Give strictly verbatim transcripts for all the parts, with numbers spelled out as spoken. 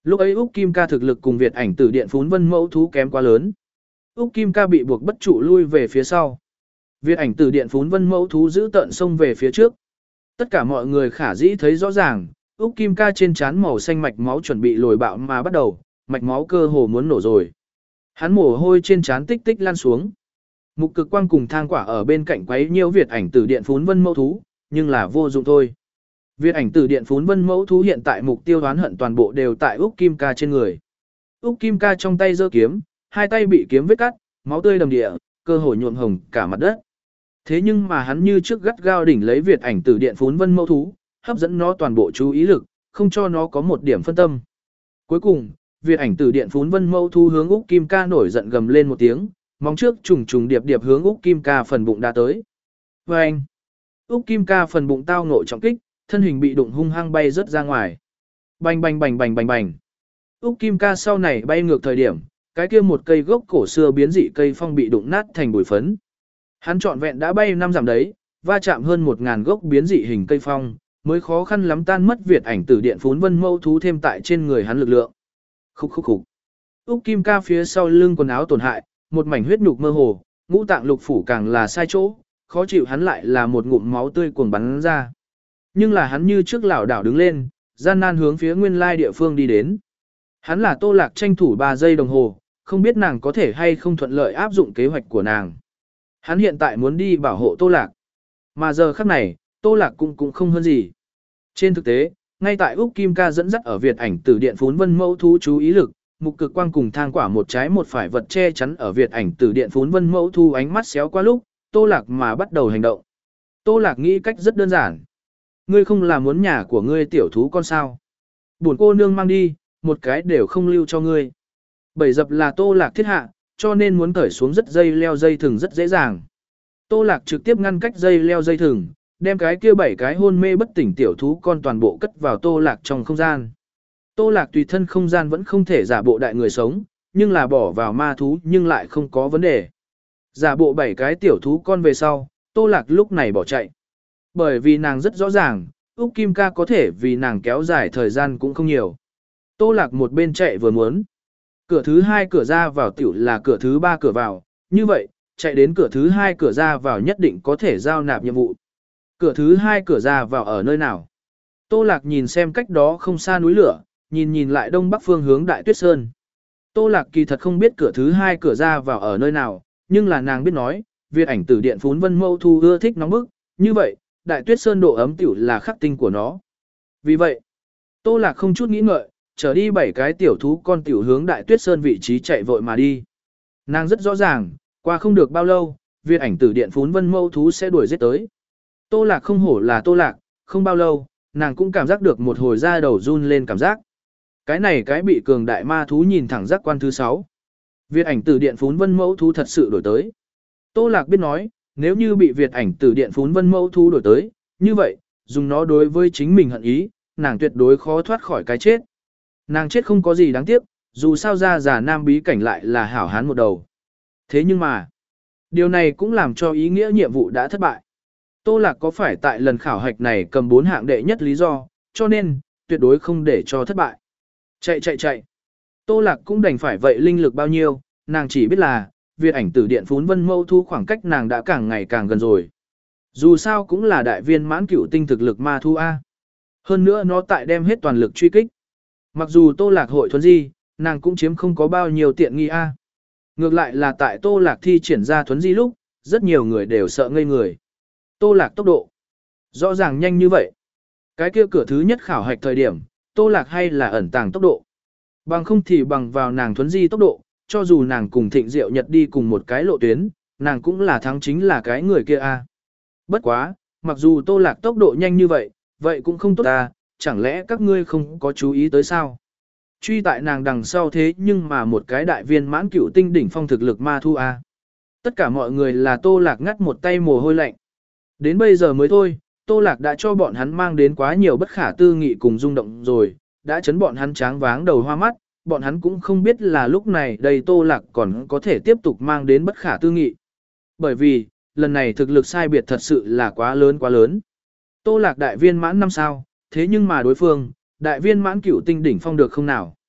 Lúc ấy Úc Kim Ca thực lực cùng Việt ảnh tử điện phún vân mẫu thú kém quá lớn. Úc Kim Ca bị buộc bất trụ lui về phía sau. Việt ảnh tử điện phún vân mẫu thú giữ tận xông về phía trước. Tất cả mọi người khả dĩ thấy rõ ràng, Úc Kim Ca trên trán màu xanh mạch máu chuẩn bị lồi bạo mà bắt đầu, mạch máu cơ hồ muốn nổ rồi. Hắn mồ hôi trên trán tích tích lan xuống. Mục Cực Quang cùng Thang Quả ở bên cạnh quấy nhiễu Việt ảnh tử điện phún vân mẫu thú, nhưng là vô dụng thôi. Việt ảnh tử điện phún vân mẫu thú hiện tại mục tiêu đoán hận toàn bộ đều tại Úc Kim Ca trên người. Úc Kim Ca trong tay giơ kiếm, hai tay bị kiếm vết cắt, máu tươi đầm địa, cơ hồ nhuộm hồng cả mặt đất. Thế nhưng mà hắn như trước gắt gao đỉnh lấy Việt ảnh tử điện phún vân mẫu thú, hấp dẫn nó toàn bộ chú ý lực, không cho nó có một điểm phân tâm. Cuối cùng, Việt ảnh tử điện phún vân mẫu thú hướng Úc Kim Ca nổi giận gầm lên một tiếng, móng trước trùng trùng điệp điệp hướng Úc Kim Ca phần bụng đã tới. Và anh, Úc Kim Ca phần bụng tao ngộ trọng kích, thân hình bị đụng hung hăng bay rớt ra ngoài. Bành bành bành bành bành bành. Úc Kim Ca sau này bay ngược thời điểm, cái kia một cây gốc cổ xưa biến dị cây phong bị đụng nát thành bụi phấn. Hắn trọn vẹn đã bay năm dặm đấy, va chạm hơn một ngàn gốc biến dị hình cây phong, mới khó khăn lắm tan mất Việt ảnh tử điện phún vân mâu thú thêm tại trên người hắn lực lượng. Khúc khúc khúc. Úc Kim Ca phía sau lưng quần áo tổn hại, một mảnh huyết nhục mơ hồ, ngũ tạng lục phủ càng là sai chỗ, khó chịu hắn lại là một ngụm máu tươi cuồng bắn ra. Nhưng là hắn như trước lảo đảo đứng lên, gian nan hướng phía nguyên lai địa phương đi đến. Hắn là Tô Lạc tranh thủ ba giây đồng hồ, không biết nàng có thể hay không thuận lợi áp dụng kế hoạch của nàng. Hắn hiện tại muốn đi bảo hộ Tô Lạc. Mà giờ khắc này, Tô Lạc cũng cũng không hơn gì. Trên thực tế, ngay tại Úc Kim Ca dẫn dắt ở Việt ảnh tử điện phún vân mẫu thú chú ý lực, Mục Cực Quang cùng Thang Quả một trái một phải vật che chắn ở Việt ảnh tử điện phún vân mẫu thú ánh mắt xéo qua lúc, Tô Lạc mà bắt đầu hành động. Tô Lạc nghĩ cách rất đơn giản. Ngươi không là muốn nhà của ngươi tiểu thú con sao? Buồn cô nương mang đi, một cái đều không lưu cho ngươi. Bảy dập là Tô Lạc thiết hạ, cho nên muốn cởi xuống rất dây leo dây thừng rất dễ dàng. Tô Lạc trực tiếp ngăn cách dây leo dây thừng, đem cái kia bảy cái hôn mê bất tỉnh tiểu thú con toàn bộ cất vào Tô Lạc trong không gian. Tô Lạc tùy thân không gian vẫn không thể giả bộ đại người sống, nhưng là bỏ vào ma thú nhưng lại không có vấn đề. Giả bộ bảy cái tiểu thú con về sau, Tô Lạc lúc này bỏ chạy. Bởi vì nàng rất rõ ràng, Úc Kim Ca có thể vì nàng kéo dài thời gian cũng không nhiều. Tô Lạc một bên chạy vừa muốn. Cửa thứ hai cửa ra vào tiểu là cửa thứ ba cửa vào, như vậy, chạy đến cửa thứ hai cửa ra vào nhất định có thể giao nạp nhiệm vụ. Cửa thứ hai cửa ra vào ở nơi nào? Tô Lạc nhìn xem cách đó không xa núi lửa, nhìn nhìn lại đông bắc phương hướng Đại Tuyết Sơn. Tô Lạc kỳ thật không biết cửa thứ hai cửa ra vào ở nơi nào, nhưng là nàng biết nói, Việt ảnh tử điện phún vân mâu thu ưa thích nóng bức, như vậy, Đại Tuyết Sơn độ ấm tiểu là khắc tinh của nó. Vì vậy, Tô Lạc không chút nghĩ ngợi, trở đi bảy cái tiểu thú con tiểu hướng Đại Tuyết Sơn vị trí chạy vội mà đi. Nàng rất rõ ràng, qua không được bao lâu, Việt ảnh tử điện phún vân mâu thú sẽ đuổi giết tới. Tô Lạc không hổ là Tô Lạc, không bao lâu, nàng cũng cảm giác được một hồi da đầu run lên cảm giác. Cái này cái bị cường đại ma thú nhìn thẳng giác quan thứ sáu. Việt ảnh tử điện phún vân mẫu thú thật sự đổi tới. Tô Lạc biết nói, nếu như bị Việt ảnh tử điện phún vân mẫu thú đổi tới, như vậy, dùng nó đối với chính mình hận ý, nàng tuyệt đối khó thoát khỏi cái chết. Nàng chết không có gì đáng tiếc, dù sao ra già nam bí cảnh lại là hảo hán một đầu. Thế nhưng mà, điều này cũng làm cho ý nghĩa nhiệm vụ đã thất bại. Tô Lạc có phải tại lần khảo hạch này cầm bốn hạng đệ nhất lý do, cho nên, tuyệt đối không để cho thất bại. Chạy chạy chạy. Tô Lạc cũng đành phải vậy linh lực bao nhiêu, nàng chỉ biết là, Việt ảnh tử điện phún vân mâu thu khoảng cách nàng đã càng ngày càng gần rồi. Dù sao cũng là đại viên mãn cửu tinh thực lực ma thu A. Hơn nữa nó tại đem hết toàn lực truy kích. Mặc dù Tô Lạc hội thuấn di, nàng cũng chiếm không có bao nhiêu tiện nghi A. Ngược lại là tại Tô Lạc thi triển ra thuấn di lúc, rất nhiều người đều sợ ngây người. Tô Lạc tốc độ. Rõ ràng nhanh như vậy. Cái kia cửa thứ nhất khảo hạch thời điểm, Tô Lạc hay là ẩn tàng tốc độ. Bằng không thì bằng vào nàng thuấn di tốc độ, cho dù nàng cùng Thịnh Diệu Nhật đi cùng một cái lộ tuyến, nàng cũng là thắng chính là cái người kia a. Bất quá, mặc dù Tô Lạc tốc độ nhanh như vậy, vậy cũng không tốt ta, chẳng lẽ các ngươi không có chú ý tới sao? Truy tại nàng đằng sau thế nhưng mà một cái đại viên mãn cửu tinh đỉnh phong thực lực ma thu a. Tất cả mọi người là Tô Lạc ngắt một tay mồ hôi lạnh. Đến bây giờ mới thôi, Tô Lạc đã cho bọn hắn mang đến quá nhiều bất khả tư nghị cùng rung động rồi, đã chấn bọn hắn tráng váng đầu hoa mắt, bọn hắn cũng không biết là lúc này đây Tô Lạc còn có thể tiếp tục mang đến bất khả tư nghị. Bởi vì, lần này thực lực sai biệt thật sự là quá lớn quá lớn. Tô Lạc đại viên mãn năm sao, thế nhưng mà đối phương, đại viên mãn cửu tinh đỉnh phong được không nào?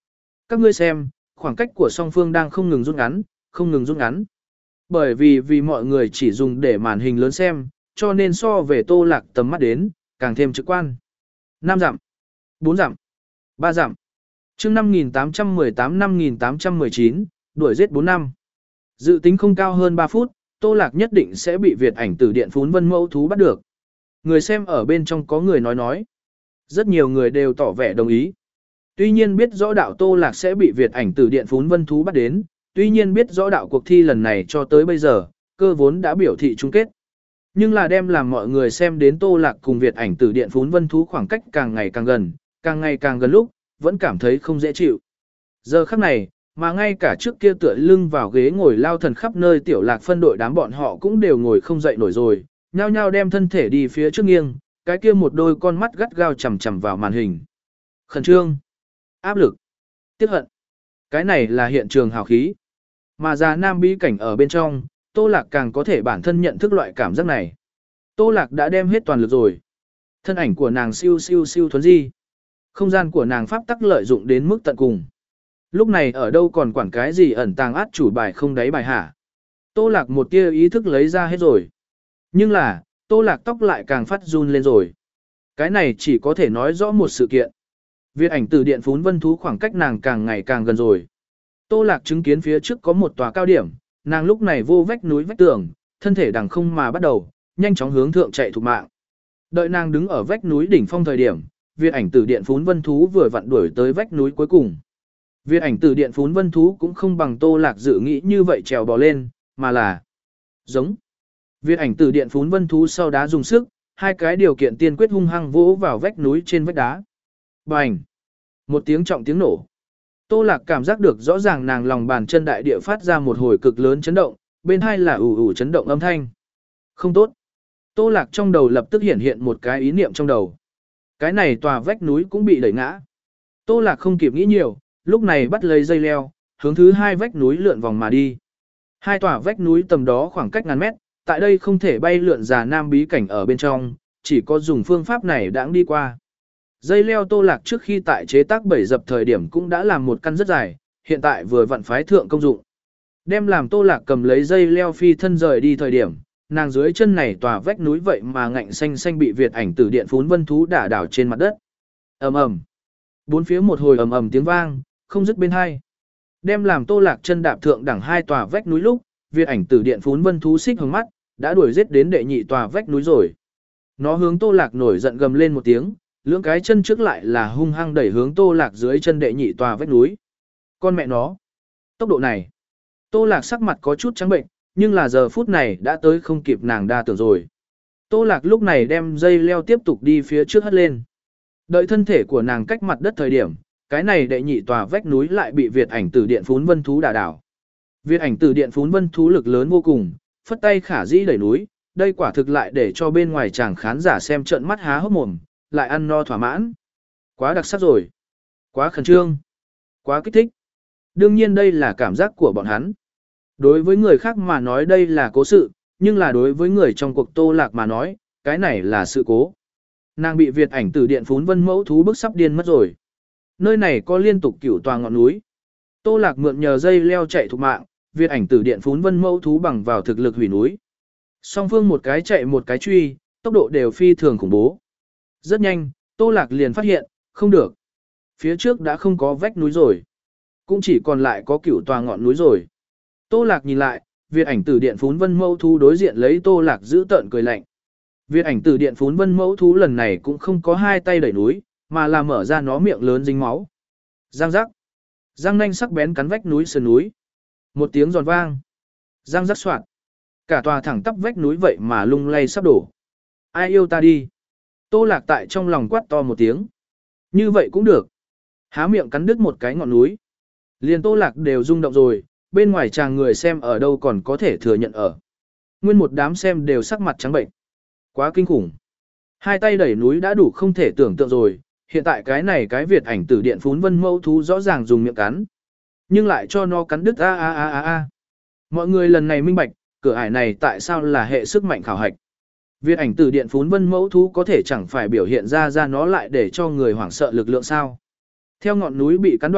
Các ngươi xem, khoảng cách của song phương đang không ngừng rút ngắn, không ngừng rút ngắn. Bởi vì vì mọi người chỉ dùng để màn hình lớn xem, cho nên so về Tô Lạc tầm mắt đến, càng thêm trực quan. năm dặm, bốn dặm, ba dặm. Chương năm nghìn tám trăm mười tám năm nghìn tám trăm mười chín, đuổi giết bốn năm. Dự tính không cao hơn ba phút, Tô Lạc nhất định sẽ bị Việt ảnh tử điện phún vân mẫu thú bắt được. Người xem ở bên trong có người nói nói. Rất nhiều người đều tỏ vẻ đồng ý. Tuy nhiên biết rõ đạo Tô Lạc sẽ bị Việt ảnh tử điện phún vân thú bắt đến, tuy nhiên biết rõ đạo cuộc thi lần này cho tới bây giờ, cơ vốn đã biểu thị chung kết. Nhưng là đem làm mọi người xem đến Tô Lạc cùng Việt ảnh tử điện phún vân thú khoảng cách càng ngày càng gần, càng ngày càng gần lúc, vẫn cảm thấy không dễ chịu. Giờ khắc này, mà ngay cả trước kia tựa lưng vào ghế ngồi lao thần khắp nơi tiểu lạc phân đội đám bọn họ cũng đều ngồi không dậy nổi rồi, nhao nhao đem thân thể đi phía trước nghiêng, cái kia một đôi con mắt gắt gao chằm chằm vào màn hình. Khẩn trương, áp lực, tiếc hận. Cái này là hiện trường hào khí. Mà già nam bí cảnh ở bên trong, Tô Lạc càng có thể bản thân nhận thức loại cảm giác này. Tô Lạc đã đem hết toàn lực rồi. Thân ảnh của nàng siêu siêu siêu thuấn di. Không gian của nàng pháp tắc lợi dụng đến mức tận cùng. Lúc này ở đâu còn quản cái gì ẩn tàng át chủ bài không đáy bài hả. Tô Lạc một tia ý thức lấy ra hết rồi. Nhưng là, Tô Lạc tóc lại càng phát run lên rồi. Cái này chỉ có thể nói rõ một sự kiện. Việt ảnh từ điện phún vân thú khoảng cách nàng càng ngày càng gần rồi. Tô Lạc chứng kiến phía trước có một tòa cao điểm, nàng lúc này vô vách núi vách tường, thân thể đằng không mà bắt đầu, nhanh chóng hướng thượng chạy thục mạng. Đợi nàng đứng ở vách núi đỉnh phong thời điểm, Việt ảnh từ điện phún vân thú vừa vặn đuổi tới vách núi cuối cùng. Việt ảnh từ điện phún vân thú cũng không bằng Tô Lạc dự nghĩ như vậy trèo bò lên, mà là giống. Việt ảnh từ điện phún vân thú sau đá dùng sức, hai cái điều kiện tiên quyết hung hăng vỗ vào vách núi trên vách đá. Bành! Một tiếng trọng tiếng nổ. Tô Lạc cảm giác được rõ ràng nàng lòng bàn chân đại địa phát ra một hồi cực lớn chấn động, bên hai là ủ ủ chấn động âm thanh. Không tốt. Tô Lạc trong đầu lập tức hiện hiện một cái ý niệm trong đầu. Cái này tòa vách núi cũng bị đẩy ngã. Tô Lạc không kịp nghĩ nhiều, lúc này bắt lấy dây leo, hướng thứ hai vách núi lượn vòng mà đi. Hai tòa vách núi tầm đó khoảng cách ngàn mét, tại đây không thể bay lượn già nam bí cảnh ở bên trong, chỉ có dùng phương pháp này đãng đi qua. Dây leo Tô Lạc trước khi tại chế tác bẫy dập thời điểm cũng đã làm một căn rất dài, hiện tại vừa vặn phái thượng công dụng. Đem làm Tô Lạc cầm lấy dây leo phi thân rời đi thời điểm, nàng dưới chân này tòa vách núi vậy mà ngạnh xanh xanh bị Việt ảnh tử điện phún vân thú đả đảo trên mặt đất. Ầm ầm. Bốn phía một hồi ầm ầm tiếng vang, không dứt bên hai. Đem làm Tô Lạc chân đạp thượng đẳng hai tòa vách núi lúc, Việt ảnh tử điện phún vân thú xích hướng mắt, đã đuổi giết đến đệ nhị tòa vách núi rồi. Nó hướng Tô Lạc nổi giận gầm lên một tiếng, lưỡng cái chân trước lại là hung hăng đẩy hướng Tô Lạc dưới chân đệ nhị tòa vách núi. Con mẹ nó. Tốc độ này. Tô Lạc sắc mặt có chút trắng bệnh, nhưng là giờ phút này đã tới không kịp nàng đa tưởng rồi. Tô Lạc lúc này đem dây leo tiếp tục đi phía trước hất lên. Đợi thân thể của nàng cách mặt đất thời điểm, cái này đệ nhị tòa vách núi lại bị Việt ảnh tử điện phún vân thú đả đảo. Việt ảnh tử điện phún vân thú lực lớn vô cùng, phất tay khả dĩ đẩy núi, đây quả thực lại để cho bên ngoài chàng khán giả xem trợn mắt há hốc mồm, lại ăn no thỏa mãn. Quá đặc sắc rồi. Quá khẩn trương. Quá kích thích. Đương nhiên đây là cảm giác của bọn hắn. Đối với người khác mà nói đây là cố sự, nhưng là đối với người trong cuộc Tô Lạc mà nói, cái này là sự cố. Nàng bị Việt ảnh tử điện phún vân mẫu thú bức sắp điên mất rồi. Nơi này có liên tục cửu tòa ngọn núi. Tô Lạc mượn nhờ dây leo chạy thục mạng, Việt ảnh tử điện phún vân mẫu thú bằng vào thực lực hủy núi. Song phương một cái chạy một cái truy, tốc độ đều phi thường khủng bố. Rất nhanh, Tô Lạc liền phát hiện, không được. Phía trước đã không có vách núi rồi. Cũng chỉ còn lại có cửu tòa ngọn núi rồi. Tô Lạc nhìn lại, Việt ảnh tử điện phún vân mẫu thú đối diện lấy Tô Lạc giữ tợn cười lạnh. Việt ảnh tử điện phún vân mẫu thú lần này cũng không có hai tay đẩy núi, mà là mở ra nó miệng lớn dính máu. Giang rắc. Răng nanh sắc bén cắn vách núi sườn núi. Một tiếng giòn vang. Giang rắc soạn. Cả tòa thẳng tắp vách núi vậy mà lung lay sắp đổ. Ai yêu ta đi. Tô Lạc tại trong lòng quát to một tiếng. Như vậy cũng được. Há miệng cắn đứt một cái ngọn núi. Liền Tô Lạc đều rung động rồi, bên ngoài chàng người xem ở đâu còn có thể thừa nhận ở. Nguyên một đám xem đều sắc mặt trắng bệnh. Quá kinh khủng. Hai tay đẩy núi đã đủ không thể tưởng tượng rồi, hiện tại cái này cái Việt ảnh tử điện phún vân mẫu thú rõ ràng dùng miệng cắn. Nhưng lại cho nó cắn đứt a a a a a. Mọi người lần này minh bạch, cửa ải này tại sao là hệ sức mạnh khảo hạch. Việt ảnh tử điện phún vân mẫu thú có thể chẳng phải biểu hiện ra ra nó lại để cho người hoảng sợ lực lượng sao. Theo ngọn núi bị cắn đoạn,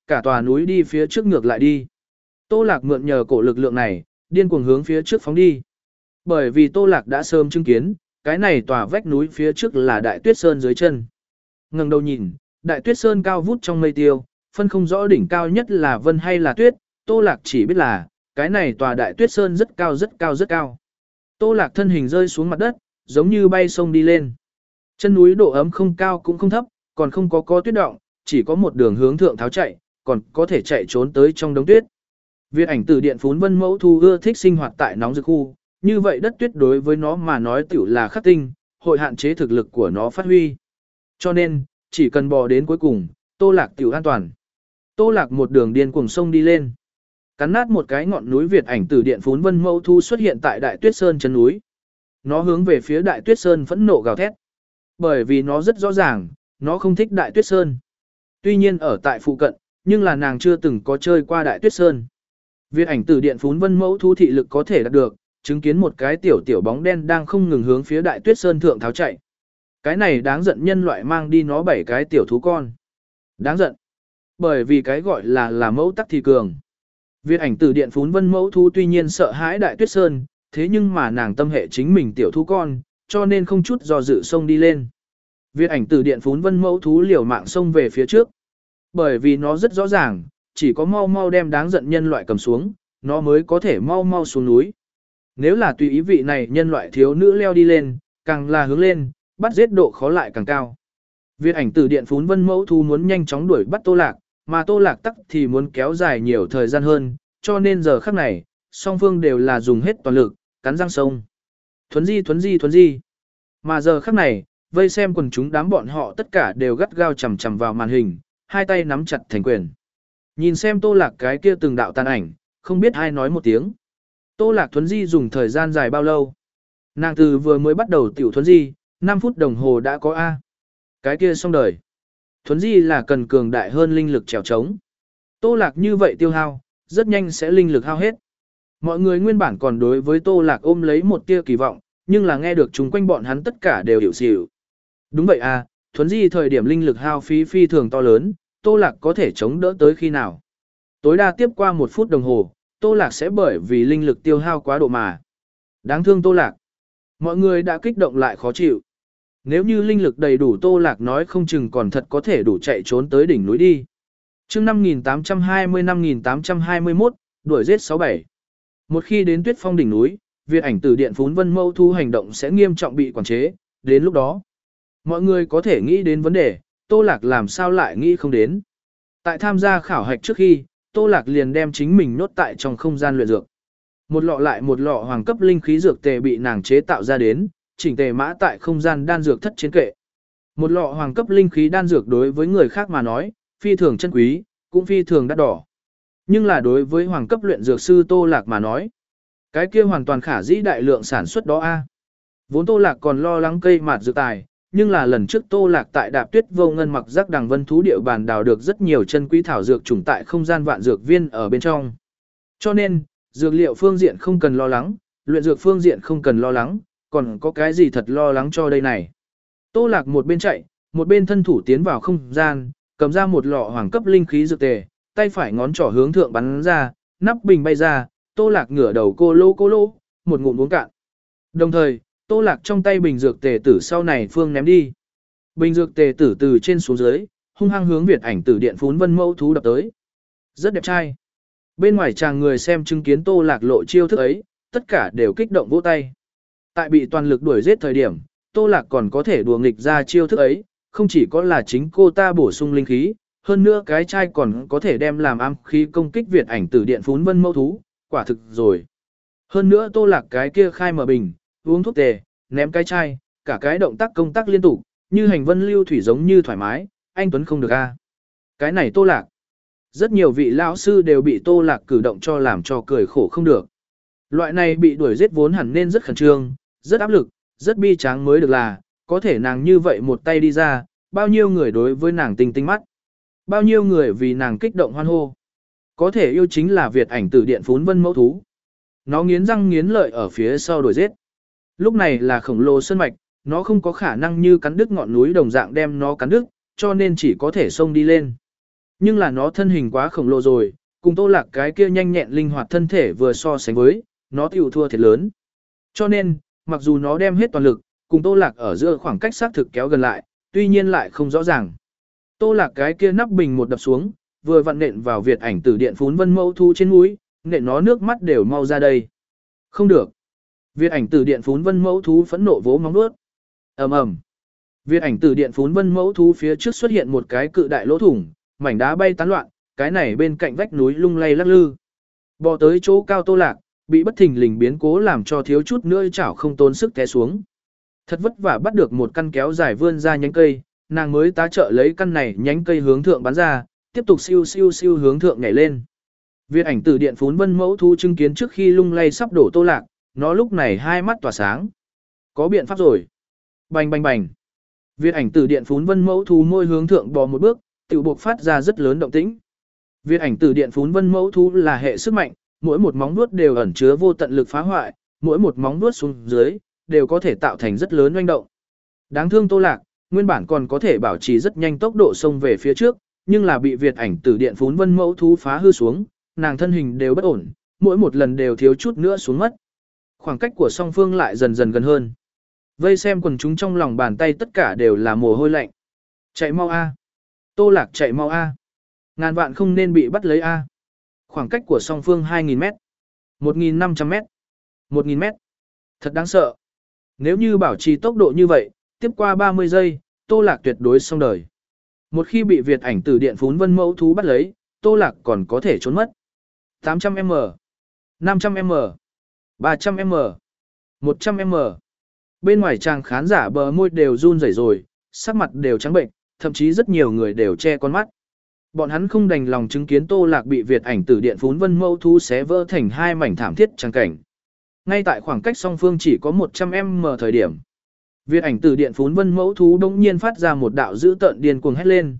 cả tòa núi đi phía trước ngược lại đi. Tô Lạc mượn nhờ cổ lực lượng này, điên cuồng hướng phía trước phóng đi. Bởi vì Tô Lạc đã sớm chứng kiến, cái này tòa vách núi phía trước là Đại Tuyết Sơn dưới chân. Ngẩng đầu nhìn, Đại Tuyết Sơn cao vút trong mây tiêu, phân không rõ đỉnh cao nhất là vân hay là tuyết, Tô Lạc chỉ biết là, cái này tòa Đại Tuyết Sơn rất cao rất cao rất cao. Tô Lạc thân hình rơi xuống mặt đất, giống như bay sông đi lên. Chân núi độ ấm không cao cũng không thấp, còn không có có tuyết động, chỉ có một đường hướng thượng tháo chạy, còn có thể chạy trốn tới trong đống tuyết. Việt ảnh từ điện phún vân mẫu thu ưa thích sinh hoạt tại nóng rực khu, như vậy đất tuyết đối với nó mà nói tiểu là khắc tinh, hội hạn chế thực lực của nó phát huy. Cho nên, chỉ cần bò đến cuối cùng, Tô Lạc tiểu an toàn. Tô Lạc một đường điên cuồng sông đi lên. Cắn nát một cái ngọn núi Việt ảnh từ điện phún vân mẫu thu xuất hiện tại Đại Tuyết Sơn chân núi. Nó hướng về phía Đại Tuyết Sơn phẫn nộ gào thét. Bởi vì nó rất rõ ràng, nó không thích Đại Tuyết Sơn. Tuy nhiên ở tại phụ cận, nhưng là nàng chưa từng có chơi qua Đại Tuyết Sơn. Việt ảnh từ điện phún vân mẫu thu thị lực có thể đạt được, chứng kiến một cái tiểu tiểu bóng đen đang không ngừng hướng phía Đại Tuyết Sơn thượng tháo chạy. Cái này đáng giận nhân loại mang đi nó bảy cái tiểu thú con. Đáng giận. Bởi vì cái gọi là là mẫu tắc thì cường. Việt ảnh từ điện phún vân mẫu thu tuy nhiên sợ hãi Đại Tuyết Sơn, thế nhưng mà nàng tâm hệ chính mình tiểu thú con, cho nên không chút do dự xông đi lên. Việt ảnh từ điện phún vân mẫu thú liều mạng xông về phía trước. Bởi vì nó rất rõ ràng, chỉ có mau mau đem đáng giận nhân loại cầm xuống, nó mới có thể mau mau xuống núi. Nếu là tùy ý vị này nhân loại thiếu nữ leo đi lên, càng là hướng lên, bắt giết độ khó lại càng cao. Việt ảnh từ điện phún vân mẫu thú muốn nhanh chóng đuổi bắt Tô Lạc, mà Tô Lạc tắc thì muốn kéo dài nhiều thời gian hơn, cho nên giờ khắc này, song phương đều là dùng hết toàn lực, cắn răng sông. Thuấn di thuấn di thuấn di. Mà giờ khắc này, vây xem quần chúng đám bọn họ tất cả đều gắt gao chầm chầm vào màn hình, hai tay nắm chặt thành quyền. Nhìn xem Tô Lạc cái kia từng đạo tàn ảnh, không biết ai nói một tiếng. Tô Lạc thuấn di dùng thời gian dài bao lâu? Nàng từ vừa mới bắt đầu tiểu thuấn di, năm phút đồng hồ đã có A. Cái kia xong đời. Thuấn di là cần cường đại hơn linh lực trèo trống. Tô Lạc như vậy tiêu hao, rất nhanh sẽ linh lực hao hết. Mọi người nguyên bản còn đối với Tô Lạc ôm lấy một tia kỳ vọng, nhưng là nghe được chúng quanh bọn hắn tất cả đều hiểu xỉu. Đúng vậy à, thuấn di thời điểm linh lực hao phí phi thường to lớn, Tô Lạc có thể chống đỡ tới khi nào. Tối đa tiếp qua một phút đồng hồ, Tô Lạc sẽ bởi vì linh lực tiêu hao quá độ mà. Đáng thương Tô Lạc. Mọi người đã kích động lại khó chịu. Nếu như linh lực đầy đủ Tô Lạc nói không chừng còn thật có thể đủ chạy trốn tới đỉnh núi đi. chương năm nghìn tám trăm hai mươi năm nghìn tám trăm hai mươi mốt, đuổi giết sáu bảy. Một khi đến Tuyết Phong đỉnh núi, Việt ảnh từ điện phún vân mâu thu hành động sẽ nghiêm trọng bị quản chế, đến lúc đó. Mọi người có thể nghĩ đến vấn đề, Tô Lạc làm sao lại nghĩ không đến. Tại tham gia khảo hạch trước khi, Tô Lạc liền đem chính mình nốt tại trong không gian luyện dược. Một lọ lại một lọ hoàng cấp linh khí dược tề bị nàng chế tạo ra đến, chỉnh tề mã tại không gian đan dược thất trên kệ. Một lọ hoàng cấp linh khí đan dược đối với người khác mà nói, phi thường chân quý, cũng phi thường đắt đỏ. Nhưng là đối với hoàng cấp luyện dược sư Tô Lạc mà nói, cái kia hoàn toàn khả dĩ đại lượng sản xuất đó a. Vốn Tô Lạc còn lo lắng cây mạt dược tài, nhưng là lần trước Tô Lạc tại Đạp Tuyết Vô Ngân mặc giác đằng vân thú địa bàn đào được rất nhiều chân quý thảo dược trùng tại không gian vạn dược viên ở bên trong. Cho nên, dược liệu phương diện không cần lo lắng, luyện dược phương diện không cần lo lắng, còn có cái gì thật lo lắng cho đây này. Tô Lạc một bên chạy, một bên thân thủ tiến vào không gian, cầm ra một lọ hoàng cấp linh khí dược tề, tay phải ngón trỏ hướng thượng bắn ra, nắp bình bay ra, Tô Lạc ngửa đầu cô lô cô lô, một ngụm uống cạn. Đồng thời, Tô Lạc trong tay bình dược tề tử sau này phương ném đi. Bình dược tề tử từ trên xuống dưới, hung hăng hướng Việt ảnh tử điện phún vân mẫu thú đập tới. Rất đẹp trai. Bên ngoài chàng người xem chứng kiến Tô Lạc lộ chiêu thức ấy, tất cả đều kích động vỗ tay. Tại bị toàn lực đuổi giết thời điểm, Tô Lạc còn có thể đùa nghịch ra chiêu thức ấy, không chỉ có là chính cô ta bổ sung linh khí, hơn nữa cái chai còn có thể đem làm am khí công kích Việt ảnh tử điện phún vân mẫu thú, quả thực rồi. Hơn nữa Tô Lạc cái kia khai mở bình, uống thuốc tề, ném cái chai, cả cái động tác công tác liên tục, như hành vân lưu thủy giống như thoải mái, anh Tuấn không được a. Cái này Tô Lạc. Rất nhiều vị lão sư đều bị Tô Lạc cử động cho làm cho cười khổ không được. Loại này bị đuổi giết vốn hẳn nên rất khẩn trương, rất áp lực, rất bi tráng mới được là, có thể nàng như vậy một tay đi ra, bao nhiêu người đối với nàng tinh tinh mắt. Bao nhiêu người vì nàng kích động hoan hô. Có thể yêu chính là Việt ảnh tử điện phún vân mẫu thú. Nó nghiến răng nghiến lợi ở phía sau đuổi giết. Lúc này là khổng lồ sơn mạch, nó không có khả năng như cắn đứt ngọn núi đồng dạng đem nó cắn đứt, cho nên chỉ có thể xông đi lên. Nhưng là nó thân hình quá khổng lồ rồi, cùng Tô Lạc cái kia nhanh nhẹn linh hoạt thân thể vừa so sánh với, nó tiểu thua thiệt lớn. Cho nên, mặc dù nó đem hết toàn lực, cùng Tô Lạc ở giữa khoảng cách xác thực kéo gần lại, tuy nhiên lại không rõ ràng. Tô Lạc cái kia nắp bình một đập xuống, vừa vặn nện vào Việt ảnh tử điện phún vân mẫu thú trên mũi, nện nó nước mắt đều mau ra đây. Không được. Việt ảnh tử điện phún vân mẫu thú phẫn nộ vỗ móng vuốt. Ầm ầm. Việt ảnh tử điện phún vân mẫu thú phía trước xuất hiện một cái cự đại lỗ thủng, mảnh đá bay tán loạn, cái này bên cạnh vách núi lung lay lắc lư. Bò tới chỗ cao Tô Lạc, bị bất thình lình biến cố làm cho thiếu chút nữa chảo không tốn sức té xuống. Thật vất vả bắt được một căn kéo dài vươn ra nhánh cây, nàng mới tá trợ lấy căn này nhánh cây hướng thượng bắn ra, tiếp tục siêu siêu siêu hướng thượng nhảy lên. Việt ảnh tử điện phún vân mẫu thú chứng kiến trước khi lung lay sắp đổ Tô Lạc, nó lúc này hai mắt tỏa sáng. Có biện pháp rồi. Bành bành bành. Việt ảnh tử điện phún vân mẫu thú môi hướng thượng bò một bước, tự buộc phát ra rất lớn động tĩnh. Việt ảnh tử điện phún vân mẫu thú là hệ sức mạnh, mỗi một móng vuốt đều ẩn chứa vô tận lực phá hoại, mỗi một móng vuốt xuống dưới đều có thể tạo thành rất lớn oanh động. Đáng thương Tô Lạc, nguyên bản còn có thể bảo trì rất nhanh tốc độ xông về phía trước, nhưng là bị Việt ảnh tử điện phún vân mẫu thú phá hư xuống, nàng thân hình đều bất ổn, mỗi một lần đều thiếu chút nữa xuống mất. Khoảng cách của song phương lại dần dần gần hơn. Vây xem quần chúng trong lòng bàn tay tất cả đều là mồ hôi lạnh. Chạy mau a. Tô Lạc chạy mau a. Ngàn vạn không nên bị bắt lấy a. Khoảng cách của song phương hai nghìn mét, một nghìn năm trăm mét, một nghìn mét. Thật đáng sợ. Nếu như bảo trì tốc độ như vậy, tiếp qua ba mươi giây, Tô Lạc tuyệt đối xong đời. Một khi bị Việt ảnh tử điện phún vân mẫu thú bắt lấy, Tô Lạc còn có thể trốn mất. tám trăm mét, năm trăm mét, ba trăm mét, một trăm mét. Bên ngoài chàng khán giả bờ môi đều run rẩy rồi, sắc mặt đều trắng bệnh, thậm chí rất nhiều người đều che con mắt. Bọn hắn không đành lòng chứng kiến Tô Lạc bị Việt ảnh tử điện phún vân mẫu thú xé vỡ thành hai mảnh thảm thiết trắng cảnh. Ngay tại khoảng cách song phương chỉ có một trăm mét thời điểm, Việt ảnh tử điện phún vân mẫu thú đống nhiên phát ra một đạo dữ tợn điên cuồng hét lên.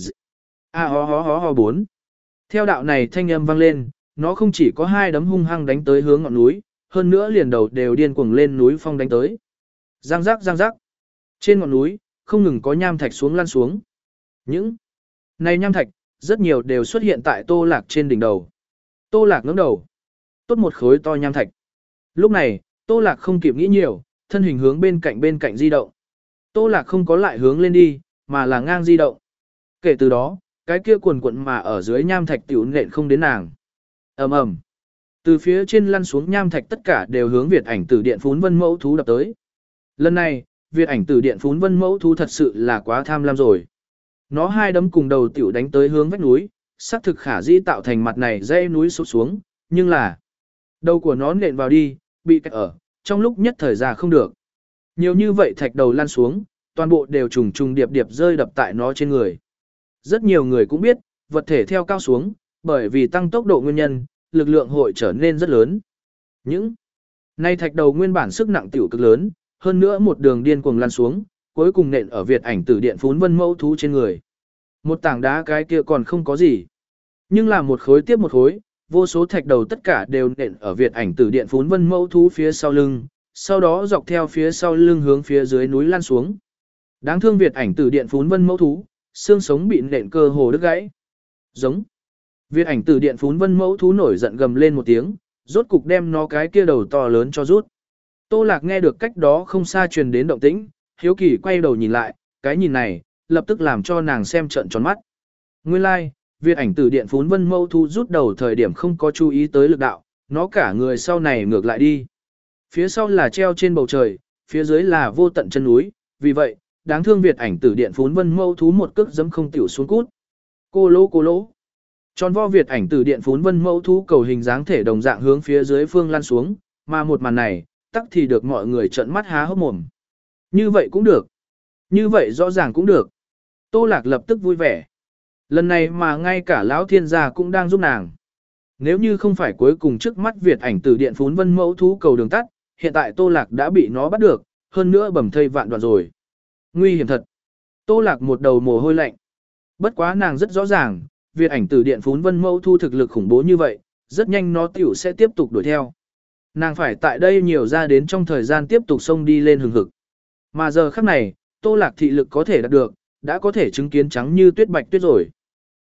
A ho ho ho ho bốn. Theo đạo này thanh âm vang lên, nó không chỉ có hai đấm hung hăng đánh tới hướng ngọn núi, hơn nữa liền đầu đều điên cuồng lên núi phong đánh tới. Giang giác giang giác. Trên ngọn núi, không ngừng có nham thạch xuống lăn xuống. Những này nham thạch, rất nhiều đều xuất hiện tại Tô Lạc trên đỉnh đầu. Tô Lạc ngẩng đầu. Tốt một khối to nham thạch. Lúc này, Tô Lạc không kịp nghĩ nhiều, thân hình hướng bên cạnh bên cạnh di động. Tô Lạc không có lại hướng lên đi, mà là ngang di động. Kể từ đó, cái kia quần quận mà ở dưới nham thạch tiểu nện không đến nàng. Ầm ầm. Từ phía trên lăn xuống nham thạch tất cả đều hướng Việt ảnh tử điện phún vân mẫu thú đập tới. Lần này, Việt ảnh tử điện phún vân mẫu thú thật sự là quá tham lam rồi. Nó hai đấm cùng đầu tiểu đánh tới hướng vách núi, xác thực khả dĩ tạo thành mặt này dãy núi sụp xuống, nhưng là đầu của nó nện vào đi, bị kẹt ở, trong lúc nhất thời ra không được. Nhiều như vậy thạch đầu lăn xuống, toàn bộ đều trùng trùng điệp điệp rơi đập tại nó trên người. Rất nhiều người cũng biết, vật thể theo cao xuống, bởi vì tăng tốc độ nguyên nhân, lực lượng hội trở nên rất lớn. Những nay thạch đầu nguyên bản sức nặng tiểu cực lớn, hơn nữa một đường điên cuồng lăn xuống, cuối cùng nện ở Việt ảnh tử điện phún vân mẫu thú trên người. Một tảng đá cái kia còn không có gì. Nhưng là một khối tiếp một khối, vô số thạch đầu tất cả đều nện ở Việt ảnh tử điện phún vân mẫu thú phía sau lưng, sau đó dọc theo phía sau lưng hướng phía dưới núi lăn xuống. Đáng thương Việt ảnh tử điện phún vân mẫu thú, xương sống bị nện cơ hồ đứt gãy. Giống. Việt ảnh tử điện phún vân mẫu thú nổi giận gầm lên một tiếng, rốt cục đem nó cái kia đầu to lớn cho rút. Tô Lạc nghe được cách đó không xa truyền đến động tĩnh, hiếu kỳ quay đầu nhìn lại, cái nhìn này, lập tức làm cho nàng xem trợn tròn mắt. Nguyên lai, like, Việt ảnh tử điện phún vân mẫu thú rút đầu thời điểm không có chú ý tới lực đạo, nó cả người sau này ngược lại đi. Phía sau là treo trên bầu trời, phía dưới là vô tận chân núi, vì vậy, đáng thương Việt ảnh tử điện phún vân mẫu thú một cước giẫm không tiểu xuống cút. Cô lỗ cô lỗ. Tròn vo Việt ảnh tử điện phún vân mẫu thú cầu hình dáng thể đồng dạng hướng phía dưới phương lăn xuống, mà một màn này, tắc thì được mọi người trợn mắt há hốc mồm. Như vậy cũng được. Như vậy rõ ràng cũng được. Tô Lạc lập tức vui vẻ. Lần này mà ngay cả lão thiên gia cũng đang giúp nàng. Nếu như không phải cuối cùng trước mắt Việt ảnh tử điện phún vân mẫu thú cầu đường tắt, hiện tại Tô Lạc đã bị nó bắt được, hơn nữa bầm thây vạn đoạn rồi. Nguy hiểm thật. Tô Lạc một đầu mồ hôi lạnh. Bất quá nàng rất rõ ràng, Việt ảnh tử điện phún vân mẫu thu thực lực khủng bố như vậy, rất nhanh nó tiểu sẽ tiếp tục đuổi theo. Nàng phải tại đây nhiều ra đến trong thời gian tiếp tục xông đi lên hừng hực. Mà giờ khắc này, Tô Lạc thị lực có thể đạt được, đã có thể chứng kiến trắng như tuyết bạch tuyết rồi.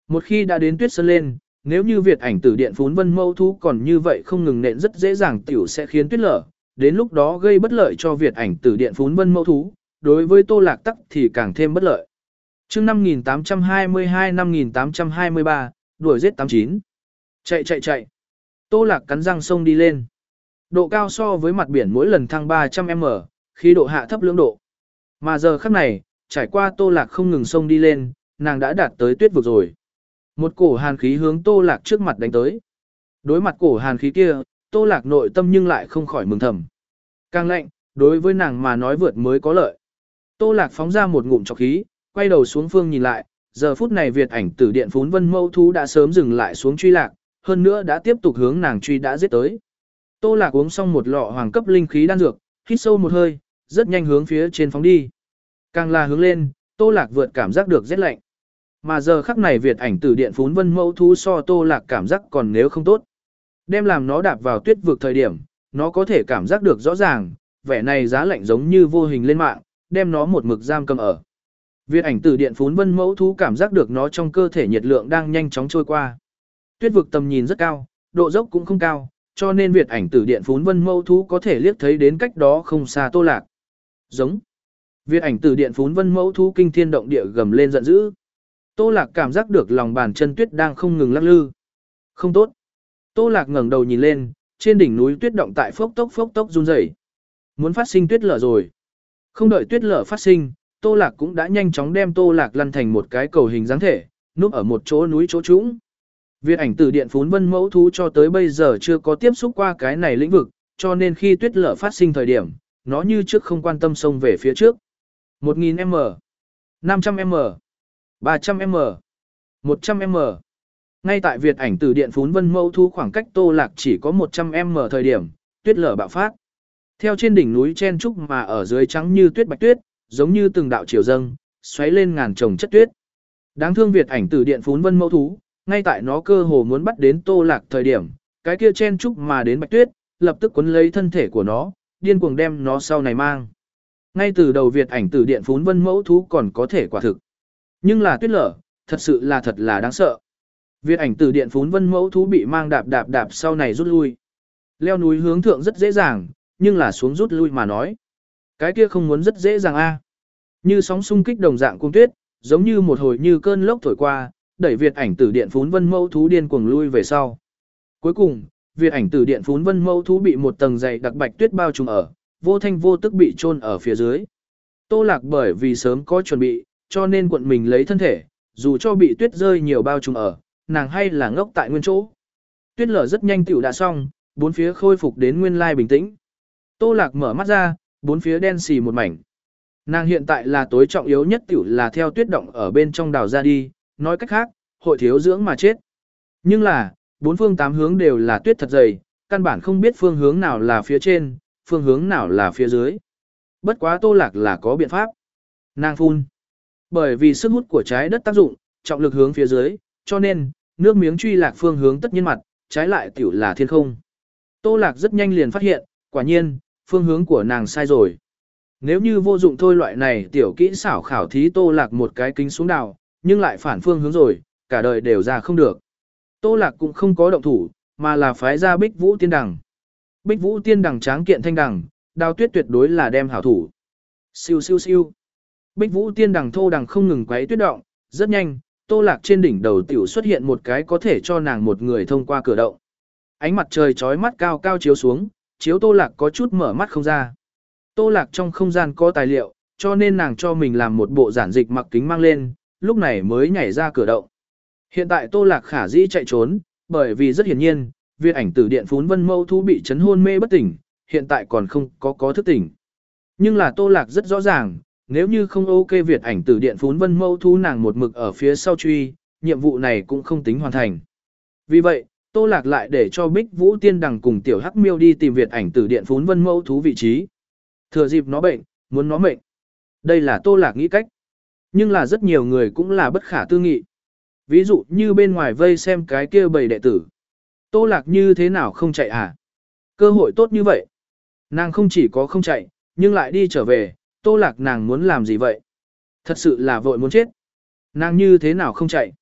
Một khi đã đến Tuyết Sơn lên, nếu như Việt ảnh tử điện phún vân mẫu thú còn như vậy không ngừng nện rất dễ dàng tiểu sẽ khiến tuyết lở, đến lúc đó gây bất lợi cho Việt ảnh tử điện phún vân mẫu thú, đối với Tô Lạc tắc thì càng thêm bất lợi. Chương năm nghìn tám trăm hai mươi hai năm nghìn tám trăm hai mươi ba, đuổi giết tám chín. Chạy chạy chạy. Tô Lạc cắn răng sông đi lên. Độ cao so với mặt biển mỗi lần thăng ba trăm mét, khí độ hạ thấp lưỡng độ. Mà giờ khắc này, trải qua Tô Lạc không ngừng sông đi lên, nàng đã đạt tới tuyết vực rồi. Một cổ hàn khí hướng Tô Lạc trước mặt đánh tới. Đối mặt cổ hàn khí kia, Tô Lạc nội tâm nhưng lại không khỏi mừng thầm. Càng lạnh, đối với nàng mà nói vượt mới có lợi. Tô Lạc phóng ra một ngụm trọc khí, quay đầu xuống phương nhìn lại, giờ phút này Việt ảnh tử điện phún vân mâu thú đã sớm dừng lại xuống truy lạc, hơn nữa đã tiếp tục hướng nàng truy đã giết tới. Tô Lạc uống xong một lọ hoàng cấp linh khí đan dược, hít sâu một hơi, rất nhanh hướng phía trên phóng đi. Càng là hướng lên, Tô Lạc vượt cảm giác được rét lạnh. Mà giờ khắc này Việt ảnh tử điện phún vân mẫu thú so Tô Lạc cảm giác còn nếu không tốt. Đem làm nó đạp vào tuyết vực thời điểm, nó có thể cảm giác được rõ ràng, vẻ này giá lạnh giống như vô hình lên mạng, đem nó một mực giam cầm ở. Việt ảnh tử điện phún vân mẫu thú cảm giác được nó trong cơ thể nhiệt lượng đang nhanh chóng trôi qua. Tuyết vực tầm nhìn rất cao, độ dốc cũng không cao, cho nên Việt ảnh tử điện phún vân mẫu thú có thể liếc thấy đến cách đó không xa Tô Lạc. Giống. Việt ảnh tử điện phún vân mẫu thú kinh thiên động địa gầm lên giận dữ. Tô Lạc cảm giác được lòng bàn chân tuyết đang không ngừng lắc lư. Không tốt. Tô Lạc ngẩng đầu nhìn lên, trên đỉnh núi tuyết động tại phốc tốc phốc tốc run rẩy. Muốn phát sinh tuyết lở rồi. Không đợi tuyết lở phát sinh, Tô Lạc cũng đã nhanh chóng đem Tô Lạc lăn thành một cái cầu hình dáng thể, núp ở một chỗ núi chỗ trũng. Việt ảnh tử điện phún vân mẫu thú cho tới bây giờ chưa có tiếp xúc qua cái này lĩnh vực, cho nên khi tuyết lở phát sinh thời điểm, nó như trước không quan tâm xông về phía trước. một nghìn mét, năm trăm mét, ba trăm mét, một trăm mét. Ngay tại Việt ảnh tử điện phún vân mẫu thú khoảng cách Tô Lạc chỉ có một trăm mét thời điểm, tuyết lở bạo phát. Theo trên đỉnh núi chen trúc mà ở dưới trắng như tuyết bạch tuyết, giống như từng đạo chiều dâng, xoáy lên ngàn chồng chất tuyết. Đáng thương Việt ảnh tử điện phún vân mẫu thú, ngay tại nó cơ hồ muốn bắt đến Tô Lạc thời điểm, cái kia chen trúc mà đến bạch tuyết, lập tức cuốn lấy thân thể của nó, điên cuồng đem nó sau này mang. Ngay từ đầu Việt ảnh tử điện phún vân mẫu thú còn có thể quả thực. Nhưng là tuyết lở, thật sự là thật là đáng sợ. Việt ảnh tử điện phún vân mẫu thú bị mang đạp đạp đạp sau này rút lui. Leo núi hướng thượng rất dễ dàng, nhưng là xuống rút lui mà nói. Cái kia không muốn rất dễ dàng a. Như sóng xung kích đồng dạng cung tuyết, giống như một hồi như cơn lốc thổi qua, đẩy Việt ảnh tử điện phún vân mẫu thú điên cuồng lui về sau. Cuối cùng, Việt ảnh tử điện phún vân mẫu thú bị một tầng dày đặc bạch tuyết bao trùm ở, vô thanh vô tức bị chôn ở phía dưới. Tô Lạc bởi vì sớm có chuẩn bị, cho nên cuộn mình lấy thân thể, dù cho bị tuyết rơi nhiều bao trùm ở, nàng hay là ngốc tại nguyên chỗ. Tuyết lở rất nhanh tiểu đã xong, bốn phía khôi phục đến nguyên lai bình tĩnh. Tô Lạc mở mắt ra, bốn phía đen xì một mảnh. Nàng hiện tại là tối trọng yếu nhất tiểu là theo tuyết động ở bên trong đào ra đi, nói cách khác, hội thiếu dưỡng mà chết. Nhưng là, bốn phương tám hướng đều là tuyết thật dày, căn bản không biết phương hướng nào là phía trên, phương hướng nào là phía dưới. Bất quá Tô Lạc là có biện pháp. Nàng phun. Bởi vì sức hút của trái đất tác dụng, trọng lực hướng phía dưới, cho nên, nước miếng truy lạc phương hướng tất nhiên mặt, trái lại tiểu là thiên không. Tô Lạc rất nhanh liền phát hiện, quả nhiên, phương hướng của nàng sai rồi. Nếu như vô dụng thôi loại này tiểu kỹ xảo khảo thí Tô Lạc một cái kính xuống đào, nhưng lại phản phương hướng rồi, cả đời đều ra không được. Tô Lạc cũng không có động thủ, mà là phái ra Bích Vũ Tiên Đằng. Bích Vũ Tiên Đằng tráng kiện thanh đằng, đào tuyết tuyệt đối là đem hảo thủ. Siêu siêu siêu. Bích Vũ Tiên Đằng thô đằng không ngừng quấy tuyết động, rất nhanh, Tô Lạc trên đỉnh đầu tiểu xuất hiện một cái có thể cho nàng một người thông qua cửa động. Ánh mặt trời chói mắt cao cao chiếu xuống, chiếu Tô Lạc có chút mở mắt không ra. Tô Lạc trong không gian có tài liệu, cho nên nàng cho mình làm một bộ giản dịch mặc kính mang lên, lúc này mới nhảy ra cửa động. Hiện tại Tô Lạc khả dĩ chạy trốn, bởi vì rất hiển nhiên, Việt ảnh tử điện phún vân mẫu thú bị chấn hôn mê bất tỉnh, hiện tại còn không có có thức tỉnh. Nhưng là Tô Lạc rất rõ ràng, nếu như không ok Việt ảnh tử điện phún vân mẫu thú nàng một mực ở phía sau truy, nhiệm vụ này cũng không tính hoàn thành. Vì vậy, Tô Lạc lại để cho Bích Vũ Tiên Đằng cùng Tiểu Hắc Miêu đi tìm Việt ảnh tử điện phún vân mẫu thú vị trí. Thừa dịp nó bệnh, muốn nó mệnh. Đây là Tô Lạc nghĩ cách. Nhưng là rất nhiều người cũng là bất khả tư nghị. Ví dụ như bên ngoài vây xem cái kia bầy đệ tử. Tô Lạc như thế nào không chạy à? Cơ hội tốt như vậy. Nàng không chỉ có không chạy, nhưng lại đi trở về, Tô Lạc nàng muốn làm gì vậy? Thật sự là vội muốn chết. Nàng như thế nào không chạy?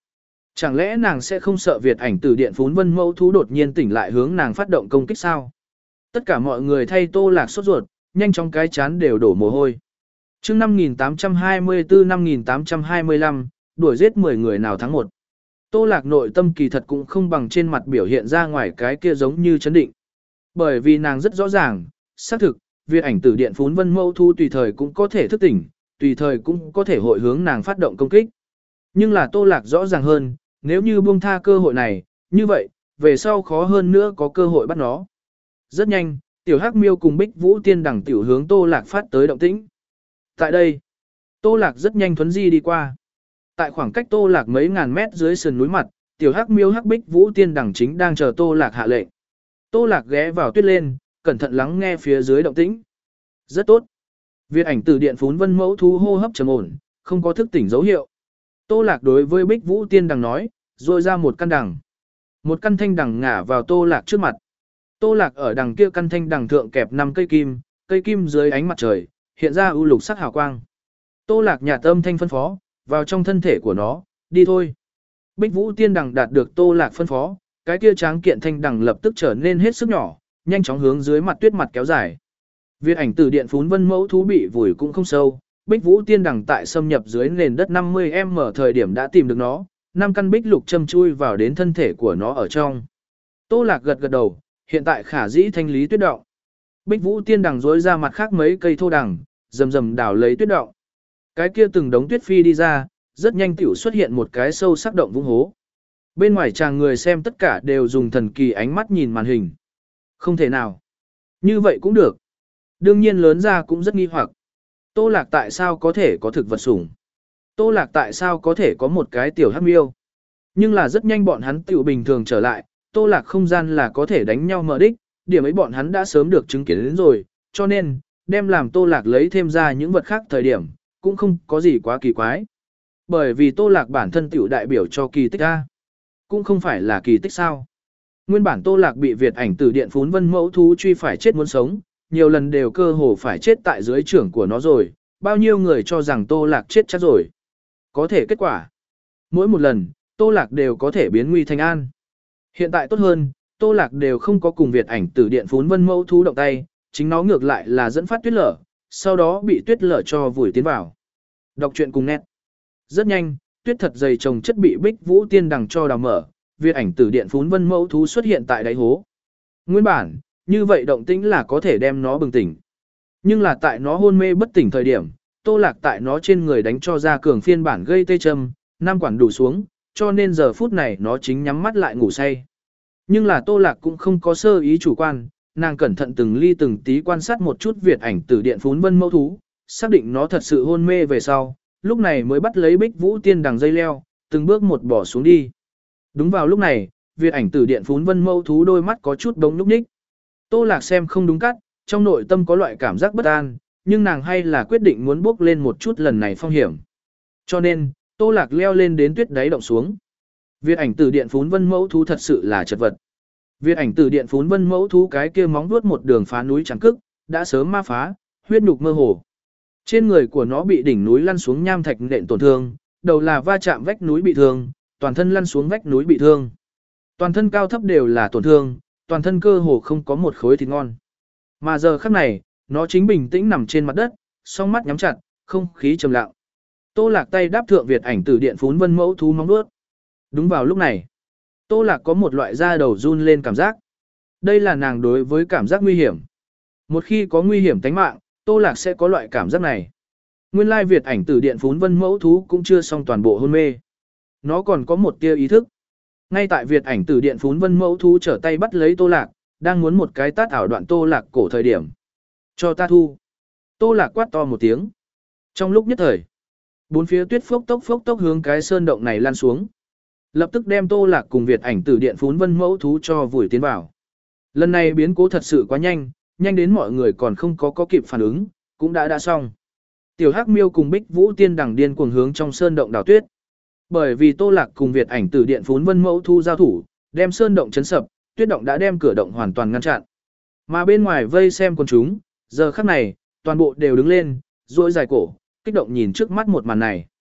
Chẳng lẽ nàng sẽ không sợ Việt ảnh tử điện phún vân mẫu thú đột nhiên tỉnh lại hướng nàng phát động công kích sao? Tất cả mọi người thay Tô Lạc sốt ruột, nhanh chóng cái chán đều đổ mồ hôi. Chương năm nghìn tám trăm hai mươi tư năm nghìn tám trăm hai mươi lăm, đuổi giết mười người nào thắng một. Tô Lạc nội tâm kỳ thật cũng không bằng trên mặt biểu hiện ra ngoài cái kia giống như chấn định. Bởi vì nàng rất rõ ràng, xác thực, Việt ảnh tử điện phún vân mẫu thú tùy thời cũng có thể thức tỉnh, tùy thời cũng có thể hội hướng nàng phát động công kích. Nhưng là Tô Lạc rõ ràng hơn, nếu như buông tha cơ hội này, như vậy, về sau khó hơn nữa có cơ hội bắt nó. Rất nhanh, tiểu hắc miêu cùng Bích Vũ Tiên đẳng tiểu hướng Tô Lạc phát tới động tĩnh. Tại đây, Tô Lạc rất nhanh thuấn di đi qua. Tại khoảng cách Tô Lạc mấy ngàn mét dưới sườn núi mặt, tiểu hắc miêu hắc Bích Vũ Tiên đẳng chính đang chờ Tô Lạc hạ lệnh. Tô Lạc ghé vào tuyết lên, cẩn thận lắng nghe phía dưới động tĩnh. Rất tốt. Việt ảnh tử điện phún vân mẫu thú hô hấp trầm ổn, không có thức tỉnh dấu hiệu. Tô Lạc đối với Bích Vũ Tiên đằng nói, rồi ra một căn đằng. Một căn thanh đằng ngả vào Tô Lạc trước mặt. Tô Lạc ở đằng kia căn thanh đằng thượng kẹp năm cây kim, cây kim dưới ánh mặt trời, hiện ra ưu lục sắc hào quang. Tô Lạc nhạt âm thanh phân phó, vào trong thân thể của nó, đi thôi. Bích Vũ Tiên đằng đạt được Tô Lạc phân phó, cái kia tráng kiện thanh đằng lập tức trở nên hết sức nhỏ, nhanh chóng hướng dưới mặt tuyết mặt kéo dài. Việt ảnh tử điện phún vân mẫu thú bị vùi cũng không sâu, Bích Vũ Tiên đằng tại xâm nhập dưới nền đất năm mươi mét thời điểm đã tìm được nó, năm căn bích lục châm chui vào đến thân thể của nó ở trong. Tô Lạc gật gật đầu, hiện tại khả dĩ thanh lý tuyết động. Bích Vũ Tiên đằng rối ra mặt khác mấy cây thô đằng, rầm rầm đảo lấy tuyết động. Cái kia từng đống tuyết phi đi ra, rất nhanh tiểu xuất hiện một cái sâu sắc động vũng hố. Bên ngoài chàng người xem tất cả đều dùng thần kỳ ánh mắt nhìn màn hình. Không thể nào. Như vậy cũng được. Đương nhiên lớn ra cũng rất nghi hoặc. Tô Lạc tại sao có thể có thực vật sủng? Tô Lạc tại sao có thể có một cái tiểu hắc miêu? Nhưng là rất nhanh bọn hắn tiểu bình thường trở lại, Tô Lạc không gian là có thể đánh nhau mở đích, điểm ấy bọn hắn đã sớm được chứng kiến đến rồi, cho nên, đem làm Tô Lạc lấy thêm ra những vật khác thời điểm, cũng không có gì quá kỳ quái. Bởi vì Tô Lạc bản thân tiểu đại biểu cho kỳ tích A. Cũng không phải là kỳ tích sao. Nguyên bản Tô Lạc bị Việt ảnh tử điện phún vân mẫu thú truy phải chết muốn sống, nhiều lần đều cơ hồ phải chết tại dưới trưởng của nó rồi, bao nhiêu người cho rằng Tô Lạc chết chắc rồi. Có thể kết quả. Mỗi một lần, Tô Lạc đều có thể biến nguy thành an. Hiện tại tốt hơn, Tô Lạc đều không có cùng Việt ảnh tử điện phún vân mẫu thú động tay, chính nó ngược lại là dẫn phát tuyết lở, sau đó bị tuyết lở cho vùi tiến vào. Đọc truyện cùng nét. Rất nhanh, tuyết thật dày chồng chất bị Bích Vũ Tiên đằng cho đào mở, Việt ảnh tử điện phún vân mẫu thú xuất hiện tại đáy hố. Nguyên bản, như vậy động tĩnh là có thể đem nó bừng tỉnh. Nhưng là tại nó hôn mê bất tỉnh thời điểm, Tô Lạc tại nó trên người đánh cho ra cường phiên bản gây tê châm, năm quản đủ xuống, cho nên giờ phút này nó chính nhắm mắt lại ngủ say. Nhưng là Tô Lạc cũng không có sơ ý chủ quan, nàng cẩn thận từng ly từng tí quan sát một chút Việt ảnh tử điện phún vân mẫu thú, xác định nó thật sự hôn mê về sau, lúc này mới bắt lấy Bích Vũ Tiên đằng dây leo, từng bước một bỏ xuống đi. Đúng vào lúc này, Việt ảnh tử điện phún vân mẫu thú đôi mắt có chút đống núc ních. Tô Lạc xem không đúng cắt, trong nội tâm có loại cảm giác bất an, nhưng nàng hay là quyết định muốn bước lên một chút lần này phong hiểm. Cho nên, Tô Lạc leo lên đến tuyết đáy động xuống. Việt ảnh tử điện phún vân mẫu thú thật sự là chật vật. Việt ảnh tử điện phún vân mẫu thú cái kia móng vuốt một đường phá núi trắng cức, đã sớm ma phá, huyết nhục mơ hồ. Trên người của nó bị đỉnh núi lăn xuống nham thạch nện tổn thương, đầu là va chạm vách núi bị thương, toàn thân lăn xuống vách núi bị thương. Toàn thân cao thấp đều là tổn thương, toàn thân cơ hồ không có một khối thịt ngon. Mà giờ khắc này, nó chính bình tĩnh nằm trên mặt đất, song mắt nhắm chặt, không khí trầm lặng. Tô Lạc tay đáp thượng Việt ảnh tử điện phún vân mẫu thú móng vuốt. Đúng vào lúc này, Tô Lạc có một loại da đầu run lên cảm giác. Đây là nàng đối với cảm giác nguy hiểm. Một khi có nguy hiểm tính mạng, Tô Lạc sẽ có loại cảm giác này. Nguyên lai Việt ảnh tử điện phún vân mẫu thú cũng chưa xong toàn bộ hôn mê. Nó còn có một tia ý thức. Ngay tại Việt ảnh tử điện phún vân mẫu thú trở tay bắt lấy Tô Lạc, đang muốn một cái tát ảo đoạn Tô Lạc cổ thời điểm. Cho ta thu. Tô Lạc quát to một tiếng. Trong lúc nhất thời, bốn phía tuyết phốc tốc phốc tốc hướng cái sơn động này lan xuống. Lập tức đem Tô Lạc cùng Việt ảnh tử điện phún vân mẫu thú cho vùi tiến vào. Lần này biến cố thật sự quá nhanh, nhanh đến mọi người còn không có có kịp phản ứng, cũng đã đã xong. Tiểu Hắc Miêu cùng Bích Vũ Tiên đằng điên cuồng hướng trong sơn động đào tuyết. Bởi vì Tô Lạc cùng Việt ảnh tử điện phún vân mẫu thú giao thủ, đem sơn động chấn sập, tuyết động đã đem cửa động hoàn toàn ngăn chặn. Mà bên ngoài vây xem quần chúng, giờ khắc này, toàn bộ đều đứng lên, duỗi dài cổ, kích động nhìn trước mắt một màn này.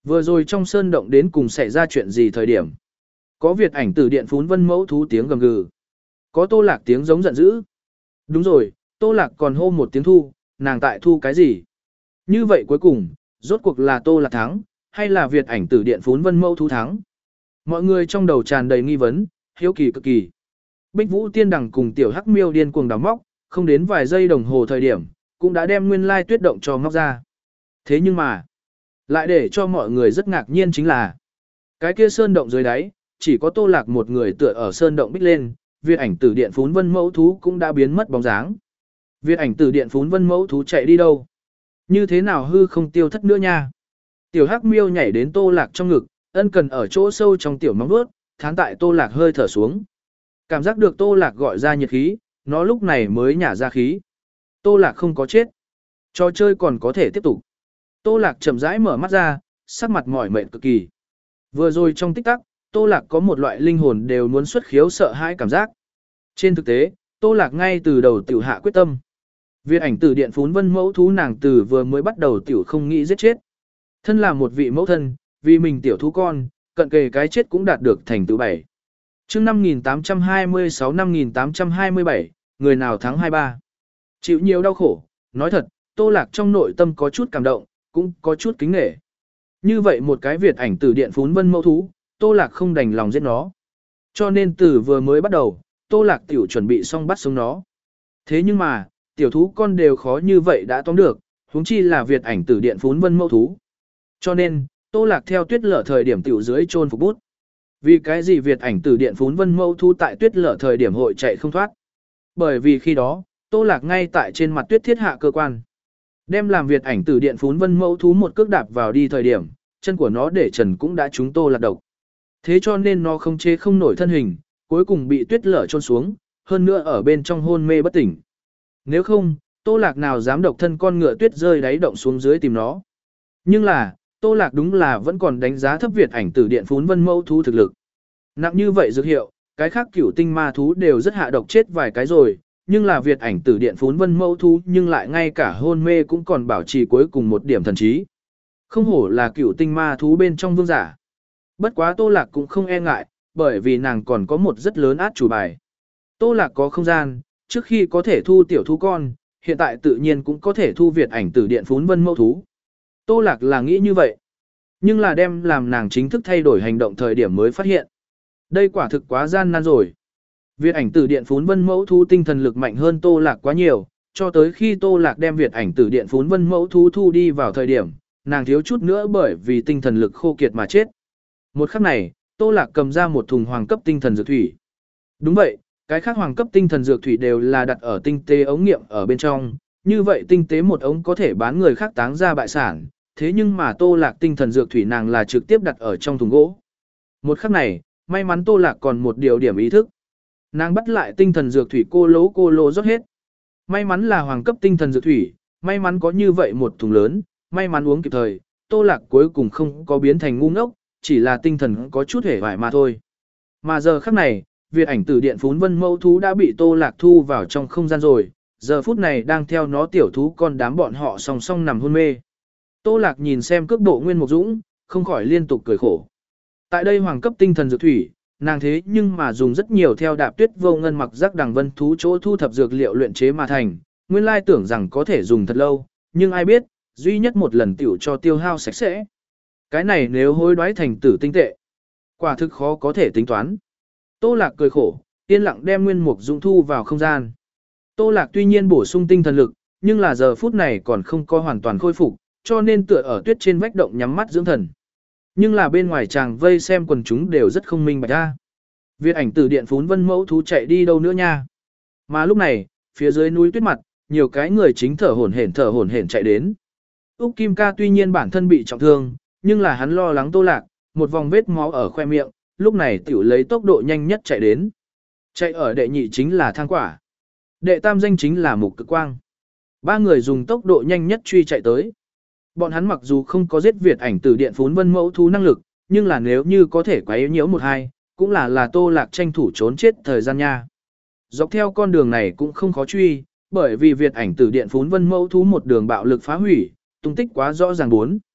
Vừa rồi trong sơn động đến cùng xảy ra chuyện gì thời điểm? Có Việt ảnh tử điện phún vân mẫu thú tiếng gầm gừ. Có Tô Lạc tiếng giống giận dữ. Đúng rồi, Tô Lạc còn hô một tiếng thu, nàng tại thu cái gì? Như vậy cuối cùng, rốt cuộc là Tô Lạc thắng, hay là Việt ảnh tử điện phún vân mẫu thú thắng? Mọi người trong đầu tràn đầy nghi vấn, hiếu kỳ cực kỳ. Bích Vũ Tiên Đằng cùng Tiểu Hắc Miêu điên cuồng đào móc, không đến vài giây đồng hồ thời điểm, cũng đã đem nguyên lai tuyết động cho móc ra. Thế nhưng mà, lại để cho mọi người rất ngạc nhiên chính là, cái kia sơn động dưới đáy, chỉ có Tô Lạc một người tựa ở sơn động bích lên, Việt ảnh tử điện phún vân mẫu thú cũng đã biến mất bóng dáng. Việt ảnh tử điện phún vân mẫu thú chạy đi đâu? Như thế nào hư không tiêu thất nữa nha? Tiểu Hắc Miêu nhảy đến Tô Lạc trong ngực, ân cần ở chỗ sâu trong tiểu móng vuốt, thán tại Tô Lạc hơi thở xuống. Cảm giác được Tô Lạc gọi ra nhiệt khí, nó lúc này mới nhả ra khí. Tô Lạc không có chết. Trò chơi còn có thể tiếp tục. Tô Lạc chậm rãi mở mắt ra, sắc mặt mỏi mệt cực kỳ. Vừa rồi trong tích tắc, Tô Lạc có một loại linh hồn đều muốn xuất khiếu sợ hãi cảm giác. Trên thực tế, Tô Lạc ngay từ đầu tiểu hạ quyết tâm. Việt ảnh tử điện phún vân mẫu thú nàng từ vừa mới bắt đầu tiểu không nghĩ giết chết. Thân là một vị mẫu thân, vì mình tiểu thú con, cận kề cái chết cũng đạt được thành tựu bảy. Chương năm nghìn tám trăm hai mươi sáu năm nghìn tám trăm hai mươi bảy, người nào thắng hai ba. Chịu nhiều đau khổ, nói thật, Tô Lạc trong nội tâm có chút cảm động, cũng có chút kính nể. Như vậy một cái Việt ảnh tử điện phún vân mẫu thú, Tô Lạc không đành lòng giết nó. Cho nên từ vừa mới bắt đầu, Tô Lạc tiểu chuẩn bị xong bắt sống nó. Thế nhưng mà, tiểu thú con đều khó như vậy đã tóm được, huống chi là Việt ảnh tử điện phún vân mẫu thú. Cho nên, Tô Lạc theo tuyết lở thời điểm tiểu dưới chôn phục bút. Vì cái gì Việt ảnh tử điện phún vân mẫu thú tại tuyết lở thời điểm hội chạy không thoát? Bởi vì khi đó, Tô Lạc ngay tại trên mặt tuyết thiết hạ cơ quan. Đem làm Việt ảnh tử điện phún vân mẫu thú một cước đạp vào đi thời điểm, chân của nó để trần cũng đã trúng Tô Lạc độc. Thế cho nên nó không chế không nổi thân hình, cuối cùng bị tuyết lở trôn xuống, hơn nữa ở bên trong hôn mê bất tỉnh. Nếu không, Tô Lạc nào dám độc thân con ngựa tuyết rơi đáy động xuống dưới tìm nó. Nhưng là, Tô Lạc đúng là vẫn còn đánh giá thấp Việt ảnh tử điện phún vân mẫu thú thực lực. Nặng như vậy dược hiệu, cái khác cửu tinh ma thú đều rất hạ độc chết vài cái rồi, nhưng là Việt ảnh tử điện phún vân mẫu thú nhưng lại ngay cả hôn mê cũng còn bảo trì cuối cùng một điểm thần trí. Không hổ là cửu tinh ma thú bên trong vương giả. Bất quá Tô Lạc cũng không e ngại, bởi vì nàng còn có một rất lớn át chủ bài. Tô Lạc có không gian, trước khi có thể thu tiểu thú con, hiện tại tự nhiên cũng có thể thu Việt ảnh tử điện phún vân mẫu thú. Tô Lạc là nghĩ như vậy, nhưng là đem làm nàng chính thức thay đổi hành động thời điểm mới phát hiện. Đây quả thực quá gian nan rồi. Việt ảnh tử điện phún vân mẫu thú tinh thần lực mạnh hơn Tô Lạc quá nhiều, cho tới khi Tô Lạc đem Việt ảnh tử điện phún vân mẫu thú thu đi vào thời điểm, nàng thiếu chút nữa bởi vì tinh thần lực khô kiệt mà chết. Một khắc này, Tô Lạc cầm ra một thùng hoàng cấp tinh thần dược thủy. Đúng vậy, cái khác hoàng cấp tinh thần dược thủy đều là đặt ở tinh tế ống nghiệm ở bên trong, như vậy tinh tế một ống có thể bán người khác táng ra bại sản, thế nhưng mà Tô Lạc tinh thần dược thủy nàng là trực tiếp đặt ở trong thùng gỗ. Một khắc này, may mắn Tô Lạc còn một điều điểm ý thức. Nàng bắt lại tinh thần dược thủy cô lỗ cô lỗ rót hết. May mắn là hoàng cấp tinh thần dược thủy, may mắn có như vậy một thùng lớn, may mắn uống kịp thời, Tô Lạc cuối cùng không có biến thành ngu ngốc, chỉ là tinh thần có chút hề vải mà thôi. Mà giờ khắc này, Việt ảnh tử điện phún vân mẫu thú đã bị Tô Lạc thu vào trong không gian rồi, giờ phút này đang theo nó tiểu thú con đám bọn họ song song nằm hôn mê. Tô Lạc nhìn xem cước bộ Nguyên Mục Dũng, không khỏi liên tục cười khổ. Tại đây hoàng cấp tinh thần dược thủy, nàng thế nhưng mà dùng rất nhiều theo đạp tuyết vô ngân mặc giác đằng vân thú chỗ thu thập dược liệu luyện chế mà thành, nguyên lai tưởng rằng có thể dùng thật lâu, nhưng ai biết, duy nhất một lần tiểu cho tiêu hao sạch sẽ. Cái này nếu hối đoái thành tử tinh tệ, quả thực khó có thể tính toán. Tô Lạc cười khổ, yên lặng đem Nguyên Mục Dũng thu vào không gian. Tô Lạc tuy nhiên bổ sung tinh thần lực, nhưng là giờ phút này còn không có hoàn toàn khôi phục, cho nên tựa ở tuyết trên vách động nhắm mắt dưỡng thần. Nhưng là bên ngoài chàng vây xem quần chúng đều rất không minh bạch ra. Việt ảnh tử điện phún vân mẫu thú chạy đi đâu nữa nha. Mà lúc này, phía dưới núi tuyết mặt, nhiều cái người chính thở hổn hển thở hổn hển chạy đến. Úc Kim Ca tuy nhiên bản thân bị trọng thương, nhưng là hắn lo lắng Tô Lạc, một vòng vết máu ở khoe miệng, lúc này tiểu lấy tốc độ nhanh nhất chạy đến. Chạy ở đệ nhị chính là Thang Quả. Đệ tam danh chính là Mục Cực Quang. Ba người dùng tốc độ nhanh nhất truy chạy tới. Bọn hắn mặc dù không có giết Việt ảnh tử điện phún vân mẫu thú năng lực, nhưng là nếu như có thể quấy nhiễu một hai, cũng là là Tô Lạc tranh thủ trốn chết thời gian nha. Dọc theo con đường này cũng không khó truy, bởi vì Việt ảnh tử điện phún vân mẫu thú một đường bạo lực phá hủy, tung tích quá rõ ràng bốn.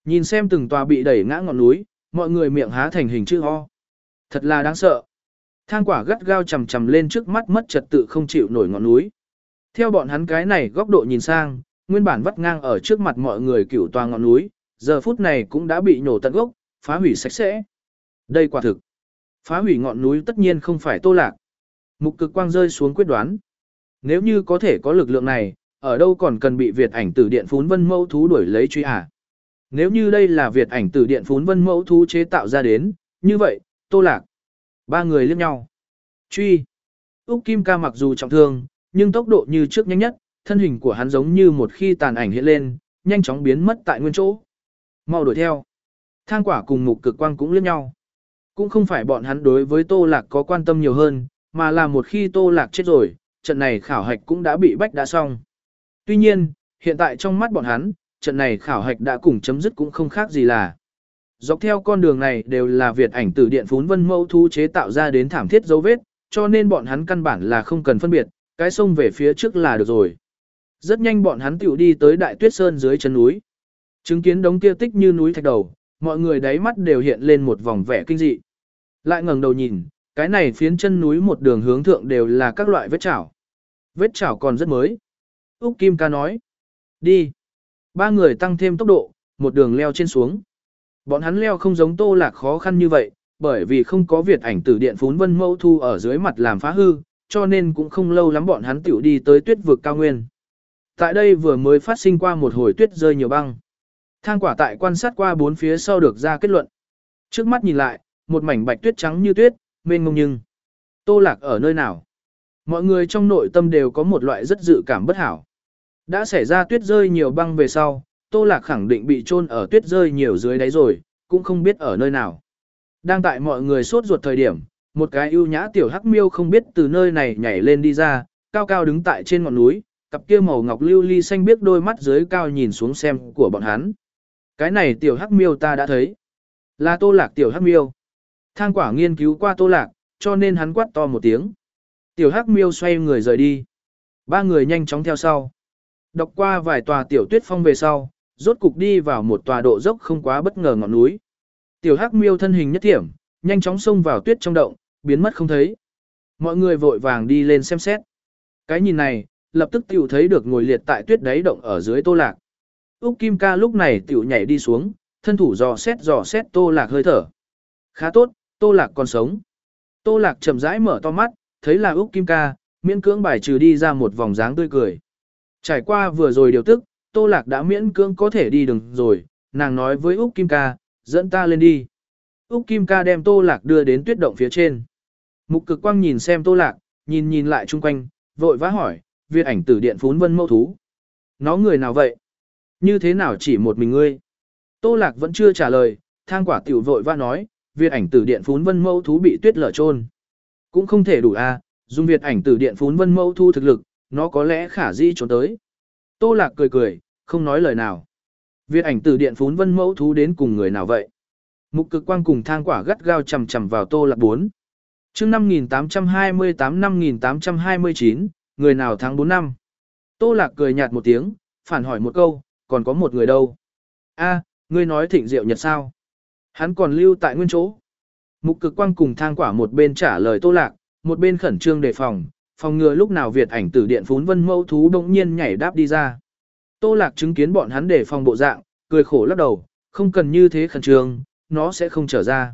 Nhìn xem từng tòa bị đẩy ngã ngọn núi, mọi người miệng há thành hình chữ O. Thật là đáng sợ. Thang quả gắt gao chầm chầm lên trước mắt mất trật tự không chịu nổi ngọn núi. Theo bọn hắn cái này góc độ nhìn sang, nguyên bản vắt ngang ở trước mặt mọi người cửu tòa ngọn núi, giờ phút này cũng đã bị nhổ tận gốc, phá hủy sạch sẽ. Đây quả thực. Phá hủy ngọn núi tất nhiên không phải Tô Lạc. Mục Cực Quang rơi xuống quyết đoán. Nếu như có thể có lực lượng này, ở đâu còn cần bị Việt ảnh tử điện phún vân mẫu thú đuổi lấy truy à? Nếu như đây là Việt ảnh tử điện phún vân mẫu thú chế tạo ra đến, như vậy, Tô Lạc. Ba người liếc nhau. Truy. Úc Kim Ca mặc dù trọng thương, nhưng tốc độ như trước nhanh nhất, thân hình của hắn giống như một khi tàn ảnh hiện lên, nhanh chóng biến mất tại nguyên chỗ. Mau đuổi theo. Thang quả cùng Mục Cực Quang cũng liếc nhau. Cũng không phải bọn hắn đối với Tô Lạc có quan tâm nhiều hơn, mà là một khi Tô Lạc chết rồi, trận này khảo hạch cũng đã bị bách đã xong. Tuy nhiên, hiện tại trong mắt bọn hắn, trận này khảo hạch đã cùng chấm dứt cũng không khác gì là. Dọc theo con đường này đều là Việt ảnh tử điện phún vân mẫu thú chế tạo ra đến thảm thiết dấu vết, cho nên bọn hắn căn bản là không cần phân biệt, cái sông về phía trước là được rồi. Rất nhanh bọn hắn tiểu đi tới Đại Tuyết Sơn dưới chân núi. Chứng kiến đống kia tích như núi thạch đầu, mọi người đáy mắt đều hiện lên một vòng vẻ kinh dị. Lại ngẩng đầu nhìn, cái này phiến chân núi một đường hướng thượng đều là các loại vết chảo. Vết chảo còn rất mới. Úc Kim Ca nói. Đi. Ba người tăng thêm tốc độ, một đường leo trên xuống. Bọn hắn leo không giống Tô Lạc khó khăn như vậy, bởi vì không có Việt ảnh tử điện phún vân mẫu thu ở dưới mặt làm phá hư, cho nên cũng không lâu lắm bọn hắn tiểu đi tới tuyết vực cao nguyên. Tại đây vừa mới phát sinh qua một hồi tuyết rơi nhiều băng. Thang quả tại quan sát qua bốn phía sau được ra kết luận. Trước mắt nhìn lại, một mảnh bạch tuyết trắng như tuyết, mênh mông nhưng. Tô Lạc ở nơi nào? Mọi người trong nội tâm đều có một loại rất dự cảm bất hảo. Đã xảy ra tuyết rơi nhiều băng về sau, Tô Lạc khẳng định bị chôn ở tuyết rơi nhiều dưới đáy rồi, cũng không biết ở nơi nào. Đang tại mọi người sốt ruột thời điểm, một cái ưu nhã tiểu hắc miêu không biết từ nơi này nhảy lên đi ra, cao cao đứng tại trên ngọn núi, cặp kia màu ngọc lưu ly xanh biếc đôi mắt dưới cao nhìn xuống xem của bọn hắn. Cái này tiểu hắc miêu ta đã thấy. Là Tô Lạc tiểu hắc miêu. Thang quả nghiên cứu qua Tô Lạc, cho nên hắn quát to một tiếng. Tiểu hắc miêu xoay người rời đi. Ba người nhanh chóng theo sau. Đọc qua vài tòa tiểu tuyết phong về sau, rốt cục đi vào một tòa độ dốc không quá bất ngờ ngọn núi. Tiểu hắc miêu thân hình nhất thiểm, nhanh chóng xông vào tuyết trong động, biến mất không thấy. Mọi người vội vàng đi lên xem xét. Cái nhìn này, lập tức tiểu thấy được ngồi liệt tại tuyết đáy động ở dưới Tô Lạc. Úc Kim Ca lúc này tiểu nhảy đi xuống, thân thủ dò xét dò xét Tô Lạc hơi thở. Khá tốt, Tô Lạc còn sống. Tô Lạc chậm rãi mở to mắt, thấy là Úc Kim Ca, miễn cưỡng bài trừ đi ra một vòng dáng tươi cười. Trải qua vừa rồi điều tức, Tô Lạc đã miễn cưỡng có thể đi đường rồi, nàng nói với Úc Kim Ca, dẫn ta lên đi. Úc Kim Ca đem Tô Lạc đưa đến tuyết động phía trên. Mục Cực Quang nhìn xem Tô Lạc, nhìn nhìn lại chung quanh, vội vã hỏi, Việt ảnh tử điện phún vân mẫu thú. Nó người nào vậy? Như thế nào chỉ một mình ngươi? Tô Lạc vẫn chưa trả lời, thang quả tiểu vội vã nói, Việt ảnh tử điện phún vân mẫu thú bị tuyết lở trôn. Cũng không thể đủ à, dùng Việt ảnh tử điện phún vân mẫu thú thực lực, nó có lẽ khả dĩ trốn tới. Tô Lạc cười cười, không nói lời nào. Việt ảnh tử điện phún vân mẫu thú đến cùng người nào vậy? Mục Cực Quang cùng thang quả gắt gao chầm chầm vào Tô Lạc bốn. Chương năm nghìn tám trăm hai mươi tám năm nghìn tám trăm hai mươi chín, người nào thắng bốn năm. Tô Lạc cười nhạt một tiếng, phản hỏi một câu, còn có một người đâu? A, ngươi nói Thịnh Diệu Nhật sao? Hắn còn lưu tại nguyên chỗ. Mục Cực Quang cùng thang quả một bên trả lời Tô Lạc, một bên khẩn trương đề phòng, phòng ngừa lúc nào Việt ảnh tử điện phún vân mẫu thú bỗng nhiên nhảy đáp đi ra. Tô Lạc chứng kiến bọn hắn đề phòng bộ dạng, cười khổ lắc đầu, không cần như thế khẩn trương, nó sẽ không trở ra.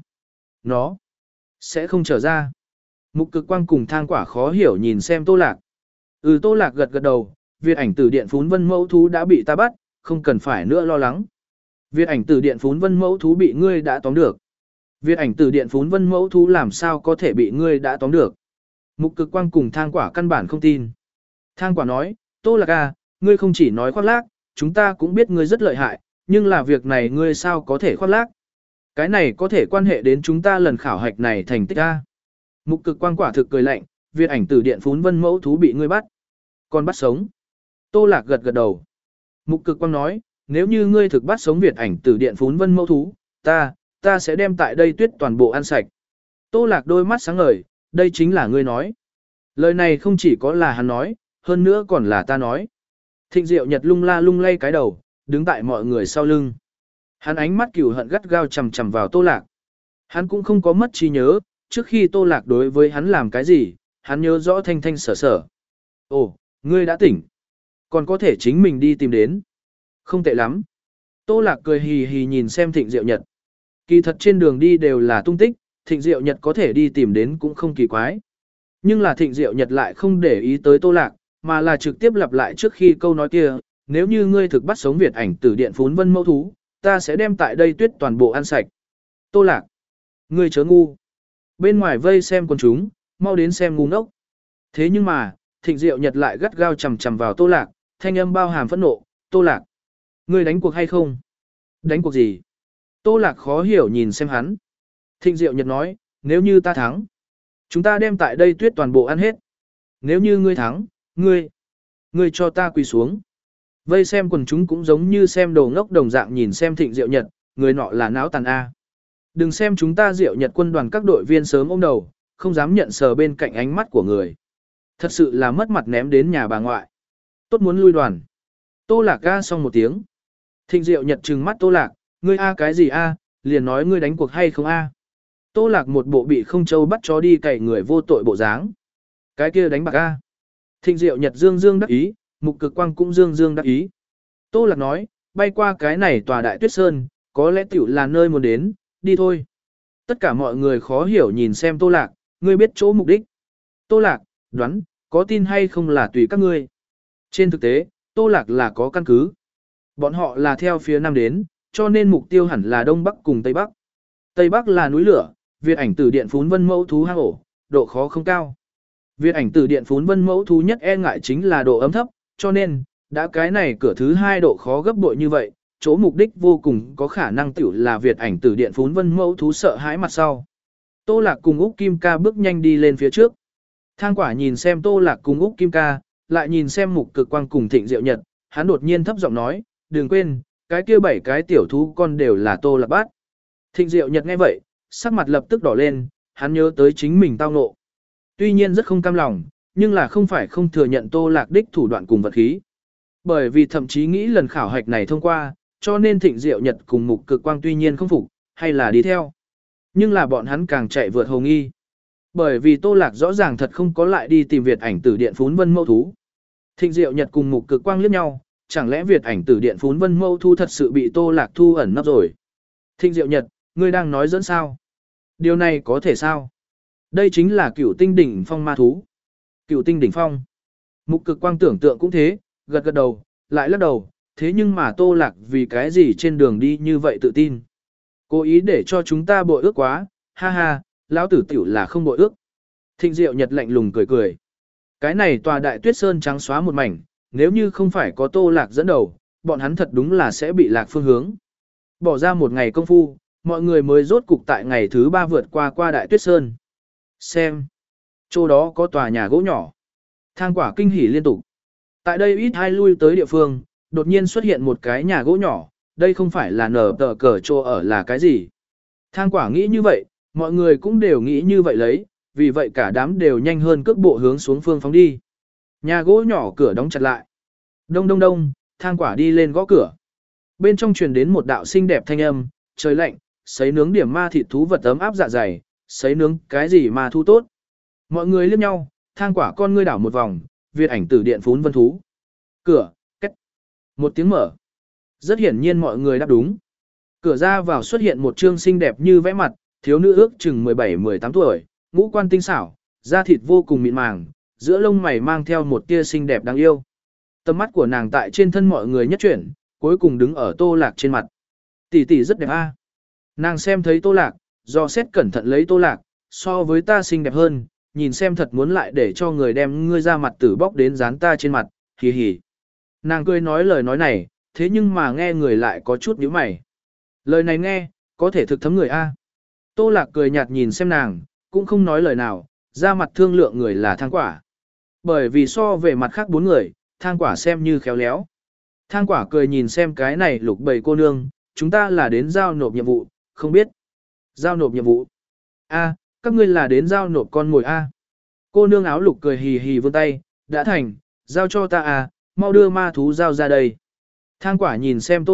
Nó sẽ không trở ra. Mục Cực Quang cùng thang quả khó hiểu nhìn xem Tô Lạc. Ừ, Tô Lạc gật gật đầu, Việt ảnh tử điện phún vân mẫu thú đã bị ta bắt, không cần phải nữa lo lắng. Việt ảnh tử điện phún vân mẫu thú bị ngươi đã tóm được. Việt ảnh tử điện phún vân mẫu thú làm sao có thể bị ngươi đã tóm được. Mục Cực Quang cùng thang quả căn bản không tin. Thang quả nói, Tô Lạc à, ngươi không chỉ nói khoác lác, chúng ta cũng biết ngươi rất lợi hại, nhưng là việc này ngươi sao có thể khoác lác. Cái này có thể quan hệ đến chúng ta lần khảo hạch này thành tích a. Mục Cực Quang quả thực cười lạnh, Việt ảnh tử điện phún vân mẫu thú bị ngươi bắt. Còn bắt sống. Tô Lạc gật gật đầu. Mục Cực Quang nói, nếu như ngươi thực bắt sống Việt ảnh tử điện phún vân mẫu thú, ta, ta sẽ đem tại đây tuyết toàn bộ ăn sạch. Tô Lạc đôi mắt sáng ngời, đây chính là ngươi nói. Lời này không chỉ có là hắn nói, hơn nữa còn là ta nói. Thịnh Diệu Nhật lung la lung lay cái đầu, đứng tại mọi người sau lưng. Hắn ánh mắt cừu hận gắt gao chằm chằm vào Tô Lạc. Hắn cũng không có mất trí nhớ, trước khi Tô Lạc đối với hắn làm cái gì, hắn nhớ rõ thanh thanh sở sở. Ồ, ngươi đã tỉnh. Còn có thể chính mình đi tìm đến. Không tệ lắm. Tô Lạc cười hì hì nhìn xem Thịnh Diệu Nhật. Kỳ thật trên đường đi đều là tung tích, Thịnh Diệu Nhật có thể đi tìm đến cũng không kỳ quái. Nhưng là Thịnh Diệu Nhật lại không để ý tới Tô Lạc, mà là trực tiếp lặp lại trước khi câu nói kia, nếu như ngươi thực bắt sống Việt ảnh tử điện phún vân mẫu thú, ta sẽ đem tại đây tuyết toàn bộ ăn sạch. Tô Lạc, ngươi chớ ngu. Bên ngoài vây xem con chúng, mau đến xem ngu ngốc. Thế nhưng mà, Thịnh Diệu Nhật lại gắt gao chằm chằm vào Tô Lạc, thanh âm bao hàm phẫn nộ, Tô Lạc, ngươi đánh cuộc hay không? Đánh cuộc gì? Tô Lạc khó hiểu nhìn xem hắn. Thịnh Diệu Nhật nói, nếu như ta thắng, chúng ta đem tại đây tuyết toàn bộ ăn hết. Nếu như ngươi thắng, ngươi, ngươi cho ta quỳ xuống. Vây xem quần chúng cũng giống như xem đồ ngốc đồng dạng nhìn xem Thịnh Diệu Nhật, người nọ là não tàn A. Đừng xem chúng ta Diệu Nhật quân đoàn các đội viên sớm ôm đầu, không dám nhận sờ bên cạnh ánh mắt của người. Thật sự là mất mặt ném đến nhà bà ngoại. Tốt muốn lui đoàn. Tô Lạc ga xong một tiếng. Thịnh Diệu Nhật trừng mắt Tô Lạc, ngươi A cái gì A, liền nói ngươi đánh cuộc hay không A. Tô Lạc một bộ bị không châu bắt chó đi cày người vô tội bộ dáng. Cái kia đánh bạc A. Thịnh Diệu Nhật dương dương đắc ý, Mục Cực Quang cũng dương dương đắc ý. Tô Lạc nói, bay qua cái này tòa đại tuyết sơn, có lẽ tiểu là nơi muốn đến, đi thôi. Tất cả mọi người khó hiểu nhìn xem Tô Lạc, ngươi biết chỗ mục đích. Tô Lạc, đoán, có tin hay không là tùy các ngươi. Trên thực tế, Tô Lạc là có căn cứ. Bọn họ là theo phía nam đến, cho nên mục tiêu hẳn là Đông Bắc cùng Tây Bắc. Tây Bắc là núi lửa, Việt ảnh tử điện phún vân mẫu thú hang ổ, độ khó không cao. Việt ảnh tử điện phún vân mẫu thú nhất e ngại chính là độ ấm thấp, cho nên, đã cái này cửa thứ hai độ khó gấp bội như vậy, chỗ mục đích vô cùng có khả năng tiểu là Việt ảnh tử điện phún vân mẫu thú sợ hãi mặt sau. Tô Lạc cùng Úc Kim Ca bước nhanh đi lên phía trước. Thang Quả nhìn xem Tô Lạc cùng Úc Kim Ca, lại nhìn xem Mục Cực Quang cùng Thịnh Diệu Nhật, hắn đột nhiên thấp giọng nói, đừng quên, cái kia bảy cái tiểu thú con đều là Tô Lạc bắt. Thịnh Diệu Nhật nghe vậy, sắc mặt lập tức đỏ lên, hắn nhớ tới chính mình tao ngộ. Tuy nhiên rất không cam lòng, nhưng là không phải không thừa nhận Tô Lạc đích thủ đoạn cùng vật khí. Bởi vì thậm chí nghĩ lần khảo hạch này thông qua, cho nên Thịnh Diệu Nhật cùng Mục Cực Quang tuy nhiên không phục, hay là đi theo. Nhưng là bọn hắn càng chạy vượt hồ nghi. Bởi vì Tô Lạc rõ ràng thật không có lại đi tìm Việt ảnh tử điện phún vân mẫu thú. Thịnh Diệu Nhật cùng Mục Cực Quang liếc nhau, chẳng lẽ Việt ảnh tử điện phún vân mẫu thú thật sự bị Tô Lạc thu ẩn nấp rồi. Thịnh Diệu Nhật, ngươi đang nói dẫn sao? Điều này có thể sao? Đây chính là cửu tinh đỉnh phong ma thú. Cửu tinh đỉnh phong. Mục Cực Quang tưởng tượng cũng thế, gật gật đầu, lại lắc đầu, thế nhưng mà Tô Lạc vì cái gì trên đường đi như vậy tự tin. Cố ý để cho chúng ta bội ước quá, ha ha, lão tử tiểu là không bội ước. Thịnh Diệu Nhật lạnh lùng cười cười. Cái này tòa đại tuyết sơn trắng xóa một mảnh, nếu như không phải có Tô Lạc dẫn đầu, bọn hắn thật đúng là sẽ bị lạc phương hướng. Bỏ ra một ngày công phu, mọi người mới rốt cục tại ngày thứ ba vượt qua qua đại tuyết sơn. Xem, chỗ đó có tòa nhà gỗ nhỏ. Thang Quả kinh hỉ liên tục. Tại đây ít hai lui tới địa phương, đột nhiên xuất hiện một cái nhà gỗ nhỏ, đây không phải là nở tờ cờ chỗ ở là cái gì. Thang Quả nghĩ như vậy, mọi người cũng đều nghĩ như vậy lấy, vì vậy cả đám đều nhanh hơn cước bộ hướng xuống phương phóng đi. Nhà gỗ nhỏ cửa đóng chặt lại. Đông đông đông, Thang Quả đi lên gõ cửa. Bên trong truyền đến một đạo xinh đẹp thanh âm, trời lạnh, sấy nướng điểm ma thịt thú vật ấm áp dạ dày, sấy nướng cái gì mà thu tốt. Mọi người liếc nhau, Thang Quả con ngươi đảo một vòng, Việt ảnh tử điện phún vân thú. Cửa, cách. Một tiếng mở. Rất hiển nhiên mọi người đáp đúng. Cửa ra vào xuất hiện một trương xinh đẹp như vẽ mặt, thiếu nữ ước chừng mười bảy mười tám tuổi, ngũ quan tinh xảo, da thịt vô cùng mịn màng, giữa lông mày mang theo một tia xinh đẹp đáng yêu. Tầm mắt của nàng tại trên thân mọi người nhất chuyển, cuối cùng đứng ở Tô Lạc trên mặt. Tỷ tỷ rất đẹp a. Nàng xem thấy Tô Lạc, do xét cẩn thận lấy Tô Lạc, so với ta xinh đẹp hơn, nhìn xem thật muốn lại để cho người đem ngươi ra mặt tử bóc đến dán ta trên mặt, hì hì. Nàng cười nói lời nói này, thế nhưng mà nghe người lại có chút nhíu mày. Lời này nghe, có thể thực thấm người a. Tô Lạc cười nhạt nhìn xem nàng, cũng không nói lời nào, ra mặt thương lượng người là Thang Quả. Bởi vì so về mặt khác bốn người, Thang Quả xem như khéo léo. Thang Quả cười nhìn xem cái này lục bầy cô nương, chúng ta là đến giao nộp nhiệm vụ, không biết. Giao nộp nhiệm vụ. A, các ngươi là đến giao nộp con mồi A. Cô nương áo lục cười hì hì vươn tay, đã thành, giao cho ta à, mau đưa ma thú giao ra đây. Thang Quả nhìn xem Tô Lạc,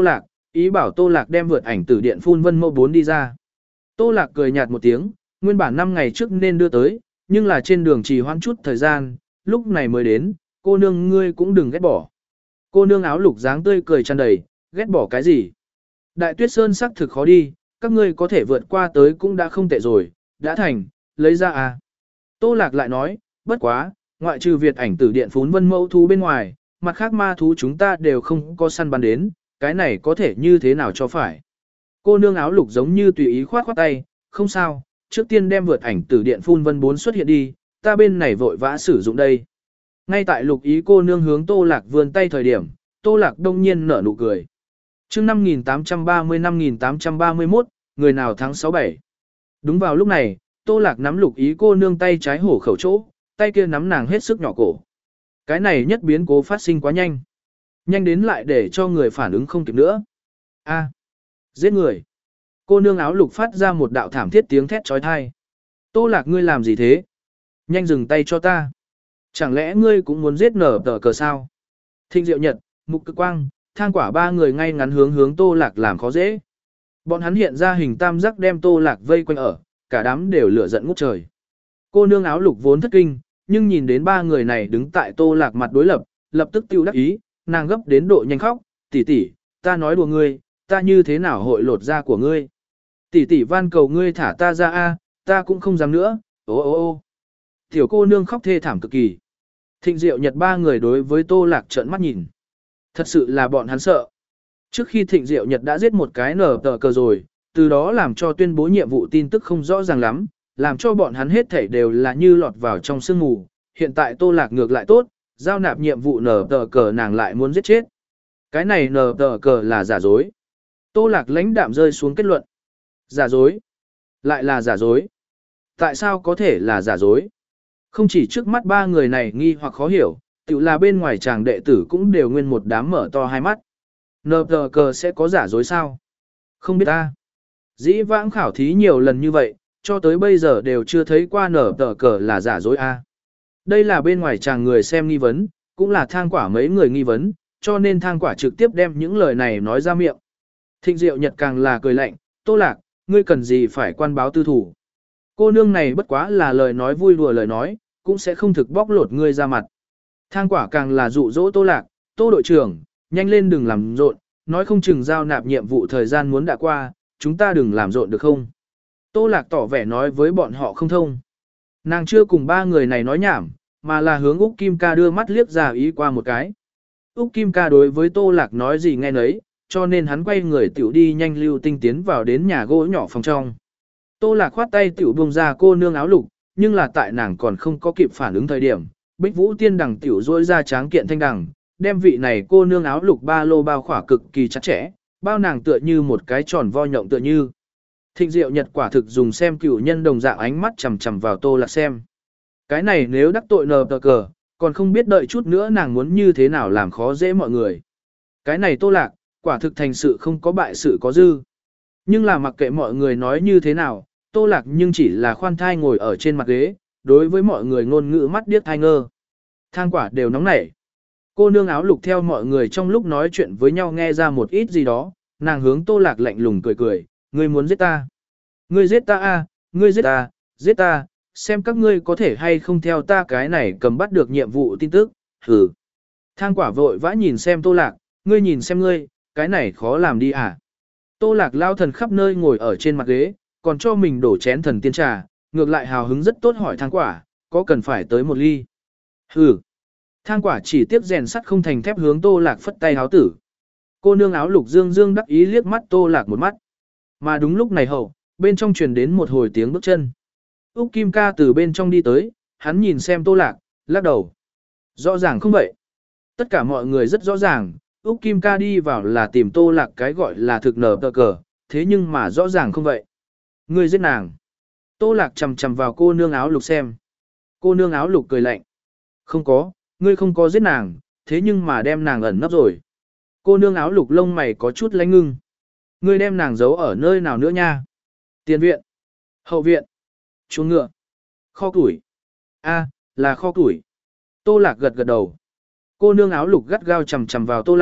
ý bảo Tô Lạc đem vượt ảnh tử điện phun vân mẫu bốn đi ra. Tô Lạc cười nhạt một tiếng, nguyên bản năm ngày trước nên đưa tới, nhưng là trên đường trì hoãn chút thời gian, lúc này mới đến, cô nương ngươi cũng đừng ghét bỏ. Cô nương áo lục dáng tươi cười tràn đầy, ghét bỏ cái gì? Đại tuyết sơn sắc thực khó đi, các ngươi có thể vượt qua tới cũng đã không tệ rồi, đã thành, lấy ra à. Tô Lạc lại nói, bất quá, ngoại trừ Việt ảnh tử điện phún vân mẫu thú bên ngoài, mặt khác ma thú chúng ta đều không có săn bắn đến, cái này có thể như thế nào cho phải. Cô nương áo lục giống như tùy ý khoát khoát tay, không sao, trước tiên đem vượt ảnh tử điện phun vân bốn xuất hiện đi, ta bên này vội vã sử dụng đây. Ngay tại lục ý cô nương hướng Tô Lạc vươn tay thời điểm, Tô Lạc đông nhiên nở nụ cười. Chương năm nghìn tám trăm ba mươi năm nghìn tám trăm ba mươi mốt, người nào thắng sáu bảy. Đúng vào lúc này, Tô Lạc nắm lục ý cô nương tay trái hổ khẩu chỗ, tay kia nắm nàng hết sức nhỏ cổ. Cái này nhất biến cố phát sinh quá nhanh. Nhanh đến lại để cho người phản ứng không kịp nữa. A, giết người. Cô nương áo lục phát ra một đạo thảm thiết tiếng thét chói tai. Tô Lạc ngươi làm gì thế? Nhanh dừng tay cho ta. Chẳng lẽ ngươi cũng muốn giết nở tờ cờ sao? Thịnh Diệu Nhật, Mục Cực Quang, Thang Quả ba người ngay ngắn hướng hướng Tô Lạc làm khó dễ. Bọn hắn hiện ra hình tam giác đem Tô Lạc vây quanh ở, cả đám đều lửa giận ngút trời. Cô nương áo lục vốn thất kinh, nhưng nhìn đến ba người này đứng tại Tô Lạc mặt đối lập, lập tức tiêu đắc ý, nàng gấp đến độ nhanh khóc, tỷ tỷ, ta nói đùa ngươi, ta như thế nào hội lột da của ngươi. Tỷ tỷ van cầu ngươi thả ta ra a, ta cũng không dám nữa, ô ô ô. Tiểu cô nương khóc thê thảm cực kỳ. Thịnh Diệu Nhật ba người đối với Tô Lạc trợn mắt nhìn. Thật sự là bọn hắn sợ. Trước khi Thịnh Diệu Nhật đã giết một cái nở tờ cờ rồi, từ đó làm cho tuyên bố nhiệm vụ tin tức không rõ ràng lắm, làm cho bọn hắn hết thảy đều là như lọt vào trong sương mù. Hiện tại Tô Lạc ngược lại tốt, giao nạp nhiệm vụ nở tờ cờ nàng lại muốn giết chết. Cái này nở tờ cờ là giả dối. Tô Lạc lãnh đạm rơi xuống kết luận. Giả dối. Lại là giả dối. Tại sao có thể là giả dối? Không chỉ trước mắt ba người này nghi hoặc khó hiểu, tự là bên ngoài chàng đệ tử cũng đều nguyên một đám mở to hai mắt. Nờ tờ cờ sẽ có giả dối sao? Không biết ta. Dĩ vãng khảo thí nhiều lần như vậy, cho tới bây giờ đều chưa thấy qua nở tờ cờ là giả dối a. Đây là bên ngoài chàng người xem nghi vấn, cũng là Thang Quả mấy người nghi vấn, cho nên Thang Quả trực tiếp đem những lời này nói ra miệng. Thịnh Diệu Nhật càng là cười lạnh, Tô Lạc, ngươi cần gì phải quan báo tư thủ. Cô nương này bất quá là lời nói vui đùa lời nói, cũng sẽ không thực bóc lột ngươi ra mặt. Thang Quả càng là dụ dỗ Tô Lạc, Tô đội trưởng, nhanh lên đừng làm rộn, nói không chừng giao nạp nhiệm vụ thời gian muốn đã qua, chúng ta đừng làm rộn được không? Tô Lạc tỏ vẻ nói với bọn họ không thông. Nàng chưa cùng ba người này nói nhảm, mà là hướng Úc Kim Ca đưa mắt liếc ra ý qua một cái. Úc Kim Ca đối với Tô Lạc nói gì nghe nấy, cho nên hắn quay người tiểu đi nhanh lưu tinh tiến vào đến nhà gỗ nhỏ phòng trong. Tô Lạc khoát tay tiểu buông ra cô nương áo lục, nhưng là tại nàng còn không có kịp phản ứng thời điểm, Bích Vũ Tiên đằng tiểu rỗi ra tráng kiện thanh đằng, đem vị này cô nương áo lục ba lô bao khỏa cực kỳ chặt chẽ, bao nàng tựa như một cái tròn vo nhộng tựa như. Thịnh Diệu Nhật quả thực dùng xem cửu nhân đồng dạng ánh mắt chằm chằm vào Tô Lạc xem. Cái này nếu đắc tội nờ tờ cờ, còn không biết đợi chút nữa nàng muốn như thế nào làm khó dễ mọi người. Cái này Tô Lạc, quả thực thành sự không có bại sự có dư. Nhưng là mặc kệ mọi người nói như thế nào, Tô Lạc nhưng chỉ là khoan thai ngồi ở trên mặt ghế, đối với mọi người ngôn ngữ mắt điếc thai ngơ. Thang Quả đều nóng nảy. Cô nương áo lục theo mọi người trong lúc nói chuyện với nhau nghe ra một ít gì đó, nàng hướng Tô Lạc lạnh lùng cười cười, ngươi muốn giết ta. Ngươi giết ta a, ngươi giết ta, giết ta, xem các ngươi có thể hay không theo ta cái này cầm bắt được nhiệm vụ tin tức, hừ. Thang Quả vội vã nhìn xem Tô Lạc, ngươi nhìn xem ngươi, cái này khó làm đi à. Tô Lạc lao thần khắp nơi ngồi ở trên mặt ghế, còn cho mình đổ chén thần tiên trà, ngược lại hào hứng rất tốt hỏi Thang Quả, có cần phải tới một ly? Hừ. Thang Quả chỉ tiếp rèn sắt không thành thép hướng Tô Lạc phất tay háo tử. Cô nương áo lục dương dương đắc ý liếc mắt Tô Lạc một mắt. Mà đúng lúc này hậu, bên trong truyền đến một hồi tiếng bước chân. Úc Kim Ca từ bên trong đi tới, hắn nhìn xem Tô Lạc, lắc đầu. Rõ ràng không vậy. Tất cả mọi người rất rõ ràng, Úc Kim Ca đi vào là tìm Tô Lạc cái gọi là thực nở tờ cờ, thế nhưng mà rõ ràng không vậy. Ngươi giết nàng. Tô Lạc chầm chầm vào cô nương áo lục xem. Cô nương áo lục cười lạnh. Không có, ngươi không có giết nàng, thế nhưng mà đem nàng ẩn nấp rồi. Cô nương áo lục lông mày có chút lánh ngưng. Ngươi đem nàng giấu ở nơi nào nữa nha? Tiền viện. Hậu viện. Chuồng ngựa. Kho củi. A, là kho củi. Tô Lạc gật gật đầu. Cô nương áo lục gắt gao chầm chầm vào Tô Lạc,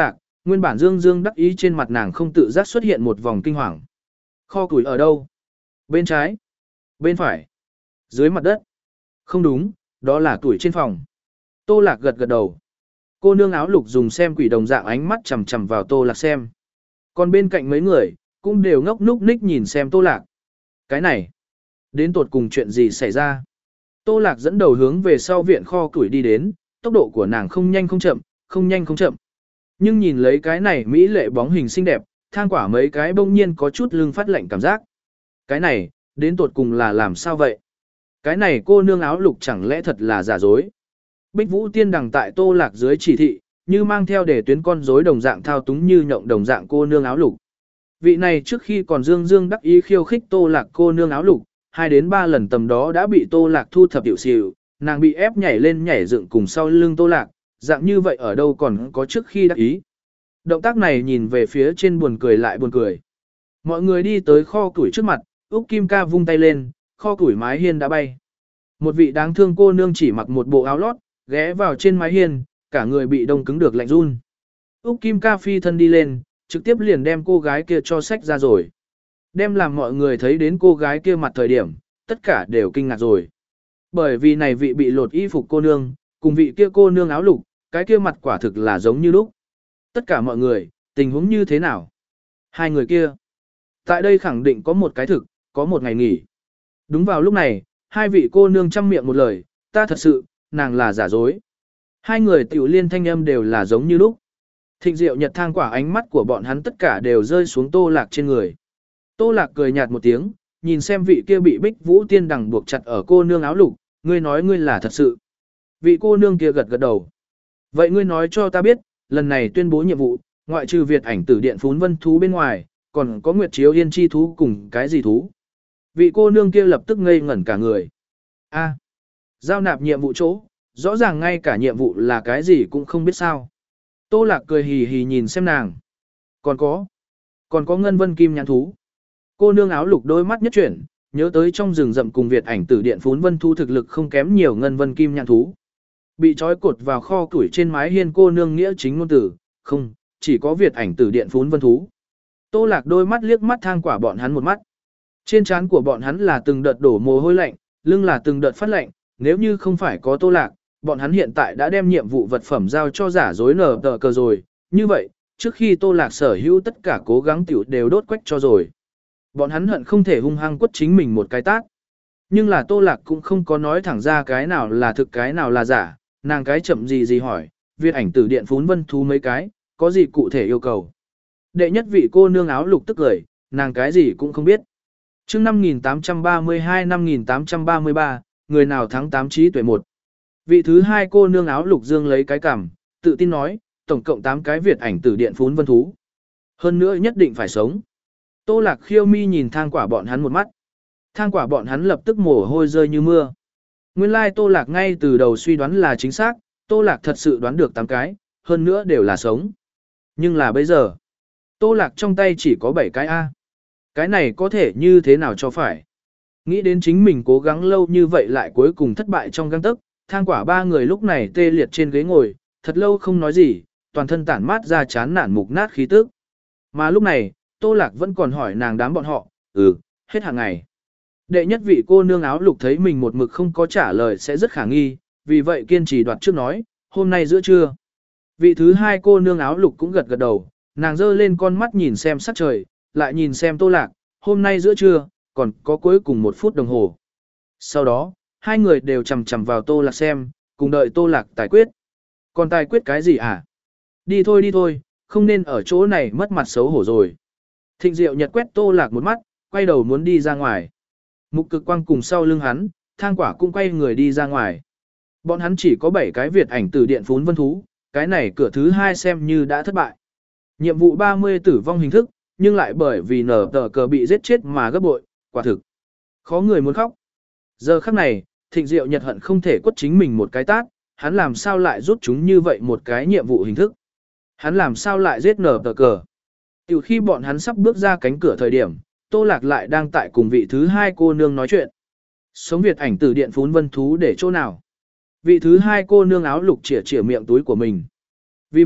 Nguyên bản dương dương đắc ý trên mặt nàng không tự giác xuất hiện một vòng kinh hoàng. Kho củi ở đâu? Bên trái? Bên phải? Dưới mặt đất? Không đúng, đó là tuổi trên phòng. Tô Lạc gật gật đầu. Cô nương áo lục dùng xem quỷ đồng dạng ánh mắt chằm chằm vào Tô Lạc xem. Còn bên cạnh mấy người, cũng đều ngốc núc ních nhìn xem Tô Lạc. Cái này, đến tột cùng chuyện gì xảy ra? Tô Lạc dẫn đầu hướng về sau viện kho củi đi đến, tốc độ của nàng không nhanh không chậm, không nhanh không chậm. Nhưng nhìn lấy cái này mỹ lệ bóng hình xinh đẹp, thang quả mấy cái bỗng nhiên có chút lưng phát lạnh cảm giác. Cái này, đến tột cùng là làm sao vậy? Cái này cô nương áo lục chẳng lẽ thật là giả dối? Bích Vũ Tiên đằng tại Tô Lạc dưới chỉ thị, như mang theo để tuyến con rối đồng dạng thao túng như nhộng đồng dạng cô nương áo lục. Vị này trước khi còn dương dương đắc ý khiêu khích Tô Lạc cô nương áo lục, hai đến ba lần tầm đó đã bị Tô Lạc thu thập tiểu xỉu, nàng bị ép nhảy lên nhảy dựng cùng sau lưng Tô Lạc, dạng như vậy ở đâu còn có trước khi đắc ý. Động tác này nhìn về phía trên buồn cười lại buồn cười. Mọi người đi tới kho củi trước mặt, Úc Kim Ca vung tay lên, kho củi mái hiên đã bay. Một vị đáng thương cô nương chỉ mặc một bộ áo lót, ghé vào trên mái hiên, cả người bị đông cứng được lạnh run. Úc Kim Ca phi thân đi lên, trực tiếp liền đem cô gái kia cho xách ra rồi. Đem làm mọi người thấy đến cô gái kia mặt thời điểm, tất cả đều kinh ngạc rồi. Bởi vì này vị bị lột y phục cô nương, cùng vị kia cô nương áo lục, cái kia mặt quả thực là giống như lúc. Tất cả mọi người, tình huống như thế nào? Hai người kia. Tại đây khẳng định có một cái thực, có một ngày nghỉ. Đúng vào lúc này, hai vị cô nương chăm miệng một lời, ta thật sự, nàng là giả dối. Hai người tiểu liên thanh âm đều là giống như lúc. Thịnh Diệu Nhật thang quả ánh mắt của bọn hắn tất cả đều rơi xuống Tô Lạc trên người. Tô Lạc cười nhạt một tiếng, nhìn xem vị kia bị Bích Vũ Tiên đằng buộc chặt ở cô nương áo lục, ngươi nói ngươi là thật sự. Vị cô nương kia gật gật đầu. Vậy ngươi nói cho ta biết, lần này tuyên bố nhiệm vụ, ngoại trừ Việt ảnh tử điện phún vân thú bên ngoài, còn có Nguyệt Chiếu Yên chi thú cùng cái gì thú? Vị cô nương kia lập tức ngây ngẩn cả người. A, giao nạp nhiệm vụ chỗ, rõ ràng ngay cả nhiệm vụ là cái gì cũng không biết sao. Tô Lạc cười hì hì nhìn xem nàng. Còn có, còn có ngân vân kim nhãn thú. Cô nương áo lục đôi mắt nhất chuyển, nhớ tới trong rừng rậm cùng Việt ảnh tử điện phún vân thú thực lực không kém nhiều ngân vân kim nhãn thú. Bị trói cột vào kho củi trên mái hiên cô nương nghĩa chính ngôn tử, không, chỉ có Việt ảnh tử điện phún vân thú. Tô Lạc đôi mắt liếc mắt thang quả bọn hắn một mắt. Trên trán của bọn hắn là từng đợt đổ mồ hôi lạnh, lưng là từng đợt phát lạnh, nếu như không phải có Tô Lạc, bọn hắn hiện tại đã đem nhiệm vụ vật phẩm giao cho giả dối nở tờ cờ rồi, như vậy, trước khi Tô Lạc sở hữu tất cả cố gắng tiểu đều đốt quách cho rồi. Bọn hắn hận không thể hung hăng quất chính mình một cái tát. Nhưng là Tô Lạc cũng không có nói thẳng ra cái nào là thực cái nào là giả, nàng cái chậm gì gì hỏi, Việt ảnh tử điện phún vân thú mấy cái, có gì cụ thể yêu cầu. Đệ nhất vị cô nương áo lục tức cười, nàng cái gì cũng không biết. Trước năm nghìn tám trăm ba mươi hai năm nghìn tám trăm ba mươi ba, người nào thắng tám trí tuệ một. Vị thứ hai cô nương áo lục dương lấy cái cằm, tự tin nói, tổng cộng tám cái Việt ảnh tử điện phún vân thú. Hơn nữa nhất định phải sống. Tô Lạc khiêu mi nhìn thang quả bọn hắn một mắt. Thang quả bọn hắn lập tức mồ hôi rơi như mưa. Nguyên lai Tô Lạc ngay từ đầu suy đoán là chính xác, Tô Lạc thật sự đoán được tám cái, hơn nữa đều là sống. Nhưng là bây giờ, Tô Lạc trong tay chỉ có bảy cái A. Cái này có thể như thế nào cho phải. Nghĩ đến chính mình cố gắng lâu như vậy lại cuối cùng thất bại trong găng tấc, thang quả ba người lúc này tê liệt trên ghế ngồi, thật lâu không nói gì, toàn thân tản mát ra chán nản mục nát khí tức. Mà lúc này, Tô Lạc vẫn còn hỏi nàng đám bọn họ, ừ, hết hàng ngày. Đệ nhất vị cô nương áo lục thấy mình một mực không có trả lời sẽ rất khả nghi, vì vậy kiên trì đoạt trước nói, hôm nay giữa trưa. Vị thứ hai cô nương áo lục cũng gật gật đầu, nàng giơ lên con mắt nhìn xem sắc trời, lại nhìn xem Tô Lạc, hôm nay giữa trưa, còn có cuối cùng một phút đồng hồ. Sau đó, hai người đều chầm chầm vào Tô Lạc xem, cùng đợi Tô Lạc tài quyết. Còn tài quyết cái gì à? Đi thôi đi thôi, không nên ở chỗ này mất mặt xấu hổ rồi. Thịnh Diệu Nhật quét Tô Lạc một mắt, quay đầu muốn đi ra ngoài. Mục Cực Quang cùng sau lưng hắn, thang quả cũng quay người đi ra ngoài. Bọn hắn chỉ có bảy cái Việt ảnh tử điện phún vân thú, cái này cửa thứ hai xem như đã thất bại. Nhiệm vụ ba mươi tử vong hình thức, nhưng lại bởi vì nở tờ cờ bị giết chết mà gấp bội, quả thực. Khó người muốn khóc. Giờ khắc này, Thịnh Diệu Nhật hận không thể quất chính mình một cái tát, hắn làm sao lại rút chúng như vậy một cái nhiệm vụ hình thức. Hắn làm sao lại giết nở tờ cờ. Từ khi bọn hắn sắp bước ra cánh cửa thời điểm, Tô Lạc lại đang tại cùng vị thứ hai cô nương nói chuyện. Sống Việt ảnh tử điện phún vân thú để chỗ nào? Vị thứ hai cô nương áo lục chỉa chỉa miệng túi của mình. Vì vậy,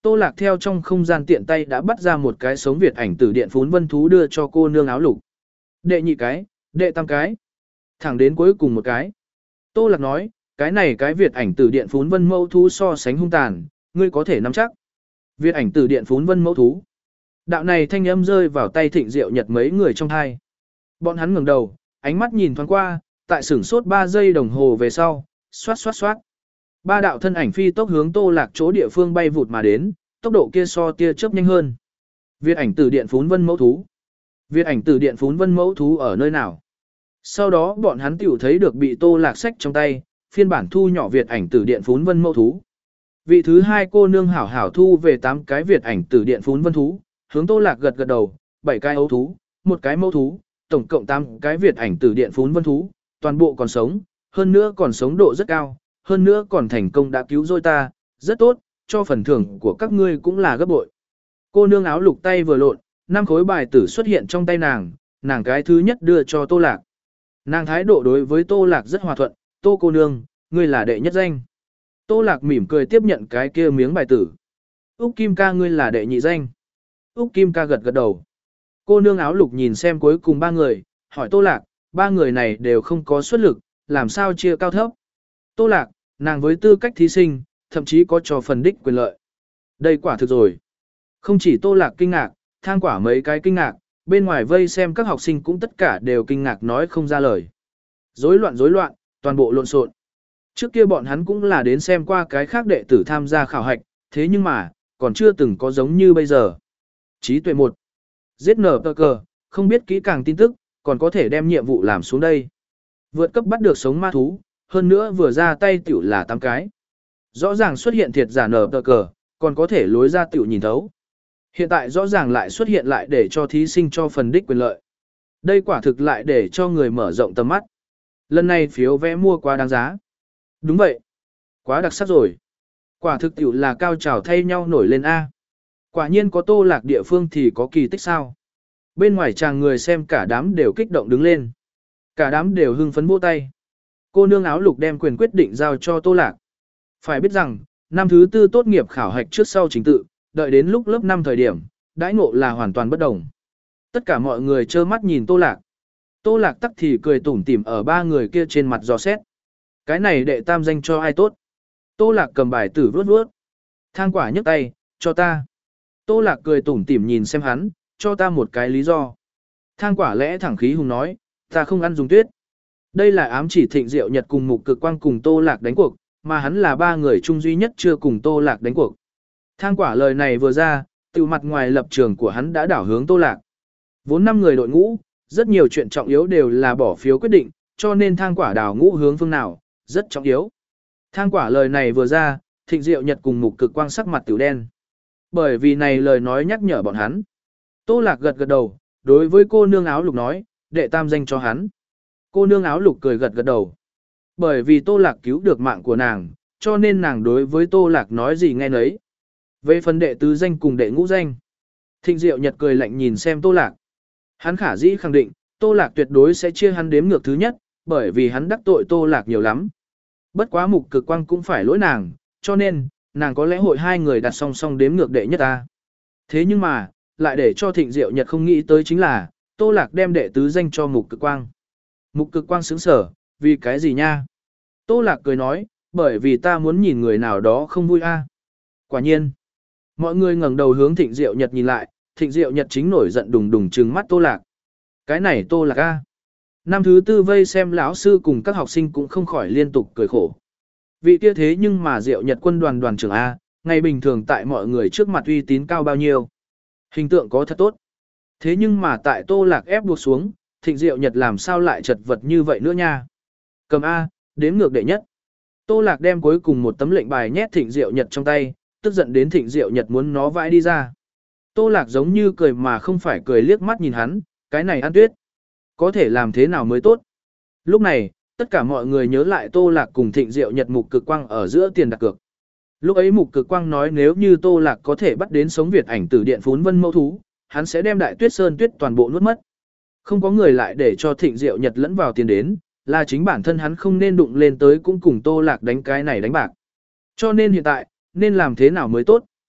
Tô Lạc theo trong không gian tiện tay đã bắt ra một cái sống Việt ảnh tử điện phún vân thú đưa cho cô nương áo lục. Đệ nhị cái, đệ tam cái, thẳng đến cuối cùng một cái. Tô Lạc nói, cái này cái Việt ảnh tử điện phún vân mẫu thú so sánh hung tàn, ngươi có thể nắm chắc. Việt ảnh tử điện phún vân mẫu thú. Đạo này thanh âm rơi vào tay Thịnh Diệu Nhật mấy người trong hai. Bọn hắn ngẩng đầu, ánh mắt nhìn thoáng qua, tại sửng sốt ba giây đồng hồ về sau, xoát xoát xoát. Ba đạo thân ảnh phi tốc hướng Tô Lạc chỗ địa phương bay vụt mà đến, tốc độ kia so tia chớp nhanh hơn. Việt ảnh tử điện phún vân mẫu thú. Việt ảnh tử điện phún vân mẫu thú ở nơi nào? Sau đó bọn hắn tiểu thấy được bị Tô Lạc xách trong tay, phiên bản thu nhỏ Việt ảnh tử điện phún vân mẫu thú. Vị thứ hai cô nương hảo hảo thu về tám cái Việt ảnh tử điện phún vân thú, hướng Tô Lạc gật gật đầu, bảy cái ấu thú, một cái mẫu thú, tổng cộng tám cái Việt ảnh tử điện phún vân thú, toàn bộ còn sống, hơn nữa còn sống độ rất cao, hơn nữa còn thành công đã cứu rồi ta, rất tốt, cho phần thưởng của các ngươi cũng là gấp bội. Cô nương áo lục tay vừa lộn, năm khối bài tử xuất hiện trong tay nàng, nàng cái thứ nhất đưa cho Tô Lạc. Nàng thái độ đối với Tô Lạc rất hòa thuận, Tô cô nương, ngươi là đệ nhất danh. Tô Lạc mỉm cười tiếp nhận cái kia miếng bài tử. Úc Kim ca ngươi là đệ nhị danh. Úc Kim ca gật gật đầu. Cô nương áo lục nhìn xem cuối cùng ba người, hỏi Tô Lạc, ba người này đều không có xuất lực, làm sao chia cao thấp. Tô Lạc, nàng với tư cách thí sinh, thậm chí có cho phần đích quyền lợi. Đây quả thực rồi. Không chỉ Tô Lạc kinh ngạc, Thang Quả mấy cái kinh ngạc, bên ngoài vây xem các học sinh cũng tất cả đều kinh ngạc nói không ra lời. Rối loạn rối loạn, toàn bộ lộn xộn. Trước kia bọn hắn cũng là đến xem qua cái khác đệ tử tham gia khảo hạch, thế nhưng mà, còn chưa từng có giống như bây giờ. Trí tuệ một. Giết nở tờ cờ, không biết kỹ càng tin tức, còn có thể đem nhiệm vụ làm xuống đây. Vượt cấp bắt được sống ma thú, hơn nữa vừa ra tay tiểu là tám cái. Rõ ràng xuất hiện thiệt giả nở tờ cờ, còn có thể lối ra tiểu nhìn thấu. Hiện tại rõ ràng lại xuất hiện lại để cho thí sinh cho phần đích quyền lợi. Đây quả thực lại để cho người mở rộng tầm mắt. Lần này phiếu vé mua quá đáng giá. Đúng vậy. Quá đặc sắc rồi. Quả thực tiểu là cao trào thay nhau nổi lên A. Quả nhiên có Tô Lạc địa phương thì có kỳ tích sao. Bên ngoài chàng người xem cả đám đều kích động đứng lên. Cả đám đều hưng phấn vỗ tay. Cô nương áo lục đem quyền quyết định giao cho Tô Lạc. Phải biết rằng, năm thứ tư tốt nghiệp khảo hạch trước sau chính tự, đợi đến lúc lớp năm thời điểm, đãi ngộ là hoàn toàn bất đồng. Tất cả mọi người trơ mắt nhìn Tô Lạc. Tô Lạc tắc thì cười tủm tỉm ở ba người kia trên mặt dò xét. Cái này đệ tam danh cho ai tốt? Tô Lạc cầm bài tử vuốt vuốt. Thang Quả nhấc tay, cho ta. Tô Lạc cười tủm tỉm nhìn xem hắn, cho ta một cái lý do. Thang Quả lẽ thẳng khí hùng nói, ta không ăn dùng tuyết. Đây là ám chỉ Thịnh Diệu Nhật cùng Mục Cực Quang cùng Tô Lạc đánh cuộc, mà hắn là ba người chung duy nhất chưa cùng Tô Lạc đánh cuộc. Thang Quả lời này vừa ra, tự mặt ngoài lập trường của hắn đã đảo hướng Tô Lạc. Vốn năm người đội ngũ, rất nhiều chuyện trọng yếu đều là bỏ phiếu quyết định, cho nên Thang Quả đảo ngũ hướng phương nào, rất trọng yếu. Thang Quả lời này vừa ra, Thịnh Diệu Nhật cùng Mục Cực Quang sắc mặt tiểu đen. Bởi vì này lời nói nhắc nhở bọn hắn. Tô Lạc gật gật đầu, đối với cô nương áo lục nói, đệ tam danh cho hắn. Cô nương áo lục cười gật gật đầu. Bởi vì Tô Lạc cứu được mạng của nàng, cho nên nàng đối với Tô Lạc nói gì nghe nấy. Về phần đệ tứ danh cùng đệ ngũ danh, Thịnh Diệu Nhật cười lạnh nhìn xem Tô Lạc. Hắn khả dĩ khẳng định, Tô Lạc tuyệt đối sẽ chia hắn đếm ngược thứ nhất, bởi vì hắn đắc tội Tô Lạc nhiều lắm. Bất quá Mục Cực Quang cũng phải lỗi nàng, cho nên, nàng có lẽ hội hai người đặt song song đếm ngược đệ nhất ta. Thế nhưng mà, lại để cho Thịnh Diệu Nhật không nghĩ tới chính là, Tô Lạc đem đệ tứ danh cho Mục Cực Quang. Mục Cực Quang sững sở, vì cái gì nha? Tô Lạc cười nói, bởi vì ta muốn nhìn người nào đó không vui a. Quả nhiên, mọi người ngẩng đầu hướng Thịnh Diệu Nhật nhìn lại, Thịnh Diệu Nhật chính nổi giận đùng đùng trừng mắt Tô Lạc. Cái này Tô Lạc a. Năm thứ tư vây xem lão sư cùng các học sinh cũng không khỏi liên tục cười khổ. Vị kia thế nhưng mà Diệu Nhật quân đoàn đoàn trưởng A, ngày bình thường tại mọi người trước mặt uy tín cao bao nhiêu. Hình tượng có thật tốt. Thế nhưng mà tại Tô Lạc ép buộc xuống, Thịnh Diệu Nhật làm sao lại chật vật như vậy nữa nha. Cầm A, đếm ngược đệ nhất. Tô Lạc đem cuối cùng một tấm lệnh bài nhét Thịnh Diệu Nhật trong tay, tức giận đến Thịnh Diệu Nhật muốn nó vãi đi ra. Tô Lạc giống như cười mà không phải cười liếc mắt nhìn hắn, cái này ăn tuyết. Có thể làm thế nào mới tốt. Lúc này, tất cả mọi người nhớ lại Tô Lạc cùng Thịnh Diệu Nhật Mục Cực Quang ở giữa tiền đặt cược. Lúc ấy Mục Cực Quang nói nếu như Tô Lạc có thể bắt đến sống Việt ảnh tử điện phún vân mẫu thú, hắn sẽ đem đại tuyết sơn tuyết toàn bộ nuốt mất. Không có người lại để cho Thịnh Diệu Nhật lẫn vào tiền đến, là chính bản thân hắn không nên đụng lên tới cũng cùng Tô Lạc đánh cái này đánh bạc. Cho nên hiện tại, nên làm thế nào mới tốt?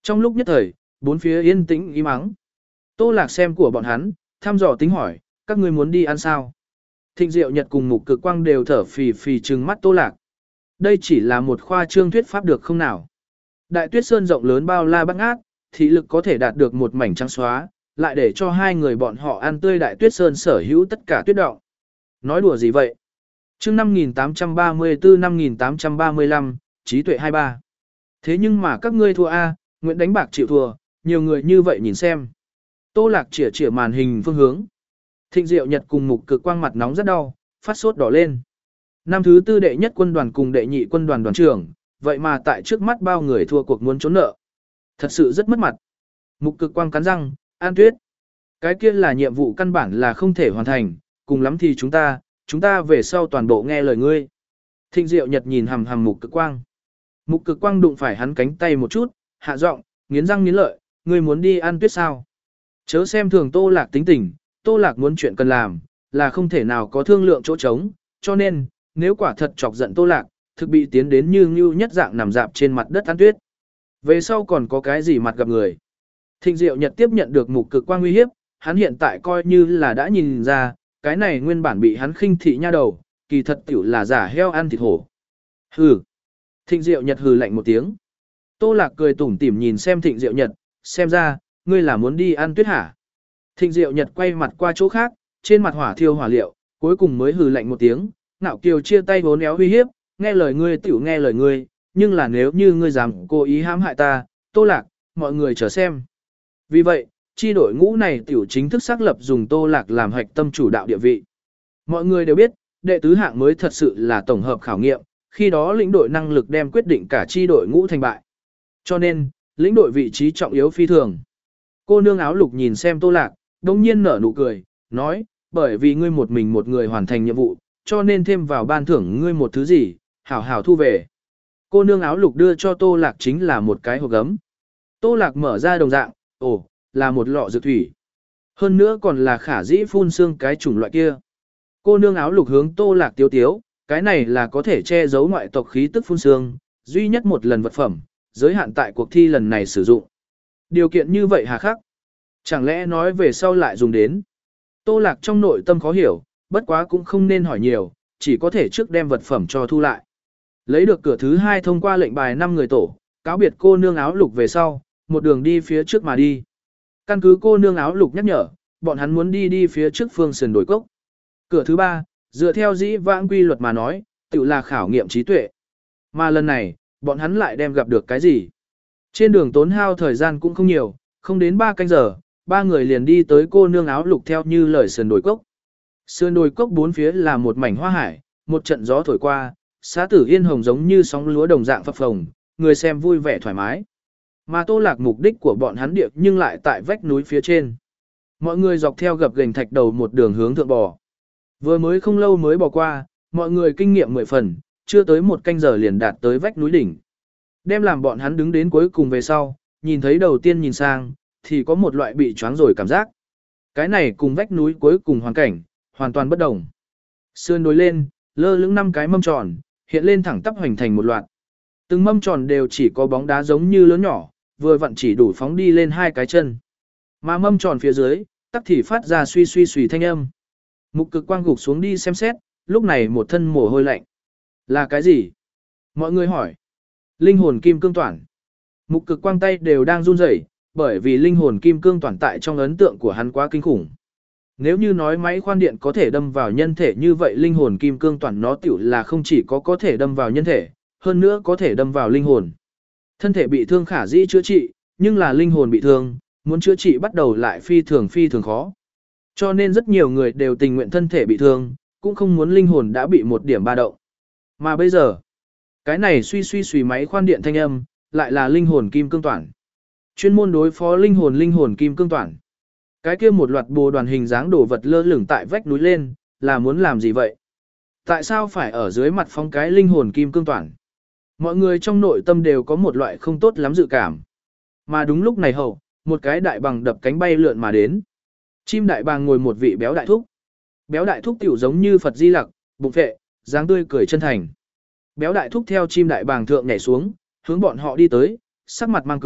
Trong lúc nhất thời, bốn phía yên tĩnh im ắng. Tô Lạc xem của bọn hắn, thăm dò tính hỏi, các ngươi muốn đi ăn sao? Thịnh Diệu Nhật cùng Mục Cực Quang đều thở phì phì trừng mắt Tô Lạc. Đây chỉ là một khoa trương thuyết pháp được không nào? Đại Tuyết Sơn rộng lớn bao la bát ngát, thị lực có thể đạt được một mảnh trắng xóa, lại để cho hai người bọn họ ăn tươi Đại Tuyết Sơn sở hữu tất cả tuyết động. Nói đùa gì vậy? Chương năm nghìn tám trăm ba mươi tư năm nghìn tám trăm ba mươi lăm, trí tuệ hai mươi ba. Thế nhưng mà các ngươi thua a, Nguyễn đánh bạc chịu thua, nhiều người như vậy nhìn xem. Tô Lạc chĩa chĩa màn hình phương hướng. Thịnh Diệu Nhật cùng Mục Cực Quang mặt nóng rất đau, phát sốt đỏ lên. Năm thứ tư đệ nhất quân đoàn cùng đệ nhị quân đoàn đoàn trưởng, vậy mà tại trước mắt bao người thua cuộc muốn trốn nợ. Thật sự rất mất mặt. Mục Cực Quang cắn răng, An Tuyết. Cái kia là nhiệm vụ căn bản là không thể hoàn thành, cùng lắm thì chúng ta, chúng ta về sau toàn bộ nghe lời ngươi. Thịnh Diệu Nhật nhìn hằm hằm Mục Cực Quang. Mục Cực Quang đụng phải hắn cánh tay một chút, hạ giọng, nghiến răng nghiến lợi, ngươi muốn đi An Tuyết sao? Chớ xem thường Tô Lạc tính tình, Tô Lạc muốn chuyện cần làm, là không thể nào có thương lượng chỗ trống, cho nên, nếu quả thật chọc giận Tô Lạc, thực bị tiến đến như ngưu nhất dạng nằm dạp trên mặt đất An Tuyết. Về sau còn có cái gì mặt gặp người. Thịnh Diệu Nhật tiếp nhận được Mục Cực Quang uy hiếp, hắn hiện tại coi như là đã nhìn ra, cái này nguyên bản bị hắn khinh thị nha đầu, kỳ thật tiểu là giả heo ăn thịt hổ. Hừ. Thịnh Diệu Nhật hừ lạnh một tiếng. Tô Lạc cười tủm tỉm nhìn xem Thịnh Diệu Nhật, xem ra, ngươi là muốn đi An Tuyết hả? Thịnh Diệu Nhật quay mặt qua chỗ khác, trên mặt hỏa thiêu hỏa liệu, cuối cùng mới hừ lạnh một tiếng, ngạo kiều chia tay vốn éo uy hiếp, nghe lời ngươi tiểu nghe lời ngươi, nhưng là nếu như ngươi dám cố ý hãm hại ta, Tô Lạc, mọi người chờ xem. Vì vậy, chi đội ngũ này tiểu chính thức xác lập dùng Tô Lạc làm hạch tâm chủ đạo địa vị. Mọi người đều biết, đệ tứ hạng mới thật sự là tổng hợp khảo nghiệm, khi đó lĩnh đội năng lực đem quyết định cả chi đội ngũ thành bại. Cho nên, lĩnh đội vị trí trọng yếu phi thường. Cô nương áo lục nhìn xem Tô Lạc, đồng nhiên nở nụ cười, nói, bởi vì ngươi một mình một người hoàn thành nhiệm vụ, cho nên thêm vào ban thưởng ngươi một thứ gì, hảo hảo thu về. Cô nương áo lục đưa cho Tô Lạc chính là một cái hộp gấm. Tô Lạc mở ra đồng dạng, ồ, là một lọ dược thủy. Hơn nữa còn là khả dĩ phun xương cái chủng loại kia. Cô nương áo lục hướng Tô Lạc tiếu tiếu, cái này là có thể che giấu ngoại tộc khí tức phun xương, duy nhất một lần vật phẩm, giới hạn tại cuộc thi lần này sử dụng. Điều kiện như vậy hà khắc. Chẳng lẽ nói về sau lại dùng đến. Tô Lạc trong nội tâm khó hiểu, bất quá cũng không nên hỏi nhiều, chỉ có thể trước đem vật phẩm cho thu lại. Lấy được cửa thứ hai thông qua lệnh bài năm người tổ, cáo biệt cô nương áo lục về sau, một đường đi phía trước mà đi. Căn cứ cô nương áo lục nhắc nhở, bọn hắn muốn đi đi phía trước phương sườn đồi cốc. Cửa thứ ba, dựa theo dĩ vãng quy luật mà nói, tự là khảo nghiệm trí tuệ. Mà lần này, bọn hắn lại đem gặp được cái gì? Trên đường tốn hao thời gian cũng không nhiều, không đến ba canh giờ, ba người liền đi tới cô nương áo lục theo như lời sườn đồi cốc. Sườn đồi cốc bốn phía là một mảnh hoa hải, một trận gió thổi qua, xá tử yên hồng giống như sóng lúa đồng dạng phập phồng, người xem vui vẻ thoải mái. Mà Tô Lạc mục đích của bọn hắn điệp nhưng lại tại vách núi phía trên. Mọi người dọc theo gập ghềnh thạch đầu một đường hướng thượng bò. Vừa mới không lâu mới bò qua, mọi người kinh nghiệm mười phần, chưa tới một canh giờ liền đạt tới vách núi đỉnh. Đem làm bọn hắn đứng đến cuối cùng về sau, nhìn thấy đầu tiên nhìn sang, thì có một loại bị choáng rồi cảm giác. Cái này cùng vách núi cuối cùng hoàn cảnh, hoàn toàn bất đồng. Sườn đồi lên, lơ lửng năm cái mâm tròn, hiện lên thẳng tắp hoành thành một loạt. Từng mâm tròn đều chỉ có bóng đá giống như lớn nhỏ, vừa vặn chỉ đủ phóng đi lên hai cái chân. Mà mâm tròn phía dưới, tắc thì phát ra suy suy suy thanh âm. Mục Cực Quang gục xuống đi xem xét, lúc này một thân mồ hôi lạnh. Là cái gì? Mọi người hỏi. Linh hồn kim cương toản. Mục Cực Quang tay đều đang run rẩy, bởi vì linh hồn kim cương toản tại trong ấn tượng của hắn quá kinh khủng. Nếu như nói máy khoan điện có thể đâm vào nhân thể như vậy linh hồn kim cương toản nó tiểu là không chỉ có có thể đâm vào nhân thể, hơn nữa có thể đâm vào linh hồn. Thân thể bị thương khả dĩ chữa trị, nhưng là linh hồn bị thương, muốn chữa trị bắt đầu lại phi thường phi thường khó. Cho nên rất nhiều người đều tình nguyện thân thể bị thương, cũng không muốn linh hồn đã bị một điểm ba động. Mà bây giờ, cái này suy suy suy máy khoan điện thanh âm, lại là linh hồn kim cương toản. Chuyên môn đối phó linh hồn linh hồn kim cương toản. Cái kia một loạt bồ đoàn hình dáng đồ vật lơ lửng tại vách núi lên, là muốn làm gì vậy? Tại sao phải ở dưới mặt phong cái linh hồn kim cương toản? Mọi người trong nội tâm đều có một loại không tốt lắm dự cảm. Mà đúng lúc này hậu, một cái đại bàng đập cánh bay lượn mà đến. Chim đại bàng ngồi một vị béo đại thúc. Béo đại thúc tiểu giống như Phật Di Lặc, bụng vệ, dáng tươi cười chân thành. Béo đại thúc theo chim đại bàng thượng nhảy xuống, hướng bọn họ đi tới, sắc mặt mang cười,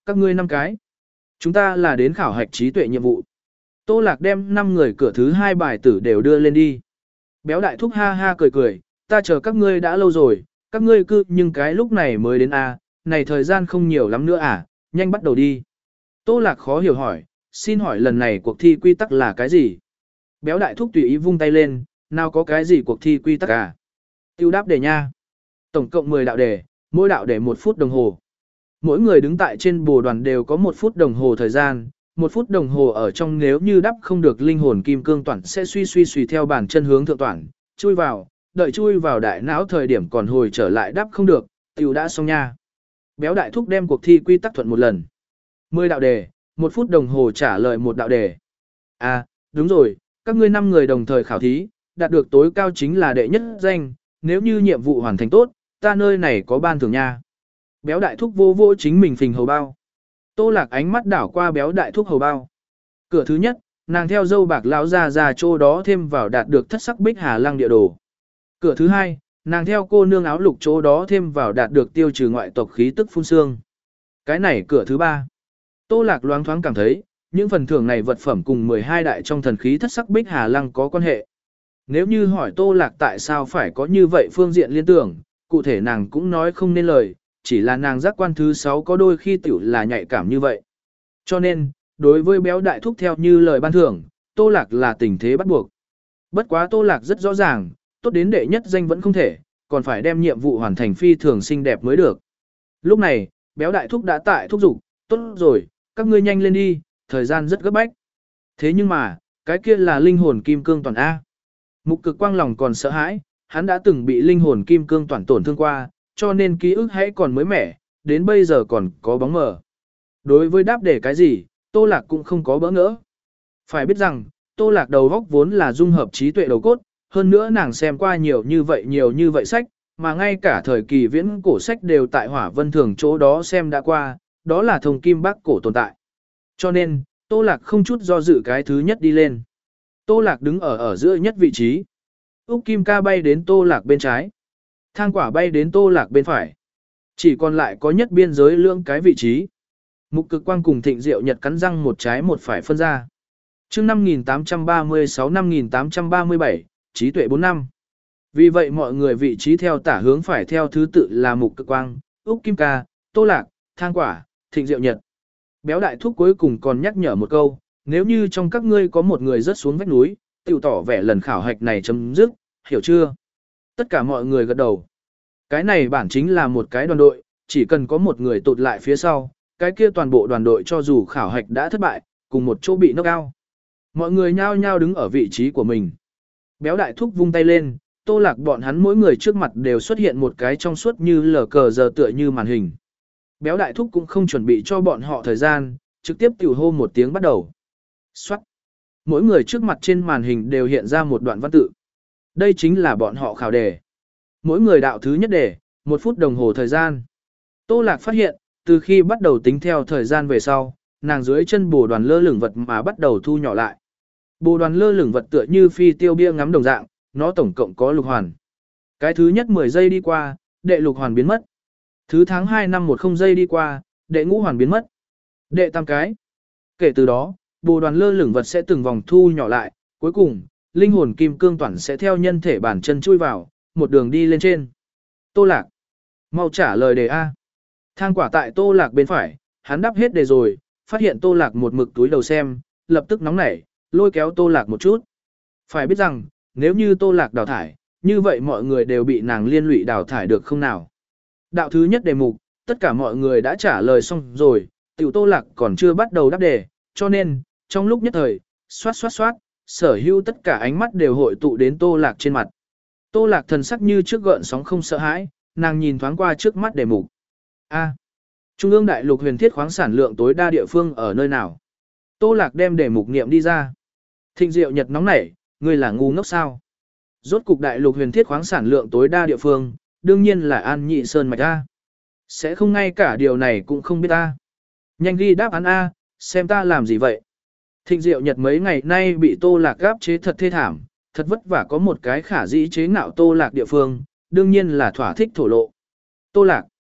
các ngươi năm cái. Chúng ta là đến khảo hạch trí tuệ nhiệm vụ. Tô Lạc đem năm người cửa thứ hai bài tử đều đưa lên đi. Béo đại thúc ha ha cười cười, ta chờ các ngươi đã lâu rồi, các ngươi cứ nhưng cái lúc này mới đến a, này thời gian không nhiều lắm nữa à, nhanh bắt đầu đi. Tô Lạc khó hiểu hỏi, xin hỏi lần này cuộc thi quy tắc là cái gì? Béo đại thúc tùy ý vung tay lên, nào có cái gì cuộc thi quy tắc à? Tiêu đáp đề nha. Tổng cộng mười đạo đề, mỗi đạo đề một phút đồng hồ. Mỗi người đứng tại trên bồ đoàn đều có một phút đồng hồ thời gian, một phút đồng hồ ở trong nếu như đáp không được linh hồn kim cương toản sẽ suy suy suy theo bàn chân hướng thượng toản, chui vào, đợi chui vào đại não thời điểm còn hồi trở lại đáp không được, tiểu đã xong nha. Béo đại thúc đem cuộc thi quy tắc thuận một lần. mười đạo đề, một phút đồng hồ trả lời một đạo đề. À, đúng rồi, các ngươi năm người đồng thời khảo thí, đạt được tối cao chính là đệ nhất danh, nếu như nhiệm vụ hoàn thành tốt, ta nơi này có ban thưởng nha. Béo đại thúc vô vô chính mình phình hầu bao. Tô Lạc ánh mắt đảo qua béo đại thúc hầu bao. Cửa thứ nhất, nàng theo dâu bạc lão ra ra chỗ đó thêm vào đạt được thất sắc bích hà lăng địa đồ. Cửa thứ hai, nàng theo cô nương áo lục chỗ đó thêm vào đạt được tiêu trừ ngoại tộc khí tức phun xương. Cái này cửa thứ ba. Tô Lạc loáng thoáng cảm thấy, những phần thưởng này vật phẩm cùng mười hai đại trong thần khí thất sắc bích hà lăng có quan hệ. Nếu như hỏi Tô Lạc tại sao phải có như vậy phương diện liên tưởng, cụ thể nàng cũng nói không nên lời, chỉ là nàng giác quan thứ sáu có đôi khi tiểu là nhạy cảm như vậy. Cho nên, đối với béo đại thúc theo như lời ban thưởng, Tô Lạc là tình thế bắt buộc. Bất quá Tô Lạc rất rõ ràng, tốt đến đệ nhất danh vẫn không thể, còn phải đem nhiệm vụ hoàn thành phi thường xinh đẹp mới được. Lúc này, béo đại thúc đã tại thúc giục, tốt rồi, các ngươi nhanh lên đi, thời gian rất gấp bách. Thế nhưng mà, cái kia là linh hồn kim cương toàn A. Mục cực quang lòng còn sợ hãi, hắn đã từng bị linh hồn kim cương toàn tổn thương qua, cho nên ký ức hãy còn mới mẻ, đến bây giờ còn có bóng mờ. Đối với đáp đề cái gì, Tô Lạc cũng không có bỡ ngỡ. Phải biết rằng, Tô Lạc đầu góc vốn là dung hợp trí tuệ đầu cốt, hơn nữa nàng xem qua nhiều như vậy nhiều như vậy sách, mà ngay cả thời kỳ viễn cổ sách đều tại Hỏa Vân Thường chỗ đó xem đã qua, đó là thông kim bác cổ tồn tại. Cho nên, Tô Lạc không chút do dự cái thứ nhất đi lên. Tô Lạc đứng ở ở giữa nhất vị trí. Úc Kim Ca bay đến Tô Lạc bên trái. Thang quả bay đến Tô Lạc bên phải. Chỉ còn lại có nhất biên giới lưỡng cái vị trí. Mục cực quang cùng Thịnh Diệu Nhật cắn răng một trái một phải phân ra. chương năm nghìn tám trăm ba mươi sáu năm nghìn tám trăm ba mươi bảy, trí tuệ bốn năm. Vì vậy mọi người vị trí theo tả hướng phải theo thứ tự là Mục cực quang, Úc Kim Ca, Tô Lạc, Thang quả, Thịnh Diệu Nhật. Béo đại thúc cuối cùng còn nhắc nhở một câu, nếu như trong các ngươi có một người rớt xuống vách núi, tiểu tỏ vẻ lần khảo hạch này chấm dứt, hiểu chưa? Tất cả mọi người gật đầu. Cái này bản chính là một cái đoàn đội, chỉ cần có một người tụt lại phía sau, cái kia toàn bộ đoàn đội cho dù khảo hạch đã thất bại, cùng một chỗ bị knock out. Mọi người nhao nhao đứng ở vị trí của mình. Béo đại thúc vung tay lên, Tô Lạc bọn hắn mỗi người trước mặt đều xuất hiện một cái trong suốt như lờ cờ giờ tựa như màn hình. Béo đại thúc cũng không chuẩn bị cho bọn họ thời gian, trực tiếp tiểu hô một tiếng bắt đầu. Xoát. Mỗi người trước mặt trên màn hình đều hiện ra một đoạn văn tự. Đây chính là bọn họ khảo đề. Mỗi người đạo thứ nhất đề, một phút đồng hồ thời gian. Tô Lạc phát hiện, từ khi bắt đầu tính theo thời gian về sau, nàng dưới chân bồ đoàn lơ lửng vật mà bắt đầu thu nhỏ lại. Bồ đoàn lơ lửng vật tựa như phi tiêu bia ngắm đồng dạng, nó tổng cộng có lục hoàn. Cái thứ nhất mười giây đi qua, đệ lục hoàn biến mất. Thứ tháng hai năm một không giây đi qua, đệ ngũ hoàn biến mất. Đệ tam cái. Kể từ đó, bồ đoàn lơ lửng vật sẽ từng vòng thu nhỏ lại, cuối cùng, linh hồn kim cương toàn sẽ theo nhân thể bản chân chui vào, một đường đi lên trên. Tô Lạc. Mau trả lời đề A. Thang quả tại Tô Lạc bên phải, hắn đáp hết đề rồi, phát hiện Tô Lạc một mực túi đầu xem, lập tức nóng nảy, lôi kéo Tô Lạc một chút. Phải biết rằng, nếu như Tô Lạc đào thải, như vậy mọi người đều bị nàng liên lụy đào thải được không nào. Đạo thứ nhất đề mục, tất cả mọi người đã trả lời xong rồi, tiểu Tô Lạc còn chưa bắt đầu đáp đề, cho nên, trong lúc nhất thời, xoát xoát xoát, sở hữu tất cả ánh mắt đều hội tụ đến Tô Lạc trên mặt. Tô Lạc thần sắc như trước gợn sóng không sợ hãi, nàng nhìn thoáng qua trước mắt đề mục. A. Trung ương đại lục huyền thiết khoáng sản lượng tối đa địa phương ở nơi nào? Tô Lạc đem đề mục niệm đi ra. Thịnh Diệu Nhật nóng nảy, ngươi là ngu ngốc sao? Rốt cục đại lục huyền thiết khoáng sản lượng tối đa địa phương, đương nhiên là An Nhị Sơn mạch A. Sẽ không ngay cả điều này cũng không biết A. Nhanh ghi đáp án A, xem ta làm gì vậy? Thịnh Diệu Nhật mấy ngày nay bị Tô Lạc gáp chế thật thê thảm, thật vất vả có một cái khả dĩ chế ngạo Tô Lạc địa phương, đương nhiên là thỏa thích thổ lộ. Tô Lạc.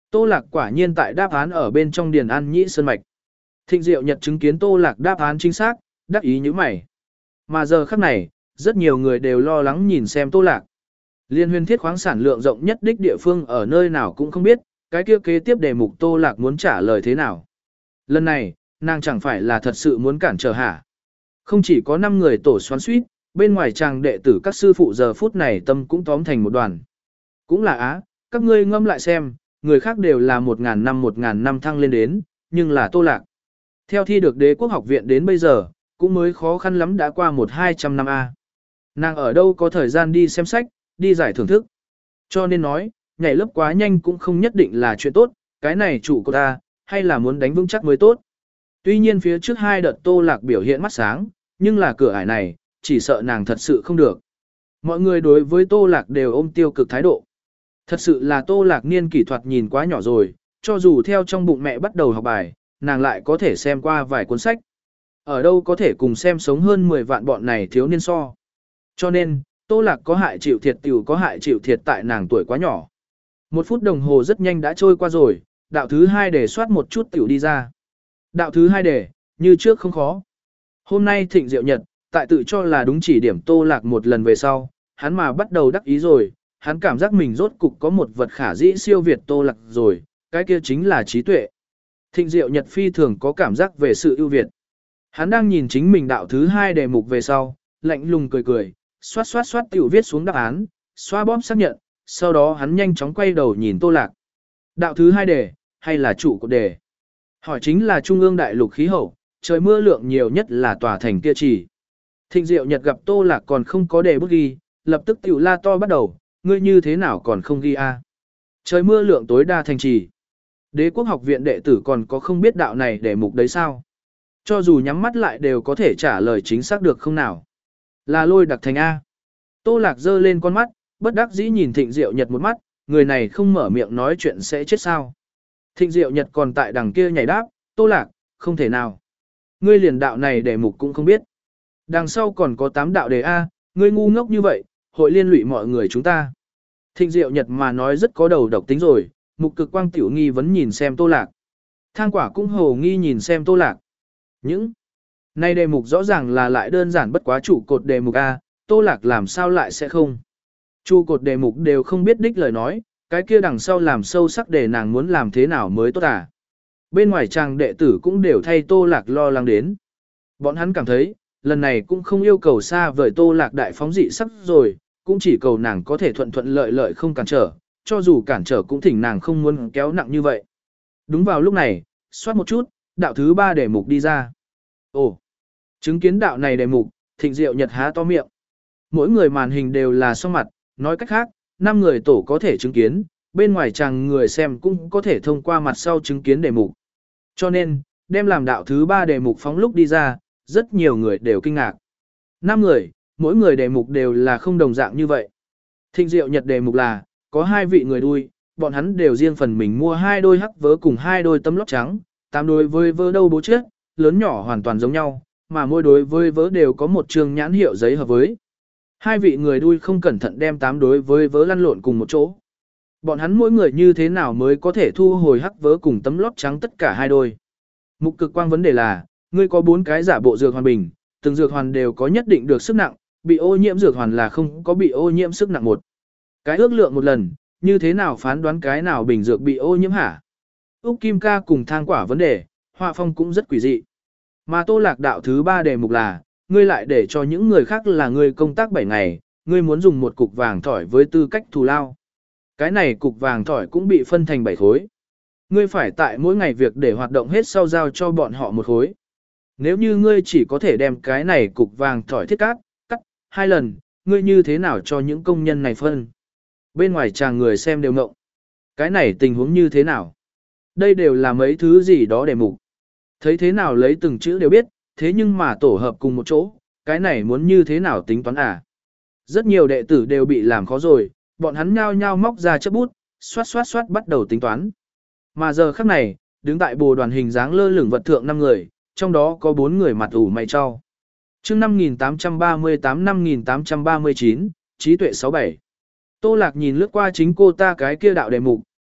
Tô Lạc quả nhiên tại đáp án ở bên trong Điền An Nhĩ Sơn Mạch. Thịnh Diệu Nhật chứng kiến Tô Lạc đáp án chính xác, đắc ý như mày. Mà giờ khắc này, rất nhiều người đều lo lắng nhìn xem Tô Lạc. Liên huyền thiết khoáng sản lượng rộng nhất đích địa phương ở nơi nào cũng không biết, cái kia kế tiếp đề mục Tô Lạc muốn trả lời thế nào. Lần này, nàng chẳng phải là thật sự muốn cản trở hả? Không chỉ có năm người tổ xoắn suýt, bên ngoài chàng đệ tử các sư phụ giờ phút này tâm cũng tóm thành một đoàn. Cũng là á, các ngươi ngâm lại xem, người khác đều là một ngàn năm một ngàn năm thăng lên đến, nhưng là Tô Lạc. Theo thi được Đế Quốc học viện đến bây giờ, cũng mới khó khăn lắm đã qua một hai trăm năm a. Nàng ở đâu có thời gian đi xem sách, đi giải thưởng thức. Cho nên nói, nhảy lớp quá nhanh cũng không nhất định là chuyện tốt, cái này chủ của ta, hay là muốn đánh vững chắc mới tốt. Tuy nhiên phía trước hai đợt Tô Lạc biểu hiện mắt sáng, nhưng là cửa ải này, chỉ sợ nàng thật sự không được. Mọi người đối với Tô Lạc đều ôm tiêu cực thái độ. Thật sự là Tô Lạc niên kỷ thuật nhìn quá nhỏ rồi, cho dù theo trong bụng mẹ bắt đầu học bài, nàng lại có thể xem qua vài cuốn sách. Ở đâu có thể cùng xem sống hơn mười vạn bọn này thiếu niên so. Cho nên, Tô Lạc có hại chịu thiệt tiểu có hại chịu thiệt tại nàng tuổi quá nhỏ. Một phút đồng hồ rất nhanh đã trôi qua rồi, đạo thứ hai để soát một chút tiểu đi ra. Đạo thứ hai đề, như trước không khó. Hôm nay Thịnh Diệu Nhật, tại tự cho là đúng chỉ điểm Tô Lạc một lần về sau, hắn mà bắt đầu đắc ý rồi, hắn cảm giác mình rốt cục có một vật khả dĩ siêu việt Tô Lạc rồi, cái kia chính là trí tuệ. Thịnh Diệu Nhật phi thường có cảm giác về sự ưu việt. Hắn đang nhìn chính mình đạo thứ hai đề mục về sau, lạnh lùng cười cười, xoát xoát xoát tiểu viết xuống đáp án, xoa bóp xác nhận, sau đó hắn nhanh chóng quay đầu nhìn Tô Lạc. Đạo thứ hai đề, hay là chủ cột đề? Hỏi chính là Trung ương đại lục khí hậu, trời mưa lượng nhiều nhất là tòa thành kia chỉ. Thịnh Diệu Nhật gặp Tô Lạc còn không có đề bút ghi, lập tức tiểu la to bắt đầu, ngươi như thế nào còn không ghi a? Trời mưa lượng tối đa thành trì. Đế Quốc học viện đệ tử còn có không biết đạo này đề mục đấy sao? Cho dù nhắm mắt lại đều có thể trả lời chính xác được không nào? Là lôi đặc thành A. Tô Lạc giơ lên con mắt, bất đắc dĩ nhìn Thịnh Diệu Nhật một mắt, người này không mở miệng nói chuyện sẽ chết sao? Thịnh Diệu Nhật còn tại đằng kia nhảy đáp, Tô Lạc, không thể nào. Ngươi liền đạo này đề mục cũng không biết. Đằng sau còn có tám đạo đề A, ngươi ngu ngốc như vậy, hội liên lụy mọi người chúng ta. Thịnh Diệu Nhật mà nói rất có đầu độc tính rồi, Mục Cực Quang tiểu nghi vấn nhìn xem Tô Lạc. Thang Quả cũng hồ nghi nhìn xem Tô Lạc. Những này đề mục rõ ràng là lại đơn giản bất quá trụ cột đề mục A, Tô Lạc làm sao lại sẽ không. Trụ cột đề mục đều không biết đích lời nói, cái kia đằng sau làm sâu sắc để nàng muốn làm thế nào mới tốt à. Bên ngoài chàng đệ tử cũng đều thay Tô Lạc lo lắng đến. Bọn hắn cảm thấy, lần này cũng không yêu cầu xa vời Tô Lạc đại phóng dị sắc rồi, cũng chỉ cầu nàng có thể thuận thuận lợi lợi không cản trở, cho dù cản trở cũng thỉnh nàng không muốn kéo nặng như vậy. Đúng vào lúc này, soát một chút, đạo thứ ba đề mục đi ra. Ồ, chứng kiến đạo này đề mục, Thịnh Diệu Nhật há to miệng. Mỗi người màn hình đều là song mặt, nói cách khác, năm người tổ có thể chứng kiến, bên ngoài chàng người xem cũng có thể thông qua mặt sau chứng kiến đề mục. Cho nên, đem làm đạo thứ ba đề mục phóng lúc đi ra, rất nhiều người đều kinh ngạc. Năm người, mỗi người đề mục đều là không đồng dạng như vậy. Thịnh Diệu Nhật đề mục là, có hai vị người đuôi, bọn hắn đều riêng phần mình mua hai đôi hắc vớ cùng hai đôi tấm lót trắng, tám đôi với vớ đâu bố chết, lớn nhỏ hoàn toàn giống nhau, mà mỗi đối với vớ đều có một trường nhãn hiệu giấy hợp với. Hai vị người đuôi không cẩn thận đem tám đối với vớ lăn lộn cùng một chỗ. Bọn hắn mỗi người như thế nào mới có thể thu hồi hắc vớ cùng tấm lót trắng tất cả hai đôi. Mục Cực Quang vấn đề là, ngươi có bốn cái giả bộ dược hoàn bình, từng dược hoàn đều có nhất định được sức nặng, bị ô nhiễm dược hoàn là không có bị ô nhiễm sức nặng một. Cái ước lượng một lần, như thế nào phán đoán cái nào bình dược bị ô nhiễm hả? Úc Kim Ca cùng Thang Quả vấn đề, họa phong cũng rất quỷ dị. Mà Tô Lạc đạo thứ ba đề mục là, ngươi lại để cho những người khác là ngươi công tác bảy ngày, ngươi muốn dùng một cục vàng thỏi với tư cách thù lao. Cái này cục vàng thỏi cũng bị phân thành bảy khối. Ngươi phải tại mỗi ngày việc để hoạt động hết sau giao cho bọn họ một khối. Nếu như ngươi chỉ có thể đem cái này cục vàng thỏi thiết cát, cắt, hai lần, ngươi như thế nào cho những công nhân này phân? Bên ngoài chàng người xem đều ngộng. Cái này tình huống như thế nào? Đây đều là mấy thứ gì đó đề mục. Thấy thế nào lấy từng chữ đều biết, thế nhưng mà tổ hợp cùng một chỗ, cái này muốn như thế nào tính toán à? Rất nhiều đệ tử đều bị làm khó rồi, bọn hắn nhao nhao móc ra chấp bút, xoát xoát xoát bắt đầu tính toán. Mà giờ khắc này, đứng tại bồ đoàn hình dáng lơ lửng vật thượng năm người, trong đó có bốn người mặt ủ mày cho. Chương năm nghìn tám trăm ba mươi tám năm nghìn tám trăm ba mươi chín, trí tuệ sáu bảy. Tô Lạc nhìn lướt qua chính cô ta cái kia đạo đề mục,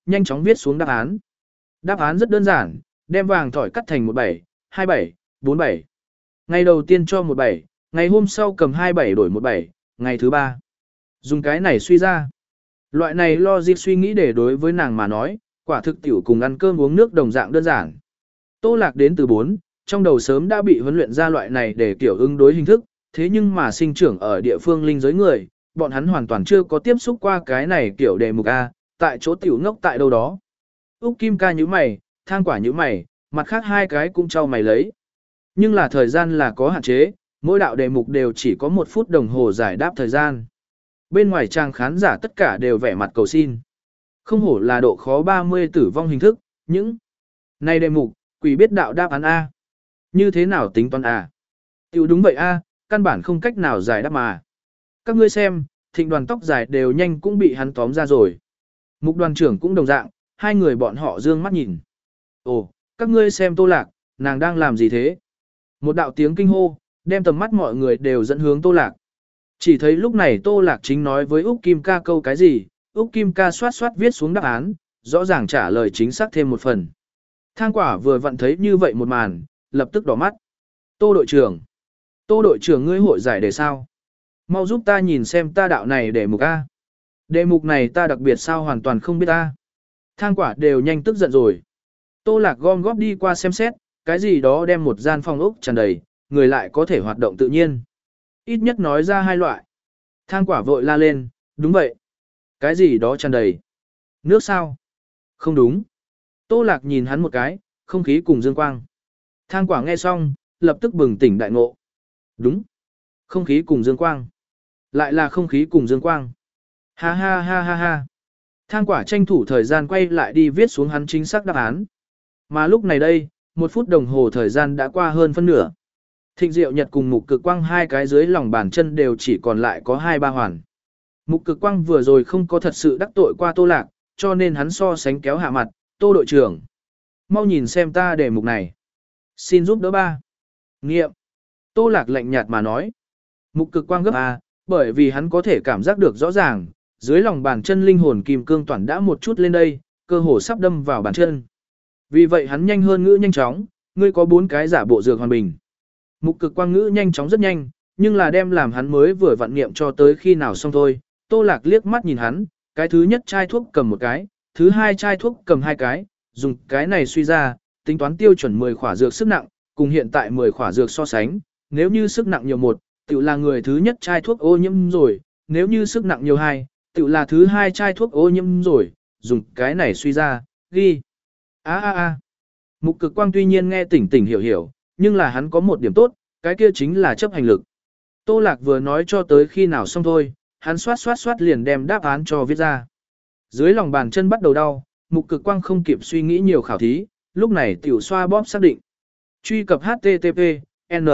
nhanh chóng viết xuống đáp án. Đáp án rất đơn giản, đem vàng thỏi cắt thành một bảy, hai bảy, bốn bảy. Ngày đầu tiên cho một bảy, ngày hôm sau cầm hai bảy đổi một bảy, ngày thứ ba. Dùng cái này suy ra. Loại này logic suy nghĩ để đối với nàng mà nói, quả thực tiểu cùng ăn cơm uống nước đồng dạng đơn giản. Tô Lạc đến từ bốn, trong đầu sớm đã bị huấn luyện ra loại này để kiểu ứng đối hình thức, thế nhưng mà sinh trưởng ở địa phương linh giới người, bọn hắn hoàn toàn chưa có tiếp xúc qua cái này kiểu đề mục A, tại chỗ tiểu ngốc tại đâu đó. Úc Kim ca như mày, Thang Quả như mày, mặt khác hai cái cũng trao mày lấy. Nhưng là thời gian là có hạn chế, mỗi đạo đề mục đều chỉ có một phút đồng hồ giải đáp thời gian. Bên ngoài trang khán giả tất cả đều vẻ mặt cầu xin. Không hổ là độ khó ba mươi tử vong hình thức, những này đề mục, quỷ biết đạo đáp án A. Như thế nào tính toán A? Tiểu đúng vậy A, căn bản không cách nào giải đáp mà. Các ngươi xem, thịnh đoàn tóc dài đều nhanh cũng bị hắn tóm ra rồi. Mục đoàn trưởng cũng đồng dạng, hai người bọn họ dương mắt nhìn. Ồ, các ngươi xem Tô Lạc, nàng đang làm gì thế? Một đạo tiếng kinh hô, đem tầm mắt mọi người đều dẫn hướng Tô Lạc. Chỉ thấy lúc này Tô Lạc chính nói với Úc Kim ca câu cái gì, Úc Kim ca xoát xoát viết xuống đáp án, rõ ràng trả lời chính xác thêm một phần. Thang Quả vừa vặn thấy như vậy một màn, lập tức đỏ mắt. Tô đội trưởng, Tô đội trưởng ngươi hội giải đề sao? Mau giúp ta nhìn xem ta đạo này đề mục A. Đề mục này ta đặc biệt sao hoàn toàn không biết ta. Thang Quả đều nhanh tức giận rồi. Tô Lạc gom góp đi qua xem xét, cái gì đó đem một gian phòng ốc tràn đầy, người lại có thể hoạt động tự nhiên. Ít nhất nói ra hai loại. Thang Quả vội la lên, đúng vậy. Cái gì đó tràn đầy. Nước sao? Không đúng. Tô Lạc nhìn hắn một cái, không khí cùng dương quang. Thang Quả nghe xong, lập tức bừng tỉnh đại ngộ. Đúng. Không khí cùng dương quang. Lại là không khí cùng dương quang. Ha ha ha ha ha. Thang Quả tranh thủ thời gian quay lại đi viết xuống hắn chính xác đáp án. Mà lúc này đây, một phút đồng hồ thời gian đã qua hơn phân nửa. Thịnh Diệu Nhật cùng Mục Cực Quang hai cái dưới lòng bàn chân đều chỉ còn lại có hai ba hoàn. Mục Cực Quang vừa rồi không có thật sự đắc tội qua Tô Lạc, cho nên hắn so sánh kéo hạ mặt, Tô đội trưởng. Mau nhìn xem ta đề mục này. Xin giúp đỡ ba. Nghiệm. Tô Lạc lạnh nhạt mà nói. Mục Cực Quang gấp à, bởi vì hắn có thể cảm giác được rõ ràng, dưới lòng bàn chân linh hồn kim cương toàn đã một chút lên đây, cơ hồ sắp đâm vào bàn chân. Vì vậy hắn nhanh hơn ngữ nhanh chóng, ngươi có bốn cái giả bộ dược hoàn bình. Mục Cực Quang ngữ nhanh chóng rất nhanh, nhưng là đem làm hắn mới vừa vặn nghiệm cho tới khi nào xong thôi. Tô Lạc liếc mắt nhìn hắn, cái thứ nhất chai thuốc cầm một cái, thứ hai chai thuốc cầm hai cái, dùng cái này suy ra, tính toán tiêu chuẩn mười khỏa dược sức nặng, cùng hiện tại mười khỏa dược so sánh, nếu như sức nặng nhiều một, tự là người thứ nhất chai thuốc ô nhiễm rồi, nếu như sức nặng nhiều hai, tự là thứ hai chai thuốc ô nhiễm rồi, dùng cái này suy ra, ghi. A a a. Mục Cực Quang tuy nhiên nghe tỉnh tỉnh hiểu hiểu, nhưng là hắn có một điểm tốt, cái kia chính là chấp hành lực. Tô Lạc vừa nói cho tới khi nào xong thôi, hắn xoát xoát xoát liền đem đáp án cho viết ra. Dưới lòng bàn chân bắt đầu đau, Mục Cực Quang không kịp suy nghĩ nhiều khảo thí, lúc này tiểu xoa bóp xác định. Truy cập http n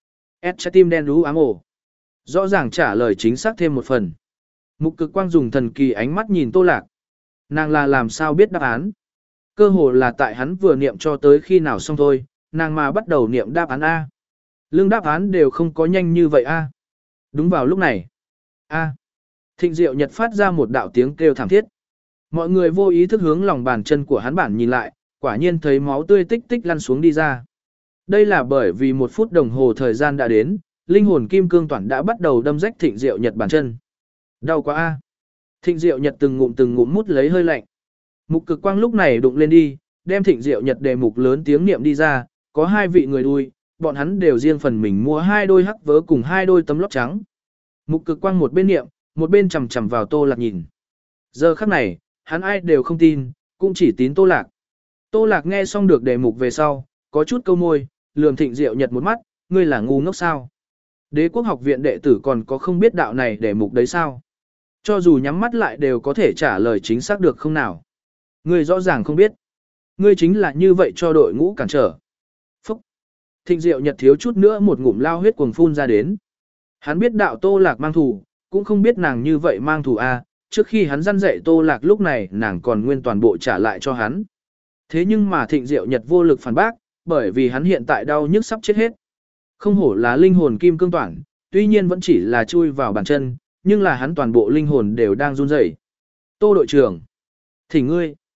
s trái tim đen đú ám ổ. Rõ ràng trả lời chính xác thêm một phần. Mục Cực Quang dùng thần kỳ ánh mắt nhìn Tô Lạc. Nàng là làm sao biết đáp án? Cơ hồ là tại hắn vừa niệm cho tới khi nào xong thôi, nàng mà bắt đầu niệm đáp án A. Lương đáp án đều không có nhanh như vậy A. Đúng vào lúc này. A. Thịnh Diệu Nhật phát ra một đạo tiếng kêu thảm thiết. Mọi người vô ý thức hướng lòng bàn chân của hắn bản nhìn lại, quả nhiên thấy máu tươi tích tích lăn xuống đi ra. Đây là bởi vì một phút đồng hồ thời gian đã đến, linh hồn kim cương toàn đã bắt đầu đâm rách Thịnh Diệu Nhật bàn chân. Đau quá A. Thịnh Diệu Nhật từng ngụm từng ngụm mút lấy hơi lạnh. Mục Cực Quang lúc này đụng lên đi, đem Thịnh Diệu Nhật đề mục lớn tiếng niệm đi ra, có hai vị người đuôi, bọn hắn đều riêng phần mình mua hai đôi hắc vớ cùng hai đôi tấm lót trắng. Mục Cực Quang một bên niệm, một bên chằm chằm vào Tô Lạc nhìn. Giờ khắc này, hắn ai đều không tin, cũng chỉ tín Tô Lạc. Tô Lạc nghe xong được đề mục về sau, có chút câu môi, lườm Thịnh Diệu Nhật một mắt, ngươi là ngu ngốc sao? Đế quốc học viện đệ tử còn có không biết đạo này đề mục đấy sao? Cho dù nhắm mắt lại đều có thể trả lời chính xác được không nào? Ngươi rõ ràng không biết. Ngươi chính là như vậy cho đội ngũ cản trở. Phúc. Thịnh Diệu Nhật thiếu chút nữa một ngụm lao huyết cuồng phun ra đến. Hắn biết đạo Tô Lạc mang thù, cũng không biết nàng như vậy mang thù a. Trước khi hắn răn dạy Tô Lạc lúc này nàng còn nguyên toàn bộ trả lại cho hắn. Thế nhưng mà Thịnh Diệu Nhật vô lực phản bác, bởi vì hắn hiện tại đau nhức sắp chết hết. Không hổ là linh hồn kim cương toản, tuy nhiên vẫn chỉ là chui vào bàn chân, nhưng là hắn toàn bộ linh hồn đều đang run rẩy. Tô đội trưởng, thỉnh ngươi,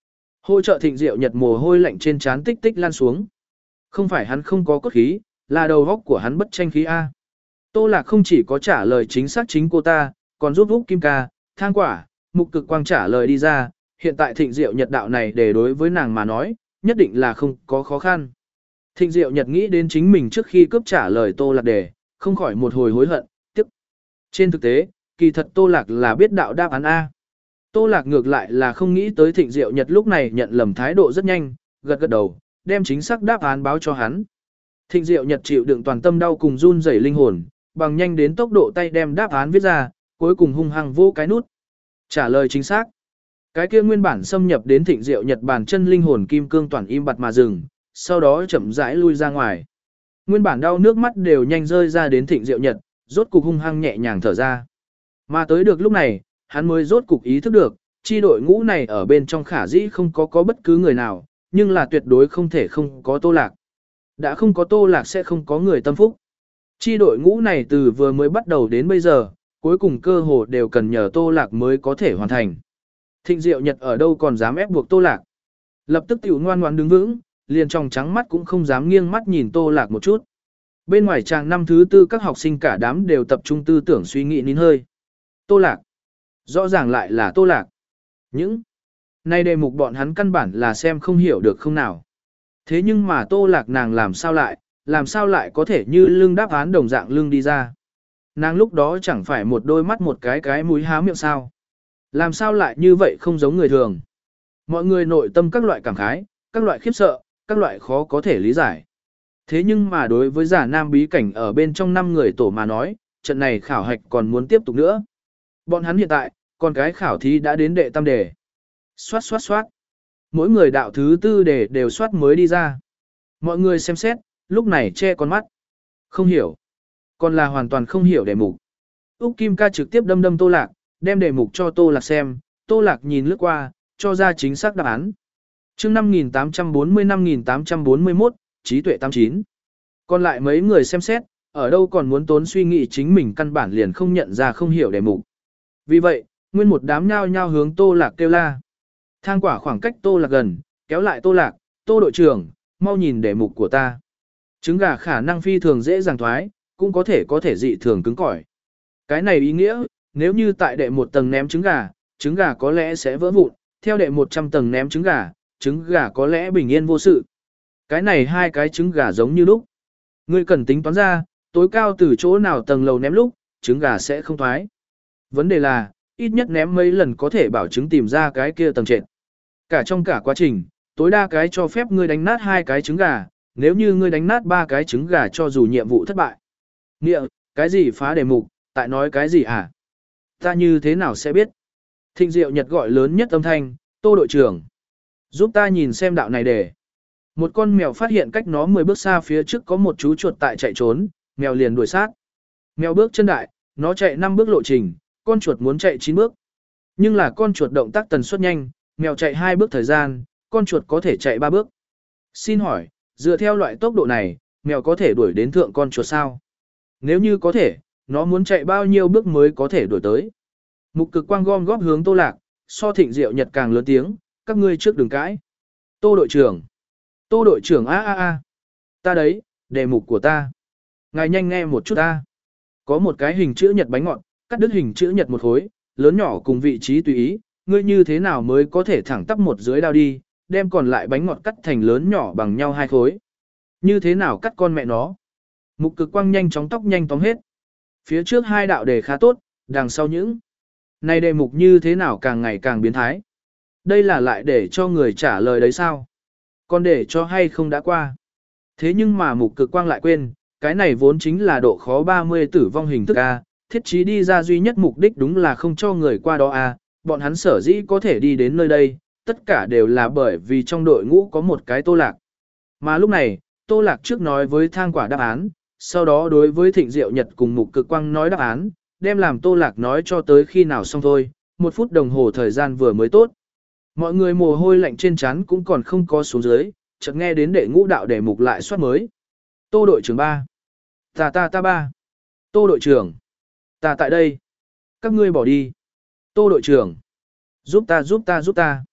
Hỗ trợ Thịnh Diệu Nhật mồ hôi lạnh trên trán tích tích lan xuống. Không phải hắn không có cốt khí, là đầu óc của hắn bất tranh khí A. Tô Lạc không chỉ có trả lời chính xác chính cô ta, còn giúp Úc Kim Ca, Thang Quả, Mục Cực Quang trả lời đi ra, hiện tại Thịnh Diệu Nhật đạo này để đối với nàng mà nói, nhất định là không có khó khăn. Thịnh Diệu Nhật nghĩ đến chính mình trước khi cướp trả lời Tô Lạc đề, không khỏi một hồi hối hận, tiếc. Trên thực tế, kỳ thật Tô Lạc là biết đạo đáp án A. Tô Lạc ngược lại là không nghĩ tới Thịnh Diệu Nhật lúc này nhận lầm thái độ rất nhanh, gật gật đầu, đem chính xác đáp án báo cho hắn. Thịnh Diệu Nhật chịu đựng toàn tâm đau cùng run rẩy linh hồn, bằng nhanh đến tốc độ tay đem đáp án viết ra, cuối cùng hung hăng vô cái nút. Trả lời chính xác. Cái kia nguyên bản xâm nhập đến Thịnh Diệu Nhật bàn chân linh hồn kim cương toàn im bặt mà dừng, sau đó chậm rãi lui ra ngoài. Nguyên bản đau nước mắt đều nhanh rơi ra đến Thịnh Diệu Nhật, rốt cục hung hăng nhẹ nhàng thở ra. Mà tới được lúc này, hắn mới rốt cục ý thức được, chi đội ngũ này ở bên trong khả dĩ không có có bất cứ người nào, nhưng là tuyệt đối không thể không có Tô Lạc. Đã không có Tô Lạc sẽ không có người tâm phúc. Chi đội ngũ này từ vừa mới bắt đầu đến bây giờ, cuối cùng cơ hồ đều cần nhờ Tô Lạc mới có thể hoàn thành. Thịnh Diệu Nhật ở đâu còn dám ép buộc Tô Lạc. Lập tức tiểu ngoan ngoãn đứng vững, liền trong trắng mắt cũng không dám nghiêng mắt nhìn Tô Lạc một chút. Bên ngoài tràng năm thứ tư các học sinh cả đám đều tập trung tư tưởng suy nghĩ nín hơi. Tô Lạc. Rõ ràng lại là Tô Lạc. Những này đề mục bọn hắn căn bản là xem không hiểu được không nào. Thế nhưng mà Tô Lạc nàng làm sao lại, làm sao lại có thể như lưng đáp án đồng dạng lưng đi ra. Nàng lúc đó chẳng phải một đôi mắt một cái cái mũi há miệng sao. Làm sao lại như vậy không giống người thường. Mọi người nội tâm các loại cảm khái, các loại khiếp sợ, các loại khó có thể lý giải. Thế nhưng mà đối với giả nam bí cảnh ở bên trong năm người tổ mà nói, trận này khảo hạch còn muốn tiếp tục nữa. Bọn hắn hiện tại, còn cái khảo thí đã đến đệ tam đề. Xoát xoát xoát. Mỗi người đạo thứ tư đề đều soát mới đi ra. Mọi người xem xét, lúc này che con mắt. Không hiểu. Còn là hoàn toàn không hiểu đề mục. Úc Kim Ca trực tiếp đâm đâm Tô Lạc, đem đề mục cho Tô Lạc xem. Tô Lạc nhìn lướt qua, cho ra chính xác đáp án. chương năm nghìn tám trăm bốn mươi năm nghìn tám trăm bốn mươi mốt, trí tuệ tám chín. Còn lại mấy người xem xét, ở đâu còn muốn tốn suy nghĩ chính mình căn bản liền không nhận ra không hiểu đề mục. Vì vậy, nguyên một đám nhao nhao hướng Tô Lạc kêu la. Thang Quả khoảng cách Tô Lạc gần, kéo lại Tô Lạc, Tô đội trưởng, mau nhìn đề mục của ta. Trứng gà khả năng phi thường dễ dàng thoái, cũng có thể có thể dị thường cứng cỏi. Cái này ý nghĩa, nếu như tại đệ một tầng ném trứng gà, trứng gà có lẽ sẽ vỡ vụn, theo đệ một trăm tầng ném trứng gà, trứng gà có lẽ bình yên vô sự. Cái này hai cái trứng gà giống như lúc. Ngươi cần tính toán ra, tối cao từ chỗ nào tầng lầu ném lúc, trứng gà sẽ không thoái. Vấn đề là, ít nhất ném mấy lần có thể bảo chứng tìm ra cái kia tầng trệt. Cả trong cả quá trình, tối đa cái cho phép ngươi đánh nát hai cái trứng gà, nếu như ngươi đánh nát ba cái trứng gà cho dù nhiệm vụ thất bại. Nghĩa, cái gì phá đề mục, tại nói cái gì hả? Ta như thế nào sẽ biết? Thịnh Diệu Nhật gọi lớn nhất âm thanh, Tô đội trưởng. Giúp ta nhìn xem đạo này để. Một con mèo phát hiện cách nó mười bước xa phía trước có một chú chuột tại chạy trốn, mèo liền đuổi sát. Mèo bước chân đại, nó chạy năm bước lộ trình, con chuột muốn chạy chín bước. Nhưng là con chuột động tác tần suất nhanh, mèo chạy hai bước thời gian, con chuột có thể chạy ba bước. Xin hỏi, dựa theo loại tốc độ này, mèo có thể đuổi đến thượng con chuột sao? Nếu như có thể, nó muốn chạy bao nhiêu bước mới có thể đuổi tới? Mục Cực Quang gom góp hướng Tô Lạc, so Thịnh Diệu Nhật càng lớn tiếng, các ngươi trước đừng cãi. Tô đội trưởng. Tô đội trưởng a a a. Ta đấy, đề mục của ta. Ngài nhanh nghe một chút ta. Có một cái hình chữ nhật bánh ngọt, cắt đứt hình chữ nhật một khối, lớn nhỏ cùng vị trí tùy ý, ngươi như thế nào mới có thể thẳng tắp một dưới đao đi, đem còn lại bánh ngọt cắt thành lớn nhỏ bằng nhau hai khối. Như thế nào cắt con mẹ nó? Mục Cực Quang nhanh chóng tóc nhanh tóm hết. Phía trước hai đạo đề khá tốt, đằng sau những này đề mục như thế nào càng ngày càng biến thái. Đây là lại để cho người trả lời đấy sao? Còn để cho hay không đã qua. Thế nhưng mà Mục Cực Quang lại quên, cái này vốn chính là độ khó ba mươi tử vong hình thức A, thiết trí đi ra duy nhất mục đích đúng là không cho người qua đó A, bọn hắn sở dĩ có thể đi đến nơi đây, tất cả đều là bởi vì trong đội ngũ có một cái Tô Lạc. Mà lúc này, Tô Lạc trước nói với Thang Quả đáp án, sau đó đối với Thịnh Diệu Nhật cùng Mục Cực Quang nói đáp án, đem làm Tô Lạc nói cho tới khi nào xong thôi, một phút đồng hồ thời gian vừa mới tốt. Mọi người mồ hôi lạnh trên trán cũng còn không có xuống dưới, chợt nghe đến đệ ngũ đạo đề mục lại soát mới. Tô đội trưởng ba. Ta ta ta ba. Tô đội trưởng. Ta tại đây. Các ngươi bỏ đi. Tô đội trưởng. Giúp ta giúp ta giúp ta.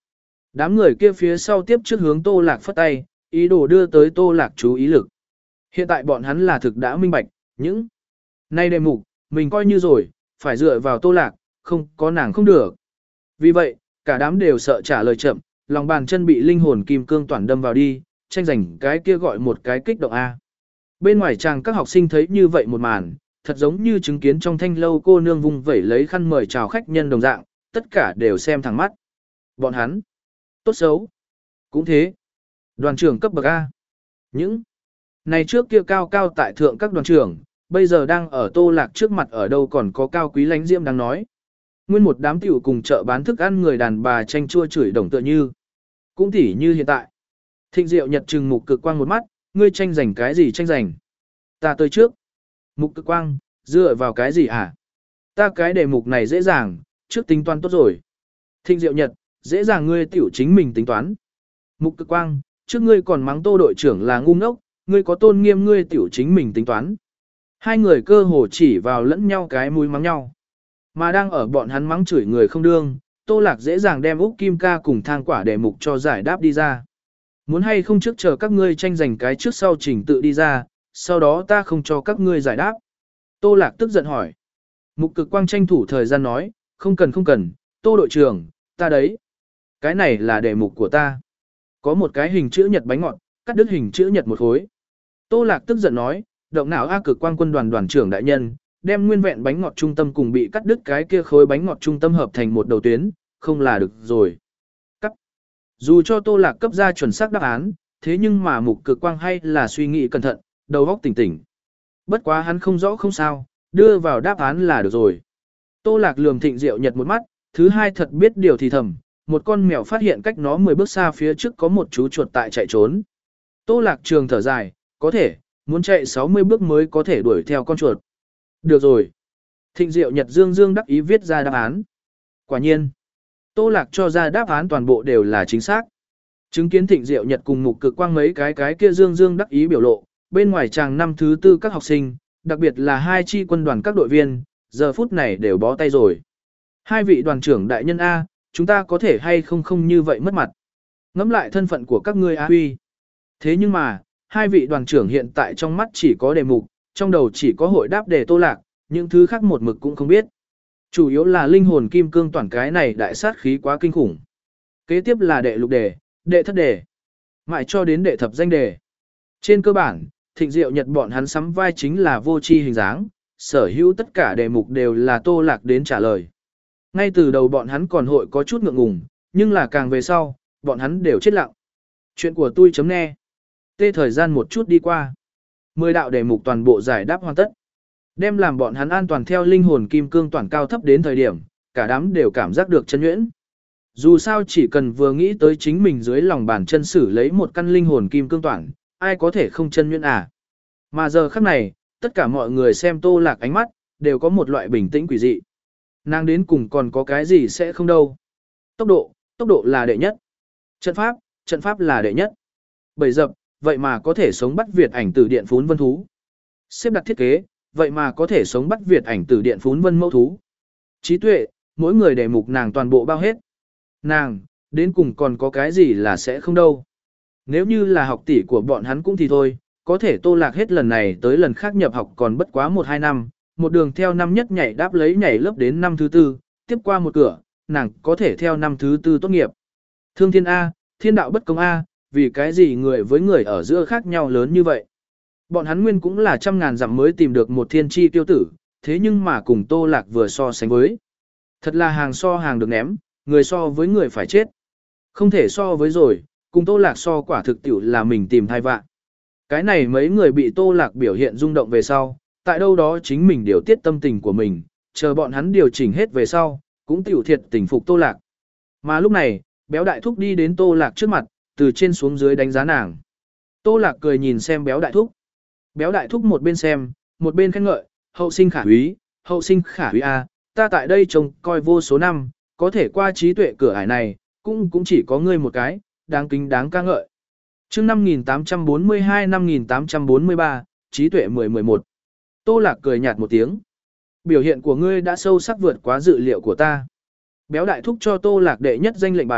Đám người kia phía sau tiếp trước hướng Tô Lạc phất tay, ý đồ đưa tới Tô Lạc chú ý lực. Hiện tại bọn hắn là thực đã minh bạch, những nay đề mục, mình coi như rồi, phải dựa vào Tô Lạc, không có nàng không được. Vì vậy, cả đám đều sợ trả lời chậm, lòng bàn chân bị linh hồn kim cương toàn đâm vào đi, tranh giành cái kia gọi một cái kích động A. Bên ngoài chàng các học sinh thấy như vậy một màn, thật giống như chứng kiến trong thanh lâu cô nương vung vẩy lấy khăn mời chào khách nhân đồng dạng, tất cả đều xem thẳng mắt. Bọn hắn, tốt xấu, cũng thế. Đoàn trưởng cấp bậc A. Những này trước kia cao cao tại thượng các đoàn trưởng, bây giờ đang ở Tô Lạc trước mặt ở đâu còn có cao quý lánh diễm đang nói. Nguyên một đám tiểu cùng chợ bán thức ăn người đàn bà tranh chua chửi đồng tựa như. Cũng tỉ như hiện tại. Thịnh Diệu Nhật trừng Mục Cực Quang một mắt, ngươi tranh giành cái gì tranh giành? Ta tới trước. Mục Cực Quang, dựa vào cái gì hả? Ta cái đề mục này dễ dàng, trước tính toán tốt rồi. Thịnh Diệu Nhật, dễ dàng ngươi tiểu chính mình tính toán. Mục Cực Quang, trước ngươi còn mắng Tô đội trưởng là ngu ngốc, ngươi có tôn nghiêm ngươi tiểu chính mình tính toán. Hai người cơ hồ chỉ vào lẫn nhau cái mũi mắng nhau. Mà đang ở bọn hắn mắng chửi người không đương, Tô Lạc dễ dàng đem Úc Kim Ca cùng thang quả đề mục cho giải đáp đi ra. Muốn hay không trước chờ các ngươi tranh giành cái trước sau trình tự đi ra, sau đó ta không cho các ngươi giải đáp. Tô Lạc tức giận hỏi. Mục Cực Quang tranh thủ thời gian nói, không cần không cần, Tô đội trưởng, ta đấy. Cái này là đề mục của ta. Có một cái hình chữ nhật bánh ngọt, cắt đứt hình chữ nhật một khối. Tô Lạc tức giận nói, động não A Cực Quang quân đoàn đoàn trưởng đại nhân, đem nguyên vẹn bánh ngọt trung tâm cùng bị cắt đứt cái kia khối bánh ngọt trung tâm hợp thành một đầu tuyến, không là được rồi. Cắt. Dù cho Tô Lạc cấp ra chuẩn xác đáp án, thế nhưng mà Mục Cực Quang hay là suy nghĩ cẩn thận, đầu óc tỉnh tỉnh. Bất quá hắn không rõ không sao, đưa vào đáp án là được rồi. Tô Lạc lườm Thịnh Diệu Nhật một mắt, thứ hai thật biết điều thì thầm, một con mèo phát hiện cách nó mười bước xa phía trước có một chú chuột tại chạy trốn. Tô Lạc trường thở dài, có thể, muốn chạy sáu mươi bước mới có thể đuổi theo con chuột. Được rồi. Thịnh Diệu Nhật dương dương đắc ý viết ra đáp án. Quả nhiên, Tô Lạc cho ra đáp án toàn bộ đều là chính xác. Chứng kiến Thịnh Diệu Nhật cùng Mục Cực Quang mấy cái cái kia dương dương đắc ý biểu lộ, bên ngoài tràng năm thứ tư các học sinh, đặc biệt là hai chi quân đoàn các đội viên, giờ phút này đều bó tay rồi. Hai vị đoàn trưởng đại nhân A, chúng ta có thể hay không không như vậy mất mặt. Ngẫm lại thân phận của các ngươi A huy. Thế nhưng mà, hai vị đoàn trưởng hiện tại trong mắt chỉ có đề mục, trong đầu chỉ có hội đáp đề Tô Lạc, những thứ khác một mực cũng không biết. Chủ yếu là linh hồn kim cương toàn cái này đại sát khí quá kinh khủng. Kế tiếp là đệ lục đề, đệ thất đề, mãi cho đến đệ thập danh đề. Trên cơ bản, Thịnh Diệu Nhật bọn hắn sắm vai chính là vô tri hình dáng, sở hữu tất cả đề mục đều là Tô Lạc đến trả lời. Ngay từ đầu bọn hắn còn hội có chút ngượng ngùng, nhưng là càng về sau, bọn hắn đều chết lặng. Chuyện của tôi chấm nghe. Tê thời gian một chút đi qua. Mười đạo đề mục toàn bộ giải đáp hoàn tất. Đem làm bọn hắn an toàn theo linh hồn kim cương toàn cao thấp đến thời điểm, cả đám đều cảm giác được chân nhuyễn. Dù sao chỉ cần vừa nghĩ tới chính mình dưới lòng bàn chân sử lấy một căn linh hồn kim cương toàn, ai có thể không chân nhuyễn à. Mà giờ khắc này, tất cả mọi người xem Tô Lạc ánh mắt, đều có một loại bình tĩnh quỷ dị. Nàng đến cùng còn có cái gì sẽ không đâu. Tốc độ, tốc độ là đệ nhất. Trận pháp, trận pháp là đệ nhất. Bầy dập, vậy mà có thể sống bắt Việt ảnh tử điện phún vân thú. Xếp đặt thiết kế, vậy mà có thể sống bắt Việt ảnh tử điện phún vân mẫu thú. Trí tuệ, mỗi người đề mục nàng toàn bộ bao hết. Nàng, đến cùng còn có cái gì là sẽ không đâu. Nếu như là học tỷ của bọn hắn cũng thì thôi, có thể Tô Lạc hết lần này tới lần khác nhập học còn bất quá một hai năm, một đường theo năm nhất nhảy đáp lấy nhảy lớp đến năm thứ tư, tiếp qua một cửa, nàng có thể theo năm thứ tư tốt nghiệp. Thương thiên A, thiên đạo bất công A, vì cái gì người với người ở giữa khác nhau lớn như vậy. Bọn hắn nguyên cũng là trăm ngàn dặm mới tìm được một thiên chi tiêu tử, thế nhưng mà cùng Tô Lạc vừa so sánh với. Thật là hàng so hàng được ném, người so với người phải chết. Không thể so với rồi, cùng Tô Lạc so quả thực tiểu là mình tìm thai vạn. Cái này mấy người bị Tô Lạc biểu hiện rung động về sau, tại đâu đó chính mình điều tiết tâm tình của mình, chờ bọn hắn điều chỉnh hết về sau, cũng tiểu thiệt tình phục Tô Lạc. Mà lúc này, béo đại thúc đi đến Tô Lạc trước mặt, từ trên xuống dưới đánh giá nàng. Tô Lạc cười nhìn xem béo đại thúc. Béo đại thúc một bên xem, một bên khen ngợi, hậu sinh khả úy, hậu sinh khả úy a, ta tại đây trông coi vô số năm, có thể qua trí tuệ cửa ải này, cũng cũng chỉ có ngươi một cái, đáng kính đáng ca ngợi. Chương năm nghìn tám trăm bốn mươi hai năm nghìn tám trăm bốn mươi ba, trí tuệ mười mười một. Tô Lạc cười nhạt một tiếng. Biểu hiện của ngươi đã sâu sắc vượt quá dự liệu của ta. Béo đại thúc cho Tô Lạc đệ nhất danh lệnh bài,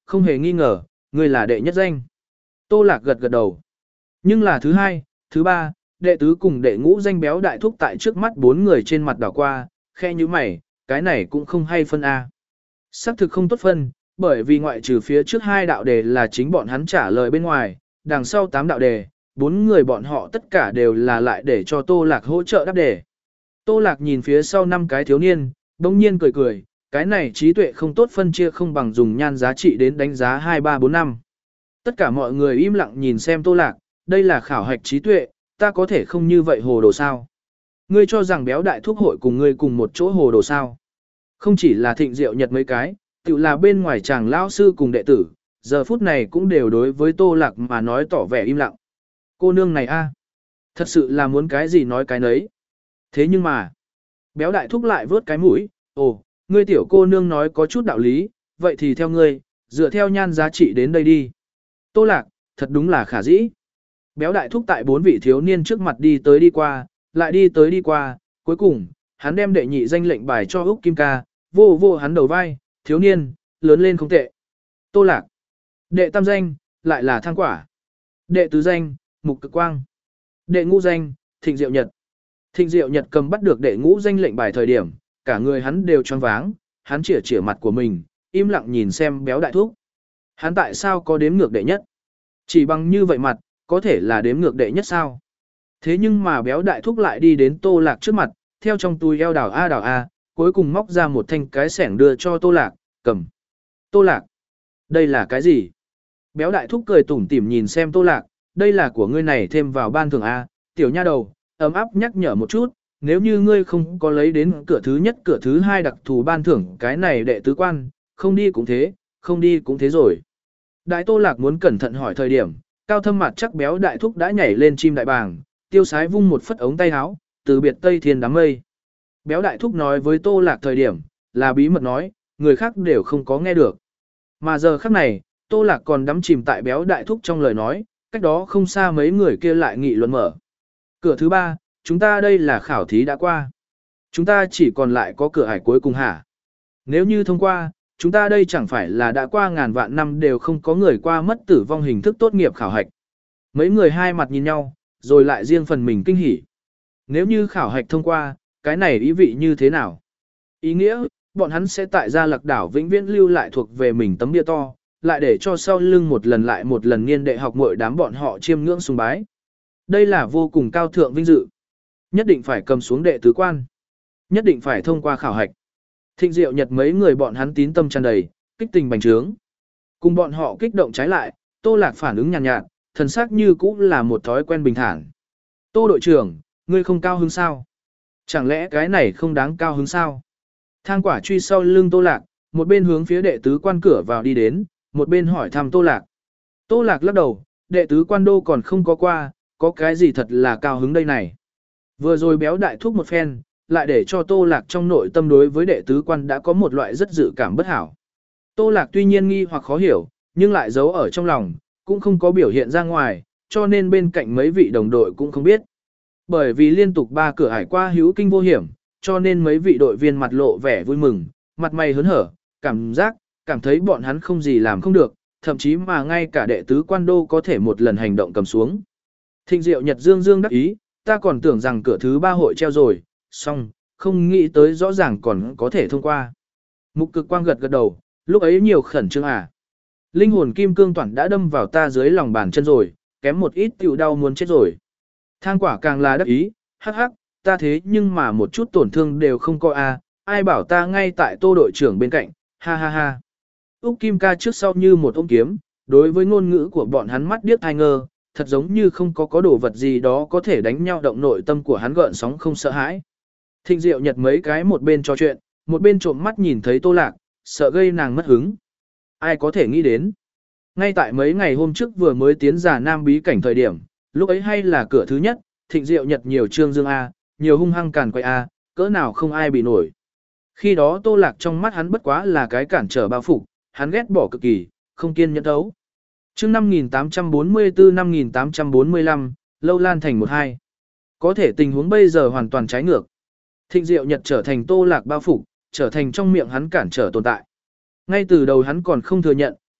không hề nghi ngờ, ngươi là đệ nhất danh. Tô Lạc gật gật đầu. Nhưng là thứ hai, thứ ba, đệ tứ cùng đệ ngũ danh béo đại thúc tại trước mắt bốn người trên mặt đảo qua, khe như mày, cái này cũng không hay phân A. Sắc thực không tốt phân, bởi vì ngoại trừ phía trước hai đạo đề là chính bọn hắn trả lời bên ngoài, đằng sau tám đạo đề, bốn người bọn họ tất cả đều là lại để cho Tô Lạc hỗ trợ đáp đề. Tô Lạc nhìn phía sau năm cái thiếu niên, đông nhiên cười cười, cái này trí tuệ không tốt phân chia không bằng dùng nhan giá trị đến đánh giá hai ba bốn năm. Tất cả mọi người im lặng nhìn xem Tô Lạc, đây là khảo hạch trí tuệ, ta có thể không như vậy hồ đồ sao. Ngươi cho rằng béo đại thúc hội cùng ngươi cùng một chỗ hồ đồ sao. Không chỉ là Thịnh Diệu Nhật mấy cái, tự là bên ngoài chàng lão sư cùng đệ tử, giờ phút này cũng đều đối với Tô Lạc mà nói tỏ vẻ im lặng. Cô nương này a, thật sự là muốn cái gì nói cái nấy. Thế nhưng mà, béo đại thúc lại vớt cái mũi, ồ, ngươi tiểu cô nương nói có chút đạo lý, vậy thì theo ngươi, dựa theo nhan giá trị đến đây đi. Tô Lạc, thật đúng là khả dĩ. Béo đại thúc tại bốn vị thiếu niên trước mặt đi tới đi qua, lại đi tới đi qua, cuối cùng, hắn đem đệ nhị danh lệnh bài cho Úc Kim Ca, vô vô hắn đầu vai, thiếu niên, lớn lên không tệ. Tô Lạc. Đệ tam danh, lại là Thang Quả. Đệ tứ danh, Mục Cực Quang. Đệ ngũ danh, Thịnh Diệu Nhật. Thịnh Diệu Nhật cầm bắt được đệ ngũ danh lệnh bài thời điểm, cả người hắn đều choáng váng, hắn chĩa chĩa mặt của mình, im lặng nhìn xem béo đại thúc. Hắn tại sao có đếm ngược đệ nhất? Chỉ bằng như vậy mặt, có thể là đếm ngược đệ nhất sao? Thế nhưng mà béo đại thúc lại đi đến Tô Lạc trước mặt, theo trong túi eo đảo a đảo a, cuối cùng móc ra một thanh cái sẻng đưa cho Tô Lạc, cầm. Tô Lạc, đây là cái gì? Béo đại thúc cười tủm tỉm nhìn xem Tô Lạc, đây là của ngươi này thêm vào ban thưởng a, tiểu nha đầu, ấm áp nhắc nhở một chút, nếu như ngươi không có lấy đến cửa thứ nhất cửa thứ hai đặc thù ban thưởng cái này đệ tứ quan, không đi cũng thế, không đi cũng thế rồi. Đại Tô Lạc muốn cẩn thận hỏi thời điểm, cao thâm mặt chắc béo đại thúc đã nhảy lên chim đại bàng, tiêu sái vung một phất ống tay áo, từ biệt tây thiên đám mây. Béo đại thúc nói với Tô Lạc thời điểm, là bí mật nói, người khác đều không có nghe được. Mà giờ khắc này, Tô Lạc còn đắm chìm tại béo đại thúc trong lời nói, cách đó không xa mấy người kia lại nghị luận mở. Cửa thứ ba, chúng ta đây là khảo thí đã qua. Chúng ta chỉ còn lại có cửa ải cuối cùng hả? Nếu như thông qua, chúng ta đây chẳng phải là đã qua ngàn vạn năm đều không có người qua mất tử vong hình thức tốt nghiệp khảo hạch. Mấy người hai mặt nhìn nhau, rồi lại riêng phần mình kinh hỉ. Nếu như khảo hạch thông qua, cái này ý vị như thế nào? Ý nghĩa, bọn hắn sẽ tại Gia Lạc đảo vĩnh viễn lưu lại thuộc về mình tấm bia to, lại để cho sau lưng một lần lại một lần niên đệ học mỗi đám bọn họ chiêm ngưỡng sùng bái. Đây là vô cùng cao thượng vinh dự. Nhất định phải cầm xuống đệ tứ quan. Nhất định phải thông qua khảo hạch. Thịnh Diệu Nhật mấy người bọn hắn tín tâm tràn đầy, kích tình bành trướng. Cùng bọn họ kích động trái lại, Tô Lạc phản ứng nhàn nhạt, nhạt, thần sắc như cũng là một thói quen bình thản. Tô đội trưởng, ngươi không cao hứng sao? Chẳng lẽ cái này không đáng cao hứng sao? Thang Quả truy sau lưng Tô Lạc, một bên hướng phía đệ tứ quan cửa vào đi đến, một bên hỏi thăm Tô Lạc. Tô Lạc lắc đầu, đệ tứ quan đô còn không có qua, có cái gì thật là cao hứng đây này. Vừa rồi béo đại thúc một phen, lại để cho Tô Lạc trong nội tâm đối với đệ tứ quan đã có một loại rất dự cảm bất hảo. Tô Lạc tuy nhiên nghi hoặc khó hiểu, nhưng lại giấu ở trong lòng, cũng không có biểu hiện ra ngoài, cho nên bên cạnh mấy vị đồng đội cũng không biết. Bởi vì liên tục ba cửa ải qua hữu kinh vô hiểm, cho nên mấy vị đội viên mặt lộ vẻ vui mừng, mặt mày hớn hở, cảm giác, cảm thấy bọn hắn không gì làm không được, thậm chí mà ngay cả đệ tứ quan đô có thể một lần hành động cầm xuống. Thịnh Diệu Nhật dương dương đắc ý, ta còn tưởng rằng cửa thứ ba hội treo rồi, xong, không nghĩ tới rõ ràng còn có thể thông qua. Mục Cực Quang gật gật đầu, lúc ấy nhiều khẩn trương à. Linh hồn kim cương toàn đã đâm vào ta dưới lòng bàn chân rồi, kém một ít tiểu đau muốn chết rồi. Thang Quả càng là đắc ý, hắc hắc, ta thế nhưng mà một chút tổn thương đều không có a, ai bảo ta ngay tại Tô đội trưởng bên cạnh, ha ha ha. Úc Kim Ca trước sau như một ôm kiếm, đối với ngôn ngữ của bọn hắn mắt điếc tai ngơ, thật giống như không có có đồ vật gì đó có thể đánh nhau động nội tâm của hắn gợn sóng không sợ hãi. Thịnh Diệu Nhật mấy cái một bên trò chuyện, một bên trộm mắt nhìn thấy Tô Lạc, sợ gây nàng mất hứng. Ai có thể nghĩ đến. Ngay tại mấy ngày hôm trước vừa mới tiến giả Nam bí cảnh thời điểm, lúc ấy hay là cửa thứ nhất, Thịnh Diệu Nhật nhiều trương dương A, nhiều hung hăng càn quay A, cỡ nào không ai bị nổi. Khi đó Tô Lạc trong mắt hắn bất quá là cái cản trở bao phục, hắn ghét bỏ cực kỳ, không kiên nhẫn đấu. Chương năm nghìn tám trăm bốn mươi tư năm nghìn tám trăm bốn mươi lăm, lâu lan thành một hai. Có thể tình huống bây giờ hoàn toàn trái ngược. Thịnh Diệu Nhật trở thành Tô Lạc bao phục, trở thành trong miệng hắn cản trở tồn tại. Ngay từ đầu hắn còn không thừa nhận,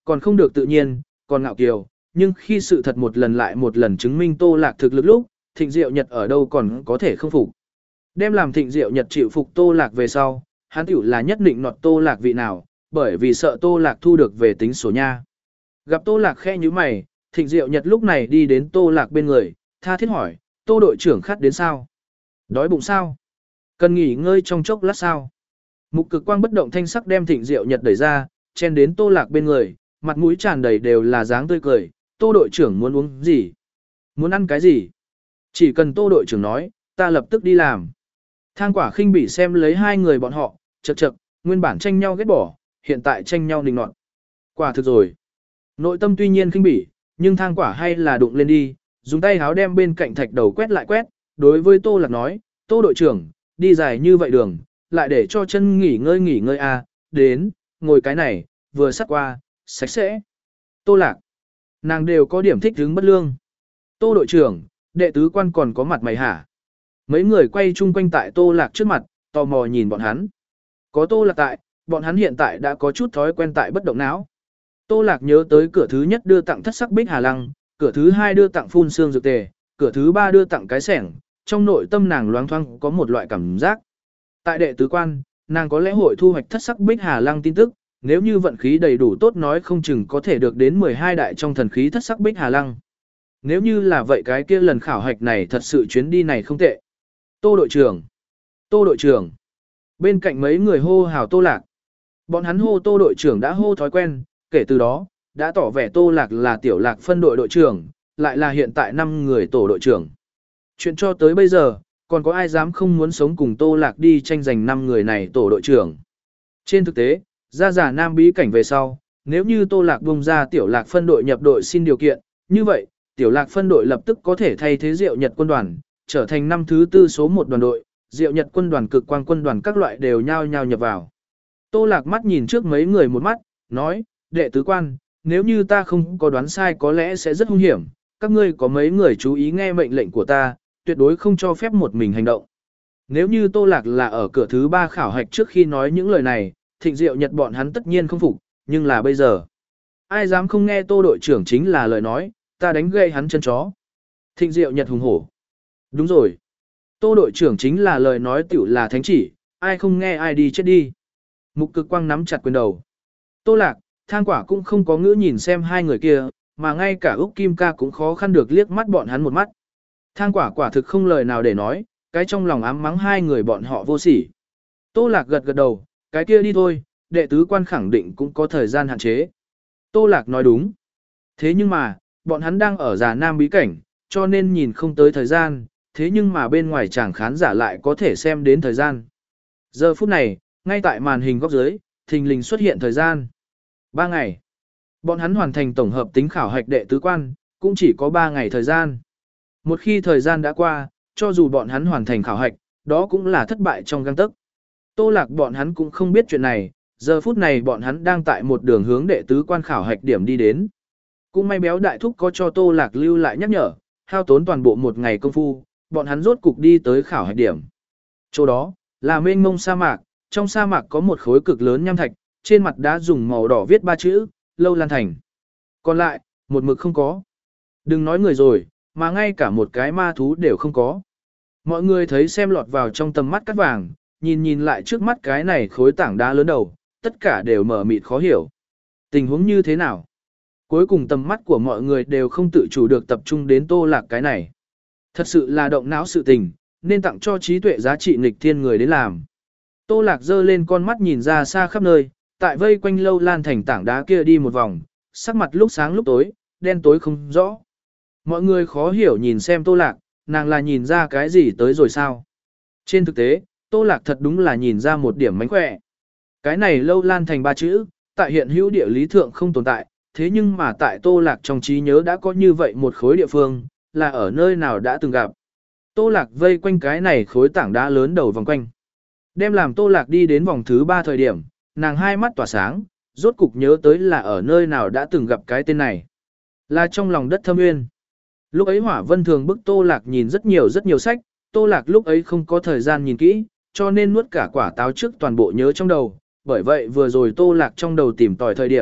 còn không được tự nhiên, còn ngạo kiều, nhưng khi sự thật một lần lại một lần chứng minh Tô Lạc thực lực lúc, Thịnh Diệu Nhật ở đâu còn có thể không phục. Đem làm Thịnh Diệu Nhật chịu phục Tô Lạc về sau, hắn tiểu là nhất định nọt Tô Lạc vị nào, bởi vì sợ Tô Lạc thu được về tính sổ nha. Gặp Tô Lạc khe như mày, Thịnh Diệu Nhật lúc này đi đến Tô Lạc bên người, tha thiết hỏi, Tô đội trưởng khát đến sao? Đói bụng sao? Cần nghỉ ngơi trong chốc lát sao? Mục Cực Quang bất động thanh sắc đem Thịnh Diệu Nhật đẩy ra, chen đến Tô Lạc bên người, mặt mũi tràn đầy đều là dáng tươi cười, Tô đội trưởng muốn uống gì? Muốn ăn cái gì? Chỉ cần Tô đội trưởng nói, ta lập tức đi làm. Thang Quả khinh bỉ xem lấy hai người bọn họ, chậc chậc, nguyên bản tranh nhau ghét bỏ, hiện tại tranh nhau nịnh nọt. Quả thực rồi. Nội tâm tuy nhiên khinh bỉ, nhưng Thang Quả hay là đụng lên đi, dùng tay háo đem bên cạnh thạch đầu quét lại quét, đối với Tô Lạc nói, Tô đội trưởng, đi dài như vậy đường, lại để cho chân nghỉ ngơi nghỉ ngơi à, đến, ngồi cái này, vừa sắt qua, sạch sẽ. Tô Lạc, nàng đều có điểm thích hứng bất lương. Tô đội trưởng, đệ tứ quan còn có mặt mày hả? Mấy người quay chung quanh tại Tô Lạc trước mặt, tò mò nhìn bọn hắn. Có Tô Lạc tại, bọn hắn hiện tại đã có chút thói quen tại bất động não. Tô Lạc nhớ tới cửa thứ nhất đưa tặng thất sắc bích hà lăng, cửa thứ hai đưa tặng phun xương dược tề, cửa thứ ba đưa tặng cái sẻng, trong nội tâm nàng loáng thoáng có một loại cảm giác. Tại đệ tứ quan, nàng có lẽ hội thu hoạch thất sắc bích hà lăng tin tức, nếu như vận khí đầy đủ tốt nói không chừng có thể được đến mười hai đại trong thần khí thất sắc bích hà lăng. Nếu như là vậy cái kia lần khảo hạch này thật sự chuyến đi này không tệ. Tô đội trưởng, Tô đội trưởng. Bên cạnh mấy người hô hào Tô Lạc. Bọn hắn hô Tô đội trưởng đã hô thói quen, kể từ đó, đã tỏ vẻ Tô Lạc là tiểu Lạc phân đội đội trưởng, lại là hiện tại năm người tổ đội trưởng. Chuyện cho tới bây giờ, còn có ai dám không muốn sống cùng Tô Lạc đi tranh giành năm người này tổ đội trưởng. Trên thực tế, ra giả nam bí cảnh về sau, nếu như Tô Lạc bung ra tiểu Lạc phân đội nhập đội xin điều kiện, như vậy, tiểu Lạc phân đội lập tức có thể thay thế Diệu Nhật quân đoàn, trở thành năm thứ tư số một đoàn đội, Diệu Nhật quân đoàn cực quang quân đoàn các loại đều nhao nhao nhập vào. Tô Lạc mắt nhìn trước mấy người một mắt, nói, đệ tứ quan, nếu như ta không có đoán sai có lẽ sẽ rất hung hiểm, các ngươi có mấy người chú ý nghe mệnh lệnh của ta, tuyệt đối không cho phép một mình hành động. Nếu như Tô Lạc là ở cửa thứ ba khảo hạch trước khi nói những lời này, Thịnh Diệu Nhật bọn hắn tất nhiên không phục, nhưng là bây giờ. Ai dám không nghe Tô đội trưởng chính là lời nói, ta đánh gãy hắn chân chó. Thịnh Diệu Nhật hùng hổ. Đúng rồi. Tô đội trưởng chính là lời nói tiểu là thánh chỉ, ai không nghe ai đi chết đi. Mục Cực Quang nắm chặt quyền đầu. Tô Lạc, Thang Quả cũng không có ngữ nhìn xem hai người kia, mà ngay cả Úc Kim Ca cũng khó khăn được liếc mắt bọn hắn một mắt. Thang Quả quả thực không lời nào để nói, cái trong lòng ám mắng hai người bọn họ vô sỉ. Tô Lạc gật gật đầu, cái kia đi thôi, đệ tứ quan khẳng định cũng có thời gian hạn chế. Tô Lạc nói đúng. Thế nhưng mà, bọn hắn đang ở Già Nam bí cảnh, cho nên nhìn không tới thời gian, thế nhưng mà bên ngoài chàng khán giả lại có thể xem đến thời gian. Giờ phút này, ngay tại màn hình góc dưới, thình lình xuất hiện thời gian. Ba ngày. Bọn hắn hoàn thành tổng hợp tính khảo hạch đệ tứ quan, cũng chỉ có ba ngày thời gian. Một khi thời gian đã qua, cho dù bọn hắn hoàn thành khảo hạch, đó cũng là thất bại trong gang tấc. Tô Lạc bọn hắn cũng không biết chuyện này, giờ phút này bọn hắn đang tại một đường hướng đệ tứ quan khảo hạch điểm đi đến. Cũng may béo đại thúc có cho Tô Lạc lưu lại nhắc nhở, hao tốn toàn bộ một ngày công phu, bọn hắn rốt cục đi tới khảo hạch điểm. Chỗ đó, là mênh mông sa mạc, trong sa mạc có một khối cực lớn nham thạch, trên mặt đá dùng màu đỏ viết ba chữ, Lâu Lan Thành. Còn lại, một mực không có. Đừng nói người rồi, mà ngay cả một cái ma thú đều không có. Mọi người thấy xem lọt vào trong tầm mắt cắt vàng, nhìn nhìn lại trước mắt cái này khối tảng đá lớn đầu, tất cả đều mở mịt khó hiểu. Tình huống như thế nào? Cuối cùng tầm mắt của mọi người đều không tự chủ được tập trung đến Tô Lạc cái này. Thật sự là động não sự tình, nên tặng cho trí tuệ giá trị nghịch thiên người đến làm. Tô Lạc giơ lên con mắt nhìn ra xa khắp nơi, tại vây quanh Lâu Lan Thành tảng đá kia đi một vòng, sắc mặt lúc sáng lúc tối, đen tối không rõ. Mọi người khó hiểu nhìn xem Tô Lạc, nàng là nhìn ra cái gì tới rồi sao? Trên thực tế, Tô Lạc thật đúng là nhìn ra một điểm mánh khỏe. Cái này Lâu Lan Thành ba chữ, tại hiện hữu địa lý thượng không tồn tại, thế nhưng mà tại Tô Lạc trong trí nhớ đã có như vậy một khối địa phương, là ở nơi nào đã từng gặp. Tô Lạc vây quanh cái này khối tảng đá lớn đầu vòng quanh. Đem làm Tô Lạc đi đến vòng thứ ba thời điểm, nàng hai mắt tỏa sáng, rốt cục nhớ tới là ở nơi nào đã từng gặp cái tên này. Là trong lòng đất thâm nguyên. Lúc ấy Hỏa Vân thường bức Tô Lạc nhìn rất nhiều rất nhiều sách, Tô Lạc lúc ấy không có thời gian nhìn kỹ, cho nên nuốt cả quả táo trước toàn bộ nhớ trong đầu. Bởi vậy vừa rồi Tô Lạc trong đầu tìm tòi thời điểm,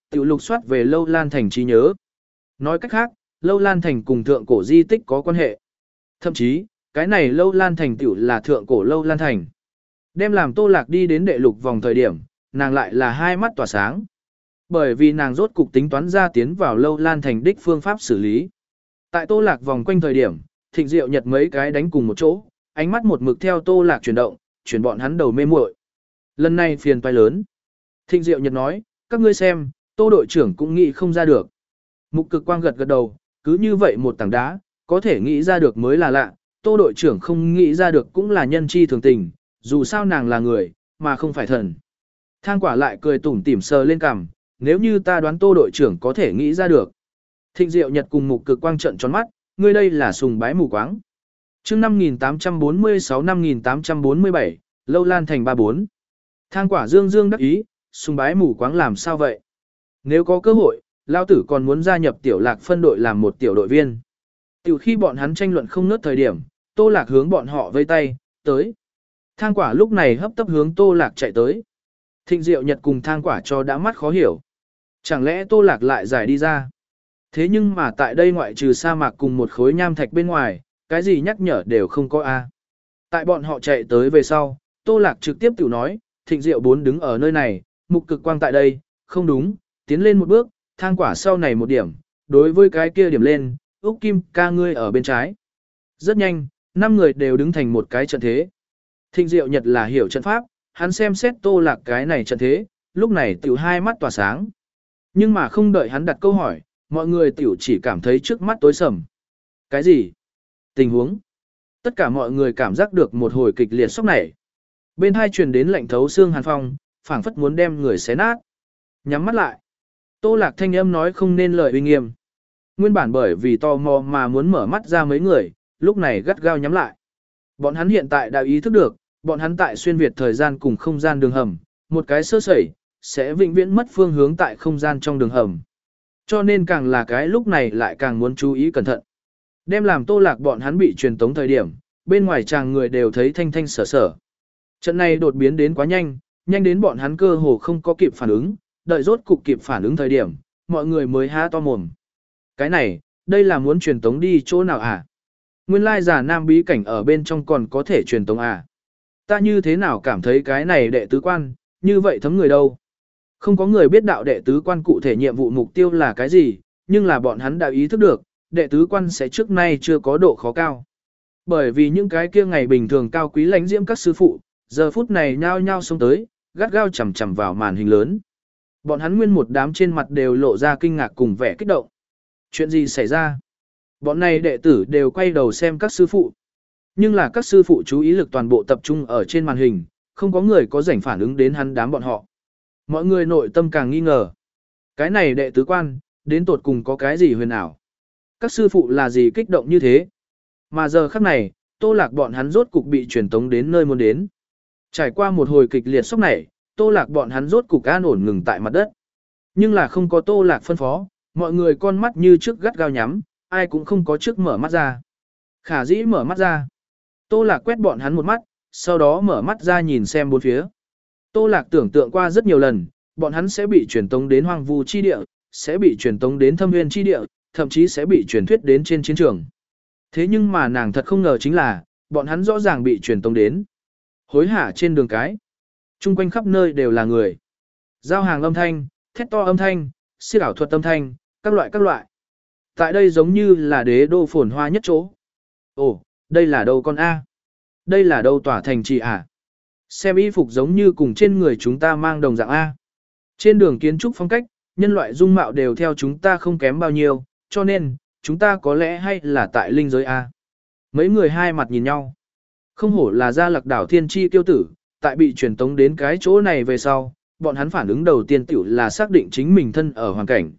tiểu lục soát về Lâu Lan Thành trí nhớ. Nói cách khác, Lâu Lan Thành cùng thượng cổ di tích có quan hệ. Thậm chí, cái này Lâu Lan Thành tiểu là thượng cổ Lâu Lan Thành. Đem làm Tô Lạc đi đến đệ lục vòng thời điểm, nàng lại là hai mắt tỏa sáng. Bởi vì nàng rốt cục tính toán ra tiến vào Lâu Lan Thành đích phương pháp xử lý. Tại Tô Lạc vòng quanh thời điểm, Thịnh Diệu Nhật mấy cái đánh cùng một chỗ, ánh mắt một mực theo Tô Lạc chuyển động, chuyển bọn hắn đầu mê muội. Lần này phiền toái lớn. Thịnh Diệu Nhật nói, các ngươi xem, Tô đội trưởng cũng nghĩ không ra được. Mục Cực Quang gật gật đầu, cứ như vậy một tảng đá, có thể nghĩ ra được mới là lạ, Tô đội trưởng không nghĩ ra được cũng là nhân chi thường tình, dù sao nàng là người, mà không phải thần. Thang Quả lại cười tủm tỉm sờ lên cằm, nếu như ta đoán Tô đội trưởng có thể nghĩ ra được. Thịnh Diệu Nhật cùng Mục Cực Quang trợn tròn mắt, ngươi đây là sùng bái mù quáng. Chương năm nghìn tám trăm bốn mươi sáu năm nghìn tám trăm bốn mươi bảy, Lâu Lan Thành ba bốn. Thang Quả dương dương đắc ý, sùng bái mù quáng làm sao vậy? Nếu có cơ hội, Lao tử còn muốn gia nhập Tiểu Lạc phân đội làm một tiểu đội viên. Tiểu khi bọn hắn tranh luận không nớt thời điểm, Tô Lạc hướng bọn họ vây tay, tới. Thang Quả lúc này hấp tấp hướng Tô Lạc chạy tới. Thịnh Diệu Nhật cùng Thang Quả cho đã mắt khó hiểu. Chẳng lẽ Tô Lạc lại giải đi ra? Thế nhưng mà tại đây ngoại trừ sa mạc cùng một khối nham thạch bên ngoài, cái gì nhắc nhở đều không có a. Tại bọn họ chạy tới về sau, Tô Lạc trực tiếp tiểu nói, Thịnh Diệu bốn đứng ở nơi này, Mục Cực Quang tại đây, không đúng, tiến lên một bước, Thang Quả sau này một điểm, đối với cái kia điểm lên, Úc Kim ca ngươi ở bên trái. Rất nhanh, năm người đều đứng thành một cái trận thế. Thịnh Diệu Nhật là hiểu trận pháp, hắn xem xét Tô Lạc cái này trận thế, lúc này tiểu hai mắt tỏa sáng. Nhưng mà không đợi hắn đặt câu hỏi, mọi người tiểu chỉ cảm thấy trước mắt tối sầm. Cái gì? Tình huống? Tất cả mọi người cảm giác được một hồi kịch liệt sốc nảy. Bên hai truyền đến lạnh thấu xương hàn phong, phảng phất muốn đem người xé nát. Nhắm mắt lại. Tô Lạc thanh âm nói không nên lời uy nghiêm. Nguyên bản bởi vì tò mò mà muốn mở mắt ra mấy người, lúc này gắt gao nhắm lại. Bọn hắn hiện tại đã ý thức được, bọn hắn tại xuyên việt thời gian cùng không gian đường hầm, một cái sơ sẩy, sẽ vĩnh viễn mất phương hướng tại không gian trong đường hầm. Cho nên càng là cái lúc này lại càng muốn chú ý cẩn thận. Đem làm Tô Lạc bọn hắn bị truyền tống thời điểm, bên ngoài chàng người đều thấy thanh thanh sở sở. Trận này đột biến đến quá nhanh, nhanh đến bọn hắn cơ hồ không có kịp phản ứng, đợi rốt cục kịp phản ứng thời điểm, mọi người mới há to mồm. Cái này, đây là muốn truyền tống đi chỗ nào à? Nguyên lai giả nam bí cảnh ở bên trong còn có thể truyền tống à? Ta như thế nào cảm thấy cái này đệ tứ quan, như vậy thấm người đâu? Không có người biết đạo đệ tứ quan cụ thể nhiệm vụ mục tiêu là cái gì, nhưng là bọn hắn đã ý thức được, đệ tứ quan sẽ trước nay chưa có độ khó cao. Bởi vì những cái kia ngày bình thường cao quý lãnh diễm các sư phụ, giờ phút này nhao nhao xông tới, gắt gao chầm chầm vào màn hình lớn. Bọn hắn nguyên một đám trên mặt đều lộ ra kinh ngạc cùng vẻ kích động. Chuyện gì xảy ra? Bọn này đệ tử đều quay đầu xem các sư phụ. Nhưng là các sư phụ chú ý lực toàn bộ tập trung ở trên màn hình, không có người có rảnh phản ứng đến hắn đám bọn họ. Mọi người nội tâm càng nghi ngờ. Cái này đệ tứ quan, đến tột cùng có cái gì huyền ảo? Các sư phụ là gì kích động như thế? Mà giờ khắc này, Tô Lạc bọn hắn rốt cục bị truyền tống đến nơi muốn đến. Trải qua một hồi kịch liệt sốc này, Tô Lạc bọn hắn rốt cục an ổn ngừng tại mặt đất. Nhưng là không có Tô Lạc phân phó, mọi người con mắt như trước gắt gao nhắm, ai cũng không có trước mở mắt ra. Khả dĩ mở mắt ra. Tô Lạc quét bọn hắn một mắt, sau đó mở mắt ra nhìn xem bốn phía. Tô Lạc tưởng tượng qua rất nhiều lần, bọn hắn sẽ bị truyền tống đến hoang vu chi địa, sẽ bị truyền tống đến thâm nguyên chi địa, thậm chí sẽ bị truyền thuyết đến trên chiến trường. Thế nhưng mà nàng thật không ngờ chính là, bọn hắn rõ ràng bị truyền tống đến. Hối hả trên đường cái. Trung quanh khắp nơi đều là người. Giao hàng âm thanh, thét to âm thanh, siết ảo thuật âm thanh, các loại các loại. Tại đây giống như là đế đô phồn hoa nhất chỗ. Ồ, đây là đâu con A? Đây là đâu tỏa thành trì à? Xem y phục giống như cùng trên người chúng ta mang đồng dạng A. Trên đường kiến trúc phong cách, nhân loại dung mạo đều theo chúng ta không kém bao nhiêu, cho nên, chúng ta có lẽ hay là tại linh giới A. Mấy người hai mặt nhìn nhau. Không hổ là gia lạc đảo thiên tri tiêu tử, tại bị truyền tống đến cái chỗ này về sau, bọn hắn phản ứng đầu tiên tiểu là xác định chính mình thân ở hoàn cảnh.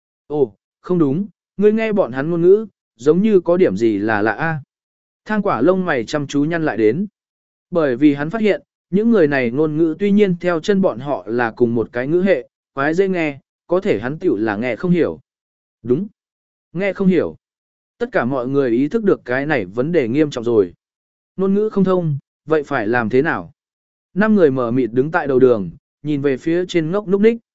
Ồ, không đúng, ngươi nghe bọn hắn ngôn ngữ, giống như có điểm gì là lạ A. Thang Quả lông mày chăm chú nhăn lại đến. Bởi vì hắn phát hiện, những người này ngôn ngữ tuy nhiên theo chân bọn họ là cùng một cái ngữ hệ, quái dễ nghe, có thể hắn tiểu là nghe không hiểu. Đúng, nghe không hiểu. Tất cả mọi người ý thức được cái này vấn đề nghiêm trọng rồi. Ngôn ngữ không thông, vậy phải làm thế nào? Năm người mở mịt đứng tại đầu đường, nhìn về phía trên ngốc núc ních.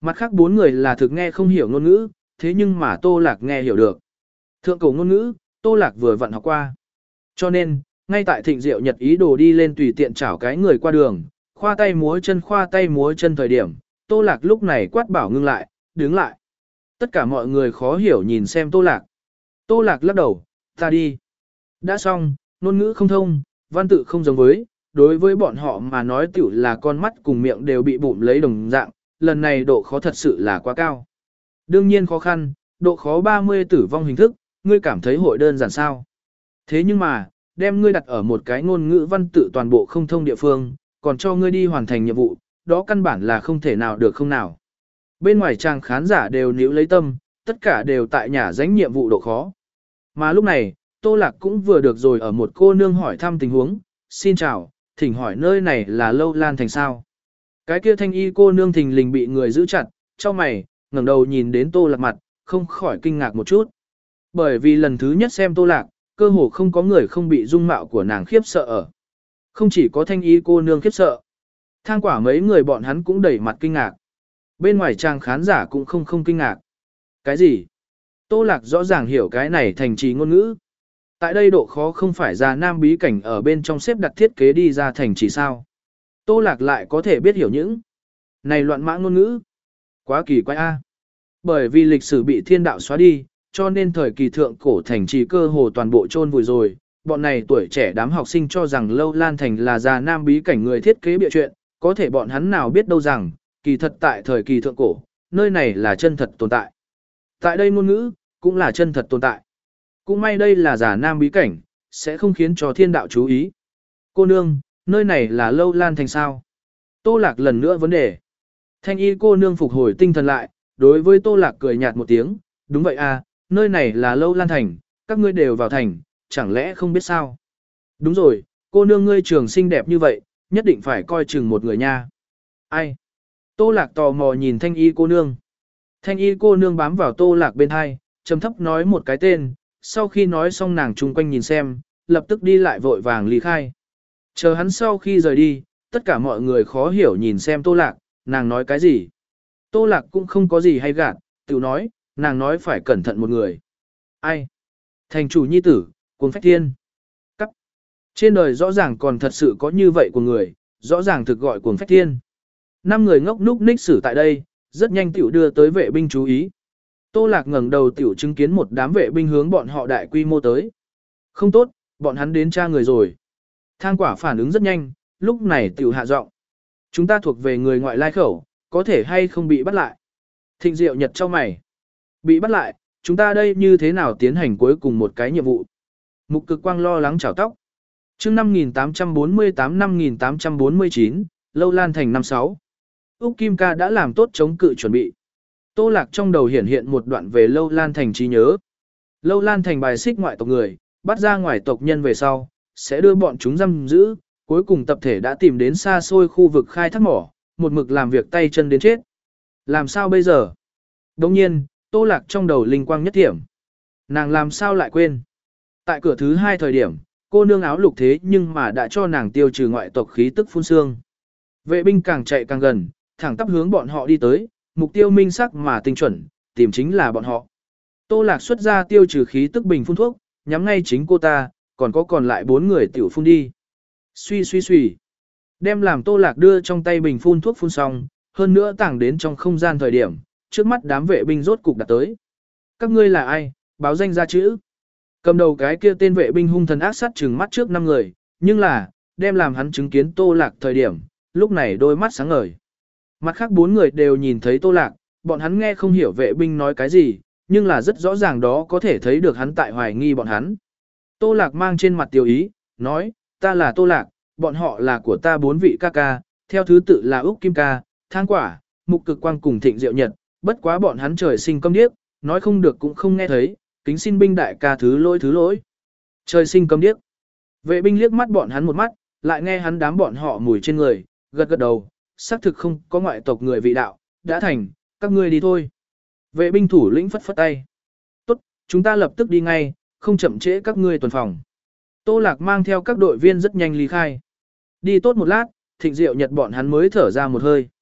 Mặt khác bốn người là thực nghe không hiểu ngôn ngữ, thế nhưng mà Tô Lạc nghe hiểu được. Thượng cổ ngôn ngữ, Tô Lạc vừa vặn học qua. Cho nên, ngay tại Thịnh Diệu Nhật ý đồ đi lên tùy tiện chảo cái người qua đường, khoa tay múa chân khoa tay múa chân thời điểm, Tô Lạc lúc này quát bảo ngưng lại, đứng lại. Tất cả mọi người khó hiểu nhìn xem Tô Lạc. Tô Lạc lắc đầu, ta đi. Đã xong, ngôn ngữ không thông, văn tự không giống với, đối với bọn họ mà nói tiểu là con mắt cùng miệng đều bị bụm lấy đồng dạng, lần này độ khó thật sự là quá cao. Đương nhiên khó khăn, độ khó ba mươi tử vong hình thức, ngươi cảm thấy hội đơn giản sao. Thế nhưng mà, đem ngươi đặt ở một cái ngôn ngữ văn tự toàn bộ không thông địa phương, còn cho ngươi đi hoàn thành nhiệm vụ, đó căn bản là không thể nào được không nào. Bên ngoài trang khán giả đều níu lấy tâm, tất cả đều tại nhà danh nhiệm vụ độ khó. Mà lúc này, Tô Lạc cũng vừa được rồi ở một cô nương hỏi thăm tình huống, xin chào, thỉnh hỏi nơi này là Lâu Lan Thành sao. Cái kia thanh y cô nương thình lình bị người giữ chặt, cho mày, ngẩng đầu nhìn đến Tô Lạc mặt, không khỏi kinh ngạc một chút. Bởi vì lần thứ nhất xem Tô Lạc, cơ hồ không có người không bị dung mạo của nàng khiếp sợ ở. Không chỉ có thanh y cô nương khiếp sợ. Thang quả mấy người bọn hắn cũng đẩy mặt kinh ngạc. Bên ngoài trang khán giả cũng không không kinh ngạc. Cái gì? Tô Lạc rõ ràng hiểu cái này thành trì ngôn ngữ. Tại đây độ khó không phải ra nam bí cảnh ở bên trong xếp đặt thiết kế đi ra thành trì sao. Tô Lạc lại có thể biết hiểu những này loạn mã ngôn ngữ. Quá kỳ quái a. Bởi vì lịch sử bị thiên đạo xóa đi, cho nên thời kỳ thượng cổ thành trì cơ hồ toàn bộ chôn vùi rồi. Bọn này tuổi trẻ đám học sinh cho rằng Lâu Lan Thành là già nam bí cảnh người thiết kế bịa chuyện, có thể bọn hắn nào biết đâu rằng, kỳ thật tại thời kỳ thượng cổ, nơi này là chân thật tồn tại. Tại đây ngôn ngữ, cũng là chân thật tồn tại. Cũng may đây là giả nam bí cảnh, sẽ không khiến cho thiên đạo chú ý. Cô nương, nơi này là Lâu Lan Thành sao? Tô Lạc lần nữa vấn đề. Thanh y cô nương phục hồi tinh thần lại, đối với Tô Lạc cười nhạt một tiếng, đúng vậy à, nơi này là Lâu Lan Thành, các ngươi đều vào thành, chẳng lẽ không biết sao? Đúng rồi, cô nương ngươi trường xinh đẹp như vậy, nhất định phải coi chừng một người nha. Ai? Tô Lạc tò mò nhìn thanh y cô nương. Thanh y cô nương bám vào Tô Lạc bên hai, trầm thấp nói một cái tên, sau khi nói xong nàng chung quanh nhìn xem, lập tức đi lại vội vàng ly khai. Chờ hắn sau khi rời đi, tất cả mọi người khó hiểu nhìn xem Tô Lạc, nàng nói cái gì. Tô Lạc cũng không có gì hay gạt, tự nói, nàng nói phải cẩn thận một người. Ai? Thành chủ nhi tử, Cuồng Phách Thiên. Cắt. Trên đời rõ ràng còn thật sự có như vậy của người, rõ ràng thực gọi Cuồng Phách Thiên. Năm người ngốc núc ních xử tại đây, rất nhanh tiểu đưa tới vệ binh chú ý. Tô Lạc ngẩng đầu tiểu chứng kiến một đám vệ binh hướng bọn họ đại quy mô tới. Không tốt, bọn hắn đến tra người rồi. Thang quả phản ứng rất nhanh, lúc này tiểu hạ giọng. Chúng ta thuộc về người ngoại lai khẩu, có thể hay không bị bắt lại. Thịnh Diệu Nhật cho mày. Bị bắt lại, chúng ta đây như thế nào tiến hành cuối cùng một cái nhiệm vụ. Mục Cực Quang lo lắng chảo tóc. Chương năm nghìn tám trăm bốn mươi tám năm nghìn tám trăm bốn mươi chín, Lâu Lan Thành năm sáu. Úc Kim Ca đã làm tốt chống cự chuẩn bị. Tô Lạc trong đầu hiện hiện một đoạn về Lâu Lan Thành trí nhớ. Lâu Lan Thành bài xích ngoại tộc người, bắt ra ngoài tộc nhân về sau, sẽ đưa bọn chúng giam giữ, cuối cùng tập thể đã tìm đến xa xôi khu vực khai thác mỏ, một mực làm việc tay chân đến chết. Làm sao bây giờ? Đồng nhiên, Tô Lạc trong đầu linh quang nhất điểm. Nàng làm sao lại quên? Tại cửa thứ hai thời điểm, cô nương áo lục thế nhưng mà đã cho nàng tiêu trừ ngoại tộc khí tức phun xương. Vệ binh càng chạy càng gần, thẳng tắp hướng bọn họ đi tới, mục tiêu minh sắc mà tinh chuẩn, tìm chính là bọn họ. Tô Lạc xuất ra tiêu trừ khí tức bình phun thuốc, nhắm ngay chính cô ta, còn có còn lại bốn người tiểu phun đi. Suy suy suy. Đem làm Tô Lạc đưa trong tay bình phun thuốc phun xong, hơn nữa tảng đến trong không gian thời điểm, trước mắt đám vệ binh rốt cục đặt tới. Các ngươi là ai, báo danh ra chữ. Cầm đầu cái kia tên vệ binh hung thần ác sát trừng mắt trước năm người, nhưng là, đem làm hắn chứng kiến Tô Lạc thời điểm, lúc này đôi mắt sáng ngời. Mặt khác bốn người đều nhìn thấy Tô Lạc, bọn hắn nghe không hiểu vệ binh nói cái gì, nhưng là rất rõ ràng đó có thể thấy được hắn tại hoài nghi bọn hắn. Tô Lạc mang trên mặt tiêu ý, nói, ta là Tô Lạc, bọn họ là của ta bốn vị ca ca, theo thứ tự là Úc Kim Ca, Thang Quả, Mục Cực Quang cùng Thịnh Diệu Nhật, bất quá bọn hắn trời sinh câm điếc, nói không được cũng không nghe thấy, kính xin binh đại ca thứ lỗi thứ lỗi. Trời sinh câm điếc. Vệ binh liếc mắt bọn hắn một mắt, lại nghe hắn đám bọn họ mùi trên người, gật gật đầu, xác thực không có ngoại tộc người vị đạo, đã thành, các ngươi đi thôi. Vệ binh thủ lĩnh phất phất tay. Tốt, chúng ta lập tức đi ngay, không chậm trễ các ngươi tuần phòng. Tô Lạc mang theo các đội viên rất nhanh ly khai. Đi tốt một lát, Thịnh Diệu Nhật bọn hắn mới thở ra một hơi.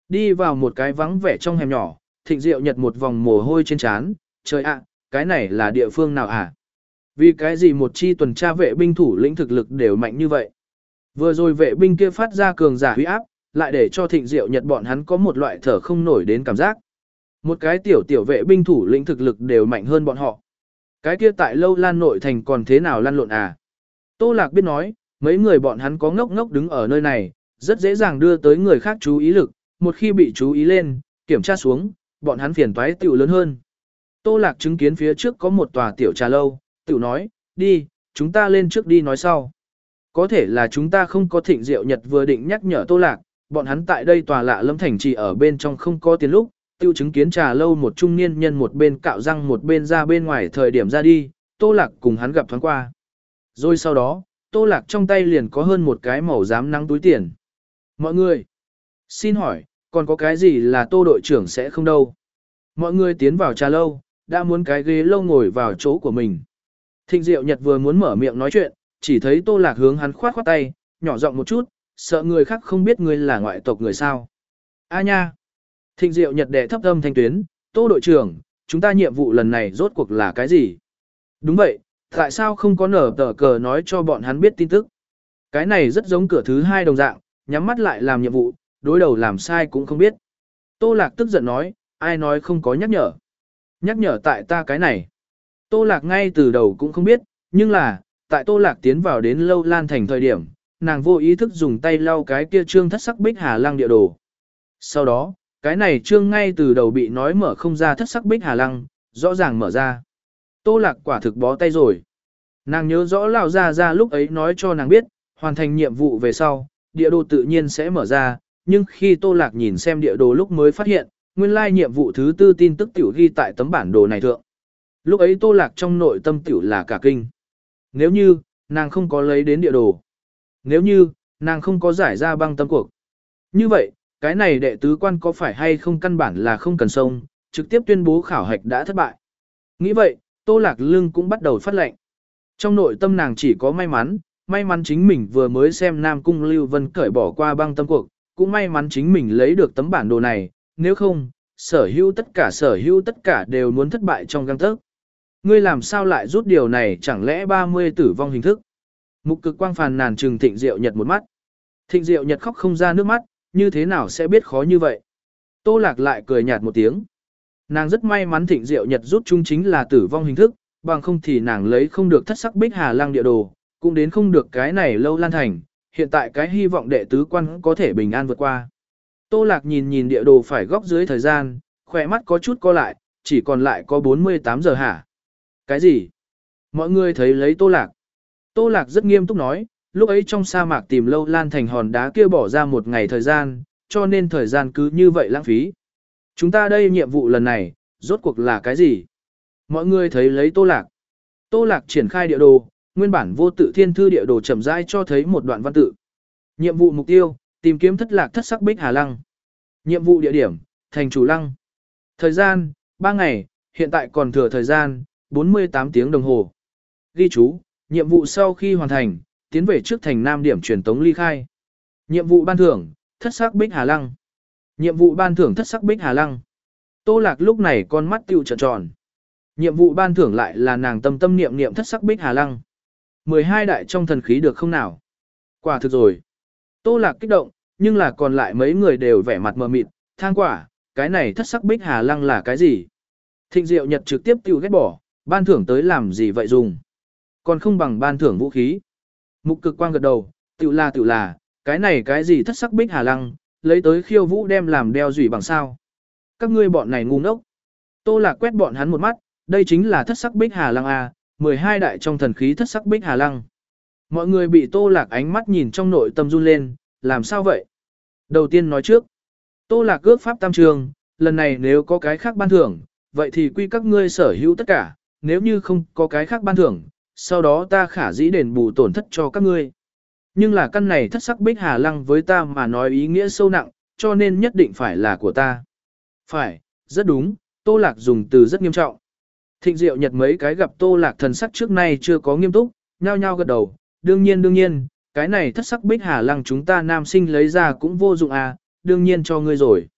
Đi vào một cái vắng vẻ trong hẻm nhỏ, Thịnh Diệu Nhật một vòng mồ hôi trên trán, trời ạ, cái này là địa phương nào hả? Vì cái gì một chi tuần tra vệ binh thủ lĩnh thực lực đều mạnh như vậy? Vừa rồi vệ binh kia phát ra cường giả huy áp, lại để cho Thịnh Diệu Nhật bọn hắn có một loại thở không nổi đến cảm giác. Một cái tiểu tiểu vệ binh thủ lĩnh thực lực đều mạnh hơn bọn họ. Cái kia tại Lâu Lan nội thành còn thế nào lăn lộn à? Tô Lạc biết nói, mấy người bọn hắn có ngốc ngốc đứng ở nơi này, rất dễ dàng đưa tới người khác chú ý lực, một khi bị chú ý lên, kiểm tra xuống, bọn hắn phiền toái tiểu lớn hơn. Tô Lạc chứng kiến phía trước có một tòa tiểu trà lâu, tiểu nói, đi, chúng ta lên trước đi nói sau. Có thể là chúng ta không có Thịnh Diệu Nhật vừa định nhắc nhở Tô Lạc, bọn hắn tại đây tòa lạ lâm thành chỉ ở bên trong không có tiền lúc, tiêu chứng kiến trà lâu một trung niên nhân một bên cạo răng một bên ra bên ngoài thời điểm ra đi, Tô Lạc cùng hắn gặp thoáng qua. Rồi sau đó, Tô Lạc trong tay liền có hơn một cái màu giám nắng túi tiền. Mọi người, xin hỏi, còn có cái gì là Tô đội trưởng sẽ không đâu? Mọi người tiến vào trà lâu, đã muốn cái ghế lâu ngồi vào chỗ của mình. Thịnh Diệu Nhật vừa muốn mở miệng nói chuyện, chỉ thấy Tô Lạc hướng hắn khoát khoát tay, nhỏ giọng một chút, sợ người khác không biết ngươi là ngoại tộc người sao. A nha! Thịnh Diệu Nhật đệ thấp âm thanh tuyến, Tô đội trưởng, chúng ta nhiệm vụ lần này rốt cuộc là cái gì? Đúng vậy, tại sao không có nở tờ cờ nói cho bọn hắn biết tin tức? Cái này rất giống cửa thứ hai đồng dạng, nhắm mắt lại làm nhiệm vụ, đối đầu làm sai cũng không biết. Tô Lạc tức giận nói, ai nói không có nhắc nhở? Nhắc nhở tại ta cái này. Tô Lạc ngay từ đầu cũng không biết, nhưng là, tại Tô Lạc tiến vào đến Lâu Lan thành thời điểm, nàng vô ý thức dùng tay lau cái kia trương thất sắc bích hà lăng địa đồ. Sau đó, cái này trương ngay từ đầu bị nói mở không ra thất sắc bích hà lăng, rõ ràng mở ra. Tô Lạc quả thực bó tay rồi. Nàng nhớ rõ Lão Gia Gia lúc ấy nói cho nàng biết, hoàn thành nhiệm vụ về sau, địa đồ tự nhiên sẽ mở ra, nhưng khi Tô Lạc nhìn xem địa đồ lúc mới phát hiện, nguyên lai nhiệm vụ thứ tư tin tức tiểu ghi tại tấm bản đồ này thượng. Lúc ấy Tô Lạc trong nội tâm tiểu là cả kinh. Nếu như, nàng không có lấy đến địa đồ. Nếu như, nàng không có giải ra băng tâm cuộc. Như vậy, cái này đệ tứ quan có phải hay không căn bản là không cần sông, trực tiếp tuyên bố khảo hạch đã thất bại. Nghĩ vậy, Tô Lạc lưng cũng bắt đầu phát lệnh. Trong nội tâm nàng chỉ có may mắn, may mắn chính mình vừa mới xem Nam Cung Lưu Vân cởi bỏ qua băng tâm cuộc, cũng may mắn chính mình lấy được tấm bản đồ này, nếu không, sở hữu tất cả sở hữu tất cả đều muốn thất bại trong gang tấc. Ngươi làm sao lại rút điều này chẳng lẽ ba mươi tử vong hình thức? Mục Cực Quang phàn nàn trừng Thịnh Diệu Nhật một mắt. Thịnh Diệu Nhật khóc không ra nước mắt, như thế nào sẽ biết khó như vậy? Tô Lạc lại cười nhạt một tiếng. Nàng rất may mắn Thịnh Diệu Nhật rút chung chính là tử vong hình thức, bằng không thì nàng lấy không được thất sắc bích hà lăng địa đồ, cũng đến không được cái này Lâu Lan thành, hiện tại cái hy vọng đệ tứ quan có thể bình an vượt qua. Tô Lạc nhìn nhìn địa đồ phải góc dưới thời gian, khỏe mắt có chút co lại, chỉ còn lại có bốn mươi tám giờ hả? Cái gì? Mọi người thấy lấy Tô Lạc. Tô Lạc rất nghiêm túc nói, lúc ấy trong sa mạc tìm Lâu Lan thành hòn đá kia bỏ ra một ngày thời gian, cho nên thời gian cứ như vậy lãng phí. Chúng ta đây nhiệm vụ lần này, rốt cuộc là cái gì? Mọi người thấy lấy Tô Lạc. Tô Lạc triển khai địa đồ, nguyên bản vô tự thiên thư địa đồ chậm rãi cho thấy một đoạn văn tự. Nhiệm vụ mục tiêu, tìm kiếm thất lạc thất sắc bích hà lăng. Nhiệm vụ địa điểm, thành chủ lăng. Thời gian, ba ngày, hiện tại còn thừa thời gian, bốn mươi tám tiếng đồng hồ. Ghi chú, nhiệm vụ sau khi hoàn thành, tiến về trước thành Nam điểm truyền tống ly khai. Nhiệm vụ ban thưởng, thất sắc bích hà lăng. Nhiệm vụ ban thưởng thất sắc bích hà lăng. Tô Lạc lúc này con mắt tiêu trợn tròn. Nhiệm vụ ban thưởng lại là nàng tâm tâm niệm niệm thất sắc bích hà lăng. mười hai đại trong thần khí được không nào? Quả thực rồi. Tô Lạc kích động, nhưng là còn lại mấy người đều vẻ mặt mờ mịt, thang quả, cái này thất sắc bích hà lăng là cái gì? Thịnh Diệu Nhật trực tiếp tiêu ghét bỏ, ban thưởng tới làm gì vậy dùng? Còn không bằng ban thưởng vũ khí. Mục Cực Quang gật đầu, tiểu là tiểu là, cái này cái gì thất sắc bích hà lăng, lấy tới khiêu vũ đem làm đeo dùy bằng sao? Các ngươi bọn này ngu ngốc. Tô Lạc quét bọn hắn một mắt, đây chính là thất sắc bích hà lăng A, mười hai đại trong thần khí thất sắc bích hà lăng. Mọi người bị Tô Lạc ánh mắt nhìn trong nội tâm run lên, làm sao vậy? Đầu tiên nói trước, Tô Lạc ước pháp tam trường, lần này nếu có cái khác ban thưởng, vậy thì quy các ngươi sở hữu tất cả, nếu như không có cái khác ban thưởng, sau đó ta khả dĩ đền bù tổn thất cho các ngươi. Nhưng là căn này thất sắc bích hà lăng với ta mà nói ý nghĩa sâu nặng, cho nên nhất định phải là của ta. Phải, rất đúng, Tô Lạc dùng từ rất nghiêm trọng. Thịnh Diệu Nhật mấy cái gặp Tô Lạc thần sắc trước nay chưa có nghiêm túc, nhao nhao gật đầu, đương nhiên đương nhiên, cái này thất sắc bích hà lăng chúng ta nam sinh lấy ra cũng vô dụng à, đương nhiên cho ngươi rồi.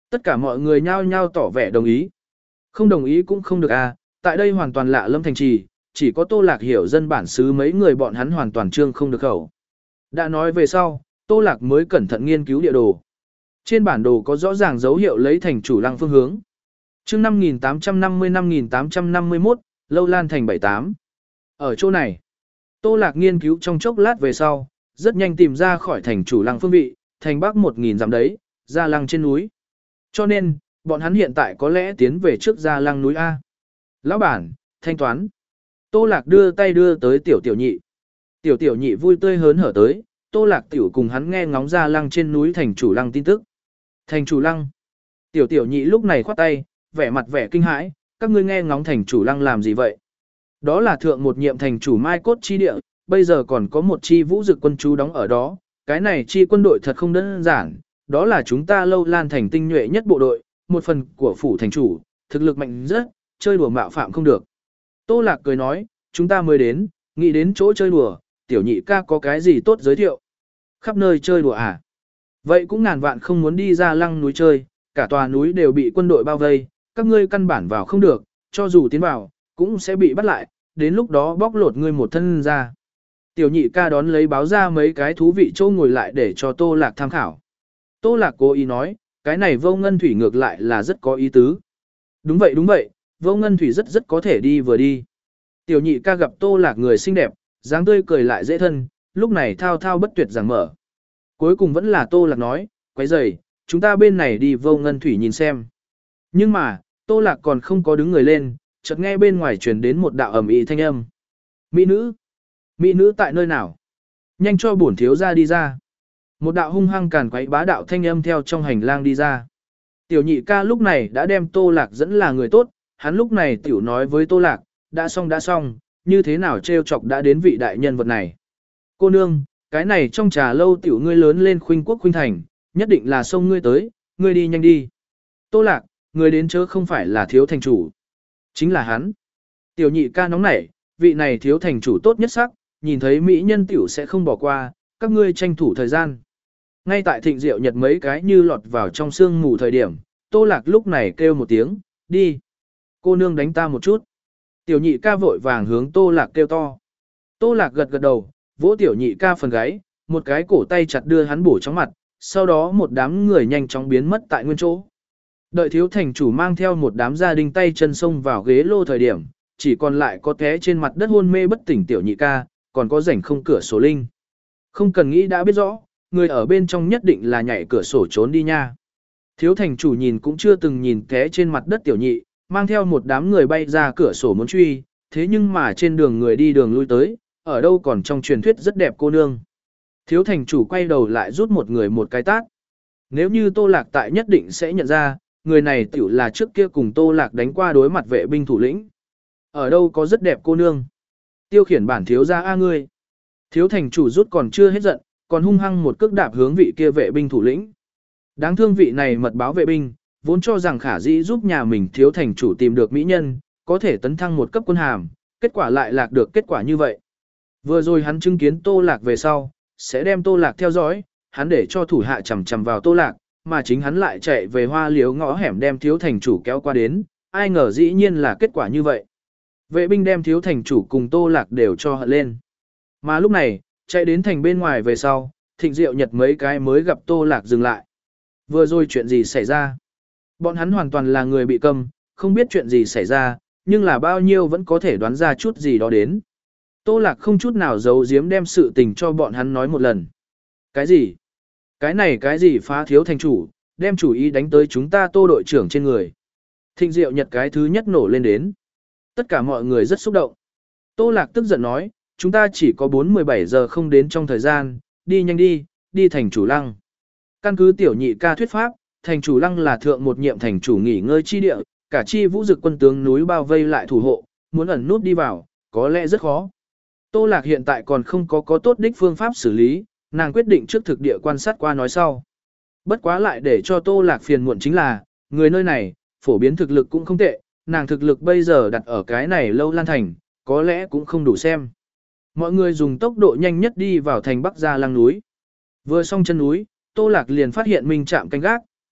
Tất cả mọi người nhao nhao tỏ vẻ đồng ý. Không đồng ý cũng không được à, tại đây hoàn toàn lạ lâm thành trì, chỉ có Tô Lạc hiểu dân bản xứ mấy người bọn hắn hoàn toàn trương không được khẩu. Đã nói về sau, Tô Lạc mới cẩn thận nghiên cứu địa đồ. Trên bản đồ có rõ ràng dấu hiệu lấy thành chủ lăng phương hướng. Chương năm nghìn tám trăm năm mươi năm nghìn tám trăm năm mươi mốt, Lâu Lan thành bảy tám. Ở chỗ này, Tô Lạc nghiên cứu trong chốc lát về sau, rất nhanh tìm ra khỏi thành chủ lăng phương vị, thành bắc một nghìn dặm đấy, Gia Lăng trên núi. Cho nên, bọn hắn hiện tại có lẽ tiến về trước Gia Lăng núi A. Lão bản, thanh toán. Tô Lạc đưa tay đưa tới tiểu tiểu nhị. Tiểu tiểu nhị vui tươi hớn hở tới, Tô Lạc tiểu cùng hắn nghe ngóng Gia Lăng trên núi thành chủ lăng tin tức. Thành chủ lăng. Tiểu tiểu nhị lúc này khoát tay, vẻ mặt vẻ kinh hãi, các ngươi nghe ngóng thành chủ lăng làm gì vậy? Đó là thượng một nhiệm thành chủ Mai Cốt chi địa, bây giờ còn có một chi vũ dực quân chú đóng ở đó, cái này chi quân đội thật không đơn giản, đó là chúng ta Lâu Lan thành tinh nhuệ nhất bộ đội, một phần của phủ thành chủ, thực lực mạnh rất, chơi đùa mạo phạm không được. Tô Lạc cười nói, chúng ta mới đến, nghĩ đến chỗ chơi đùa, tiểu nhị ca có cái gì tốt giới thiệu? Khắp nơi chơi đùa à? Vậy cũng ngàn vạn không muốn đi ra lăng núi chơi, cả tòa núi đều bị quân đội bao vây, các ngươi căn bản vào không được, cho dù tiến vào, cũng sẽ bị bắt lại, đến lúc đó bóc lột ngươi một thân ra. Tiểu nhị ca đón lấy báo ra mấy cái thú vị châu ngồi lại để cho Tô Lạc tham khảo. Tô Lạc cố ý nói, cái này Vô Ngân Thủy ngược lại là rất có ý tứ. Đúng vậy đúng vậy, Vô Ngân Thủy rất rất có thể đi vừa đi. Tiểu nhị ca gặp Tô Lạc người xinh đẹp, dáng tươi cười lại dễ thân, lúc này thao thao bất tuyệt giảng mở. Cuối cùng vẫn là Tô Lạc nói, quấy rầy, chúng ta bên này đi Vô Ngân Thủy nhìn xem. Nhưng mà, Tô Lạc còn không có đứng người lên, chợt nghe bên ngoài truyền đến một đạo ầm ĩ thanh âm. Mỹ nữ! Mỹ nữ tại nơi nào? Nhanh cho bổn thiếu gia đi ra. Một đạo hung hăng càn quấy bá đạo thanh âm theo trong hành lang đi ra. Tiểu nhị ca lúc này đã đem Tô Lạc dẫn là người tốt, hắn lúc này tiểu nói với Tô Lạc, đã xong đã xong, như thế nào trêu chọc đã đến vị đại nhân vật này. Cô nương, cái này trong trà lâu tiểu ngươi lớn lên khuynh quốc khuynh thành, nhất định là xông ngươi tới, ngươi đi nhanh đi. Tô Lạc, người đến chớ không phải là thiếu thành chủ. Chính là hắn. Tiểu nhị ca nóng nảy, vị này thiếu thành chủ tốt nhất sắc, nhìn thấy mỹ nhân tiểu sẽ không bỏ qua, các ngươi tranh thủ thời gian. Ngay tại thịnh diệu nhật mấy cái như lọt vào trong sương mù thời điểm, Tô Lạc lúc này kêu một tiếng, đi. Cô nương đánh ta một chút. Tiểu nhị ca vội vàng hướng Tô Lạc kêu to. Tô Lạc gật gật đầu, vỗ tiểu nhị ca phần gáy, một cái cổ tay chặt đưa hắn bổ trong mặt, sau đó một đám người nhanh chóng biến mất tại nguyên chỗ. Đợi thiếu thành chủ mang theo một đám gia đình tay chân xông vào ghế lô thời điểm, chỉ còn lại có té trên mặt đất hôn mê bất tỉnh tiểu nhị ca, còn có rảnh không cửa sổ linh. Không cần nghĩ đã biết rõ, người ở bên trong nhất định là nhảy cửa sổ trốn đi nha. Thiếu thành chủ nhìn cũng chưa từng nhìn té trên mặt đất tiểu nhị, mang theo một đám người bay ra cửa sổ muốn truy, thế nhưng mà trên đường người đi đường lui tới, ở đâu còn trong truyền thuyết rất đẹp cô nương. Thiếu thành chủ quay đầu lại rút một người một cái tát. Nếu như Tô Lạc tại nhất định sẽ nhận ra, người này tiểu là trước kia cùng Tô Lạc đánh qua đối mặt vệ binh thủ lĩnh. Ở đâu có rất đẹp cô nương. Tiêu khiển bản thiếu gia a ngươi. Thiếu thành chủ rút còn chưa hết giận, còn hung hăng một cước đạp hướng vị kia vệ binh thủ lĩnh. Đáng thương vị này mật báo vệ binh, vốn cho rằng khả dĩ giúp nhà mình thiếu thành chủ tìm được mỹ nhân, có thể tấn thăng một cấp quân hàm, kết quả lại lạc được kết quả như vậy. Vừa rồi hắn chứng kiến Tô Lạc về sau, sẽ đem Tô Lạc theo dõi, hắn để cho thủ hạ chằm chằm vào Tô Lạc, mà chính hắn lại chạy về hoa liếu ngõ hẻm đem thiếu thành chủ kéo qua đến, ai ngờ dĩ nhiên là kết quả như vậy. Vệ binh đem thiếu thành chủ cùng Tô Lạc đều cho hận lên. Mà lúc này, chạy đến thành bên ngoài về sau, Thịnh Diệu Nhật mấy cái mới gặp Tô Lạc dừng lại. Vừa rồi chuyện gì xảy ra? Bọn hắn hoàn toàn là người bị câm, không biết chuyện gì xảy ra, nhưng là bao nhiêu vẫn có thể đoán ra chút gì đó đến. Tô Lạc không chút nào giấu giếm đem sự tình cho bọn hắn nói một lần. Cái gì? Cái này cái gì phá thiếu thành chủ, đem chủ ý đánh tới chúng ta Tô đội trưởng trên người. Thịnh Diệu Nhật cái thứ nhất nổ lên đến. Tất cả mọi người rất xúc động. Tô Lạc tức giận nói, chúng ta chỉ có bốn mươi bảy giờ không đến trong thời gian, đi nhanh đi, đi thành chủ lăng. Căn cứ tiểu nhị ca thuyết pháp, thành chủ lăng là thượng một nhiệm thành chủ nghỉ ngơi chi địa, cả chi vũ dực quân tướng núi bao vây lại thủ hộ, muốn ẩn nút đi vào, có lẽ rất khó. Tô Lạc hiện tại còn không có có tốt đích phương pháp xử lý, nàng quyết định trước thực địa quan sát qua nói sau. Bất quá lại để cho Tô Lạc phiền muộn chính là, người nơi này, phổ biến thực lực cũng không tệ, nàng thực lực bây giờ đặt ở cái này Lâu Lan thành, có lẽ cũng không đủ xem. Mọi người dùng tốc độ nhanh nhất đi vào thành Bắc Gia Lăng núi. Vừa xong chân núi, Tô Lạc liền phát hiện Minh Trạm canh gác,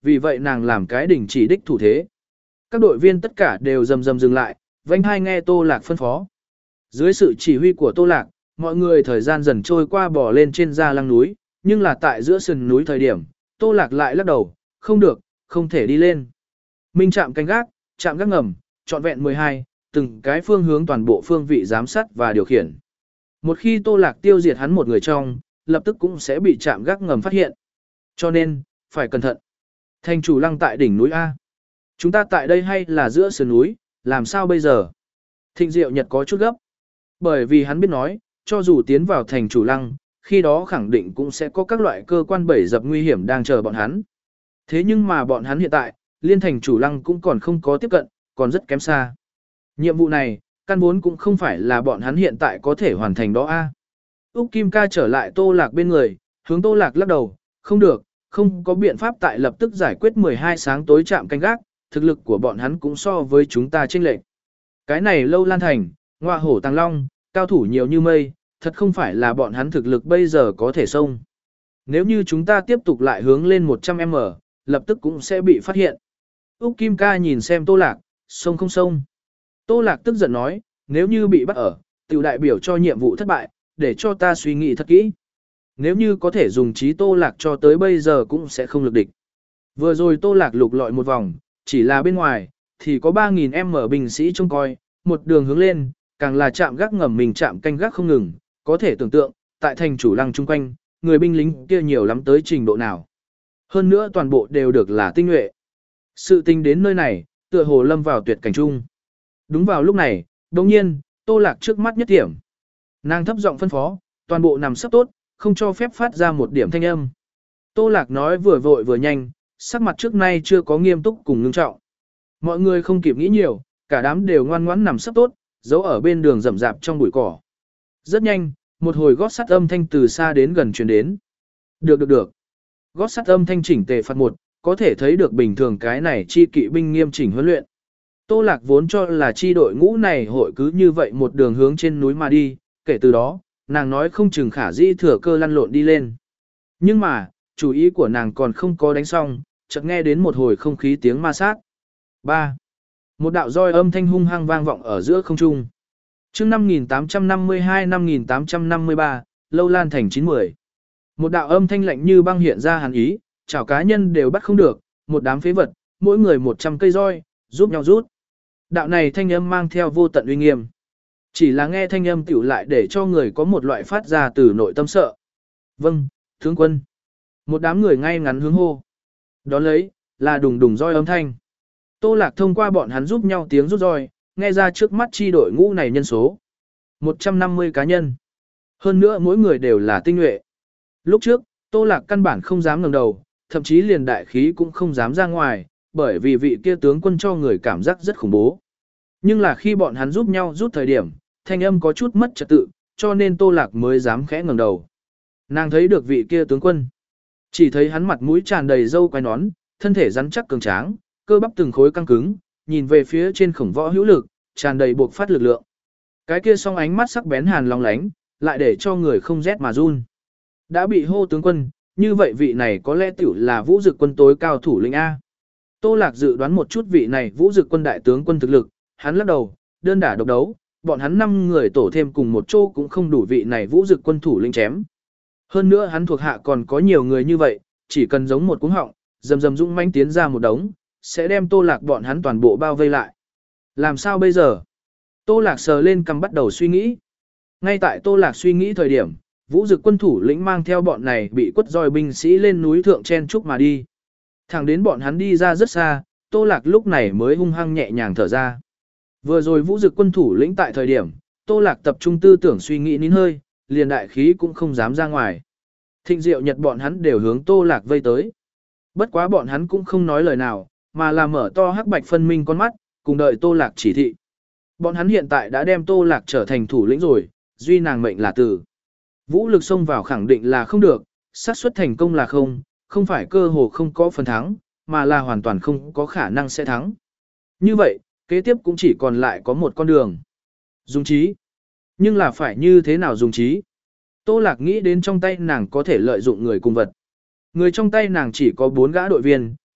vì vậy nàng làm cái đình chỉ đích thủ thế. Các đội viên tất cả đều rầm rầm dừng lại, vênh hai nghe Tô Lạc phân phó. Dưới sự chỉ huy của Tô Lạc, mọi người thời gian dần trôi qua bò lên trên da lăng núi, nhưng là tại giữa sườn núi thời điểm, Tô Lạc lại lắc đầu, không được, không thể đi lên. Minh trạm canh gác, trạm gác ngầm, trọn vẹn mười hai, từng cái phương hướng toàn bộ phương vị giám sát và điều khiển. Một khi Tô Lạc tiêu diệt hắn một người trong, lập tức cũng sẽ bị trạm gác ngầm phát hiện. Cho nên, phải cẩn thận. Thành chủ lăng tại đỉnh núi A. Chúng ta tại đây hay là giữa sườn núi, làm sao bây giờ? Thịnh Diệu Nhật có chút gấp. Bởi vì hắn biết nói, cho dù tiến vào thành chủ lăng, khi đó khẳng định cũng sẽ có các loại cơ quan bẫy dập nguy hiểm đang chờ bọn hắn. Thế nhưng mà bọn hắn hiện tại, liên thành chủ lăng cũng còn không có tiếp cận, còn rất kém xa. Nhiệm vụ này, căn vốn cũng không phải là bọn hắn hiện tại có thể hoàn thành đó a. Úc Kim Ca trở lại Tô Lạc bên người, hướng Tô Lạc lắc đầu, không được, không có biện pháp tại lập tức giải quyết mười hai sáng tối chạm canh gác, thực lực của bọn hắn cũng so với chúng ta chênh lệch. Cái này Lâu Lan Thành, Ngọa Hổ Tàng Long, cao thủ nhiều như mây, thật không phải là bọn hắn thực lực bây giờ có thể xông. Nếu như chúng ta tiếp tục lại hướng lên một trăm mét, lập tức cũng sẽ bị phát hiện. Úc Kim Ca nhìn xem Tô Lạc, xông không xông. Tô Lạc tức giận nói, nếu như bị bắt ở, tiểu đại biểu cho nhiệm vụ thất bại, để cho ta suy nghĩ thật kỹ. Nếu như có thể dùng trí Tô Lạc cho tới bây giờ cũng sẽ không lực địch. Vừa rồi Tô Lạc lục lọi một vòng, chỉ là bên ngoài, thì có ba nghìn mét binh sĩ trông coi, một đường hướng lên, càng là chạm gác ngầm mình chạm canh gác không ngừng, có thể tưởng tượng, tại thành chủ lăng chung quanh, người binh lính kia nhiều lắm tới trình độ nào. Hơn nữa toàn bộ đều được là tinh nhuệ. Sự tình đến nơi này, tựa hồ lâm vào tuyệt cảnh chung. Đúng vào lúc này, đồng nhiên, Tô Lạc trước mắt nhất điểm. Nàng thấp giọng phân phó, toàn bộ nằm sấp tốt, không cho phép phát ra một điểm thanh âm. Tô Lạc nói vừa vội vừa nhanh, sắc mặt trước nay chưa có nghiêm túc cùng ngưng trọng. Mọi người không kịp nghĩ nhiều, cả đám đều ngoan ngoãn nằm sấp tốt, giấu ở bên đường rậm rạp trong bụi cỏ. Rất nhanh, một hồi gót sắt âm thanh từ xa đến gần truyền đến. Được được được. Gót sắt âm thanh chỉnh tề phạt một, có thể thấy được bình thường cái này chi kỵ binh nghiêm chỉnh huấn luyện. Tô Lạc vốn cho là chi đội ngũ này hội cứ như vậy một đường hướng trên núi mà đi, kể từ đó, nàng nói không chừng khả dĩ thừa cơ lăn lộn đi lên. Nhưng mà, chủ ý của nàng còn không có đánh xong, chợt nghe đến một hồi không khí tiếng ma sát. ba. Một đạo roi âm thanh hung hăng vang vọng ở giữa không trung. Chương năm nghìn tám trăm năm mươi hai năm nghìn tám trăm năm mươi ba, Lâu Lan Thành chín mươi. Một đạo âm thanh lạnh như băng hiện ra hàn ý, chảo cá nhân đều bắt không được, một đám phế vật, mỗi người một trăm cây roi, giúp nhau rút. Đạo này thanh âm mang theo vô tận uy nghiêm. Chỉ là nghe thanh âm tiểu lại để cho người có một loại phát ra từ nội tâm sợ. Vâng, tướng quân. Một đám người ngay ngắn hướng hô. Đón lấy, là đùng đùng roi âm thanh. Tô Lạc thông qua bọn hắn giúp nhau tiếng rút roi, nghe ra trước mắt chi đội ngũ này nhân số. một trăm năm mươi cá nhân. Hơn nữa mỗi người đều là tinh nhuệ. Lúc trước, Tô Lạc căn bản không dám ngẩng đầu, thậm chí liền đại khí cũng không dám ra ngoài, bởi vì vị kia tướng quân cho người cảm giác rất khủng bố. Nhưng là khi bọn hắn giúp nhau rút thời điểm, thanh âm có chút mất trật tự, cho nên Tô Lạc mới dám khẽ ngẩng đầu. Nàng thấy được vị kia tướng quân. Chỉ thấy hắn mặt mũi tràn đầy râu quai nón, thân thể rắn chắc cường tráng, cơ bắp từng khối căng cứng, nhìn về phía trên khổng võ hữu lực, tràn đầy buộc phát lực lượng. Cái kia song ánh mắt sắc bén hàn long lánh, lại để cho người không rét mà run. Đã bị hô tướng quân, như vậy vị này có lẽ tiểu là Vũ Dực quân tối cao thủ lĩnh A. Tô Lạc dự đoán một chút vị này Vũ Dực quân đại tướng quân thực lực, hắn lắc đầu, đơn đả độc đấu, bọn hắn năm người tổ thêm cùng một chỗ cũng không đủ vị này Vũ Dực quân thủ lĩnh chém. Hơn nữa hắn thuộc hạ còn có nhiều người như vậy, chỉ cần giống một cuống họng, rầm rầm dũng mãnh tiến ra một đống, sẽ đem Tô Lạc bọn hắn toàn bộ bao vây lại. Làm sao bây giờ? Tô Lạc sờ lên cằm bắt đầu suy nghĩ. Ngay tại Tô Lạc suy nghĩ thời điểm, Vũ Dực quân thủ lĩnh mang theo bọn này bị quất roi binh sĩ lên núi thượng chen trúc mà đi. Thẳng đến bọn hắn đi ra rất xa, Tô Lạc lúc này mới hung hăng nhẹ nhàng thở ra. Vừa rồi Vũ Dực quân thủ lĩnh tại thời điểm, Tô Lạc tập trung tư tưởng suy nghĩ nín hơi, liền đại khí cũng không dám ra ngoài. Thịnh Diệu Nhật bọn hắn đều hướng Tô Lạc vây tới. Bất quá bọn hắn cũng không nói lời nào, mà là mở to hắc bạch phân minh con mắt, cùng đợi Tô Lạc chỉ thị. Bọn hắn hiện tại đã đem Tô Lạc trở thành thủ lĩnh rồi, duy nàng mệnh là tử. Vũ lực xông vào khẳng định là không được, xác suất thành công là không, không phải cơ hồ không có phần thắng, mà là hoàn toàn không có khả năng sẽ thắng. Như vậy, kế tiếp cũng chỉ còn lại có một con đường. Dùng trí. Nhưng là phải như thế nào dùng trí? Tô Lạc nghĩ đến trong tay nàng có thể lợi dụng người cùng vật. Người trong tay nàng chỉ có bốn gã đội viên,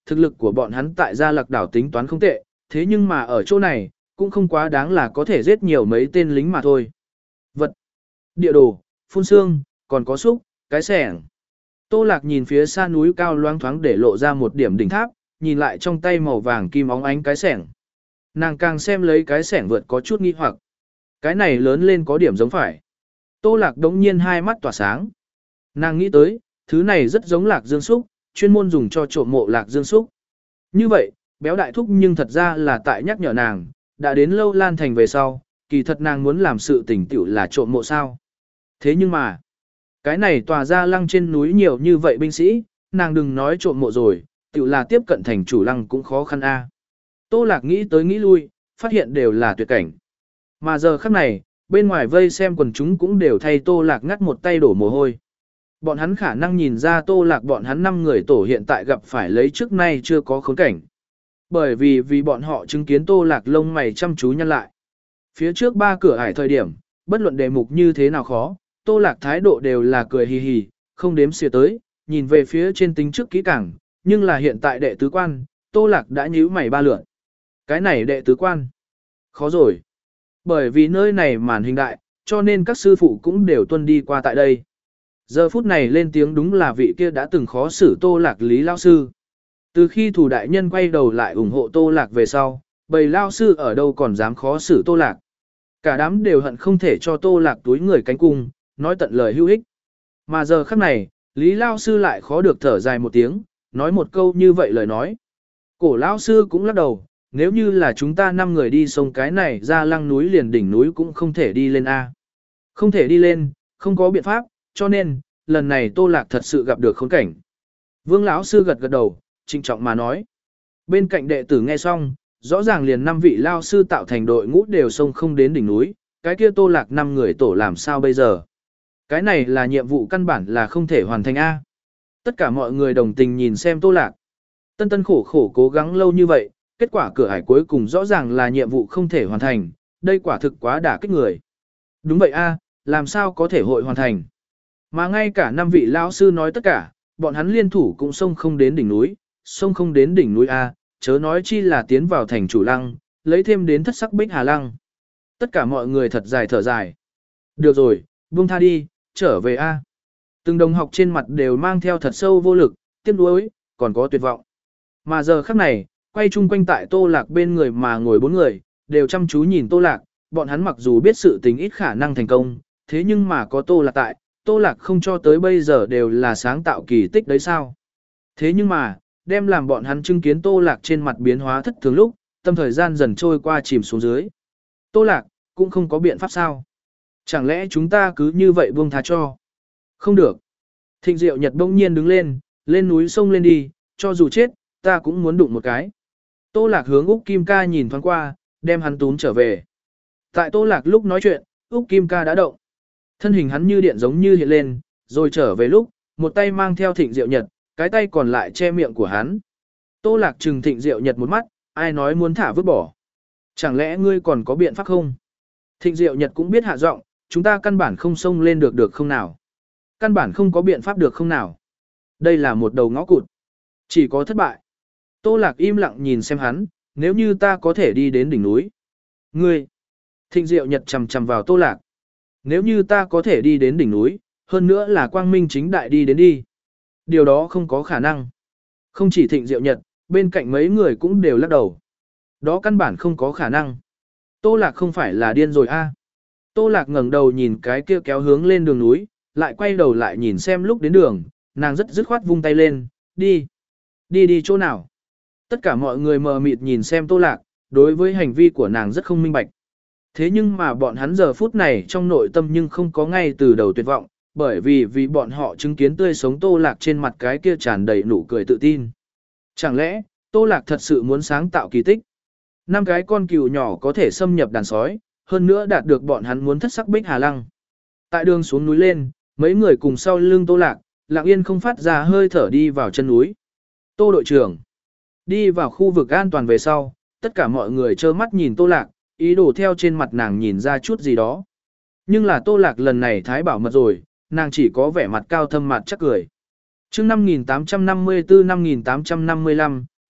thực lực của bọn hắn tại Gia Lạc đảo tính toán không tệ, thế nhưng mà ở chỗ này, cũng không quá đáng là có thể giết nhiều mấy tên lính mà thôi. Vật, địa đồ, phun xương, còn có xúc, cái xẻng. Tô Lạc nhìn phía xa núi cao loang thoáng để lộ ra một điểm đỉnh tháp, nhìn lại trong tay màu vàng kim óng ánh cái xẻng. Nàng càng xem lấy cái xẻng vượt có chút nghi hoặc. Cái này lớn lên có điểm giống phải. Tô Lạc đống nhiên hai mắt tỏa sáng. Nàng nghĩ tới, thứ này rất giống lạc dương súc, chuyên môn dùng cho trộm mộ lạc dương súc. Như vậy, béo đại thúc nhưng thật ra là tại nhắc nhở nàng, đã đến Lâu Lan Thành về sau, kỳ thật nàng muốn làm sự tình tiểu là trộm mộ sao. Thế nhưng mà, cái này tòa ra lăng trên núi nhiều như vậy binh sĩ, nàng đừng nói trộm mộ rồi, tiểu là tiếp cận thành chủ lăng cũng khó khăn a. Tô Lạc nghĩ tới nghĩ lui, phát hiện đều là tuyệt cảnh. Mà giờ khắc này, bên ngoài vây xem quần chúng cũng đều thay Tô Lạc ngắt một tay đổ mồ hôi. Bọn hắn khả năng nhìn ra Tô Lạc bọn hắn năm người tổ hiện tại gặp phải lấy trước nay chưa có khốn cảnh. Bởi vì vì bọn họ chứng kiến Tô Lạc lông mày chăm chú nhăn lại. Phía trước ba cửa ải thời điểm, bất luận đề mục như thế nào khó, Tô Lạc thái độ đều là cười hì hì, không đếm xỉa tới, nhìn về phía trên tính trước kỹ càng, nhưng là hiện tại đệ tứ quan, Tô Lạc đã nhíu mày ba lượn. Cái này đệ tứ quan, khó rồi. Bởi vì nơi này màn hình đại, cho nên các sư phụ cũng đều tuân đi qua tại đây. Giờ phút này lên tiếng đúng là vị kia đã từng khó xử Tô Lạc Lý Lao Sư. Từ khi thủ đại nhân quay đầu lại ủng hộ Tô Lạc về sau, bầy Lao Sư ở đâu còn dám khó xử Tô Lạc. Cả đám đều hận không thể cho Tô Lạc túi người cánh cung, nói tận lời hữu ích. Mà giờ khắc này, Lý Lao Sư lại khó được thở dài một tiếng, nói một câu như vậy lời nói. Cổ Lao Sư cũng lắc đầu, nếu như là chúng ta năm người đi sông cái này ra lăng núi liền đỉnh núi cũng không thể đi lên A. Không thể đi lên, không có biện pháp, cho nên, lần này Tô Lạc thật sự gặp được khốn cảnh. Vương lão sư gật gật đầu, trịnh trọng mà nói. Bên cạnh đệ tử nghe xong, rõ ràng liền năm vị lao sư tạo thành đội ngũ đều sông không đến đỉnh núi, cái kia Tô Lạc năm người tổ làm sao bây giờ? Cái này là nhiệm vụ căn bản là không thể hoàn thành A. Tất cả mọi người đồng tình nhìn xem Tô Lạc. Tân tân khổ khổ cố gắng lâu như vậy, kết quả cửa ải cuối cùng rõ ràng là nhiệm vụ không thể hoàn thành, đây quả thực quá đả kích người. Đúng vậy A, làm sao có thể hội hoàn thành? Mà ngay cả năm vị lão sư nói tất cả, bọn hắn liên thủ cũng sông không đến đỉnh núi, sông không đến đỉnh núi A, chớ nói chi là tiến vào thành chủ lăng, lấy thêm đến thất sắc bích hà lăng. Tất cả mọi người thật dài thở dài. Được rồi, buông tha đi, trở về A. Từng đồng học trên mặt đều mang theo thật sâu vô lực, tiếc nuối, còn có tuyệt vọng. Mà giờ khắc này, quay chung quanh tại Tô Lạc bên người mà ngồi bốn người, đều chăm chú nhìn Tô Lạc, bọn hắn mặc dù biết sự tình ít khả năng thành công, thế nhưng mà có Tô Lạc tại, Tô Lạc không cho tới bây giờ đều là sáng tạo kỳ tích đấy sao. Thế nhưng mà, đem làm bọn hắn chứng kiến Tô Lạc trên mặt biến hóa thất thường lúc, tâm thời gian dần trôi qua chìm xuống dưới. Tô Lạc, cũng không có biện pháp sao. Chẳng lẽ chúng ta cứ như vậy buông tha cho? Không được. Thịnh Diệu Nhật bỗng nhiên đứng lên, lên núi sông lên đi, cho dù chết, ta cũng muốn đụng một cái. Tô Lạc hướng Úc Kim Ca nhìn thoáng qua, đem hắn túm trở về. Tại Tô Lạc lúc nói chuyện, Úc Kim Ca đã động. Thân hình hắn như điện giống như hiện lên, rồi trở về lúc, một tay mang theo Thịnh Diệu Nhật, cái tay còn lại che miệng của hắn. Tô Lạc trừng Thịnh Diệu Nhật một mắt, ai nói muốn thả vứt bỏ. Chẳng lẽ ngươi còn có biện pháp không? Thịnh Diệu Nhật cũng biết hạ giọng, chúng ta căn bản không xông lên được được không nào. Căn bản không có biện pháp được không nào. Đây là một đầu ngõ cụt. Chỉ có thất bại. Tô Lạc im lặng nhìn xem hắn, nếu như ta có thể đi đến đỉnh núi. Ngươi. Thịnh Diệu Nhật chầm chầm vào Tô Lạc. Nếu như ta có thể đi đến đỉnh núi, hơn nữa là quang minh chính đại đi đến đi. Điều đó không có khả năng. Không chỉ Thịnh Diệu Nhật, bên cạnh mấy người cũng đều lắc đầu. Đó căn bản không có khả năng. Tô Lạc không phải là điên rồi a? Tô Lạc ngẩng đầu nhìn cái kia kéo hướng lên đường núi, lại quay đầu lại nhìn xem lúc đến đường, nàng rất dứt khoát vung tay lên, đi. Đi đi chỗ nào? Tất cả mọi người mờ mịt nhìn xem Tô Lạc, đối với hành vi của nàng rất không minh bạch. Thế nhưng mà bọn hắn giờ phút này trong nội tâm nhưng không có ngay từ đầu tuyệt vọng, bởi vì vì bọn họ chứng kiến tươi sống Tô Lạc trên mặt cái kia tràn đầy nụ cười tự tin. Chẳng lẽ, Tô Lạc thật sự muốn sáng tạo kỳ tích? Năm cái con cừu nhỏ có thể xâm nhập đàn sói, hơn nữa đạt được bọn hắn muốn thất sắc bích hà lăng. Tại đường xuống núi lên, mấy người cùng sau lưng Tô Lạc, lặng yên không phát ra hơi thở đi vào chân núi. Tô đội trưởng đi vào khu vực an toàn về sau, tất cả mọi người trơ mắt nhìn Tô Lạc, ý đồ theo trên mặt nàng nhìn ra chút gì đó. Nhưng là Tô Lạc lần này thái bảo mật rồi, nàng chỉ có vẻ mặt cao thâm mặt chắc cười. Chương năm nghìn tám trăm năm mươi tư năm nghìn tám trăm năm mươi lăm,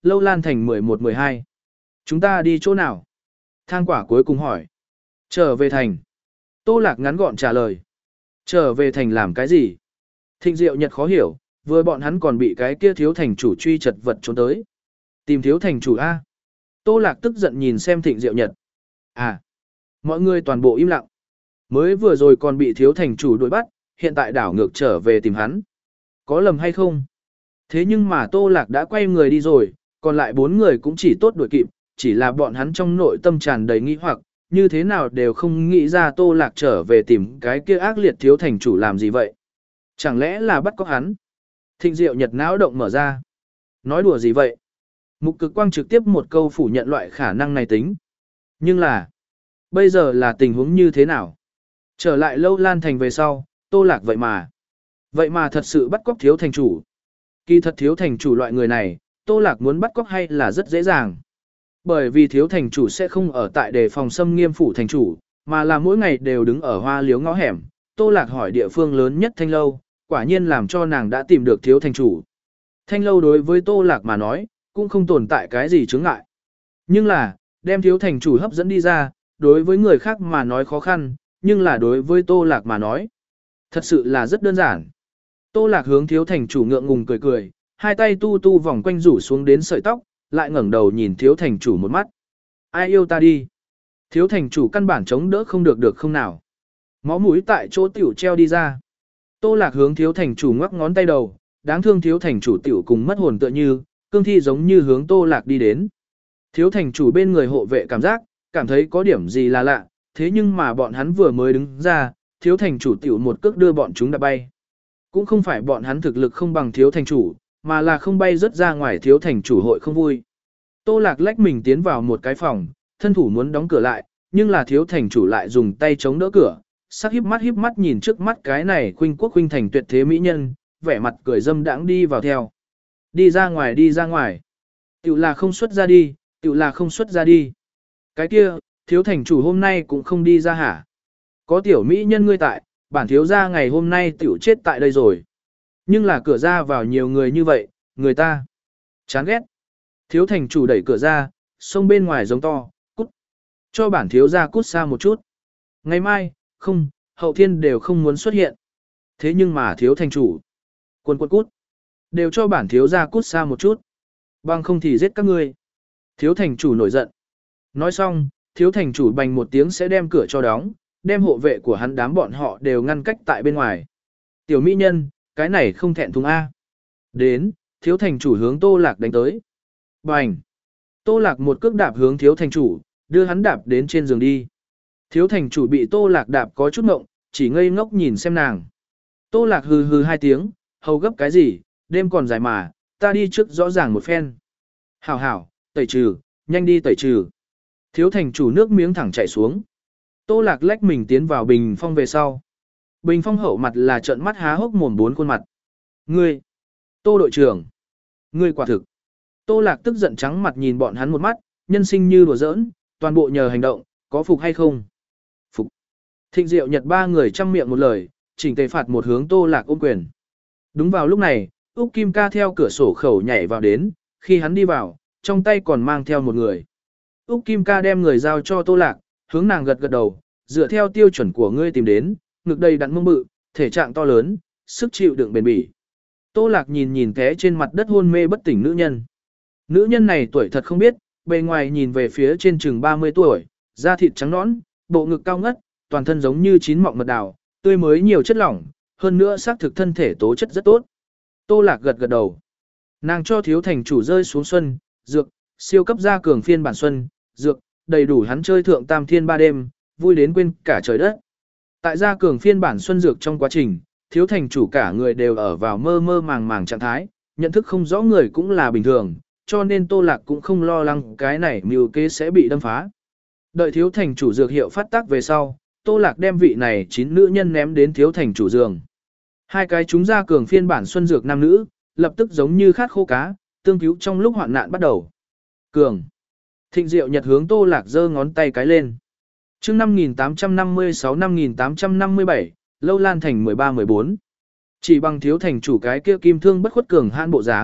Lâu Lan Thành mười một mười hai. Chúng ta đi chỗ nào? Thang quả cuối cùng hỏi. Trở về thành. Tô Lạc ngắn gọn trả lời. Trở về thành làm cái gì? Thịnh Diệu Nhật khó hiểu, vừa bọn hắn còn bị cái kia thiếu thành chủ truy chật vật trốn tới. Tìm thiếu thành chủ A. Tô Lạc tức giận nhìn xem Thịnh Diệu Nhật. À. Mọi người toàn bộ im lặng. Mới vừa rồi còn bị thiếu thành chủ đuổi bắt, hiện tại đảo ngược trở về tìm hắn. Có lầm hay không? Thế nhưng mà Tô Lạc đã quay người đi rồi, còn lại bốn người cũng chỉ tốt đuổi kịp, chỉ là bọn hắn trong nội tâm tràn đầy nghi hoặc, như thế nào đều không nghĩ ra Tô Lạc trở về tìm cái kia ác liệt thiếu thành chủ làm gì vậy. Chẳng lẽ là bắt cóc hắn? Thịnh Diệu Nhật não động mở ra. Nói đùa gì vậy? Mục Cực Quang trực tiếp một câu phủ nhận loại khả năng này tính. Nhưng là, bây giờ là tình huống như thế nào? Trở lại Lâu Lan Thành về sau, Tô Lạc vậy mà. Vậy mà thật sự bắt cóc thiếu thành chủ. Kỳ thật thiếu thành chủ loại người này, Tô Lạc muốn bắt cóc hay là rất dễ dàng. Bởi vì thiếu thành chủ sẽ không ở tại đề phòng xâm nghiêm phủ thành chủ, mà là mỗi ngày đều đứng ở hoa liếu ngõ hẻm. Tô Lạc hỏi địa phương lớn nhất Thanh Lâu, quả nhiên làm cho nàng đã tìm được thiếu thành chủ. Thanh Lâu đối với Tô Lạc mà nói, cũng không tồn tại cái gì chướng ngại. Nhưng là, đem thiếu thành chủ hấp dẫn đi ra, đối với người khác mà nói khó khăn, nhưng là đối với Tô Lạc mà nói, thật sự là rất đơn giản. Tô Lạc hướng thiếu thành chủ ngượng ngùng cười cười, hai tay tu tu vòng quanh rủ xuống đến sợi tóc, lại ngẩng đầu nhìn thiếu thành chủ một mắt. Ai yêu ta đi? Thiếu thành chủ căn bản chống đỡ không được được không nào. Máu mũi tại chỗ tiểu treo đi ra. Tô Lạc hướng thiếu thành chủ ngoắc ngón tay đầu, đáng thương thiếu thành chủ tiểu cùng mất hồn tựa như, cương thi giống như hướng Tô Lạc đi đến. Thiếu thành chủ bên người hộ vệ cảm giác, cảm thấy có điểm gì là lạ, thế nhưng mà bọn hắn vừa mới đứng ra, thiếu thành chủ tiểu một cước đưa bọn chúng đã bay. Cũng không phải bọn hắn thực lực không bằng thiếu thành chủ, mà là không bay rất ra ngoài thiếu thành chủ hội không vui. Tô Lạc lách mình tiến vào một cái phòng, thân thủ muốn đóng cửa lại, nhưng là thiếu thành chủ lại dùng tay chống đỡ cửa, sắc híp mắt híp mắt nhìn trước mắt cái này khuynh quốc khuynh thành tuyệt thế mỹ nhân, vẻ mặt cười dâm đãng đi vào theo. Đi ra ngoài đi ra ngoài. Tiểu là không xuất ra đi, tiểu là không xuất ra đi. Cái kia, thiếu thành chủ hôm nay cũng không đi ra hả? Có tiểu mỹ nhân ngươi tại, bản thiếu gia ngày hôm nay tiểu chết tại đây rồi. Nhưng là cửa ra vào nhiều người như vậy, người ta chán ghét. Thiếu thành chủ đẩy cửa ra, xông bên ngoài giống to, cút. Cho bản thiếu gia cút xa một chút. Ngày mai, không, hậu thiên đều không muốn xuất hiện. Thế nhưng mà thiếu thành chủ. Quân quân cút. Đều cho bản thiếu gia cút xa một chút. Bằng không thì giết các ngươi. Thiếu thành chủ nổi giận. Nói xong, thiếu thành chủ bành một tiếng sẽ đem cửa cho đóng, đem hộ vệ của hắn đám bọn họ đều ngăn cách tại bên ngoài. Tiểu mỹ nhân, cái này không thẹn thùng A. Đến, thiếu thành chủ hướng Tô Lạc đánh tới. Bành. Tô Lạc một cước đạp hướng thiếu thành chủ, đưa hắn đạp đến trên giường đi. Thiếu thành chủ bị Tô Lạc đạp có chút ngộng, chỉ ngây ngốc nhìn xem nàng. Tô Lạc hừ hừ hai tiếng, hầu gấp cái gì, đêm còn dài mà, ta đi trước rõ ràng một phen. Hảo hảo, tẩy trừ, nhanh đi tẩy trừ. Thiếu thành chủ nước miếng thẳng chảy xuống. Tô Lạc lách mình tiến vào bình phong về sau. Bình phong hậu mặt là trợn mắt há hốc mồm bốn khuôn mặt. Ngươi! Tô đội trưởng! Ngươi quả thực! Tô Lạc tức giận trắng mặt nhìn bọn hắn một mắt, nhân sinh như đùa giỡn, toàn bộ nhờ hành động, có phục hay không? Phục! Thịnh Diệu Nhật ba người chăm miệng một lời, chỉnh tề phạt một hướng Tô Lạc ôm quyền. Đúng vào lúc này, Úc Kim Ca theo cửa sổ khẩu nhảy vào đến, khi hắn đi vào, trong tay còn mang theo một người. Úc Kim Ca đem người giao cho Tô Lạc, hướng nàng gật gật đầu, dựa theo tiêu chuẩn của ngươi tìm đến, ngực đầy đặn mông bự, thể trạng to lớn, sức chịu đựng bền bỉ. Tô Lạc nhìn nhìn té trên mặt đất hôn mê bất tỉnh nữ nhân. Nữ nhân này tuổi thật không biết, bề ngoài nhìn về phía trên chừng ba mươi tuổi, da thịt trắng nõn, bộ ngực cao ngất, toàn thân giống như chín mọng mật đào, tươi mới nhiều chất lỏng, hơn nữa xác thực thân thể tố chất rất tốt. Tô Lạc gật gật đầu. Nàng cho thiếu thành chủ rơi xuống xuân, dược, siêu cấp gia cường phiên bản xuân, dược, đầy đủ hắn chơi thượng tam thiên ba đêm, vui đến quên cả trời đất. Tại gia cường phiên bản xuân dược trong quá trình, thiếu thành chủ cả người đều ở vào mơ mơ màng màng trạng thái, nhận thức không rõ người cũng là bình thường, cho nên Tô Lạc cũng không lo lắng cái này mưu kế sẽ bị đâm phá. Đợi thiếu thành chủ dược hiệu phát tác về sau, Tô Lạc đem vị này chín nữ nhân ném đến thiếu thành chủ giường. Hai cái chúng gia cường phiên bản xuân dược nam nữ, lập tức giống như khát khô cá, tương cứu trong lúc hoạn nạn bắt đầu. Cường. Thịnh Diệu Nhật hướng Tô Lạc giơ ngón tay cái lên. Chương năm nghìn tám trăm năm mươi sáu năm nghìn tám trăm năm mươi bảy, Lâu Lan Thành mười ba mười bốn. Chỉ bằng thiếu thành chủ cái kia kim thương bất khuất cường hãn bộ dáng,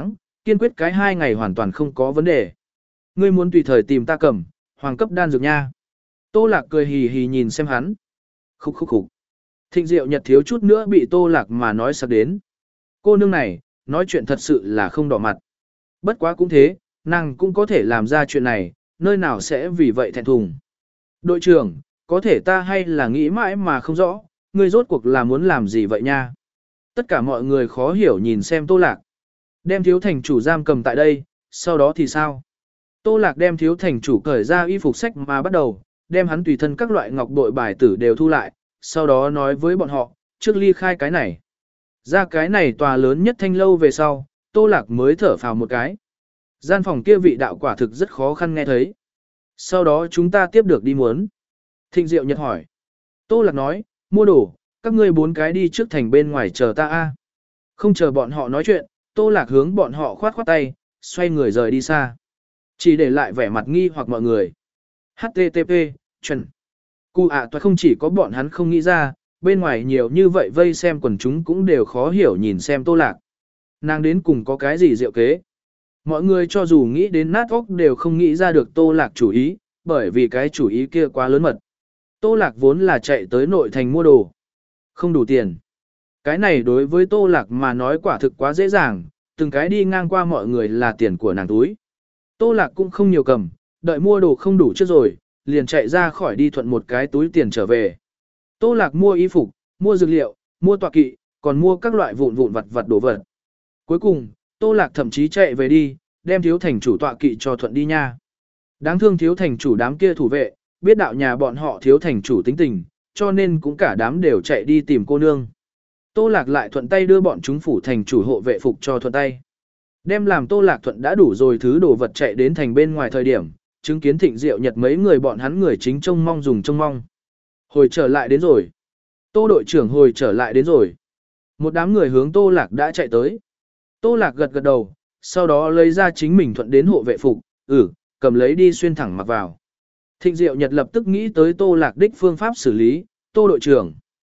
kiên quyết cái hai ngày hoàn toàn không có vấn đề. Ngươi muốn tùy thời tìm ta cầm, hoàng cấp đan dược nha. Tô Lạc cười hì hì nhìn xem hắn. Khúc khúc khúc. Thịnh Diệu Nhật thiếu chút nữa bị Tô Lạc mà nói sặc đến. Cô nương này, nói chuyện thật sự là không đỏ mặt. Bất quá cũng thế, nàng cũng có thể làm ra chuyện này, nơi nào sẽ vì vậy thẹn thùng. Đội trưởng, có thể ta hay là nghĩ mãi mà không rõ, ngươi rốt cuộc là muốn làm gì vậy nha. Tất cả mọi người khó hiểu nhìn xem Tô Lạc. Đem thiếu thành chủ giam cầm tại đây, sau đó thì sao? Tô Lạc đem thiếu thành chủ cởi ra y phục sách mà bắt đầu, đem hắn tùy thân các loại ngọc bội bài tử đều thu lại, sau đó nói với bọn họ, trước ly khai cái này. Ra cái này tòa lớn nhất thanh lâu về sau, Tô Lạc mới thở phào một cái. Gian phòng kia vị đạo quả thực rất khó khăn nghe thấy. Sau đó chúng ta tiếp được đi muốn. Thịnh Diệu Nhật hỏi. Tô Lạc nói, mua đồ, các ngươi bốn cái đi trước thành bên ngoài chờ ta a. Không chờ bọn họ nói chuyện, Tô Lạc hướng bọn họ khoát khoát tay, xoay người rời đi xa. Chỉ để lại vẻ mặt nghi hoặc mọi người. hát tê tê pê, chuẩn. Cụ ạ toa không chỉ có bọn hắn không nghĩ ra, bên ngoài nhiều như vậy vây xem quần chúng cũng đều khó hiểu nhìn xem Tô Lạc. Nàng đến cùng có cái gì diệu kế. Mọi người cho dù nghĩ đến nát óc đều không nghĩ ra được Tô Lạc chủ ý, bởi vì cái chủ ý kia quá lớn mật. Tô Lạc vốn là chạy tới nội thành mua đồ. Không đủ tiền. Cái này đối với Tô Lạc mà nói quả thực quá dễ dàng, từng cái đi ngang qua mọi người là tiền của nàng túi. Tô Lạc cũng không nhiều cầm, đợi mua đồ không đủ trước rồi, liền chạy ra khỏi đi thuận một cái túi tiền trở về. Tô Lạc mua y phục, mua dược liệu, mua tọa kỵ, còn mua các loại vụn vụn vặt vặt đồ vật. Cuối cùng, Tô Lạc thậm chí chạy về đi, đem thiếu thành chủ tọa kỵ cho thuận đi nha. Đáng thương thiếu thành chủ đám kia thủ vệ, biết đạo nhà bọn họ thiếu thành chủ tính tình, cho nên cũng cả đám đều chạy đi tìm cô nương. Tô Lạc lại thuận tay đưa bọn chúng phủ thành chủ hộ vệ phục cho thuận tay. Đem làm Tô Lạc thuận đã đủ rồi thứ đồ vật chạy đến thành bên ngoài thời điểm, chứng kiến Thịnh Diệu Nhật mấy người bọn hắn người chính trông mong dùng trông mong. Hồi trở lại đến rồi. Tô đội trưởng hồi trở lại đến rồi. Một đám người hướng Tô Lạc đã chạy tới. Tô Lạc gật gật đầu, sau đó lấy ra chính mình thuận đến hộ vệ phục, ừ, cầm lấy đi xuyên thẳng mặc vào. Thịnh Diệu Nhật lập tức nghĩ tới Tô Lạc đích phương pháp xử lý, Tô đội trưởng.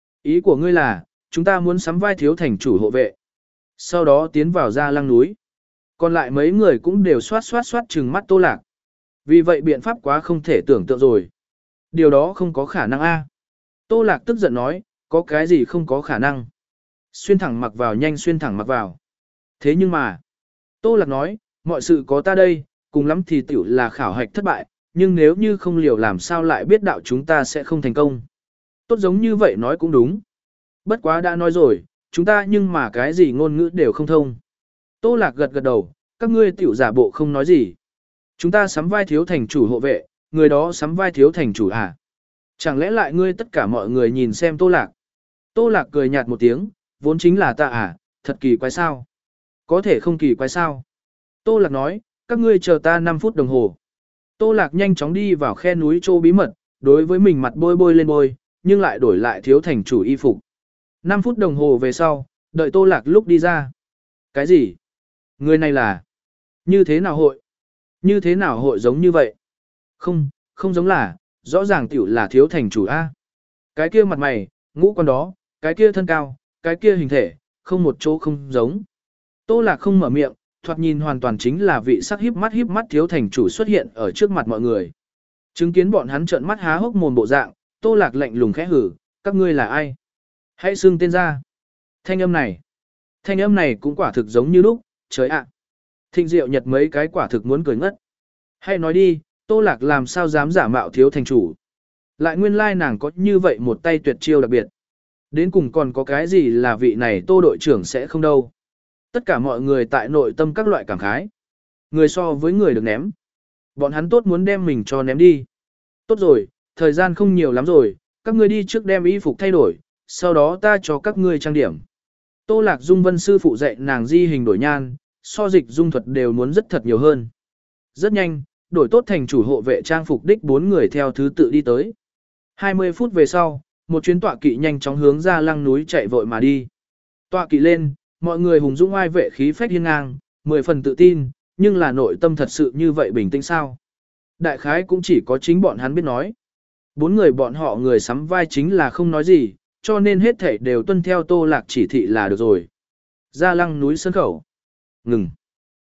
Ý của ngươi là, chúng ta muốn sắm vai thiếu thành chủ hộ vệ. Sau đó tiến vào Gia Lăng núi. Còn lại mấy người cũng đều xoát xoát xoát trừng mắt Tô Lạc. Vì vậy biện pháp quá không thể tưởng tượng rồi. Điều đó không có khả năng a. Tô Lạc tức giận nói, có cái gì không có khả năng. Xuyên thẳng mặc vào nhanh xuyên thẳng mặc vào. Thế nhưng mà, Tô Lạc nói, mọi sự có ta đây, cùng lắm thì tiểu là khảo hạch thất bại, nhưng nếu như không liều làm sao lại biết đạo chúng ta sẽ không thành công. Tốt giống như vậy nói cũng đúng. Bất quá đã nói rồi, chúng ta nhưng mà cái gì ngôn ngữ đều không thông. Tô Lạc gật gật đầu, các ngươi tiểu giả bộ không nói gì. Chúng ta sắm vai thiếu thành chủ hộ vệ, người đó sắm vai thiếu thành chủ à? Chẳng lẽ lại ngươi tất cả mọi người nhìn xem Tô Lạc? Tô Lạc cười nhạt một tiếng, vốn chính là ta à, thật kỳ quái sao? Có thể không kỳ quái sao? Tô Lạc nói, các ngươi chờ ta năm phút đồng hồ. Tô Lạc nhanh chóng đi vào khe núi trô bí mật, đối với mình mặt bôi bôi lên bôi, nhưng lại đổi lại thiếu thành chủ y phục. năm phút đồng hồ về sau, đợi Tô Lạc lúc đi ra. Cái gì? Người này là... Như thế nào hội? Như thế nào hội giống như vậy? Không, không giống là, rõ ràng tiểu là thiếu thành chủ A. Cái kia mặt mày, ngũ quan đó, cái kia thân cao, cái kia hình thể, không một chỗ không giống. Tô Lạc không mở miệng, thoạt nhìn hoàn toàn chính là vị sắc híp mắt híp mắt thiếu thành chủ xuất hiện ở trước mặt mọi người. Chứng kiến bọn hắn trợn mắt há hốc mồm bộ dạng, Tô Lạc lạnh lùng khẽ hử, các ngươi là ai? Hãy xưng tên ra. Thanh âm này, thanh âm này cũng quả thực giống như lúc, trời ạ. Thịnh Diệu Nhật mấy cái quả thực muốn cười ngất. Hay nói đi, Tô Lạc làm sao dám giả mạo thiếu thành chủ. Lại nguyên lai nàng có như vậy một tay tuyệt chiêu đặc biệt. Đến cùng còn có cái gì là vị này Tô đội trưởng sẽ không đâu. Tất cả mọi người tại nội tâm các loại cảm khái. Người so với người được ném. Bọn hắn tốt muốn đem mình cho ném đi. Tốt rồi, thời gian không nhiều lắm rồi, các ngươi đi trước đem y phục thay đổi, sau đó ta cho các ngươi trang điểm. Tô Lạc Dung Vân sư phụ dạy nàng di hình đổi nhan, so dịch dung thuật đều muốn rất thật nhiều hơn. Rất nhanh, đổi tốt thành chủ hộ vệ trang phục đích bốn người theo thứ tự đi tới. hai mươi phút về sau, một chuyến tọa kỵ nhanh chóng hướng ra lăng núi chạy vội mà đi. Tọa kỵ lên, mọi người hùng dũng oai vệ khí phách hiên ngang, mười phần tự tin, nhưng là nội tâm thật sự như vậy bình tĩnh sao? Đại khái cũng chỉ có chính bọn hắn biết nói. Bốn người bọn họ người sắm vai chính là không nói gì, cho nên hết thảy đều tuân theo Tô Lạc chỉ thị là được rồi. Ra lăng núi sân khẩu. Ngừng.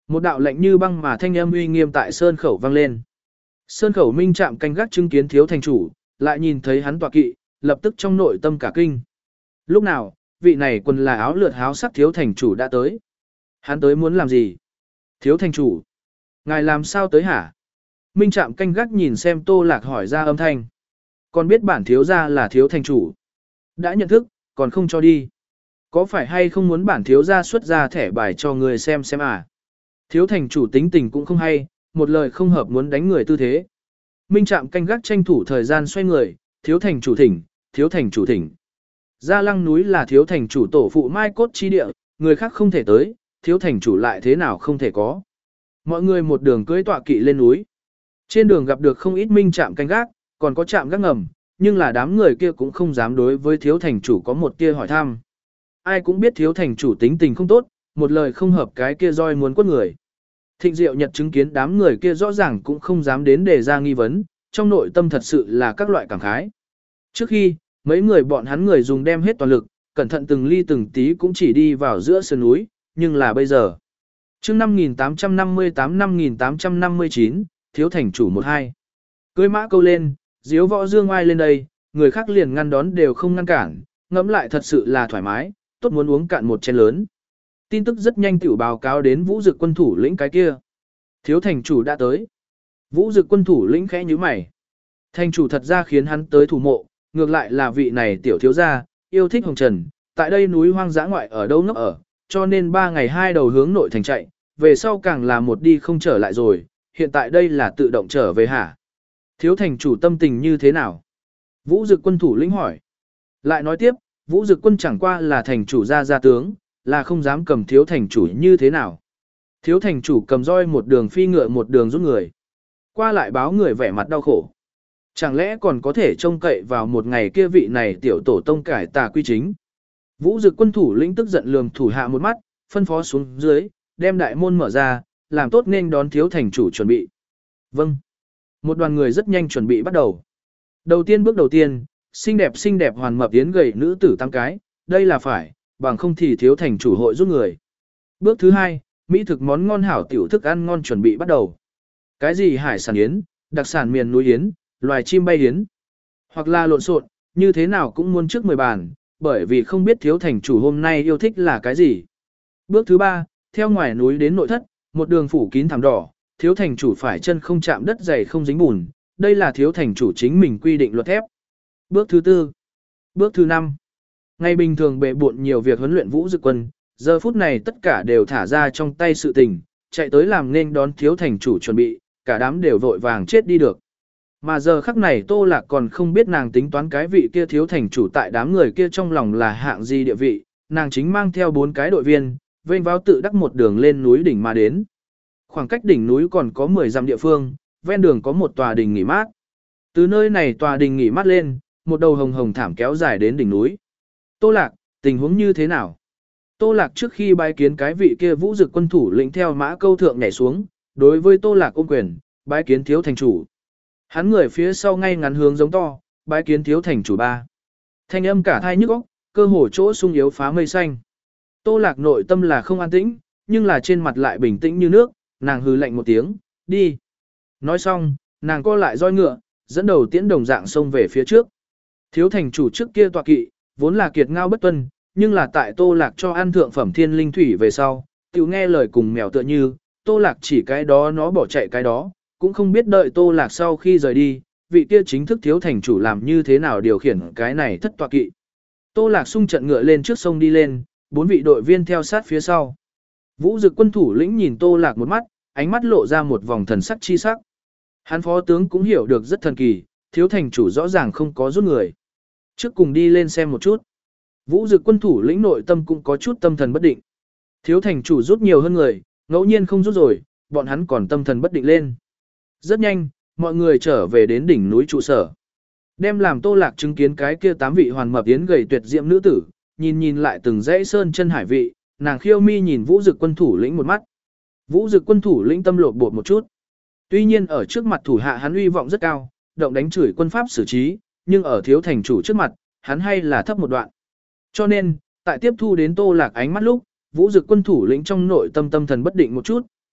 Một đạo lệnh như băng mà thanh âm uy nghiêm tại sơn khẩu vang lên. Sơn khẩu minh trạm canh gác chứng kiến thiếu thành chủ, lại nhìn thấy hắn tọa kỵ, lập tức trong nội tâm cả kinh. Lúc nào, vị này quần là áo lượt háo sắc thiếu thành chủ đã tới. Hắn tới muốn làm gì? Thiếu thành chủ. Ngài làm sao tới hả? Minh trạm canh gác nhìn xem Tô Lạc hỏi ra âm thanh. Còn biết bản thiếu gia là thiếu thành chủ. Đã nhận thức, còn không cho đi. Có phải hay không muốn bản thiếu gia xuất ra thẻ bài cho người xem xem à? Thiếu thành chủ tính tình cũng không hay, một lời không hợp muốn đánh người tư thế. Minh trạm canh gác tranh thủ thời gian xoay người, thiếu thành chủ thỉnh, thiếu thành chủ thỉnh. Gia Lăng núi là thiếu thành chủ tổ phụ mai cốt chi địa, người khác không thể tới, thiếu thành chủ lại thế nào không thể có. Mọi người một đường cưỡi tọa kỵ lên núi. Trên đường gặp được không ít minh trạm canh gác, còn có trạm gác ngầm, nhưng là đám người kia cũng không dám đối với thiếu thành chủ có một tia hỏi thăm. Ai cũng biết thiếu thành chủ tính tình không tốt, một lời không hợp cái kia roi muốn quất người. Thịnh Diệu Nhật chứng kiến đám người kia rõ ràng cũng không dám đến đề ra nghi vấn, trong nội tâm thật sự là các loại cảm khái. Trước khi, mấy người bọn hắn người dùng đem hết toàn lực, cẩn thận từng ly từng tí cũng chỉ đi vào giữa sườn núi, nhưng là bây giờ. Chương năm nghìn tám trăm năm mươi tám năm nghìn tám trăm năm mươi chín, thiếu thành chủ một hai. Cưới mã câu lên, diếu võ dương oai lên đây, người khác liền ngăn đón đều không ngăn cản, ngẫm lại thật sự là thoải mái, tốt muốn uống cạn một chén lớn. Tin tức rất nhanh tiểu báo cáo đến Vũ Dực quân thủ lĩnh cái kia. Thiếu thành chủ đã tới. Vũ Dực quân thủ lĩnh khẽ nhíu mày. Thành chủ thật ra khiến hắn tới thủ mộ, ngược lại là vị này tiểu thiếu gia, yêu thích hồng trần, tại đây núi hoang dã ngoại ở đâu ngốc ở, cho nên ba ngày hai đầu hướng nội thành chạy, về sau càng là một đi không trở lại rồi, hiện tại đây là tự động trở về hả? Thiếu thành chủ tâm tình như thế nào? Vũ Dực quân thủ lĩnh hỏi. Lại nói tiếp, Vũ Dực quân chẳng qua là thành chủ gia gia tướng, là không dám cầm thiếu thành chủ như thế nào. Thiếu thành chủ cầm roi một đường phi ngựa một đường rút người. Qua lại báo người vẻ mặt đau khổ. Chẳng lẽ còn có thể trông cậy vào một ngày kia vị này tiểu tổ tông cải tà quy chính. Vũ Dực quân thủ lĩnh tức giận lườm thủ hạ một mắt, phân phó xuống dưới, đem đại môn mở ra, làm tốt nên đón thiếu thành chủ chuẩn bị. Vâng. Một đoàn người rất nhanh chuẩn bị bắt đầu. Đầu tiên bước đầu tiên, xinh đẹp xinh đẹp hoàn mập tiến gầy nữ tử tăng cái, đây là phải, bằng không thì thiếu thành chủ hội rút người. Bước thứ hai, mỹ thực món ngon hảo tiểu thức ăn ngon chuẩn bị bắt đầu. Cái gì hải sản yến, đặc sản miền núi yến, loài chim bay yến, hoặc là lộn xộn, như thế nào cũng muốn trước mười bàn, bởi vì không biết thiếu thành chủ hôm nay yêu thích là cái gì. Bước thứ ba, theo ngoài núi đến nội thất, một đường phủ kín thảm đỏ, thiếu thành chủ phải chân không chạm đất dày không dính bùn, đây là thiếu thành chủ chính mình quy định luật thép. Bước thứ tư, bước thứ năm. Ngày bình thường bệ bộn nhiều việc huấn luyện Vũ Dực quân, giờ phút này tất cả đều thả ra trong tay sự tình, chạy tới làm nên đón thiếu thành chủ chuẩn bị, cả đám đều vội vàng chết đi được. Mà giờ khắc này Tô Lạc còn không biết nàng tính toán cái vị kia thiếu thành chủ tại đám người kia trong lòng là hạng gì địa vị, nàng chính mang theo bốn cái đội viên, vênh vào tự đắc một đường lên núi đỉnh mà đến. Khoảng cách đỉnh núi còn có mười dặm địa phương, ven đường có một tòa đình nghỉ mát. Từ nơi này tòa đình nghỉ mát lên, một đầu hồng hồng thảm kéo dài đến đỉnh núi. Tô Lạc, tình huống như thế nào? Tô Lạc trước khi bái kiến cái vị kia Vũ Dực quân thủ lĩnh theo mã câu thượng nhảy xuống, đối với Tô Lạc ôm quyền, bái kiến thiếu thành chủ. Hắn người phía sau ngay ngắn hướng giống to, bái kiến thiếu thành chủ ba. Thanh âm cả thai nhức óc, cơ hồ chỗ sung yếu phá mây xanh. Tô Lạc nội tâm là không an tĩnh, nhưng là trên mặt lại bình tĩnh như nước, nàng hừ lạnh một tiếng, đi. Nói xong, nàng co lại roi ngựa, dẫn đầu tiễn đồng dạng xông về phía trước. Thiếu thành chủ trước kia tọa kỵ, vốn là kiệt ngao bất tuân, nhưng là tại Tô Lạc cho ăn thượng phẩm thiên linh thủy về sau, tiểu nghe lời cùng mèo tựa như, Tô Lạc chỉ cái đó nó bỏ chạy cái đó, cũng không biết đợi Tô Lạc sau khi rời đi, vị kia chính thức thiếu thành chủ làm như thế nào điều khiển cái này thất tọa kỵ. Tô Lạc xung trận ngựa lên trước sông đi lên, bốn vị đội viên theo sát phía sau. Vũ Dực quân thủ lĩnh nhìn Tô Lạc một mắt, ánh mắt lộ ra một vòng thần sắc chi sắc. Hắn phó tướng cũng hiểu được rất thần kỳ, thiếu thành chủ rõ ràng không có rút người. Trước cùng đi lên xem một chút. Vũ Dực quân thủ lĩnh nội tâm cũng có chút tâm thần bất định. Thiếu thành chủ rút nhiều hơn người, ngẫu nhiên không rút rồi, bọn hắn còn tâm thần bất định lên. Rất nhanh, mọi người trở về đến đỉnh núi trụ sở. Đem làm Tô Lạc chứng kiến cái kia tám vị hoàn mập yến gầy tuyệt diệm nữ tử, nhìn nhìn lại từng dãy sơn chân hải vị, nàng khiêu mi nhìn Vũ Dực quân thủ lĩnh một mắt. Vũ Dực quân thủ lĩnh tâm lột bột một chút. Tuy nhiên ở trước mặt thủ hạ hắn uy vọng rất cao, động đánh chửi quân pháp xử trí, nhưng ở thiếu thành chủ trước mặt, hắn hay là thấp một đoạn. Cho nên, tại tiếp thu đến Tô Lạc ánh mắt lúc, Vũ Dực quân thủ lĩnh trong nội tâm tâm thần bất định một chút,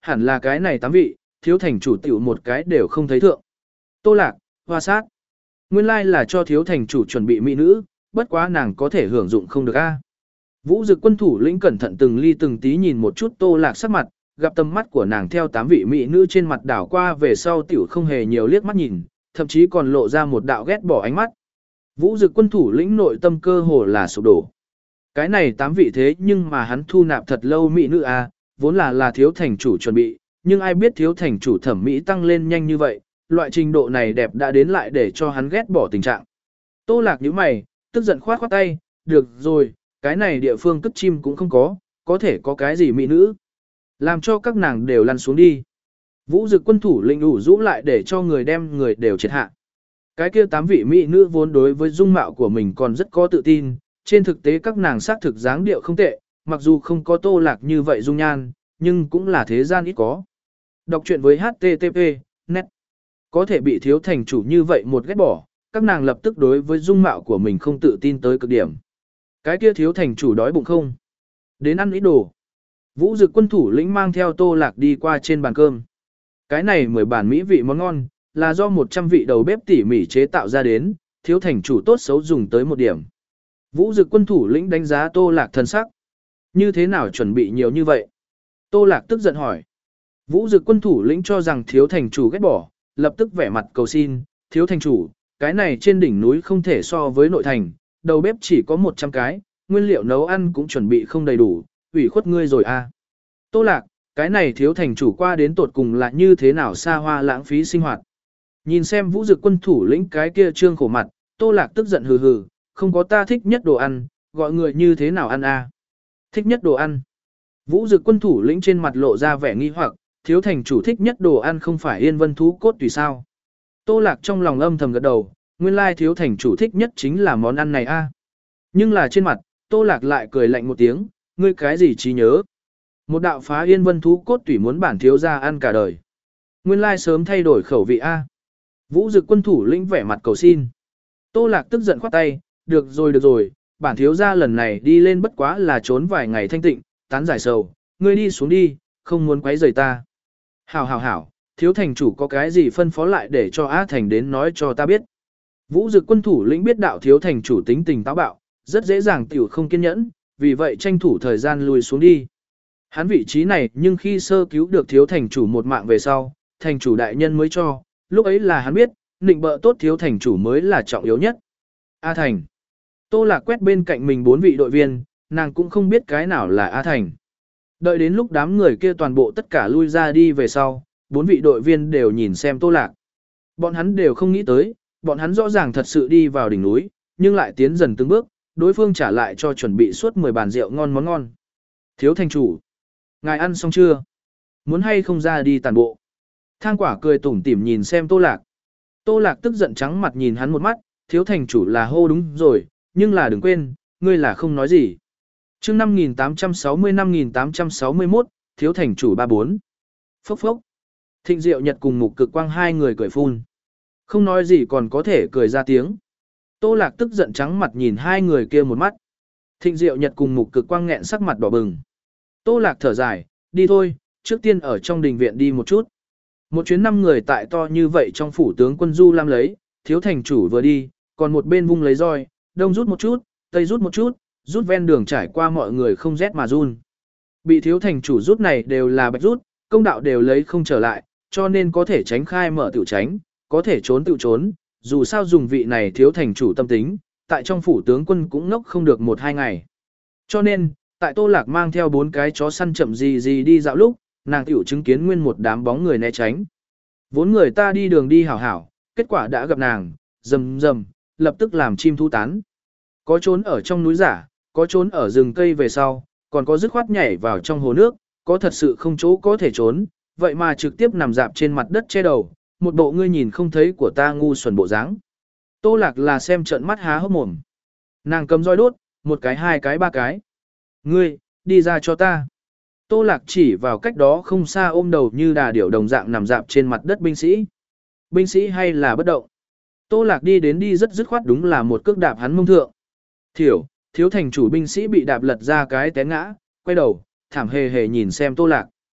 hẳn là cái này tám vị, thiếu thành chủ tiểu một cái đều không thấy thượng. Tô Lạc, hoa sát. Nguyên lai là cho thiếu thành chủ chuẩn bị mỹ nữ, bất quá nàng có thể hưởng dụng không được a. Vũ Dực quân thủ lĩnh cẩn thận từng ly từng tí nhìn một chút Tô Lạc sắc mặt, gặp tầm mắt của nàng theo tám vị mỹ nữ trên mặt đảo qua về sau tiểu không hề nhiều liếc mắt nhìn, thậm chí còn lộ ra một đạo ghét bỏ ánh mắt. Vũ Dực quân thủ lĩnh nội tâm cơ hồ là sụp đổ. Cái này tám vị thế nhưng mà hắn thu nạp thật lâu mỹ nữ a, vốn là là thiếu thành chủ chuẩn bị, nhưng ai biết thiếu thành chủ thẩm mỹ tăng lên nhanh như vậy, loại trình độ này đẹp đã đến lại để cho hắn ghét bỏ tình trạng. Tô Lạc nhíu mày, tức giận khoát khoát tay, được rồi, cái này địa phương cất chim cũng không có, có thể có cái gì mỹ nữ. Làm cho các nàng đều lăn xuống đi. Vũ Dực quân thủ lĩnh ủ rũ lại để cho người đem người đều triệt hạ. Cái kia tám vị mỹ nữ vốn đối với dung mạo của mình còn rất có tự tin, trên thực tế các nàng xác thực dáng điệu không tệ, mặc dù không có Tô Lạc như vậy dung nhan, nhưng cũng là thế gian ít có. Đọc truyện với hát tê tê pê, net. Có thể bị thiếu thành chủ như vậy một ghét bỏ, các nàng lập tức đối với dung mạo của mình không tự tin tới cực điểm. Cái kia thiếu thành chủ đói bụng không? Đến ăn ít đồ. Vũ Dực quân thủ lĩnh mang theo Tô Lạc đi qua trên bàn cơm. Cái này mười bản mỹ vị món ngon, là do một trăm vị đầu bếp tỉ mỉ chế tạo ra đến, thiếu thành chủ tốt xấu dùng tới một điểm. Vũ Dực quân thủ lĩnh đánh giá Tô Lạc thân sắc. Như thế nào chuẩn bị nhiều như vậy? Tô Lạc tức giận hỏi. Vũ Dực quân thủ lĩnh cho rằng thiếu thành chủ ghét bỏ, lập tức vẻ mặt cầu xin, thiếu thành chủ, cái này trên đỉnh núi không thể so với nội thành, đầu bếp chỉ có một trăm cái, nguyên liệu nấu ăn cũng chuẩn bị không đầy đủ, ủy khuất ngươi rồi à. Tô Lạc, cái này thiếu thành chủ qua đến tột cùng là như thế nào xa hoa lãng phí sinh hoạt. Nhìn xem Vũ Dực quân thủ lĩnh cái kia trương khổ mặt, Tô Lạc tức giận hừ hừ, không có ta thích nhất đồ ăn, gọi người như thế nào ăn à. Thích nhất đồ ăn. Vũ Dực quân thủ lĩnh trên mặt lộ ra vẻ nghi hoặc, thiếu thành chủ thích nhất đồ ăn không phải yên vân thú cốt tùy sao. Tô Lạc trong lòng âm thầm gật đầu, nguyên lai thiếu thành chủ thích nhất chính là món ăn này a. À. Nhưng là trên mặt, Tô Lạc lại cười lạnh một tiếng, ngươi cái gì trí nhớ. Một đạo phá yên vân thú cốt tùy muốn bản thiếu ra ăn cả đời. Nguyên lai sớm thay đổi khẩu vị a. À. Vũ Dực quân thủ lĩnh vẻ mặt cầu xin. Tô Lạc tức giận khoát tay, được rồi được rồi, bản thiếu ra lần này đi lên bất quá là trốn vài ngày thanh tịnh, tán giải sầu, ngươi đi xuống đi, không muốn quấy rầy ta. Hảo hảo hảo, thiếu thành chủ có cái gì phân phó lại để cho Á Thành đến nói cho ta biết. Vũ Dực quân thủ lĩnh biết đạo thiếu thành chủ tính tình táo bạo, rất dễ dàng tiểu không kiên nhẫn, vì vậy tranh thủ thời gian lùi xuống đi. Hắn vị trí này nhưng khi sơ cứu được thiếu thành chủ một mạng về sau, thành chủ đại nhân mới cho, lúc ấy là hắn biết, nịnh bợ tốt thiếu thành chủ mới là trọng yếu nhất. A Thành. Tô Lạc quét bên cạnh mình bốn vị đội viên, nàng cũng không biết cái nào là A Thành. Đợi đến lúc đám người kia toàn bộ tất cả lui ra đi về sau, bốn vị đội viên đều nhìn xem Tô Lạc. Bọn hắn đều không nghĩ tới, bọn hắn rõ ràng thật sự đi vào đỉnh núi, nhưng lại tiến dần từng bước, đối phương trả lại cho chuẩn bị suốt mười bàn rượu ngon món ngon. Thiếu thành chủ, ngài ăn xong chưa? Muốn hay không ra đi tàn bộ? Thang Quả cười tủm tỉm nhìn xem Tô Lạc. Tô Lạc tức giận trắng mặt nhìn hắn một mắt, thiếu thành chủ là hô đúng rồi, nhưng là đừng quên, ngươi là không nói gì. Chương năm nghìn tám trăm sáu mươi năm nghìn tám trăm sáu mươi mốt, thiếu thành chủ ba bốn. Phốc phốc. Thịnh Diệu Nhật cùng Mục Cực Quang hai người cười phun. Không nói gì còn có thể cười ra tiếng. Tô Lạc tức giận trắng mặt nhìn hai người kia một mắt. Thịnh Diệu Nhật cùng Mục Cực Quang nghẹn sắc mặt đỏ bừng. Tô Lạc thở dài, đi thôi, trước tiên ở trong đình viện đi một chút. Một chuyến năm người tại to như vậy trong phủ tướng quân Du Lam lấy, thiếu thành chủ vừa đi, còn một bên vung lấy roi, đông rút một chút, tây rút một chút, rút ven đường trải qua mọi người không rét mà run. Bị thiếu thành chủ rút này đều là bạch rút, công đạo đều lấy không trở lại, cho nên có thể tránh khai mở tự tránh, có thể trốn tự trốn, dù sao dùng vị này thiếu thành chủ tâm tính, tại trong phủ tướng quân cũng ngốc không được một hai ngày. Cho nên, tại Tô Lạc mang theo bốn cái chó săn chậm gì gì đi dạo lúc, nàng tiểu chứng kiến nguyên một đám bóng người né tránh. Vốn người ta đi đường đi hảo hảo, kết quả đã gặp nàng, rầm rầm, lập tức làm chim thu tán. Có trốn ở trong núi giả, có trốn ở rừng cây về sau, còn có dứt khoát nhảy vào trong hồ nước, có thật sự không chỗ có thể trốn, vậy mà trực tiếp nằm dạp trên mặt đất che đầu, một bộ ngươi nhìn không thấy của ta ngu xuẩn bộ dáng. Tô Lạc là xem trợn mắt há hốc mồm. Nàng cầm roi đốt, một cái hai cái ba cái. Ngươi, đi ra cho ta. Tô Lạc chỉ vào cách đó không xa ôm đầu như đà điểu đồng dạng nằm dạp trên mặt đất binh sĩ. Binh sĩ hay là bất động. Tô Lạc đi đến đi rất dứt khoát đúng là một cước đạp hắn mông thượng. Thiểu, thiếu thành chủ binh sĩ bị đạp lật ra cái té ngã, quay đầu, thảm hề hề nhìn xem Tô Lạc. Tô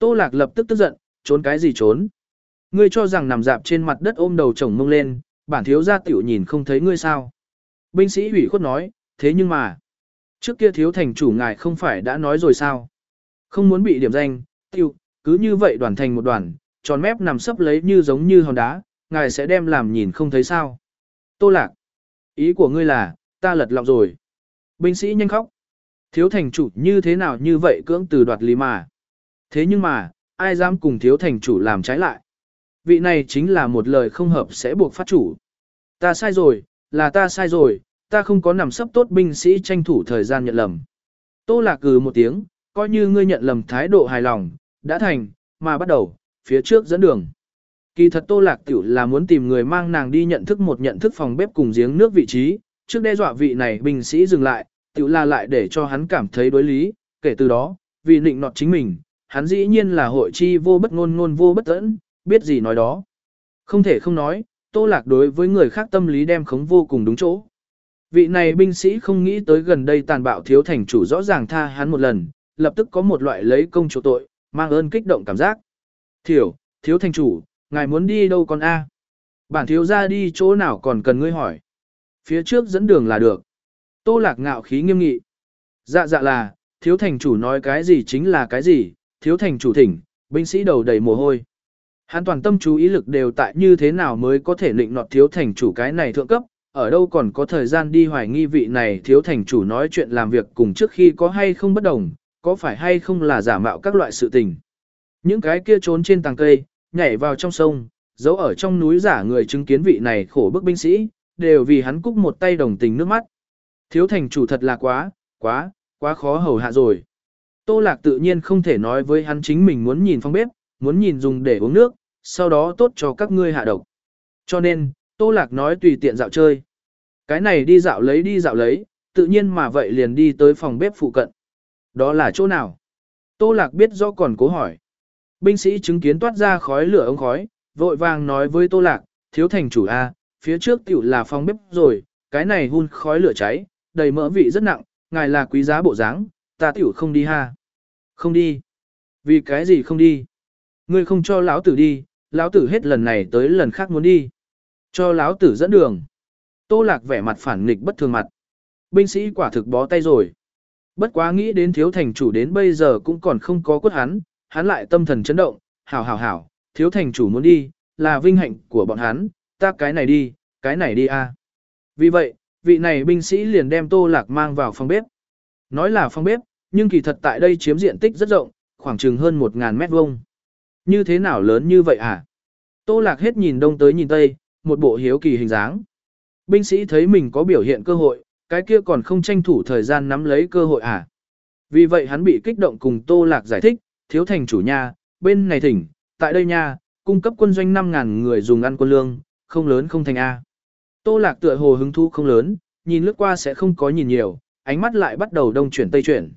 Tô Lạc lập tức tức giận, trốn cái gì trốn? Ngươi cho rằng nằm dạp trên mặt đất ôm đầu chồng mông lên, bản thiếu gia tiểu nhìn không thấy ngươi sao? Binh sĩ ủy khuất nói, thế nhưng mà, trước kia thiếu thành chủ ngài không phải đã nói rồi sao? Không muốn bị điểm danh, tiêu, cứ như vậy đoàn thành một đoàn, tròn mép nằm sấp lấy như giống như hòn đá, ngài sẽ đem làm nhìn không thấy sao? Tô Lạc, ý của ngươi là, ta lật lọng rồi. Binh sĩ nhanh khóc. Thiếu thành chủ như thế nào như vậy cưỡng từ đoạt lý mà. Thế nhưng mà, ai dám cùng thiếu thành chủ làm trái lại? Vị này chính là một lời không hợp sẽ buộc phát chủ. Ta sai rồi, là ta sai rồi, ta không có nằm sấp tốt binh sĩ tranh thủ thời gian nhận lầm. Tô Lạc cừ một tiếng, coi như ngươi nhận lầm thái độ hài lòng, đã thành, mà bắt đầu, phía trước dẫn đường. Kỳ thật Tô Lạc tiểu là muốn tìm người mang nàng đi nhận thức một nhận thức phòng bếp cùng giếng nước vị trí, trước đe dọa vị này binh sĩ dừng lại, tiểu là lại để cho hắn cảm thấy đối lý, kể từ đó, vì nịnh nọt chính mình, hắn dĩ nhiên là hội chi vô bất ngôn ngôn vô bất tẫn, biết gì nói đó. Không thể không nói, Tô Lạc đối với người khác tâm lý đem khống vô cùng đúng chỗ. Vị này binh sĩ không nghĩ tới gần đây tàn bạo thiếu thành chủ rõ ràng tha hắn một lần, lập tức có một loại lấy công chỗ tội, mang ơn kích động cảm giác. Thiểu, thiếu thành chủ, ngài muốn đi đâu con a? Bản thiếu ra đi chỗ nào còn cần ngươi hỏi. Phía trước dẫn đường là được. Tô Lạc ngạo khí nghiêm nghị. Dạ dạ là, thiếu thành chủ nói cái gì chính là cái gì, thiếu thành chủ thỉnh, binh sĩ đầu đầy mồ hôi. Hắn toàn tâm chú ý lực đều tại như thế nào mới có thể định nọt thiếu thành chủ cái này thượng cấp, ở đâu còn có thời gian đi hoài nghi vị này thiếu thành chủ nói chuyện làm việc cùng trước khi có hay không bất đồng, có phải hay không là giả mạo các loại sự tình. Những cái kia trốn trên tàng cây, nhảy vào trong sông, giấu ở trong núi giả người chứng kiến vị này khổ bức binh sĩ, đều vì hắn cúc một tay đồng tình nước mắt. Thiếu thành chủ thật là quá, quá, quá khó hầu hạ rồi. Tô Lạc tự nhiên không thể nói với hắn chính mình muốn nhìn phòng bếp, muốn nhìn dùng để uống nước, sau đó tốt cho các ngươi hạ độc. Cho nên, Tô Lạc nói tùy tiện dạo chơi. Cái này đi dạo lấy đi dạo lấy, tự nhiên mà vậy liền đi tới phòng bếp phụ cận. Đó là chỗ nào? Tô Lạc biết rõ còn cố hỏi. Binh sĩ chứng kiến toát ra khói lửa ống khói, vội vàng nói với Tô Lạc, thiếu thành chủ A, phía trước tiểu là phòng bếp rồi, cái này hun khói lửa cháy, đầy mỡ vị rất nặng, ngài là quý giá bộ dáng, ta tiểu không đi ha. Không đi. Vì cái gì không đi? Ngươi không cho lão tử đi, lão tử hết lần này tới lần khác muốn đi. Cho lão tử dẫn đường. Tô Lạc vẻ mặt phản nghịch bất thường mặt. Binh sĩ quả thực bó tay rồi. Bất quá nghĩ đến thiếu thành chủ đến bây giờ cũng còn không có quất hắn, hắn lại tâm thần chấn động, hảo hảo hảo, thiếu thành chủ muốn đi, là vinh hạnh của bọn hắn, ta cái này đi, cái này đi a. Vì vậy, vị này binh sĩ liền đem Tô Lạc mang vào phòng bếp. Nói là phòng bếp, nhưng kỳ thật tại đây chiếm diện tích rất rộng, khoảng chừng hơn một nghìn mét vuông. Như thế nào lớn như vậy à? Tô Lạc hết nhìn đông tới nhìn tây, một bộ hiếu kỳ hình dáng. Binh sĩ thấy mình có biểu hiện cơ hội, cái kia còn không tranh thủ thời gian nắm lấy cơ hội à? Vì vậy hắn bị kích động cùng Tô Lạc giải thích, thiếu thành chủ nha, bên này thỉnh, tại đây nha, cung cấp quân doanh năm ngàn người dùng ăn quân lương, không lớn không thành A. Tô Lạc tựa hồ hứng thú không lớn, nhìn lướt qua sẽ không có nhìn nhiều, ánh mắt lại bắt đầu đông chuyển tây chuyển.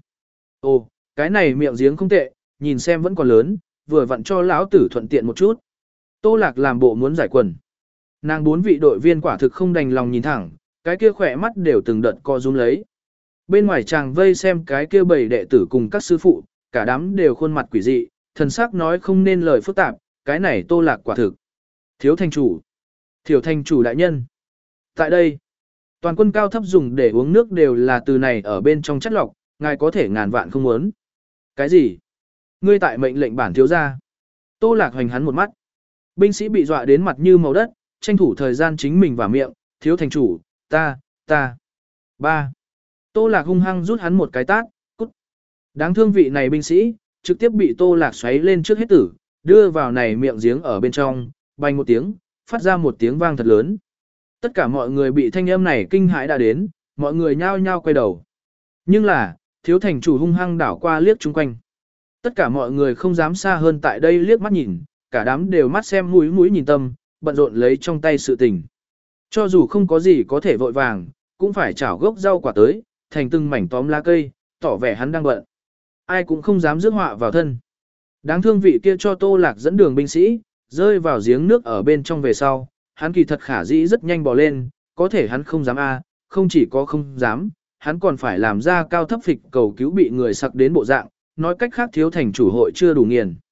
Ồ, cái này miệng giếng không tệ, nhìn xem vẫn còn lớn, vừa vặn cho lão tử thuận tiện một chút. Tô Lạc làm bộ muốn giải quần. Nàng bốn vị đội viên quả thực không đành lòng nhìn thẳng, cái kia khỏe mắt đều từng đợt co rúm lấy. Bên ngoài chàng vây xem cái kia bầy đệ tử cùng các sư phụ, cả đám đều khuôn mặt quỷ dị, thần sắc nói không nên lời phức tạp, cái này Tô Lạc quả thực. Thiếu thành chủ. Thiếu thành chủ đại nhân. Tại đây, toàn quân cao thấp dùng để uống nước đều là từ này ở bên trong chất lọc, ngài có thể ngàn vạn không muốn. Cái gì? Ngươi tại mệnh lệnh bản thiếu gia. Tô Lạc hoành hắn một mắt. Binh sĩ bị dọa đến mặt như màu đất, tranh thủ thời gian chính mình vào miệng, thiếu thành chủ, ta, ta. Ba. Tô Lạc hung hăng rút hắn một cái tát, cút. Đáng thương vị này binh sĩ, trực tiếp bị Tô Lạc xoáy lên trước hết tử, đưa vào này miệng giếng ở bên trong, bành một tiếng, phát ra một tiếng vang thật lớn. Tất cả mọi người bị thanh âm này kinh hãi đã đến, mọi người nhao nhao quay đầu. Nhưng là, thiếu thành chủ hung hăng đảo qua liếc chung quanh. Tất cả mọi người không dám xa hơn tại đây liếc mắt nhìn, cả đám đều mắt xem mũi mũi nhìn tâm, bận rộn lấy trong tay sự tình. Cho dù không có gì có thể vội vàng, cũng phải chảo gốc rau quả tới, thành từng mảnh tóm lá cây, tỏ vẻ hắn đang bận. Ai cũng không dám rước họa vào thân. Đáng thương vị kia cho Tô Lạc dẫn đường binh sĩ, rơi vào giếng nước ở bên trong về sau, hắn kỳ thật khả dĩ rất nhanh bò lên, có thể hắn không dám a, không chỉ có không dám, hắn còn phải làm ra cao thấp phịch cầu cứu bị người sặc đến bộ dạng, nói cách khác thiếu thành chủ hội chưa đủ nghiền.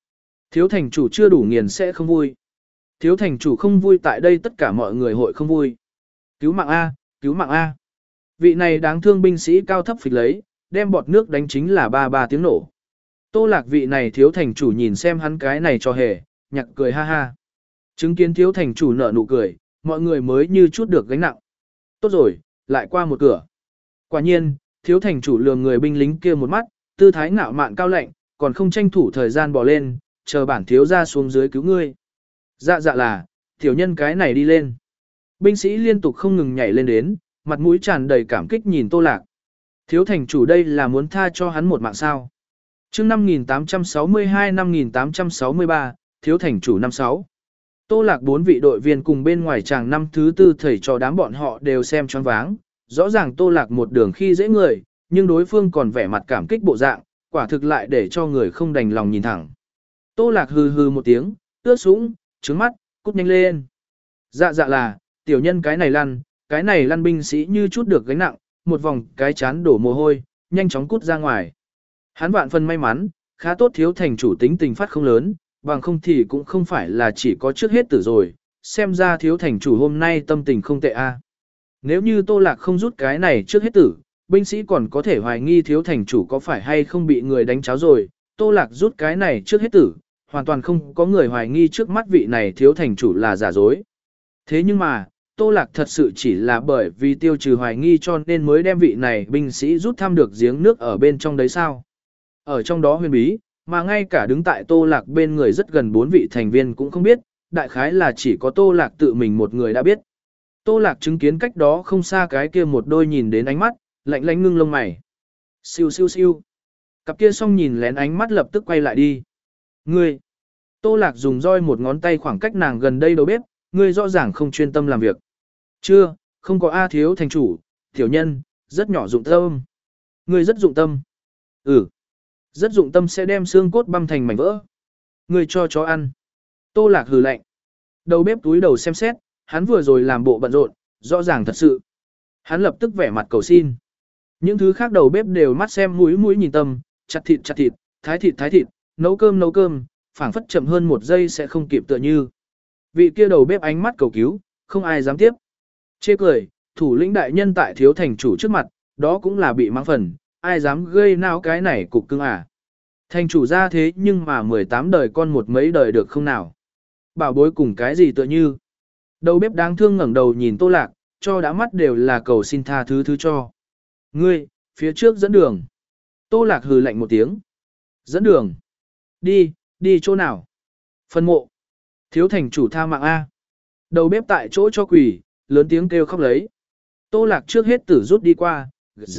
Thiếu thành chủ chưa đủ nghiền sẽ không vui. Thiếu thành chủ không vui tại đây tất cả mọi người hội không vui. Cứu mạng A, cứu mạng A. Vị này đáng thương binh sĩ cao thấp phịch lấy, đem bọt nước đánh chính là ba ba tiếng nổ. Tô Lạc vị này thiếu thành chủ nhìn xem hắn cái này cho hề, nhạc cười ha ha. Chứng kiến thiếu thành chủ nở nụ cười, mọi người mới như chút được gánh nặng. Tốt rồi, lại qua một cửa. Quả nhiên, thiếu thành chủ lườm người binh lính kia một mắt, tư thái ngạo mạn cao lạnh, còn không tranh thủ thời gian bỏ lên, chờ bản thiếu ra xuống dưới cứu ngươi. Dạ dạ là, tiểu nhân cái này đi lên. Binh sĩ liên tục không ngừng nhảy lên đến, mặt mũi tràn đầy cảm kích nhìn Tô Lạc. Thiếu thành chủ đây là muốn tha cho hắn một mạng sao. Chương năm nghìn tám trăm sáu mươi hai năm nghìn tám trăm sáu mươi ba, thiếu thành chủ năm sáu. Tô Lạc bốn vị đội viên cùng bên ngoài chàng năm thứ tư thầy trò đám bọn họ đều xem choáng váng, rõ ràng Tô Lạc một đường khi dễ người, nhưng đối phương còn vẻ mặt cảm kích bộ dạng, quả thực lại để cho người không đành lòng nhìn thẳng. Tô Lạc hừ hừ một tiếng, ướt sũng, trứng mắt, cút nhanh lên. Dạ dạ là, tiểu nhân cái này lăn, cái này lăn binh sĩ như chút được gánh nặng, một vòng cái chán đổ mồ hôi, nhanh chóng cút ra ngoài. Hắn vạn phần may mắn, khá tốt thiếu thành chủ tính tình phát không lớn, bằng không thì cũng không phải là chỉ có trước hết tử rồi, xem ra thiếu thành chủ hôm nay tâm tình không tệ a. Nếu như Tô Lạc không rút cái này trước hết tử, binh sĩ còn có thể hoài nghi thiếu thành chủ có phải hay không bị người đánh cháo rồi, Tô Lạc rút cái này trước hết tử, hoàn toàn không có người hoài nghi trước mắt vị này thiếu thành chủ là giả dối. Thế nhưng mà, Tô Lạc thật sự chỉ là bởi vì tiêu trừ hoài nghi cho nên mới đem vị này binh sĩ rút thăm được giếng nước ở bên trong đấy sao. Ở trong đó huyền bí, mà ngay cả đứng tại Tô Lạc bên người rất gần bốn vị thành viên cũng không biết, đại khái là chỉ có Tô Lạc tự mình một người đã biết. Tô Lạc chứng kiến cách đó không xa cái kia một đôi nhìn đến ánh mắt, lạnh lạnh ngưng lông mày. Siêu siêu siêu. Cặp kia xong nhìn lén ánh mắt lập tức quay lại đi. Ngươi. Tô Lạc dùng roi một ngón tay khoảng cách nàng gần đây đầu bếp, ngươi rõ ràng không chuyên tâm làm việc. Chưa, không có A thiếu thành chủ, tiểu nhân, rất nhỏ dụng tâm. Ngươi rất dụng tâm. Ừ. Rất dụng tâm sẽ đem xương cốt băm thành mảnh vỡ. Ngươi cho chó ăn. Tô Lạc hừ lạnh. Đầu bếp túi đầu xem xét, hắn vừa rồi làm bộ bận rộn, rõ ràng thật sự. Hắn lập tức vẻ mặt cầu xin. Những thứ khác đầu bếp đều mắt xem mũi mũi nhìn tâm, chặt thịt chặt thịt, thái thịt thái thịt, nấu cơm nấu cơm, phảng phất chậm hơn một giây sẽ không kịp tựa như. Vị kia đầu bếp ánh mắt cầu cứu, không ai dám tiếp. Chê cười, thủ lĩnh đại nhân tại thiếu thành chủ trước mặt, đó cũng là bị mang phần, ai dám gây nao cái này cục cưng à. Thành chủ ra thế nhưng mà mười tám đời con một mấy đời được không nào. Bảo bối cùng cái gì tựa như. Đầu bếp đáng thương ngẩng đầu nhìn Tô Lạc, cho đã mắt đều là cầu xin tha thứ thứ cho. Ngươi, phía trước dẫn đường. Tô Lạc hừ lạnh một tiếng. Dẫn đường. Đi, đi chỗ nào? Phân mộ. Thiếu thành chủ tha mạng A. Đầu bếp tại chỗ cho quỷ, lớn tiếng kêu khóc lấy. Tô Lạc trước hết tử rút đi qua.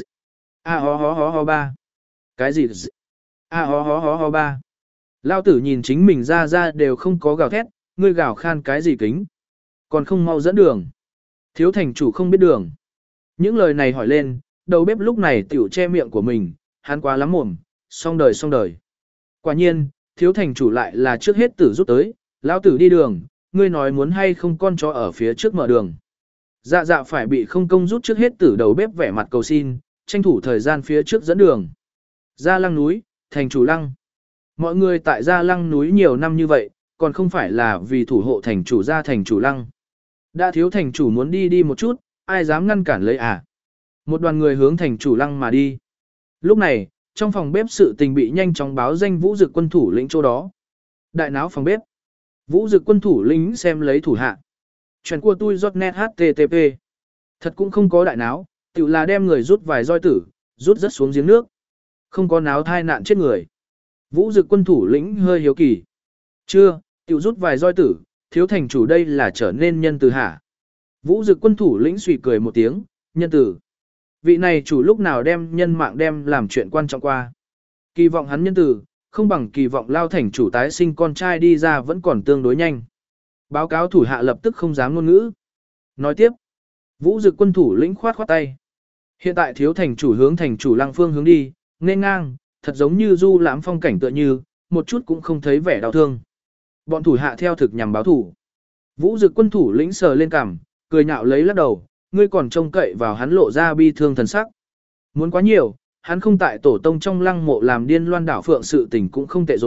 A ho ho ho ho ba. Cái gì? A ho ho ho ho ba. Lao tử nhìn chính mình ra ra đều không có gào thét, ngươi gào khan cái gì kính. Còn không mau dẫn đường. Thiếu thành chủ không biết đường. Những lời này hỏi lên, đầu bếp lúc này tiểu che miệng của mình, hắn quá lắm mồm, xong đời xong đời. Quả nhiên, thiếu thành chủ lại là trước hết tử rút tới, lão tử đi đường, ngươi nói muốn hay không con chó ở phía trước mở đường. Dạ dạ phải bị không công rút trước hết tử đầu bếp vẻ mặt cầu xin, tranh thủ thời gian phía trước dẫn đường. Gia lăng núi, thành chủ lăng. Mọi người tại gia lăng núi nhiều năm như vậy, còn không phải là vì thủ hộ thành chủ gia thành chủ lăng. Đã thiếu thành chủ muốn đi đi một chút, ai dám ngăn cản lấy à. Một đoàn người hướng thành chủ lăng mà đi. Lúc này, trong phòng bếp sự tình bị nhanh chóng báo danh Vũ Dực quân thủ lĩnh chỗ đó. Đại náo phòng bếp. Vũ Dực quân thủ lĩnh xem lấy thủ hạ. Chuyện của tôi giọt net http. Thật cũng không có đại náo, tự là đem người rút vài roi tử, rút rất xuống giếng nước. Không có náo thai nạn chết người. Vũ Dực quân thủ lĩnh hơi hiếu kỳ. Chưa, tự rút vài roi tử, thiếu thành chủ đây là trở nên nhân từ hả. Vũ Dực quân thủ lĩnh suy cười một tiếng, nhân từ. Vị này chủ lúc nào đem nhân mạng đem làm chuyện quan trọng qua. Kỳ vọng hắn nhân từ, không bằng kỳ vọng lao thành chủ tái sinh con trai đi ra vẫn còn tương đối nhanh. Báo cáo thủ hạ lập tức không dám ngôn ngữ. Nói tiếp, Vũ Dực quân thủ lĩnh khoát khoát tay. Hiện tại thiếu thành chủ hướng thành chủ lăng phương hướng đi, nên ngang, thật giống như du lãm phong cảnh tựa như, một chút cũng không thấy vẻ đau thương. Bọn thủ hạ theo thực nhằm báo thủ. Vũ Dực quân thủ lĩnh sờ lên cằm, cười nhạo lấy lắc đầu, ngươi còn trông cậy vào hắn lộ ra bi thương thần sắc. Muốn quá nhiều, hắn không tại tổ tông trong lăng mộ làm điên loan đảo phượng sự tình cũng không tệ rồi,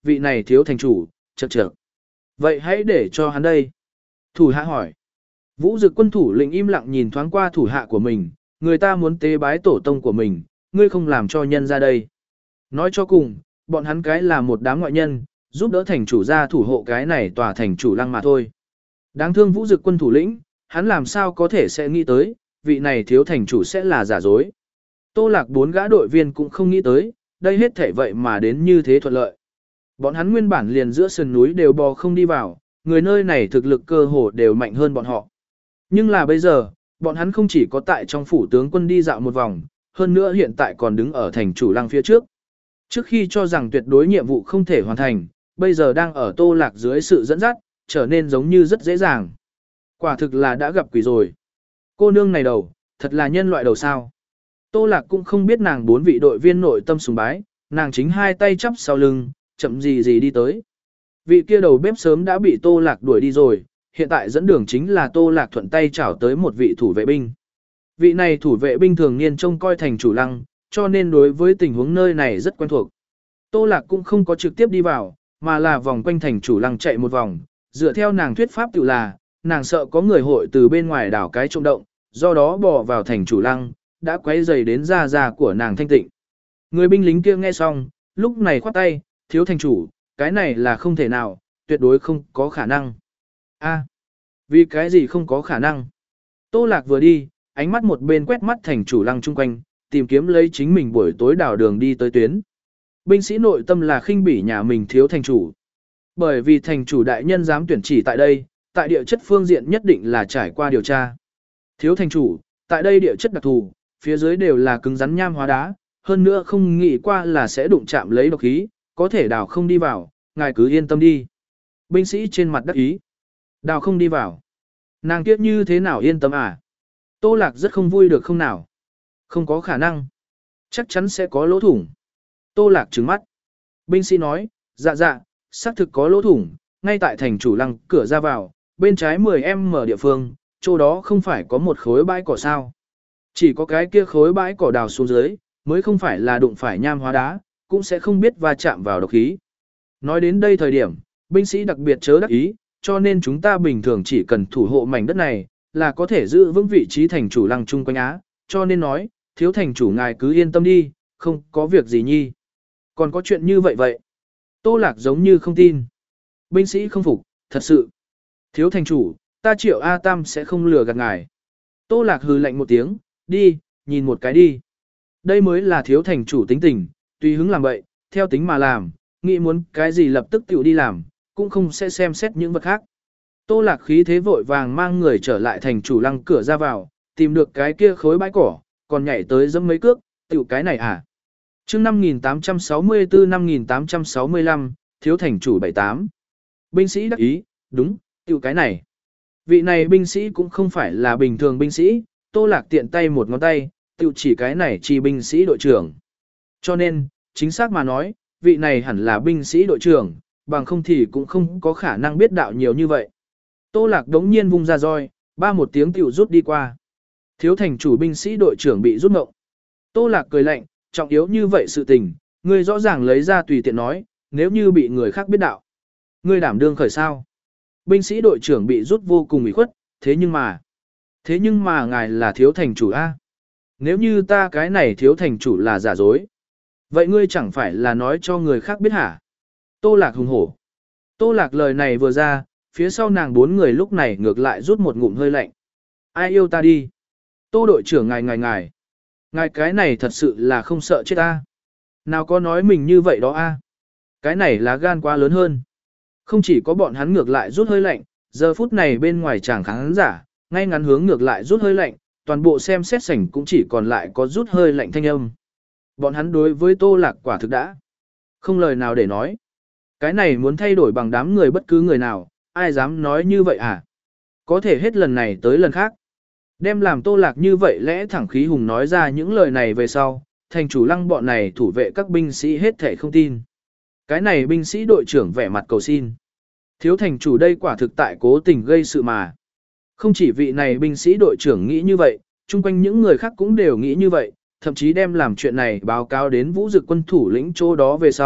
vị này thiếu thành chủ, chậc chậc. Vậy hãy để cho hắn đây. Thủ hạ hỏi. Vũ Dực quân thủ lĩnh im lặng nhìn thoáng qua thủ hạ của mình, người ta muốn tế bái tổ tông của mình, ngươi không làm cho nhân ra đây. Nói cho cùng, bọn hắn cái là một đám ngoại nhân, giúp đỡ thành chủ ra thủ hộ cái này tòa thành chủ lăng mà thôi. Đáng thương Vũ Dực quân thủ lĩnh, hắn làm sao có thể sẽ nghĩ tới, vị này thiếu thành chủ sẽ là giả dối. Tô Lạc bốn gã đội viên cũng không nghĩ tới, đây hết thể vậy mà đến như thế thuận lợi. Bọn hắn nguyên bản liền giữa sườn núi đều bò không đi vào, người nơi này thực lực cơ hồ đều mạnh hơn bọn họ. Nhưng là bây giờ, bọn hắn không chỉ có tại trong phủ tướng quân đi dạo một vòng, hơn nữa hiện tại còn đứng ở thành chủ lăng phía trước. Trước khi cho rằng tuyệt đối nhiệm vụ không thể hoàn thành, bây giờ đang ở Tô Lạc dưới sự dẫn dắt, trở nên giống như rất dễ dàng. Quả thực là đã gặp quỷ rồi. Cô nương này đầu, thật là nhân loại đầu sao. Tô Lạc cũng không biết nàng bốn vị đội viên nội tâm sùng bái, nàng chính hai tay chắp sau lưng, chậm gì gì đi tới. Vị kia đầu bếp sớm đã bị Tô Lạc đuổi đi rồi, hiện tại dẫn đường chính là Tô Lạc thuận tay chảo tới một vị thủ vệ binh. Vị này thủ vệ binh thường niên trông coi thành chủ lăng, cho nên đối với tình huống nơi này rất quen thuộc. Tô Lạc cũng không có trực tiếp đi vào, mà là vòng quanh thành chủ lăng chạy một vòng, dựa theo nàng thuyết pháp tự là, nàng sợ có người hội từ bên ngoài đảo cái trộm động, do đó bỏ vào thành chủ lăng, đã quấy rầy đến da da của nàng thanh tịnh. Người binh lính kia nghe xong, lúc này khoát tay, thiếu thành chủ, cái này là không thể nào, tuyệt đối không có khả năng. A, vì cái gì không có khả năng? Tô Lạc vừa đi, ánh mắt một bên quét mắt thành chủ lăng chung quanh, tìm kiếm lấy chính mình buổi tối đảo đường đi tới tuyến. Binh sĩ nội tâm là khinh bỉ nhà mình thiếu thành chủ. Bởi vì thành chủ đại nhân dám tuyển chỉ tại đây, tại địa chất phương diện nhất định là trải qua điều tra. Thiếu thành chủ, tại đây địa chất đặc thù, phía dưới đều là cứng rắn nham hóa đá, hơn nữa không nghĩ qua là sẽ đụng chạm lấy độc khí, có thể đào không đi vào, ngài cứ yên tâm đi. Binh sĩ trên mặt đắc ý. Đào không đi vào. Nàng kiếp như thế nào yên tâm à? Tô Lạc rất không vui được không nào? Không có khả năng. Chắc chắn sẽ có lỗ thủng. Tô Lạc trừng mắt. Binh sĩ nói, dạ dạ, xác thực có lỗ thủng, ngay tại thành chủ lăng cửa ra vào, bên trái mười em mở địa phương, chỗ đó không phải có một khối bãi cỏ sao. Chỉ có cái kia khối bãi cỏ đào xuống dưới, mới không phải là đụng phải nham hóa đá, cũng sẽ không biết va chạm vào độc khí. Nói đến đây thời điểm, binh sĩ đặc biệt chớ đắc ý, cho nên chúng ta bình thường chỉ cần thủ hộ mảnh đất này, là có thể giữ vững vị trí thành chủ lăng chung quanh Á, cho nên nói, thiếu thành chủ ngài cứ yên tâm đi, không có việc gì nhi. Còn có chuyện như vậy vậy? Tô Lạc giống như không tin. Binh sĩ không phục, thật sự. Thiếu thành chủ, ta Triệu A Tam sẽ không lừa gạt ngài. Tô Lạc hừ lạnh một tiếng, đi, nhìn một cái đi. Đây mới là thiếu thành chủ tính tình, tùy hứng làm vậy, theo tính mà làm, nghĩ muốn cái gì lập tức tự đi làm, cũng không sẽ xem xét những vật khác. Tô Lạc khí thế vội vàng mang người trở lại thành chủ lăng cửa ra vào, tìm được cái kia khối bãi cỏ, còn nhảy tới dẫm mấy cước, tiểu cái này à. Chương năm nghìn tám trăm sáu mươi tư năm nghìn tám trăm sáu mươi lăm, thiếu thành chủ bảy tám. Binh sĩ đắc ý, đúng, tiểu cái này. Vị này binh sĩ cũng không phải là bình thường binh sĩ, Tô Lạc tiện tay một ngón tay, tiểu chỉ cái này chi binh sĩ đội trưởng. Cho nên, chính xác mà nói, vị này hẳn là binh sĩ đội trưởng, bằng không thì cũng không có khả năng biết đạo nhiều như vậy. Tô Lạc đống nhiên vung ra roi, ba một tiếng tiểu rút đi qua. Thiếu thành chủ binh sĩ đội trưởng bị rút ngộng. Tô Lạc cười lạnh, trọng yếu như vậy sự tình, ngươi rõ ràng lấy ra tùy tiện nói, nếu như bị người khác biết đạo. Ngươi đảm đương khởi sao? Binh sĩ đội trưởng bị rút vô cùng ủy khuất, thế nhưng mà... Thế nhưng mà ngài là thiếu thành chủ A. Nếu như ta cái này thiếu thành chủ là giả dối, vậy ngươi chẳng phải là nói cho người khác biết hả? Tô Lạc hùng hổ. Tô Lạc lời này vừa ra, phía sau nàng bốn người lúc này ngược lại rút một ngụm hơi lạnh. Ai yêu ta đi? Tô đội trưởng ngài ngài ngài. Ngài cái này thật sự là không sợ chết ta. Nào có nói mình như vậy đó a? Cái này là gan quá lớn hơn. Không chỉ có bọn hắn ngược lại rút hơi lạnh, giờ phút này bên ngoài chàng khán giả, ngay ngắn hướng ngược lại rút hơi lạnh, toàn bộ xem xét sảnh cũng chỉ còn lại có rút hơi lạnh thanh âm. Bọn hắn đối với Tô Lạc quả thực đã không lời nào để nói. Cái này muốn thay đổi bằng đám người bất cứ người nào, ai dám nói như vậy à? Có thể hết lần này tới lần khác. Đem làm Tô Lạc như vậy lẽ thẳng khí hùng nói ra những lời này về sau, thành chủ lăng bọn này thủ vệ các binh sĩ hết thể không tin. Cái này binh sĩ đội trưởng vẻ mặt cầu xin. Thiếu thành chủ đây quả thực tại cố tình gây sự mà. Không chỉ vị này binh sĩ đội trưởng nghĩ như vậy, chung quanh những người khác cũng đều nghĩ như vậy, thậm chí đem làm chuyện này báo cáo đến Vũ Dực quân thủ lĩnh chỗ đó về sau,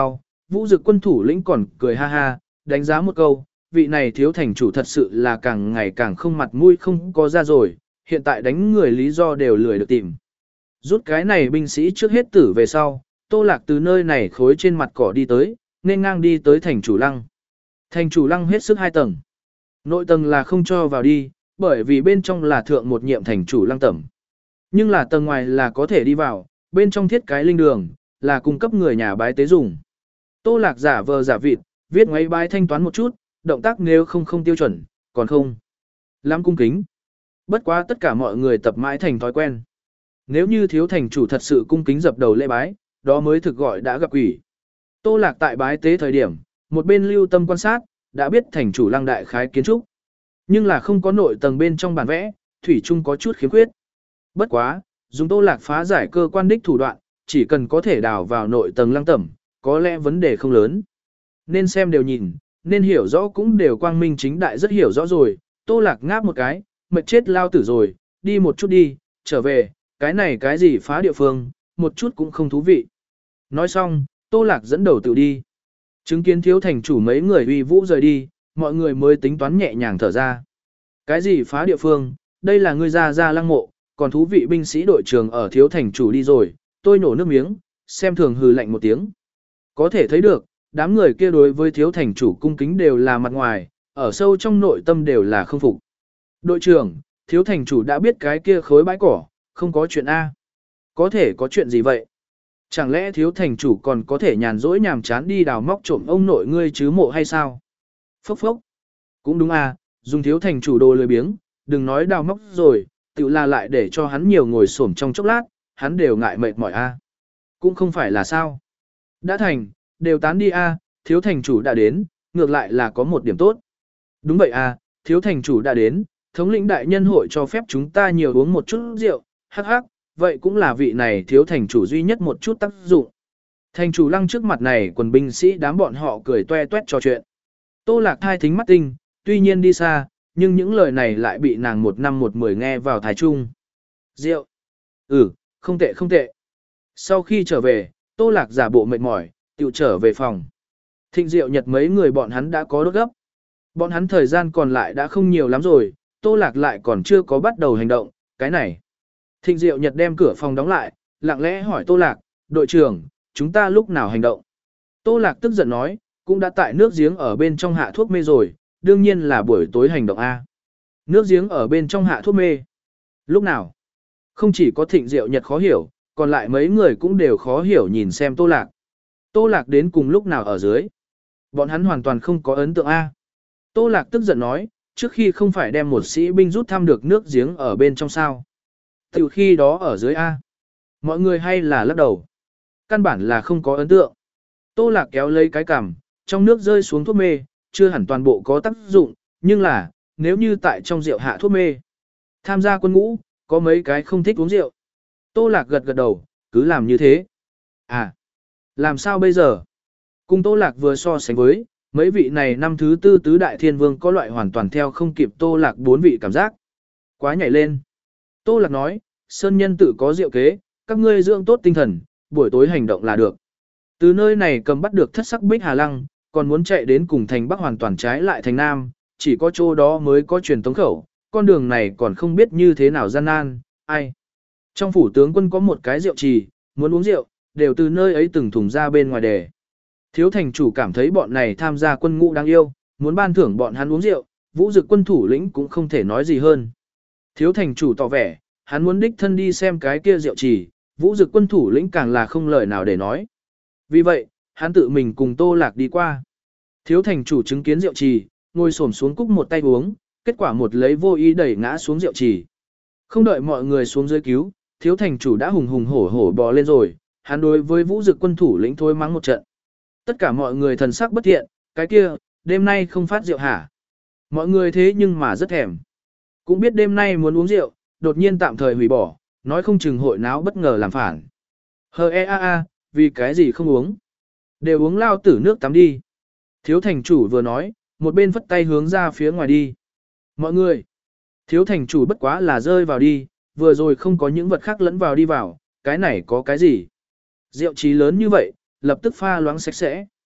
Vũ Dực quân thủ lĩnh còn cười ha ha, đánh giá một câu, vị này thiếu thành chủ thật sự là càng ngày càng không mặt mũi không có ra rồi, hiện tại đánh người lý do đều lười được tìm. Rút cái này binh sĩ trước hết tử về sau, Tô Lạc từ nơi này khối trên mặt cỏ đi tới, nên ngang đi tới thành chủ lăng. Thành chủ lăng hết sức hai tầng. Nội tầng là không cho vào đi, bởi vì bên trong là thượng một nhiệm thành chủ lăng tẩm. Nhưng là tầng ngoài là có thể đi vào, bên trong thiết cái linh đường, là cung cấp người nhà bái tế dùng. Tô Lạc giả vờ giả vịt, viết ngoáy bái thanh toán một chút, động tác nếu không không tiêu chuẩn, còn không. Lắm cung kính. Bất quá tất cả mọi người tập mãi thành thói quen. Nếu như thiếu thành chủ thật sự cung kính dập đầu lễ bái, đó mới thực gọi đã gặp quỷ. Tô Lạc tại bái tế thời điểm, một bên lưu tâm quan sát, đã biết thành chủ lăng đại khái kiến trúc. Nhưng là không có nội tầng bên trong bản vẽ, thủy chung có chút khiếm khuyết. Bất quá, dùng Tô Lạc phá giải cơ quan đích thủ đoạn, chỉ cần có thể đào vào nội tầng lăng tẩm, có lẽ vấn đề không lớn. Nên xem đều nhìn, nên hiểu rõ cũng đều quang minh chính đại rất hiểu rõ rồi. Tô Lạc ngáp một cái, mệt chết lao tử rồi, đi một chút đi, trở về, cái này cái gì phá địa phương, một chút cũng không thú vị. Nói xong, Tô Lạc dẫn đầu tự đi. Chứng kiến thiếu thành chủ mấy người uy vũ rời đi, mọi người mới tính toán nhẹ nhàng thở ra. Cái gì phá địa phương, đây là ngươi ra ra lăng mộ, còn thú vị binh sĩ đội trưởng ở thiếu thành chủ đi rồi, tôi nổ nước miếng, xem thường hừ lạnh một tiếng. Có thể thấy được, đám người kia đối với thiếu thành chủ cung kính đều là mặt ngoài, ở sâu trong nội tâm đều là không phục. Đội trưởng, thiếu thành chủ đã biết cái kia khối bãi cỏ, không có chuyện A. Có thể có chuyện gì vậy? Chẳng lẽ thiếu thành chủ còn có thể nhàn rỗi nhàm chán đi đào móc trộm ông nội ngươi chứ mộ hay sao? Phốc phốc. Cũng đúng à, dùng thiếu thành chủ đồ lười biếng, đừng nói đào móc rồi, tự là lại để cho hắn nhiều ngồi xổm trong chốc lát, hắn đều ngại mệt mỏi a. Cũng không phải là sao. Đã thành, đều tán đi a, thiếu thành chủ đã đến, ngược lại là có một điểm tốt. Đúng vậy à, thiếu thành chủ đã đến, thống lĩnh đại nhân hội cho phép chúng ta nhiều uống một chút rượu, hắc hắc, vậy cũng là vị này thiếu thành chủ duy nhất một chút tác dụng. Thành chủ lăng trước mặt này quần binh sĩ đám bọn họ cười toe toét trò chuyện. Tô Lạc thai thính mắt tinh, tuy nhiên đi xa, nhưng những lời này lại bị nàng một năm một mười nghe vào thái trung. Rượu. Ừ, không tệ không tệ. Sau khi trở về, Tô Lạc giả bộ mệt mỏi, tự trở về phòng. Thịnh Diệu Nhật mấy người bọn hắn đã có đốt gấp. Bọn hắn thời gian còn lại đã không nhiều lắm rồi, Tô Lạc lại còn chưa có bắt đầu hành động, cái này. Thịnh Diệu Nhật đem cửa phòng đóng lại, lặng lẽ hỏi Tô Lạc, đội trưởng, chúng ta lúc nào hành động? Tô Lạc tức giận nói, cũng đã tại nước giếng ở bên trong hạ thuốc mê rồi, đương nhiên là buổi tối hành động A. Nước giếng ở bên trong hạ thuốc mê. Lúc nào? Không chỉ có Thịnh Diệu Nhật khó hiểu, còn lại mấy người cũng đều khó hiểu nhìn xem Tô Lạc. Tô Lạc đến cùng lúc nào ở dưới? Bọn hắn hoàn toàn không có ấn tượng A. Tô Lạc tức giận nói, trước khi không phải đem một sĩ binh rút thăm được nước giếng ở bên trong sao. Từ khi đó ở dưới A. Mọi người hay là lắc đầu. Căn bản là không có ấn tượng. Tô Lạc kéo lấy cái cằm, trong nước rơi xuống thuốc mê, chưa hẳn toàn bộ có tác dụng, nhưng là, nếu như tại trong rượu hạ thuốc mê. Tham gia quân ngũ, có mấy cái không thích uống rượu. Tô Lạc gật gật đầu, cứ làm như thế. À, làm sao bây giờ? Cùng Tô Lạc vừa so sánh với, mấy vị này năm thứ tư tứ đại thiên vương có loại hoàn toàn theo không kịp Tô Lạc bốn vị cảm giác. Quá nhảy lên. Tô Lạc nói, Sơn Nhân tự có rượu kế, các ngươi dưỡng tốt tinh thần, buổi tối hành động là được. Từ nơi này cầm bắt được thất sắc bích hà lăng, còn muốn chạy đến cùng thành Bắc hoàn toàn trái lại thành Nam, chỉ có chỗ đó mới có truyền tống khẩu, con đường này còn không biết như thế nào gian nan, ai. Trong phủ tướng quân có một cái rượu trì, muốn uống rượu, đều từ nơi ấy từng thùng ra bên ngoài đề. Thiếu thành chủ cảm thấy bọn này tham gia quân ngũ đáng yêu, muốn ban thưởng bọn hắn uống rượu, Vũ Dực quân thủ lĩnh cũng không thể nói gì hơn. Thiếu thành chủ tỏ vẻ, hắn muốn đích thân đi xem cái kia rượu trì, Vũ Dực quân thủ lĩnh càng là không lời nào để nói. Vì vậy, hắn tự mình cùng Tô Lạc đi qua. Thiếu thành chủ chứng kiến rượu trì, ngồi xổm xuống cúc một tay uống, kết quả một lấy vô ý đẩy ngã xuống rượu trì. Không đợi mọi người xuống dưới cứu, thiếu thành chủ đã hùng hùng hổ hổ bò lên rồi, hắn đối với Vũ Dực quân thủ lĩnh thôi mắng một trận. Tất cả mọi người thần sắc bất thiện, cái kia, đêm nay không phát rượu hả? Mọi người thế nhưng mà rất thèm. Cũng biết đêm nay muốn uống rượu, đột nhiên tạm thời hủy bỏ, nói không chừng hội náo bất ngờ làm phản. Hờ e a a, vì cái gì không uống? Đều uống lao tử nước tắm đi. Thiếu thành chủ vừa nói, một bên phất tay hướng ra phía ngoài đi. Mọi người, thiếu thành chủ bất quá là rơi vào đi, vừa rồi không có những vật khác lẫn vào đi vào, cái này có cái gì? Rượu trí lớn như vậy, lập tức pha loãng sạch sẽ.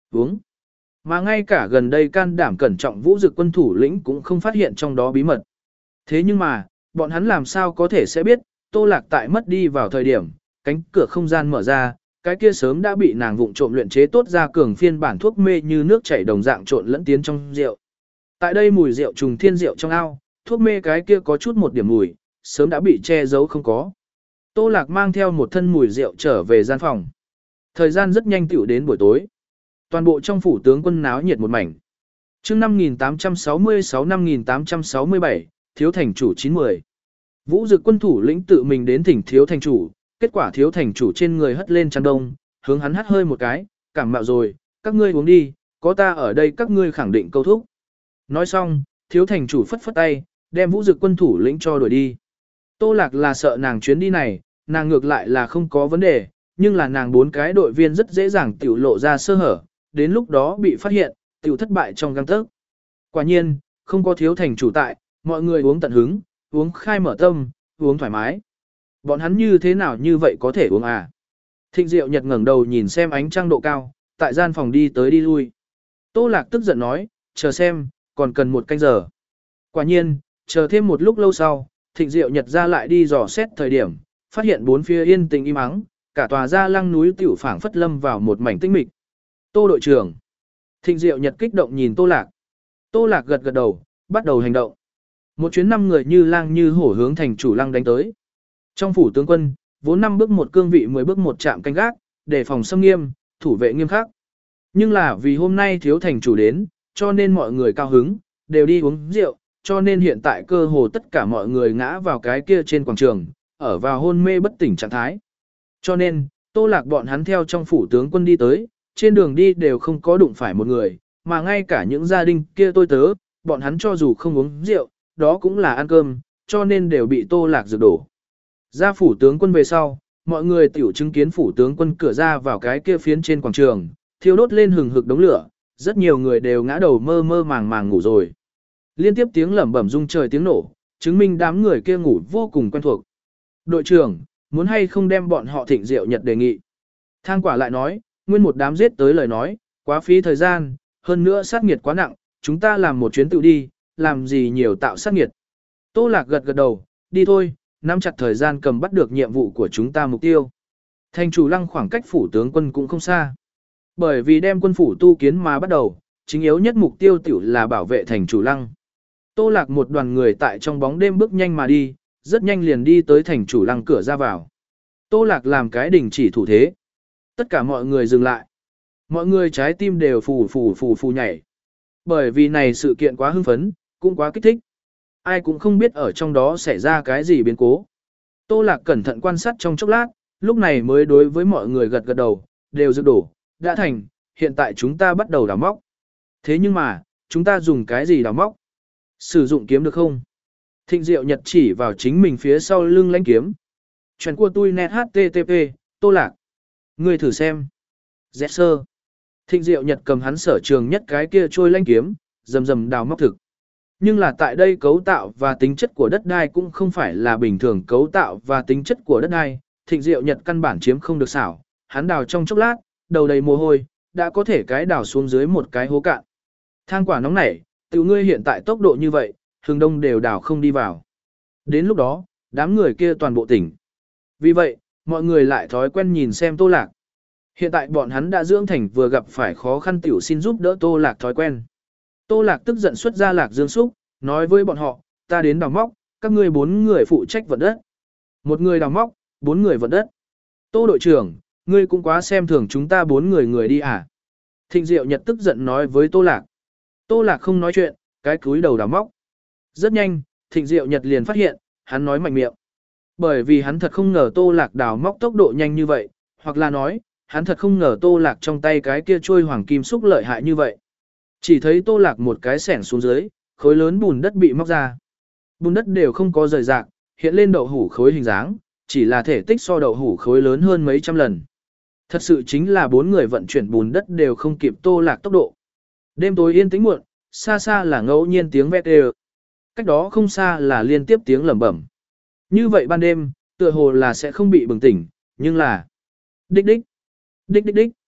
Uống. Mà ngay cả gần đây can đảm cẩn trọng Vũ Dực quân thủ lĩnh cũng không phát hiện trong đó bí mật. Thế nhưng mà, bọn hắn làm sao có thể sẽ biết, Tô Lạc tại mất đi vào thời điểm, cánh cửa không gian mở ra, cái kia sớm đã bị nàng vụng trộm luyện chế tốt ra cường phiên bản thuốc mê như nước chảy đồng dạng trộn lẫn tiến trong rượu. Tại đây mùi rượu trùng thiên rượu trong ao, thuốc mê cái kia có chút một điểm mùi, sớm đã bị che giấu không có. Tô Lạc mang theo một thân mùi rượu trở về gian phòng. Thời gian rất nhanh tựu đến buổi tối. Toàn bộ trong phủ tướng quân náo nhiệt một mảnh. Chương năm nghìn tám trăm sáu mươi sáu năm nghìn tám trăm sáu mươi bảy, thiếu thành chủ chín mươi. Vũ Dực quân thủ lĩnh tự mình đến thỉnh thiếu thành chủ, kết quả thiếu thành chủ trên người hất lên chăn đông, hướng hắn hắt hơi một cái, cảm mạo rồi, các ngươi uống đi, có ta ở đây các ngươi khẳng định câu thúc. Nói xong, thiếu thành chủ phất phất tay, đem Vũ Dực quân thủ lĩnh cho đuổi đi. Tô Lạc là sợ nàng chuyến đi này, nàng ngược lại là không có vấn đề, nhưng là nàng bốn cái đội viên rất dễ dàng tiểu lộ ra sơ hở, đến lúc đó bị phát hiện, tiểu thất bại trong gang tấc. Quả nhiên, không có thiếu thành chủ tại, mọi người uống tận hứng, uống khai mở tâm, uống thoải mái. Bọn hắn như thế nào như vậy có thể uống à? Thịnh Diệu Nhật ngẩng đầu nhìn xem ánh trăng độ cao, tại gian phòng đi tới đi lui. Tô Lạc tức giận nói, chờ xem, còn cần một canh giờ. Quả nhiên, chờ thêm một lúc lâu sau, Thịnh Diệu Nhật ra lại đi dò xét thời điểm, phát hiện bốn phía yên tĩnh im ắng, cả tòa gia lăng núi tiểu phảng phất lâm vào một mảnh tĩnh mịch. Tô đội trưởng. Thịnh Diệu Nhật kích động nhìn Tô Lạc. Tô Lạc gật gật đầu, bắt đầu hành động. Một chuyến năm người như lang như hổ hướng thành chủ lăng đánh tới. Trong phủ tướng quân, vốn năm bước một cương vị mười bước một chạm canh gác, đề phòng xâm nghiêm, thủ vệ nghiêm khắc. Nhưng là vì hôm nay thiếu thành chủ đến, cho nên mọi người cao hứng, đều đi uống rượu, cho nên hiện tại cơ hồ tất cả mọi người ngã vào cái kia trên quảng trường, ở vào hôn mê bất tỉnh trạng thái. Cho nên, Tô Lạc bọn hắn theo trong phủ tướng quân đi tới, trên đường đi đều không có đụng phải một người, mà ngay cả những gia đình kia tôi tớ, bọn hắn cho dù không uống rượu, đó cũng là ăn cơm, cho nên đều bị Tô Lạc dược đổ. Ra phủ tướng quân về sau, mọi người tiểu chứng kiến phủ tướng quân cửa ra vào cái kia phiến trên quảng trường, thiêu đốt lên hừng hực đống lửa, rất nhiều người đều ngã đầu mơ mơ màng màng ngủ rồi. Liên tiếp tiếng lẩm bẩm rung trời tiếng nổ, chứng minh đám người kia ngủ vô cùng quen thuộc. Đội trưởng, muốn hay không đem bọn họ Thịnh Diệu Nhật đề nghị. Thang Quả lại nói, nguyên một đám giết tới lời nói, quá phí thời gian, hơn nữa sát nghiệt quá nặng, chúng ta làm một chuyến tự đi, làm gì nhiều tạo sát nghiệt. Tô Lạc gật gật đầu, đi thôi, nắm chặt thời gian cầm bắt được nhiệm vụ của chúng ta mục tiêu. Thành chủ lăng khoảng cách phủ tướng quân cũng không xa. Bởi vì đem quân phủ tu kiến mà bắt đầu, chính yếu nhất mục tiêu tiểu là bảo vệ thành chủ lăng. Tô Lạc một đoàn người tại trong bóng đêm bước nhanh mà đi, rất nhanh liền đi tới thành chủ lăng cửa ra vào. Tô Lạc làm cái đình chỉ thủ thế. Tất cả mọi người dừng lại. Mọi người trái tim đều phù phù phù phù nhảy. Bởi vì này sự kiện quá hưng phấn, cũng quá kích thích. Ai cũng không biết ở trong đó xảy ra cái gì biến cố. Tô Lạc cẩn thận quan sát trong chốc lát, lúc này mới đối với mọi người gật gật đầu, đều dự đổ, đã thành, hiện tại chúng ta bắt đầu đào móc. Thế nhưng mà, chúng ta dùng cái gì đào móc? Sử dụng kiếm được không? Thịnh Diệu Nhật chỉ vào chính mình phía sau lưng lãnh kiếm. Chuyện của tôi net http, Tô Lạc. Ngươi thử xem. Dẹt sơ. Thịnh Diệu Nhật cầm hắn sở trường nhất cái kia trôi lãnh kiếm, rầm rầm đào móc thực. Nhưng là tại đây cấu tạo và tính chất của đất đai cũng không phải là bình thường cấu tạo và tính chất của đất đai. Thịnh Diệu Nhật căn bản chiếm không được xảo, hắn đào trong chốc lát, đầu đầy mồ hôi, đã có thể cái đào xuống dưới một cái hố cạn. Thang Quả nóng nảy, tiểu ngươi hiện tại tốc độ như vậy, hướng đông đều đào không đi vào. Đến lúc đó, đám người kia toàn bộ tỉnh. Vì vậy, mọi người lại thói quen nhìn xem Tô Lạc. Hiện tại bọn hắn đã dưỡng thành vừa gặp phải khó khăn tiểu xin giúp đỡ Tô Lạc thói quen. Tô Lạc tức giận xuất ra Lạc Dương Xúc, nói với bọn họ, ta đến đào móc, các ngươi bốn người phụ trách vận đất. Một người đào móc, bốn người vận đất. Tô đội trưởng, ngươi cũng quá xem thường chúng ta bốn người người đi à. Thịnh Diệu Nhật tức giận nói với Tô Lạc. Tô Lạc không nói chuyện, cái cúi đầu đào móc. Rất nhanh, Thịnh Diệu Nhật liền phát hiện, hắn nói mạnh miệng. Bởi vì hắn thật không ngờ Tô Lạc đào móc tốc độ nhanh như vậy, hoặc là nói, hắn thật không ngờ Tô Lạc trong tay cái kia trôi hoàng kim xúc lợi hại như vậy. Chỉ thấy Tô Lạc một cái xẻng xuống dưới, khối lớn bùn đất bị móc ra. Bùn đất đều không có rời rạc, hiện lên đậu hủ khối hình dáng, chỉ là thể tích so đậu hủ khối lớn hơn mấy trăm lần. Thật sự chính là bốn người vận chuyển bùn đất đều không kịp Tô Lạc tốc độ. Đêm tối yên tĩnh muộn, xa xa là ngẫu nhiên tiếng vét đều. Cách đó không xa là liên tiếp tiếng lẩm bẩm. Như vậy ban đêm, tựa hồ là sẽ không bị bừng tỉnh, nhưng là đích đích, đích đích đích,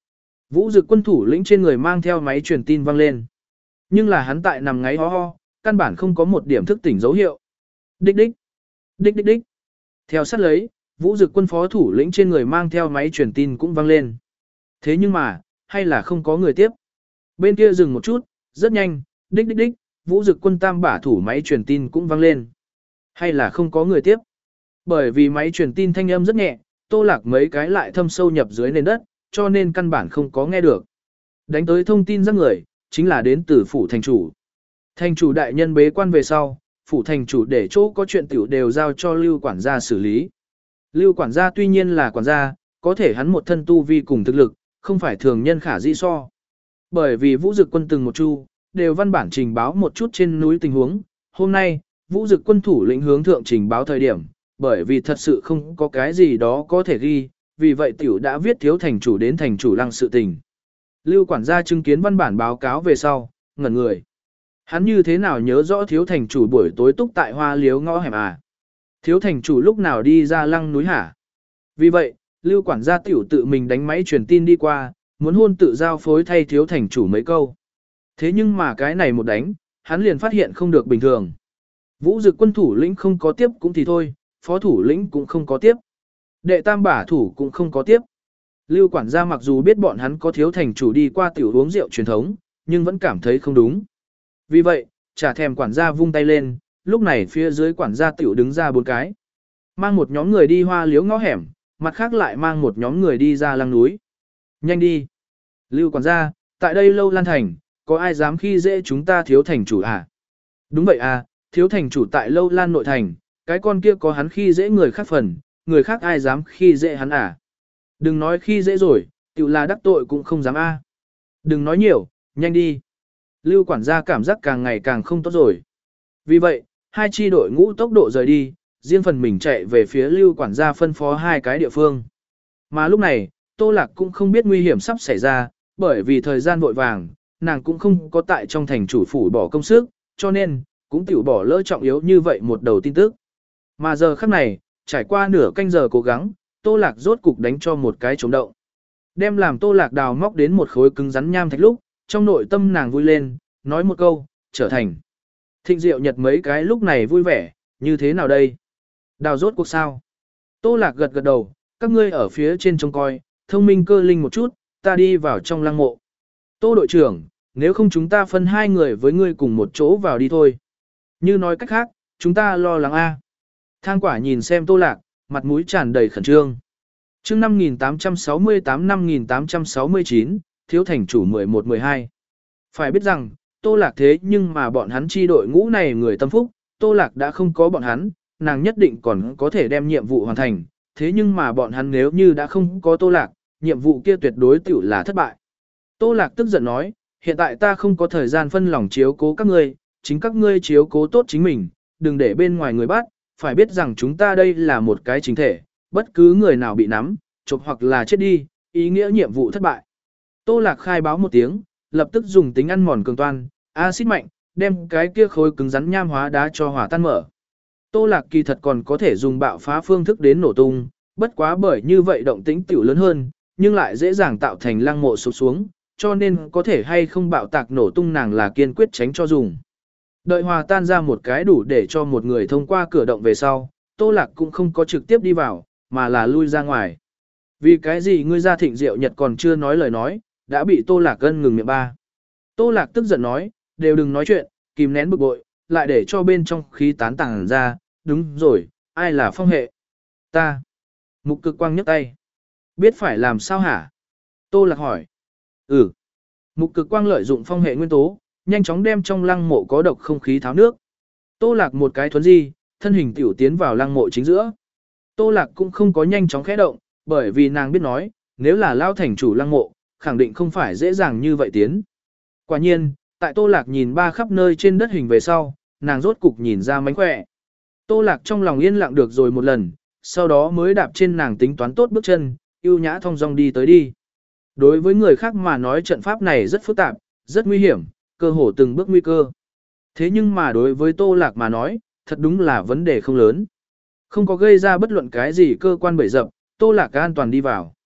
Vũ Dực Quân thủ lĩnh trên người mang theo máy truyền tin vang lên. Nhưng là hắn tại nằm ngáy ho ho, căn bản không có một điểm thức tỉnh dấu hiệu. Đích đích, đích đích đích. Theo sát lấy, Vũ Dực Quân phó thủ lĩnh trên người mang theo máy truyền tin cũng vang lên. Thế nhưng mà, hay là không có người tiếp. Bên kia dừng một chút, rất nhanh, đích đích đích, Vũ Dực Quân tam bả thủ máy truyền tin cũng vang lên. Hay là không có người tiếp. Bởi vì máy truyền tin thanh âm rất nhẹ, Tô Lạc mấy cái lại thâm sâu nhập dưới nền đất, cho nên căn bản không có nghe được. Đánh tới thông tin rắc người, chính là đến từ phủ thành chủ. Thành chủ đại nhân bế quan về sau, phủ thành chủ để chỗ có chuyện tiểu đều giao cho Lưu quản gia xử lý. Lưu quản gia tuy nhiên là quản gia, có thể hắn một thân tu vi cùng thực lực, không phải thường nhân khả dĩ so. Bởi vì Vũ Dực Quân từng một chu, đều văn bản trình báo một chút trên núi tình huống. Hôm nay, Vũ Dực Quân thủ lĩnh hướng thượng trình báo thời điểm, bởi vì thật sự không có cái gì đó có thể ghi, vì vậy tiểu đã viết thiếu thành chủ đến thành chủ lăng sự tình. Lưu quản gia chứng kiến văn bản báo cáo về sau, ngẩn người. Hắn như thế nào nhớ rõ thiếu thành chủ buổi tối túc tại hoa liếu ngõ hẻm à? Thiếu thành chủ lúc nào đi ra lăng núi hả? Vì vậy, Lưu quản gia tiểu tự mình đánh máy truyền tin đi qua, muốn hôn tự giao phối thay thiếu thành chủ mấy câu. Thế nhưng mà cái này một đánh, hắn liền phát hiện không được bình thường. Vũ Dực Quân thủ lĩnh không có tiếp cũng thì thôi, phó thủ lĩnh cũng không có tiếp. Đệ tam bả thủ cũng không có tiếp. Lưu quản gia mặc dù biết bọn hắn có thiếu thành chủ đi qua tiểu uống rượu truyền thống, nhưng vẫn cảm thấy không đúng. Vì vậy, chả thèm quản gia vung tay lên, lúc này phía dưới quản gia tiểu đứng ra bốn cái. Mang một nhóm người đi hoa liếu ngõ hẻm, mặt khác lại mang một nhóm người đi ra lăng núi. Nhanh đi. Lưu quản gia, tại đây Lâu Lan Thành, có ai dám khi dễ chúng ta thiếu thành chủ à? Đúng vậy à, thiếu thành chủ tại Lâu Lan nội thành, cái con kia có hắn khi dễ người khác phần, người khác ai dám khi dễ hắn à? Đừng nói khi dễ rồi, tiểu là đắc tội cũng không dám a. Đừng nói nhiều, nhanh đi. Lưu quản gia cảm giác càng ngày càng không tốt rồi. Vì vậy, hai chi đội ngũ tốc độ rời đi, riêng phần mình chạy về phía Lưu quản gia phân phó hai cái địa phương. Mà lúc này, Tô Lạc cũng không biết nguy hiểm sắp xảy ra, bởi vì thời gian vội vàng, nàng cũng không có tại trong thành chủ phủ bỏ công sức, cho nên, cũng tiểu bỏ lỡ trọng yếu như vậy một đầu tin tức. Mà giờ khắc này, trải qua nửa canh giờ cố gắng, Tô Lạc rốt cục đánh cho một cái trống động. Đem làm Tô Lạc đào móc đến một khối cứng rắn nham thạch lúc, trong nội tâm nàng vui lên, nói một câu, trở thành. Thịnh Diệu Nhật mấy cái lúc này vui vẻ, như thế nào đây? Đào rốt cuộc sao? Tô Lạc gật gật đầu, các ngươi ở phía trên trông coi, thông minh cơ linh một chút, ta đi vào trong lăng mộ. Tô đội trưởng, nếu không chúng ta phân hai người với ngươi cùng một chỗ vào đi thôi. Như nói cách khác, chúng ta lo lắng a. Thang Quả nhìn xem Tô Lạc, mặt mũi tràn đầy khẩn trương. Chương năm nghìn tám trăm sáu mươi tám năm nghìn tám trăm sáu mươi chín, thiếu thành chủ mười một mười hai. Phải biết rằng, Tô Lạc thế nhưng mà bọn hắn chi đội ngũ này người tâm phúc, Tô Lạc đã không có bọn hắn, nàng nhất định còn có thể đem nhiệm vụ hoàn thành, thế nhưng mà bọn hắn nếu như đã không có Tô Lạc, nhiệm vụ kia tuyệt đối tiểu là thất bại. Tô Lạc tức giận nói, hiện tại ta không có thời gian phân lòng chiếu cố các ngươi, chính các ngươi chiếu cố tốt chính mình, đừng để bên ngoài người bắt, phải biết rằng chúng ta đây là một cái chính thể, bất cứ người nào bị nắm, chụp hoặc là chết đi, ý nghĩa nhiệm vụ thất bại. Tô Lạc khai báo một tiếng, lập tức dùng tính ăn mòn cường toan, axit mạnh, đem cái kia khối cứng rắn nham hóa đá cho hỏa tan mở. Tô Lạc kỳ thật còn có thể dùng bạo phá phương thức đến nổ tung, bất quá bởi như vậy động tĩnh tiểu lớn hơn, nhưng lại dễ dàng tạo thành lăng mộ sụp xuống, cho nên có thể hay không bạo tạc nổ tung nàng là kiên quyết tránh cho dùng. Đợi hòa tan ra một cái đủ để cho một người thông qua cửa động về sau, Tô Lạc cũng không có trực tiếp đi vào, mà là lui ra ngoài. Vì cái gì ngươi ra Thịnh Diệu Nhật còn chưa nói lời nói, đã bị Tô Lạc gân ngừng miệng ba. Tô Lạc tức giận nói, đều đừng nói chuyện, kìm nén bực bội, lại để cho bên trong khí tán tàng ra, đúng rồi, ai là Phong Hệ? Ta. Mục Cực Quang nhấc tay. Biết phải làm sao hả? Tô Lạc hỏi. Ừ. Mục Cực Quang lợi dụng Phong Hệ nguyên tố, nhanh chóng đem trong lăng mộ có độc không khí tháo nước. Tô Lạc một cái thuấn di, thân hình tiểu tiến vào lăng mộ chính giữa. Tô Lạc cũng không có nhanh chóng khẽ động, bởi vì nàng biết nói, nếu là lao thành chủ lăng mộ, khẳng định không phải dễ dàng như vậy tiến. Quả nhiên, tại Tô Lạc nhìn ba khắp nơi trên đất hình về sau, nàng rốt cục nhìn ra mánh khỏe. Tô Lạc trong lòng yên lặng được rồi một lần, sau đó mới đạp trên nàng tính toán tốt bước chân, ưu nhã thong dong đi tới đi. Đối với người khác mà nói trận pháp này rất phức tạp, rất nguy hiểm, cơ hồ từng bước nguy cơ. Thế nhưng mà đối với Tô Lạc mà nói, thật đúng là vấn đề không lớn. Không có gây ra bất luận cái gì cơ quan bẫy dập, Tô Lạc an toàn đi vào.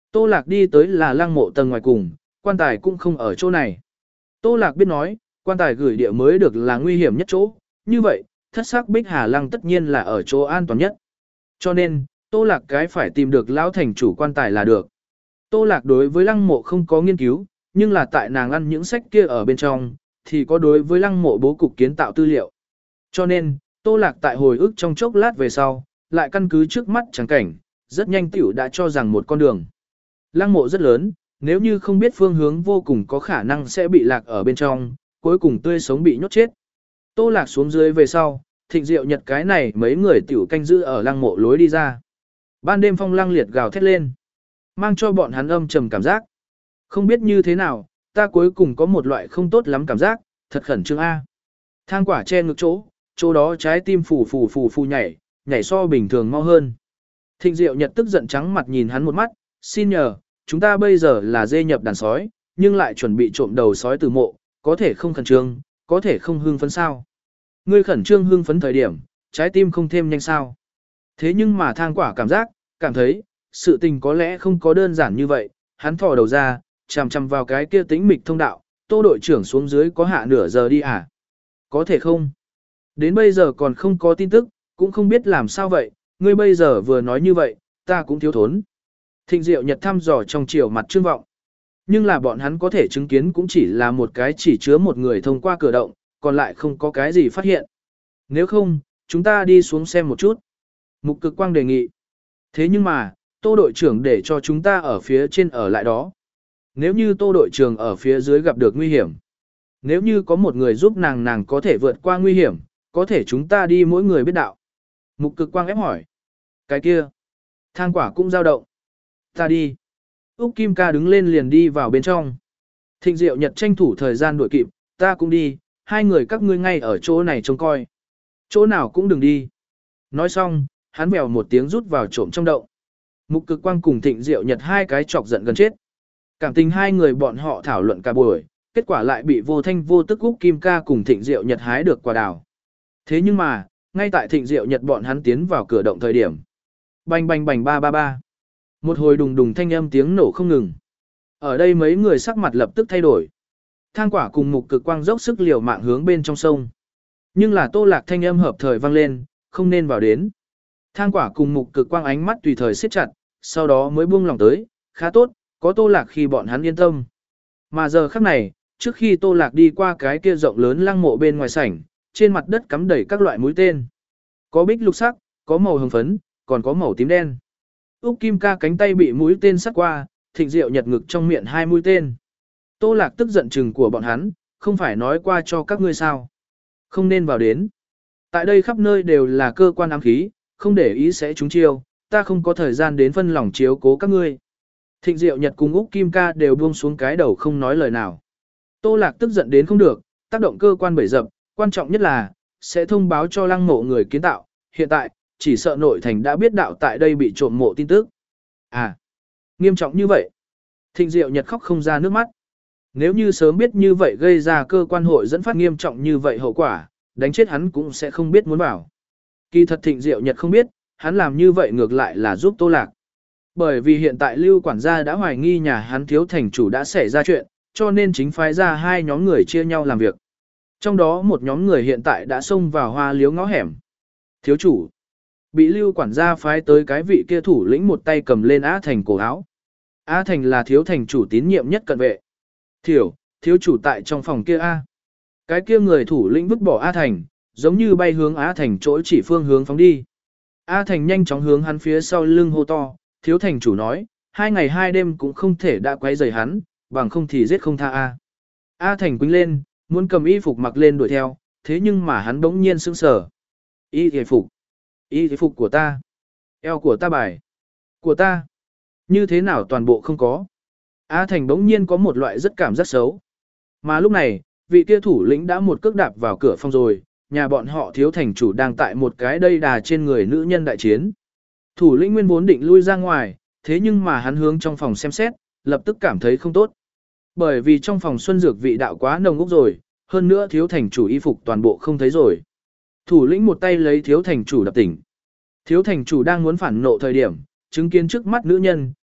Tô Lạc đi tới là lăng mộ tầng ngoài cùng, quan tài cũng không ở chỗ này. Tô Lạc biết nói, quan tài gửi địa mới được là nguy hiểm nhất chỗ, như vậy, thất sắc bích hà lăng tất nhiên là ở chỗ an toàn nhất. Cho nên, Tô Lạc cái phải tìm được lão thành chủ quan tài là được. Tô Lạc đối với lăng mộ không có nghiên cứu, nhưng là tại nàng ăn những sách kia ở bên trong, thì có đối với lăng mộ bố cục kiến tạo tư liệu. Cho nên, Tô Lạc tại hồi ức trong chốc lát về sau, lại căn cứ trước mắt chẳng cảnh, rất nhanh tiểu đã cho rằng một con đường. Lăng mộ rất lớn, nếu như không biết phương hướng vô cùng có khả năng sẽ bị lạc ở bên trong, cuối cùng tươi sống bị nhốt chết. Tô Lạc xuống dưới về sau, Thịnh Diệu Nhật cái này mấy người tiểu canh giữ ở lăng mộ lối đi ra. Ban đêm phong lăng liệt gào thét lên, mang cho bọn hắn âm trầm cảm giác. Không biết như thế nào, ta cuối cùng có một loại không tốt lắm cảm giác, thật khẩn trương a. Thang quả che ngực chỗ, chỗ đó trái tim phù phù phù phù nhảy, nhảy so bình thường mau hơn. Thịnh Diệu Nhật tức giận trắng mặt nhìn hắn một mắt, xin nhờ, chúng ta bây giờ là dê nhập đàn sói, nhưng lại chuẩn bị trộm đầu sói từ mộ, có thể không khẩn trương, có thể không hưng phấn sao. Ngươi khẩn trương hưng phấn thời điểm, trái tim không thêm nhanh sao. Thế nhưng mà thang quả cảm giác, cảm thấy, sự tình có lẽ không có đơn giản như vậy, hắn thò đầu ra, chằm chằm vào cái kia tĩnh mịch thông đạo, Tô đội trưởng xuống dưới có hạ nửa giờ đi à? Có thể không? Đến bây giờ còn không có tin tức, cũng không biết làm sao vậy, ngươi bây giờ vừa nói như vậy, ta cũng thiếu thốn. Thịnh Diệu Nhật thăm dò trong chiều mặt Trương Vọng. Nhưng là bọn hắn có thể chứng kiến cũng chỉ là một cái chỉ chứa một người thông qua cửa động, còn lại không có cái gì phát hiện. Nếu không, chúng ta đi xuống xem một chút. Mục Cực Quang đề nghị. Thế nhưng mà, Tô đội trưởng để cho chúng ta ở phía trên ở lại đó. Nếu như Tô đội trưởng ở phía dưới gặp được nguy hiểm. Nếu như có một người giúp nàng nàng có thể vượt qua nguy hiểm, có thể chúng ta đi mỗi người biết đạo. Mục Cực Quang ép hỏi. Cái kia. Thang quả cũng dao động. Ta đi. Úc Kim Ca đứng lên liền đi vào bên trong. Thịnh Diệu Nhật tranh thủ thời gian đuổi kịp, ta cũng đi, hai người các ngươi ngay ở chỗ này trông coi. Chỗ nào cũng đừng đi. Nói xong, hắn vèo một tiếng rút vào trộm trong động. Mục Cực Quang cùng Thịnh Diệu Nhật hai cái chọc giận gần chết. Cảm tình hai người bọn họ thảo luận cả buổi, kết quả lại bị vô thanh vô tức Úc Kim Ca cùng Thịnh Diệu Nhật hái được quả đào. Thế nhưng mà, ngay tại Thịnh Diệu Nhật bọn hắn tiến vào cửa động thời điểm. Bành bành bành ba ba ba. Một hồi đùng đùng thanh âm tiếng nổ không ngừng. Ở đây mấy người sắc mặt lập tức thay đổi. Thang quả cùng Mục Cực Quang dốc sức liều mạng hướng bên trong sông. Nhưng là Tô Lạc thanh âm hợp thời vang lên, không nên vào đến. Thang quả cùng Mục Cực Quang ánh mắt tùy thời siết chặt, sau đó mới buông lòng tới, khá tốt, có Tô Lạc khi bọn hắn yên tâm. Mà giờ khắc này, trước khi Tô Lạc đi qua cái kia rộng lớn lăng mộ bên ngoài sảnh, trên mặt đất cắm đầy các loại mũi tên. Có bích lục sắc, có màu hồng phấn, còn có màu tím đen. Úc Kim Ca cánh tay bị mũi tên sắt qua, Thịnh Diệu Nhật ngực trong miệng hai mũi tên. Tô Lạc tức giận chừng của bọn hắn, không phải nói qua cho các ngươi sao. Không nên vào đến. Tại đây khắp nơi đều là cơ quan ám khí, không để ý sẽ trúng chiêu, ta không có thời gian đến phân lòng chiếu cố các ngươi. Thịnh Diệu Nhật cùng Úc Kim Ca đều buông xuống cái đầu không nói lời nào. Tô Lạc tức giận đến không được, tác động cơ quan bể dập, quan trọng nhất là, sẽ thông báo cho lăng mộ người kiến tạo, hiện tại, chỉ sợ nội thành đã biết đạo tại đây bị trộm mộ tin tức. À, nghiêm trọng như vậy. Thịnh Diệu Nhật khóc không ra nước mắt. Nếu như sớm biết như vậy gây ra cơ quan hội dẫn phát nghiêm trọng như vậy hậu quả, đánh chết hắn cũng sẽ không biết muốn bảo. Kỳ thật Thịnh Diệu Nhật không biết, hắn làm như vậy ngược lại là giúp Tô Lạc. Bởi vì hiện tại Lưu quản gia đã hoài nghi nhà hắn thiếu thành chủ đã xảy ra chuyện, cho nên chính phái ra hai nhóm người chia nhau làm việc. Trong đó một nhóm người hiện tại đã xông vào hoa liếu ngõ hẻm. Thiếu chủ bị Lưu quản gia phái tới cái vị kia thủ lĩnh một tay cầm lên Á Thành cổ áo. Á Thành là thiếu thành chủ tín nhiệm nhất cận vệ. Thiểu, thiếu chủ tại trong phòng kia A. Cái kia người thủ lĩnh vứt bỏ Á Thành, giống như bay hướng Á Thành chỗ chỉ phương hướng phóng đi. Á Thành nhanh chóng hướng hắn phía sau lưng hô to, thiếu thành chủ nói, hai ngày hai đêm cũng không thể đã quấy rầy hắn, bằng không thì giết không tha A. Á Thành quýnh lên, muốn cầm y phục mặc lên đuổi theo, thế nhưng mà hắn bỗng nhiên sững sờ. Y y phục. Y y phục của ta. Eo của ta bài. Của ta. Như thế nào toàn bộ không có. Á Thành bỗng nhiên có một loại rất cảm giác xấu. Mà lúc này, vị kia thủ lĩnh đã một cước đạp vào cửa phòng rồi, nhà bọn họ thiếu thành chủ đang tại một cái đây đà trên người nữ nhân đại chiến. Thủ lĩnh nguyên vốn định lui ra ngoài, thế nhưng mà hắn hướng trong phòng xem xét, lập tức cảm thấy không tốt. Bởi vì trong phòng xuân dược vị đạo quá nồng úc rồi, hơn nữa thiếu thành chủ y phục toàn bộ không thấy rồi. Thủ lĩnh một tay lấy thiếu thành chủ đập tỉnh. Thiếu thành chủ đang muốn phản nộ thời điểm, chứng kiến trước mắt nữ nhân,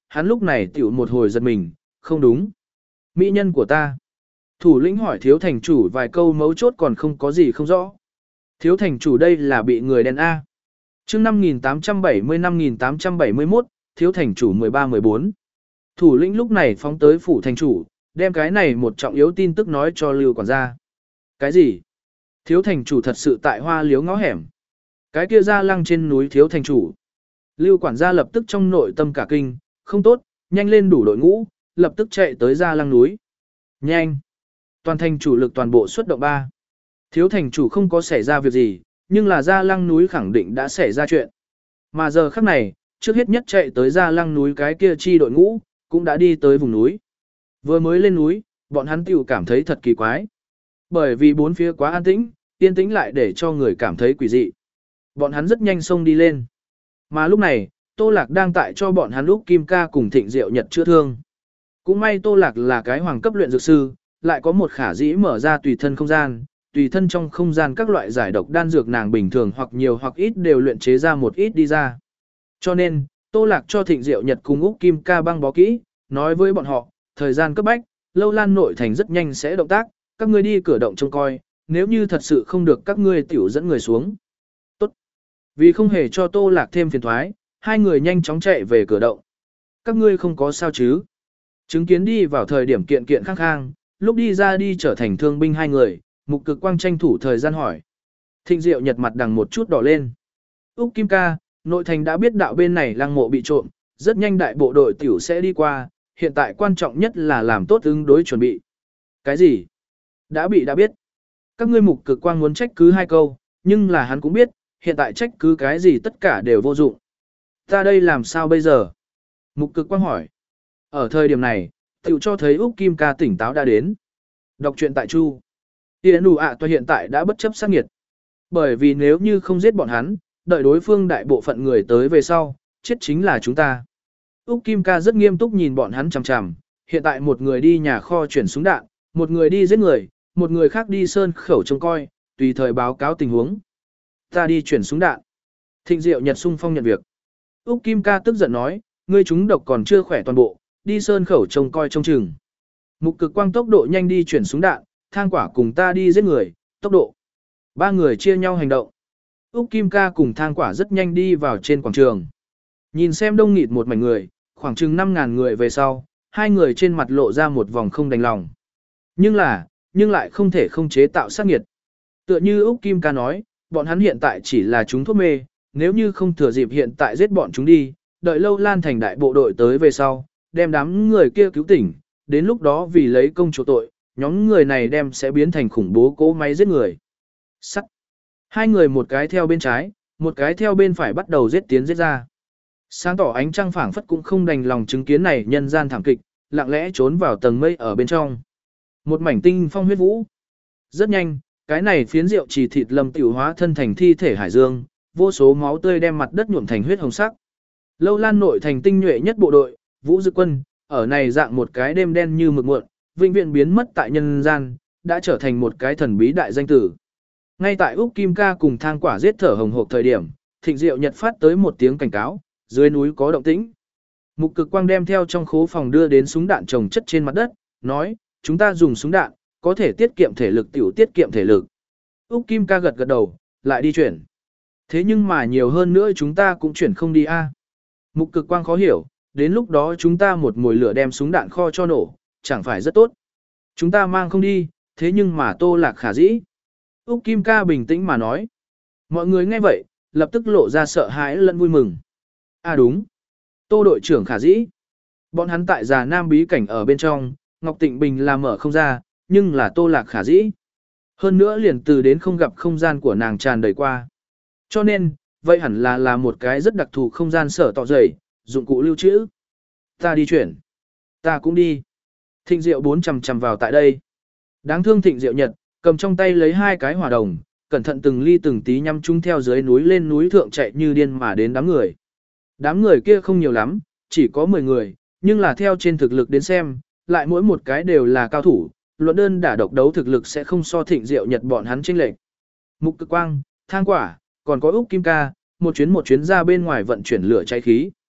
hắn lúc này tiểu một hồi giật mình, không đúng. Mỹ nhân của ta. Thủ lĩnh hỏi thiếu thành chủ vài câu mấu chốt còn không có gì không rõ. Thiếu thành chủ đây là bị người đen A. chương năm nghìn tám trăm bảy mươi năm nghìn tám trăm bảy mươi mốt, thiếu thành chủ mười ba mười bốn. Thủ lĩnh lúc này phóng tới phủ thành chủ, đem cái này một trọng yếu tin tức nói cho Lưu quản gia. Cái gì? Thiếu thành chủ thật sự tại Hoa Liếu ngõ hẻm. Cái kia Gia Lăng trên núi thiếu thành chủ. Lưu quản gia lập tức trong nội tâm cả kinh, không tốt, nhanh lên đủ đội ngũ, lập tức chạy tới Gia Lăng núi. Nhanh! Toàn thành chủ lực toàn bộ xuất động ba. Thiếu thành chủ không có xảy ra việc gì, nhưng là Gia Lăng núi khẳng định đã xảy ra chuyện. Mà giờ khắc này, trước hết nhất chạy tới Gia Lăng núi cái kia chi đội ngũ, cũng đã đi tới vùng núi. Vừa mới lên núi, bọn hắn tiểu cảm thấy thật kỳ quái. Bởi vì bốn phía quá an tĩnh, yên tĩnh lại để cho người cảm thấy quỷ dị. Bọn hắn rất nhanh xông đi lên. Mà lúc này, Tô Lạc đang tại cho bọn hắn lúc Kim Ca cùng Thịnh Diệu Nhật chữa thương. Cũng may Tô Lạc là cái hoàng cấp luyện dược sư, lại có một khả dĩ mở ra tùy thân không gian, tùy thân trong không gian các loại giải độc đan dược nàng bình thường hoặc nhiều hoặc ít đều luyện chế ra một ít đi ra. Cho nên, Tô Lạc cho Thịnh Diệu Nhật cùng Úc Kim Ca băng bó kỹ, nói với bọn họ, thời gian cấp bách, Lâu Lan nội thành rất nhanh sẽ động tác, các ngươi đi cửa động trông coi, nếu như thật sự không được các ngươi tiểu dẫn người xuống. Tốt. Vì không hề cho Tô Lạc thêm phiền thoái, hai người nhanh chóng chạy về cửa động. Các ngươi không có sao chứ? Chứng kiến đi vào thời điểm kiện kiện khang khang, lúc đi ra đi trở thành thương binh hai người, Mục Cực Quang tranh thủ thời gian hỏi. Thịnh Diệu Nhật mặt đằng một chút đỏ lên. Úc Kim Ca, nội thành đã biết đạo bên này lăng mộ bị trộm, rất nhanh đại bộ đội tiểu sẽ đi qua, hiện tại quan trọng nhất là làm tốt ứng đối chuẩn bị. Cái gì? Đã bị đã biết. Các ngươi Mục Cực Quang muốn trách cứ hai câu, nhưng là hắn cũng biết, hiện tại trách cứ cái gì tất cả đều vô dụng. Ta đây làm sao bây giờ? Mục Cực Quang hỏi. Ở thời điểm này, tiểu cho thấy Úc Kim Ca tỉnh táo đã đến. Đọc truyện tại Chu. Tiễn đủ ạ tôi hiện tại đã bất chấp sát nghiệt. Bởi vì nếu như không giết bọn hắn, đợi đối phương đại bộ phận người tới về sau, chết chính là chúng ta. Úc Kim Ca rất nghiêm túc nhìn bọn hắn chằm chằm, hiện tại một người đi nhà kho chuyển súng đạn, một người đi giết người, một người khác đi sơn khẩu trông coi, tùy thời báo cáo tình huống. Ta đi chuyển súng đạn. Thịnh Diệu Nhật sung phong nhận việc. Úc Kim Ca tức giận nói, ngươi chúng độc còn chưa khỏe toàn bộ, đi sơn khẩu trông coi trông chừng. Mục Cực Quang tốc độ nhanh đi chuyển súng đạn, Thang Quả cùng ta đi giết người, tốc độ. Ba người chia nhau hành động. Úc Kim Ca cùng Thang Quả rất nhanh đi vào trên quảng trường. Nhìn xem đông nghịt một mảnh người, khoảng chừng năm ngàn người về sau, hai người trên mặt lộ ra một vòng không đành lòng. Nhưng là, nhưng lại không thể không chế tạo sát nghiệt. Tựa như Úc Kim Ca nói, bọn hắn hiện tại chỉ là chúng thuốc mê, nếu như không thừa dịp hiện tại giết bọn chúng đi, đợi Lâu Lan thành đại bộ đội tới về sau, đem đám người kia cứu tỉnh, đến lúc đó vì lấy công chỗ tội, nhóm người này đem sẽ biến thành khủng bố cỗ máy giết người. Sắc. Hai người một cái theo bên trái, một cái theo bên phải bắt đầu giết tiến giết ra. Sáng tỏ ánh trăng phảng phất cũng không đành lòng chứng kiến này nhân gian thảm kịch, lặng lẽ trốn vào tầng mây ở bên trong. Một mảnh tinh phong huyết vũ. Rất nhanh, cái này phiến rượu chỉ thịt lâm tiểu hóa thân thành thi thể hải dương, vô số máu tươi đem mặt đất nhuộm thành huyết hồng sắc. Lâu Lan nội thành tinh nhuệ nhất bộ đội, Vũ Dực Quân, ở này dạng một cái đêm đen như mực muộn, vĩnh viễn biến mất tại nhân gian, đã trở thành một cái thần bí đại danh tử. Ngay tại Úc Kim Ca cùng Thang Quả giết thở hồng hộc thời điểm, Thịnh Diệu Nhật phát tới một tiếng cảnh cáo, dưới núi có động tĩnh. Mục Cực Quang đem theo trong khố phòng đưa đến súng đạn trồng chất trên mặt đất, nói, chúng ta dùng súng đạn, có thể tiết kiệm thể lực tiểu tiết kiệm thể lực. Úc Kim Ca gật gật đầu, lại đi chuyển. Thế nhưng mà nhiều hơn nữa chúng ta cũng chuyển không đi a. Mục Cực Quang khó hiểu, đến lúc đó chúng ta một mồi lửa đem súng đạn kho cho nổ, chẳng phải rất tốt. Chúng ta mang không đi, thế nhưng mà Tô Lạc khả dĩ. Úc Kim Ca bình tĩnh mà nói. Mọi người nghe vậy, lập tức lộ ra sợ hãi lẫn vui mừng. À đúng. Tô đội trưởng khả dĩ. Bọn hắn tại Già Nam bí cảnh ở bên trong, Ngọc Tịnh Bình là mở không ra, nhưng là Tô Lạc khả dĩ. Hơn nữa liền từ đến không gặp không gian của nàng tràn đầy qua. Cho nên, vậy hẳn là là một cái rất đặc thù không gian sở tọ dày, dụng cụ lưu trữ. Ta đi chuyển. Ta cũng đi. Thịnh Diệu bốn chầm chầm vào tại đây. Đáng thương Thịnh Diệu Nhật, cầm trong tay lấy hai cái hỏa đồng, cẩn thận từng ly từng tí nhắm chúng theo dưới núi lên núi thượng chạy như điên mà đến đám người. Đám người kia không nhiều lắm, chỉ có mười người, nhưng là theo trên thực lực đến xem, lại mỗi một cái đều là cao thủ, luận đơn đả độc đấu thực lực sẽ không so Thịnh Diệu Nhật bọn hắn chênh lệch. Mục Cực Quang, Thang Quả, còn có Úc Kim Ca, một chuyến một chuyến ra bên ngoài vận chuyển lửa cháy khí.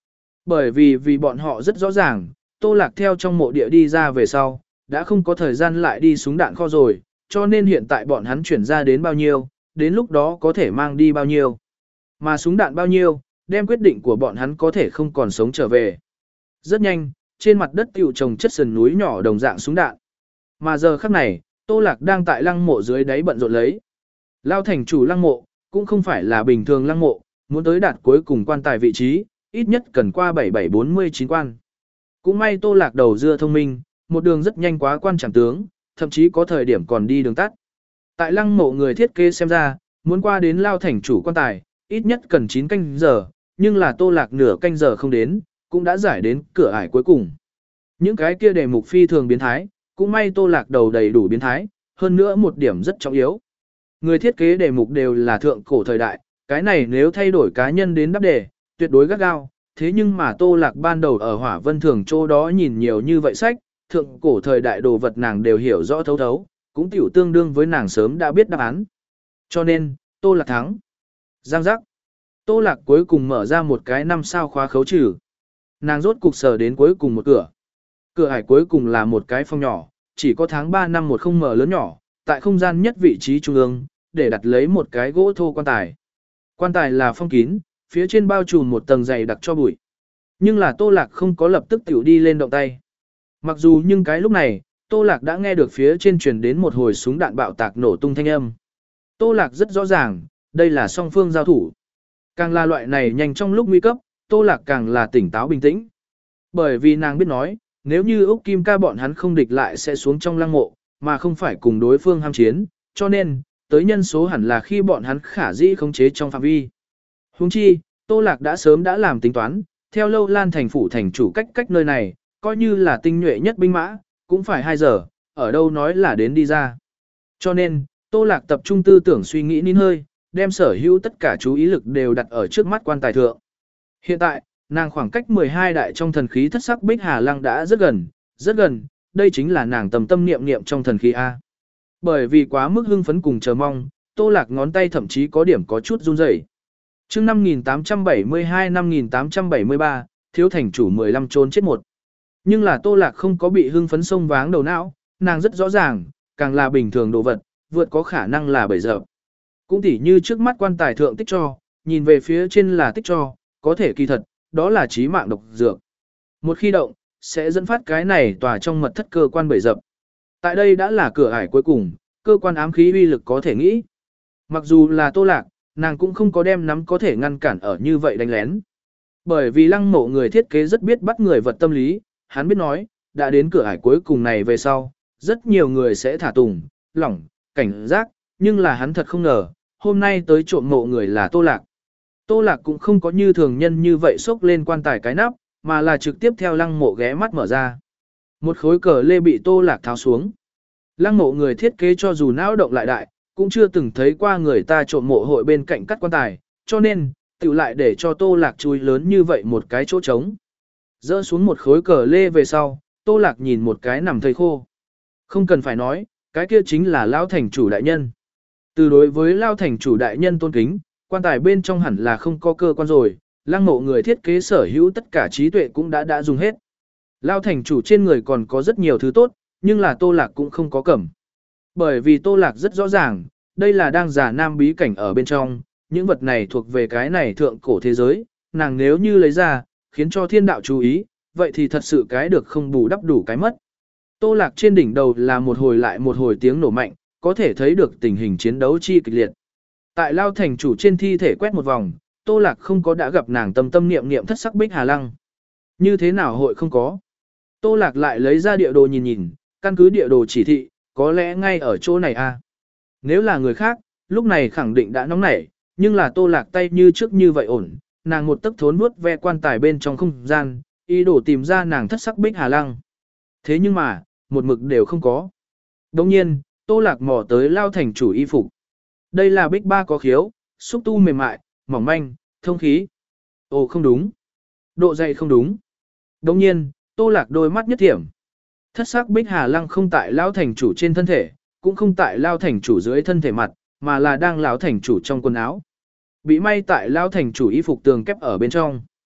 Bởi vì vì bọn họ rất rõ ràng, Tô Lạc theo trong mộ địa đi ra về sau, đã không có thời gian lại đi súng đạn kho rồi, cho nên hiện tại bọn hắn chuyển ra đến bao nhiêu, đến lúc đó có thể mang đi bao nhiêu. Mà súng đạn bao nhiêu, đem quyết định của bọn hắn có thể không còn sống trở về. Rất nhanh, trên mặt đất tiểu trồng chất sườn núi nhỏ đồng dạng súng đạn. Mà giờ khắc này, Tô Lạc đang tại lăng mộ dưới đáy bận rộn lấy. Lao thành chủ lăng mộ, cũng không phải là bình thường lăng mộ, muốn tới đạt cuối cùng quan tài vị trí, ít nhất cần qua bảy bảy bốn mươi chín quan. Cũng may Tô Lạc đầu dưa thông minh, một đường rất nhanh quá quan chẳng tướng, thậm chí có thời điểm còn đi đường tắt. Tại lăng mộ người thiết kế xem ra, muốn qua đến Lao thành chủ quan tài, ít nhất cần chín canh giờ, nhưng là Tô Lạc nửa canh giờ không đến, cũng đã giải đến cửa ải cuối cùng. Những cái kia đề mục phi thường biến thái, cũng may Tô Lạc đầu đầy đủ biến thái, hơn nữa một điểm rất trọng yếu. Người thiết kế đề mục đều là thượng cổ thời đại, cái này nếu thay đổi cá nhân đến đáp đề, tuyệt đối gắt gao, thế nhưng mà Tô Lạc ban đầu ở Hỏa Vân Thường chỗ đó nhìn nhiều như vậy sách, thượng cổ thời đại đồ vật nàng đều hiểu rõ thấu thấu, cũng tiểu tương đương với nàng sớm đã biết đáp án. Cho nên, Tô Lạc thắng. Giang giác. Tô Lạc cuối cùng mở ra một cái năm sao khóa khấu trừ. Nàng rốt cục sở đến cuối cùng một cửa. Cửa ải cuối cùng là một cái phòng nhỏ, chỉ có tháng ba năm một không mở lớn nhỏ, tại không gian nhất vị trí trung ương, để đặt lấy một cái gỗ thô quan tài. Quan tài là phong kín, phía trên bao trùm một tầng dày đặc cho bụi. Nhưng là Tô Lạc không có lập tức tiểu đi lên động tay. Mặc dù nhưng cái lúc này, Tô Lạc đã nghe được phía trên truyền đến một hồi súng đạn bạo tạc nổ tung thanh âm. Tô Lạc rất rõ ràng, đây là song phương giao thủ. Càng là loại này nhanh trong lúc nguy cấp, Tô Lạc càng là tỉnh táo bình tĩnh. Bởi vì nàng biết nói, nếu như Úc Kim ca bọn hắn không địch lại sẽ xuống trong lăng mộ, mà không phải cùng đối phương ham chiến, cho nên, tới nhân số hẳn là khi bọn hắn khả dĩ khống chế trong phạm vi. Huống chi, Tô Lạc đã sớm đã làm tính toán, theo Lâu Lan thành phủ thành chủ cách cách nơi này, coi như là tinh nhuệ nhất binh mã, cũng phải hai giờ, ở đâu nói là đến đi ra. Cho nên, Tô Lạc tập trung tư tưởng suy nghĩ nín hơi, đem sở hữu tất cả chú ý lực đều đặt ở trước mắt quan tài thượng. Hiện tại, nàng khoảng cách mười hai đại trong thần khí thất sắc Bích Hà Lăng đã rất gần, rất gần, đây chính là nàng tầm tâm niệm niệm trong thần khí A. Bởi vì quá mức hưng phấn cùng chờ mong, Tô Lạc ngón tay thậm chí có điểm có chút run rẩy. Chương năm nghìn tám trăm bảy mươi hai năm nghìn tám trăm bảy mươi ba, thiếu thành chủ mười lăm trốn chết một. Nhưng là Tô Lạc không có bị hưng phấn sông váng đầu não, nàng rất rõ ràng, càng là bình thường đồ vật, vượt có khả năng là bẫy dập. Cũng tỉ như trước mắt quan tài thượng tích cho, nhìn về phía trên là tích cho, có thể kỳ thật, đó là chí mạng độc dược. Một khi động, sẽ dẫn phát cái này tòa trong mật thất cơ quan bẫy dập. Tại đây đã là cửa ải cuối cùng, cơ quan ám khí uy lực có thể nghĩ. Mặc dù là Tô Lạc, nàng cũng không có đem nắm có thể ngăn cản ở như vậy đánh lén. Bởi vì lăng mộ người thiết kế rất biết bắt người vật tâm lý, hắn biết nói, đã đến cửa ải cuối cùng này về sau, rất nhiều người sẽ thả tùng, lỏng, cảnh giác, nhưng là hắn thật không ngờ, hôm nay tới trộm mộ người là Tô Lạc. Tô Lạc cũng không có như thường nhân như vậy xốc lên quan tài cái nắp, mà là trực tiếp theo lăng mộ ghé mắt mở ra. Một khối cờ lê bị Tô Lạc tháo xuống. Lăng mộ người thiết kế cho dù não động lại đại, cũng chưa từng thấy qua người ta trộm mộ hội bên cạnh cắt quan tài, cho nên, tự lại để cho Tô Lạc chui lớn như vậy một cái chỗ trống. Dỡ xuống một khối cờ lê về sau, Tô Lạc nhìn một cái nằm thây khô. Không cần phải nói, cái kia chính là Lao thành chủ đại nhân. Từ đối với Lao thành chủ đại nhân tôn kính, quan tài bên trong hẳn là không có cơ quan rồi, lăng mộ người thiết kế sở hữu tất cả trí tuệ cũng đã đã dùng hết. Lao thành chủ trên người còn có rất nhiều thứ tốt, nhưng là Tô Lạc cũng không có cầm. Bởi vì Tô Lạc rất rõ ràng, đây là đang giả nam bí cảnh ở bên trong, những vật này thuộc về cái này thượng cổ thế giới, nàng nếu như lấy ra, khiến cho thiên đạo chú ý, vậy thì thật sự cái được không bù đắp đủ cái mất. Tô Lạc trên đỉnh đầu là một hồi lại một hồi tiếng nổ mạnh, có thể thấy được tình hình chiến đấu chi kịch liệt. Tại Lao thành chủ trên thi thể quét một vòng, Tô Lạc không có đã gặp nàng tâm tâm niệm niệm thất sắc Bích Hà Lăng. Như thế nào hội không có? Tô Lạc lại lấy ra địa đồ nhìn nhìn, căn cứ địa đồ chỉ thị, có lẽ ngay ở chỗ này a. Nếu là người khác, lúc này khẳng định đã nóng nảy, nhưng là Tô Lạc tay như trước như vậy ổn, nàng một tấc thốn vuốt ve quan tài bên trong không gian, ý đồ tìm ra nàng thất sắc Bích Hà Lăng. Thế nhưng mà, một mực đều không có. Đồng nhiên, Tô Lạc mò tới Lao thành chủ y phục. Đây là Bích ba có khiếu, xúc tu mềm mại, mỏng manh, thông khí. Ồ không đúng. Độ dày không đúng. Đồng nhiên, Tô Lạc đôi mắt nhất thiểm. Thất sắc Bích Hà Lăng không tại Lao thành chủ trên thân thể, cũng không tại Lao thành chủ dưới thân thể mặt, mà là đang Lao thành chủ trong quần áo. Bị may tại Lao thành chủ y phục tường kép ở bên trong.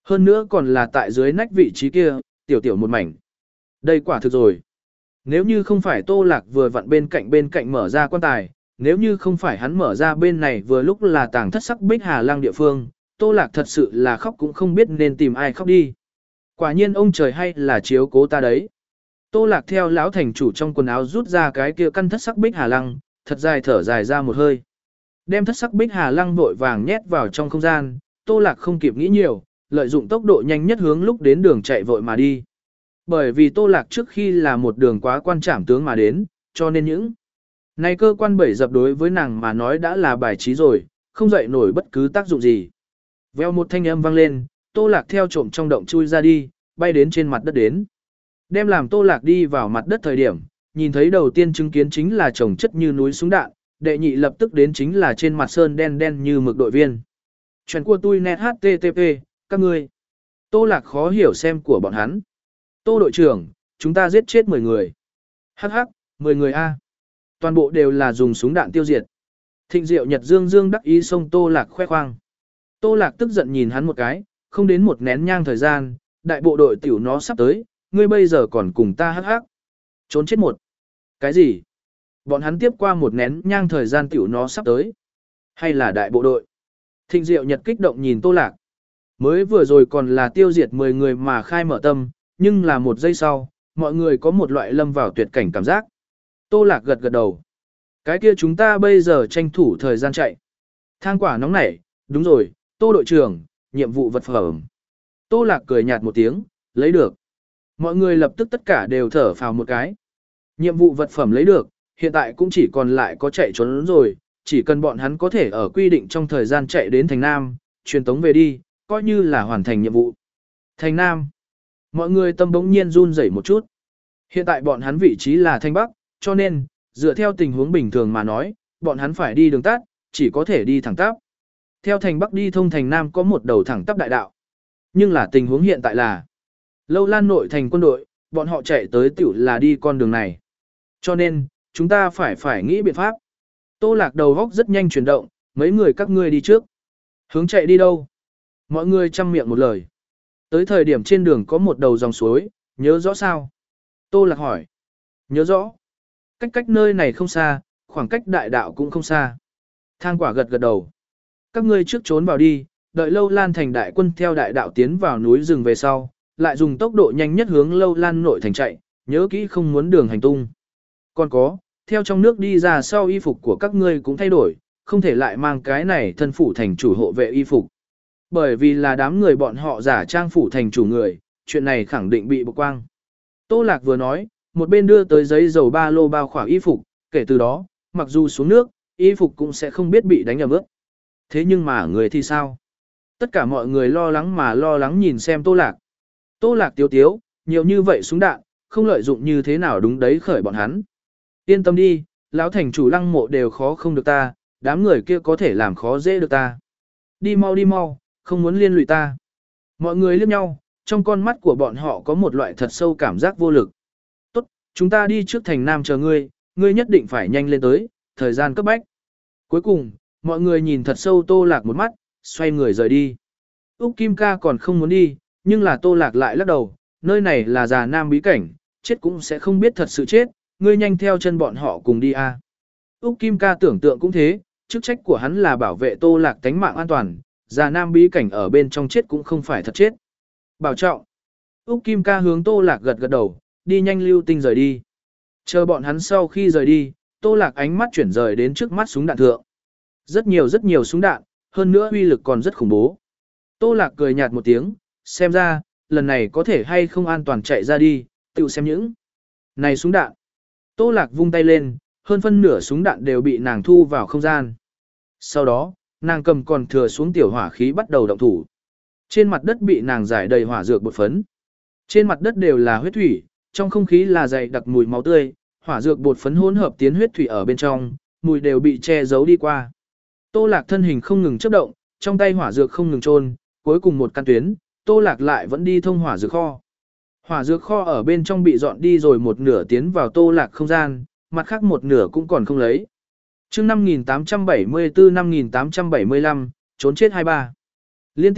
Hơn nữa còn là tại dưới nách vị trí kia, tiểu tiểu một mảnh. Đây quả thực rồi. Nếu như không phải Tô Lạc vừa vặn bên cạnh bên cạnh mở ra quan tài, nếu như không phải hắn mở ra bên này vừa lúc là tàng thất sắc bích hà lăng địa phương, Tô Lạc thật sự là khóc cũng không biết nên tìm ai khóc đi. Quả nhiên ông trời hay là chiếu cố ta đấy. Tô Lạc theo lão thành chủ trong quần áo rút ra cái kia căn thất sắc bích hà lăng, thật dài thở dài ra một hơi. Đem thất sắc bích hà lăng vội vàng nhét vào trong không gian, Tô Lạc không kịp nghĩ nhiều, lợi dụng tốc độ nhanh nhất hướng lúc đến đường chạy vội mà đi. Bởi vì Tô Lạc trước khi là một đường quá quan trảm tướng mà đến, cho nên những này cơ quan bẫy dập đối với nàng mà nói đã là bài trí rồi, không dậy nổi bất cứ tác dụng gì. Veo một thanh âm vang lên, Tô Lạc theo trộm trong động chui ra đi, bay đến trên mặt đất đến. Đem làm Tô Lạc đi vào mặt đất thời điểm, nhìn thấy đầu tiên chứng kiến chính là chồng chất như núi súng đạn, đệ nhị lập tức đến chính là trên mặt sơn đen đen như mực đội viên. Chuyện của tôi net hát tê tê pê, các ngươi. Tô Lạc khó hiểu xem của bọn hắn. Tô đội trưởng, chúng ta giết chết mười người. Hắc hắc, mười người A. Toàn bộ đều là dùng súng đạn tiêu diệt. Thịnh Diệu Nhật Dương Dương đắc ý xông Tô Lạc khoe khoang. Tô Lạc tức giận nhìn hắn một cái, không đến một nén nhang thời gian, đại bộ đội tiểu nó sắp tới, ngươi bây giờ còn cùng ta hắc hắc. Trốn chết một. Cái gì? Bọn hắn tiếp qua một nén nhang thời gian tiểu nó sắp tới. Hay là đại bộ đội? Thịnh Diệu Nhật kích động nhìn Tô Lạc. Mới vừa rồi còn là tiêu diệt mười người mà khai mở tâm, nhưng là một giây sau, mọi người có một loại lâm vào tuyệt cảnh cảm giác. Tô Lạc gật gật đầu. Cái kia chúng ta bây giờ tranh thủ thời gian chạy. Thang quả nóng nảy, đúng rồi, Tô đội trưởng, nhiệm vụ vật phẩm. Tô Lạc cười nhạt một tiếng, lấy được. Mọi người lập tức tất cả đều thở phào một cái. Nhiệm vụ vật phẩm lấy được, hiện tại cũng chỉ còn lại có chạy trốn rồi, chỉ cần bọn hắn có thể ở quy định trong thời gian chạy đến thành Nam, truyền tống về đi, coi như là hoàn thành nhiệm vụ. Thành Nam. Mọi người tâm bỗng nhiên run rẩy một chút. Hiện tại bọn hắn vị trí là Thanh Bắc, cho nên, dựa theo tình huống bình thường mà nói, bọn hắn phải đi đường tắt, chỉ có thể đi thẳng tắp. Theo Thành Bắc đi thông Thành Nam có một đầu thẳng tắp đại đạo. Nhưng là tình huống hiện tại là Lâu Lan nội thành quân đội, bọn họ chạy tới tiểu là đi con đường này. Cho nên, chúng ta phải phải nghĩ biện pháp. Tô Lạc đầu góc rất nhanh chuyển động, mấy người các ngươi đi trước. Hướng chạy đi đâu? Mọi người chăm miệng một lời. Tới thời điểm trên đường có một đầu dòng suối, nhớ rõ sao? Tô Lạc hỏi. Nhớ rõ. Cách cách nơi này không xa, khoảng cách đại đạo cũng không xa. Thang quả gật gật đầu. Các ngươi trước trốn vào đi, đợi Lâu Lan thành đại quân theo đại đạo tiến vào núi rừng về sau, lại dùng tốc độ nhanh nhất hướng Lâu Lan nội thành chạy, nhớ kỹ không muốn đường hành tung. Còn có, theo trong nước đi ra sau y phục của các ngươi cũng thay đổi, không thể lại mang cái này thân phủ thành chủ hộ vệ y phục. Bởi vì là đám người bọn họ giả trang phủ thành chủ người, chuyện này khẳng định bị bộc quang. Tô Lạc vừa nói, một bên đưa tới giấy dầu ba lô bao khỏa y phục, kể từ đó, mặc dù xuống nước, y phục cũng sẽ không biết bị đánh ẩm ướt. Thế nhưng mà người thì sao? Tất cả mọi người lo lắng mà lo lắng nhìn xem Tô Lạc. Tô Lạc tiếu tiếu, nhiều như vậy súng đạn, không lợi dụng như thế nào đúng đấy khởi bọn hắn. Yên tâm đi, lão thành chủ lăng mộ đều khó không được ta, đám người kia có thể làm khó dễ được ta. Đi mau đi mau, không muốn liên lụy ta. Mọi người liếc nhau, trong con mắt của bọn họ có một loại thật sâu cảm giác vô lực. Tốt, chúng ta đi trước thành Nam chờ ngươi, ngươi nhất định phải nhanh lên tới, thời gian cấp bách. Cuối cùng, mọi người nhìn thật sâu Tô Lạc một mắt, xoay người rời đi. Úc Kim Ca còn không muốn đi, nhưng là Tô Lạc lại lắc đầu, nơi này là già Nam bí cảnh, chết cũng sẽ không biết thật sự chết, ngươi nhanh theo chân bọn họ cùng đi a. Úc Kim Ca tưởng tượng cũng thế, chức trách của hắn là bảo vệ Tô Lạc tánh mạng an toàn, già Nam bí cảnh ở bên trong chết cũng không phải thật chết. Bảo trọng. Úc Kim Ca hướng Tô Lạc gật gật đầu, đi nhanh lưu tinh rời đi. Chờ bọn hắn sau khi rời đi, Tô Lạc ánh mắt chuyển rời đến trước mắt súng đạn thượng. Rất nhiều rất nhiều súng đạn, hơn nữa uy lực còn rất khủng bố. Tô Lạc cười nhạt một tiếng, xem ra, lần này có thể hay không an toàn chạy ra đi, tự xem những. Này súng đạn. Tô Lạc vung tay lên, hơn phân nửa súng đạn đều bị nàng thu vào không gian. Sau đó, nàng cầm còn thừa xuống tiểu hỏa khí bắt đầu động thủ. Trên mặt đất bị nàng giải đầy hỏa dược bột phấn. Trên mặt đất đều là huyết thủy, trong không khí là dày đặc mùi máu tươi, hỏa dược bột phấn hỗn hợp tiến huyết thủy ở bên trong, mùi đều bị che giấu đi qua. Tô Lạc thân hình không ngừng chớp động, trong tay hỏa dược không ngừng trôn, cuối cùng một căn tuyến, Tô Lạc lại vẫn đi thông hỏa dược kho. Hỏa dược kho ở bên trong bị dọn đi rồi một nửa tiến vào Tô Lạc không gian, mặt khác một nửa cũng còn không lấy. Chương năm nghìn tám trăm bảy mươi tư năm nghìn tám trăm bảy mươi lăm, trốn chết hai ba. Liên tiếp,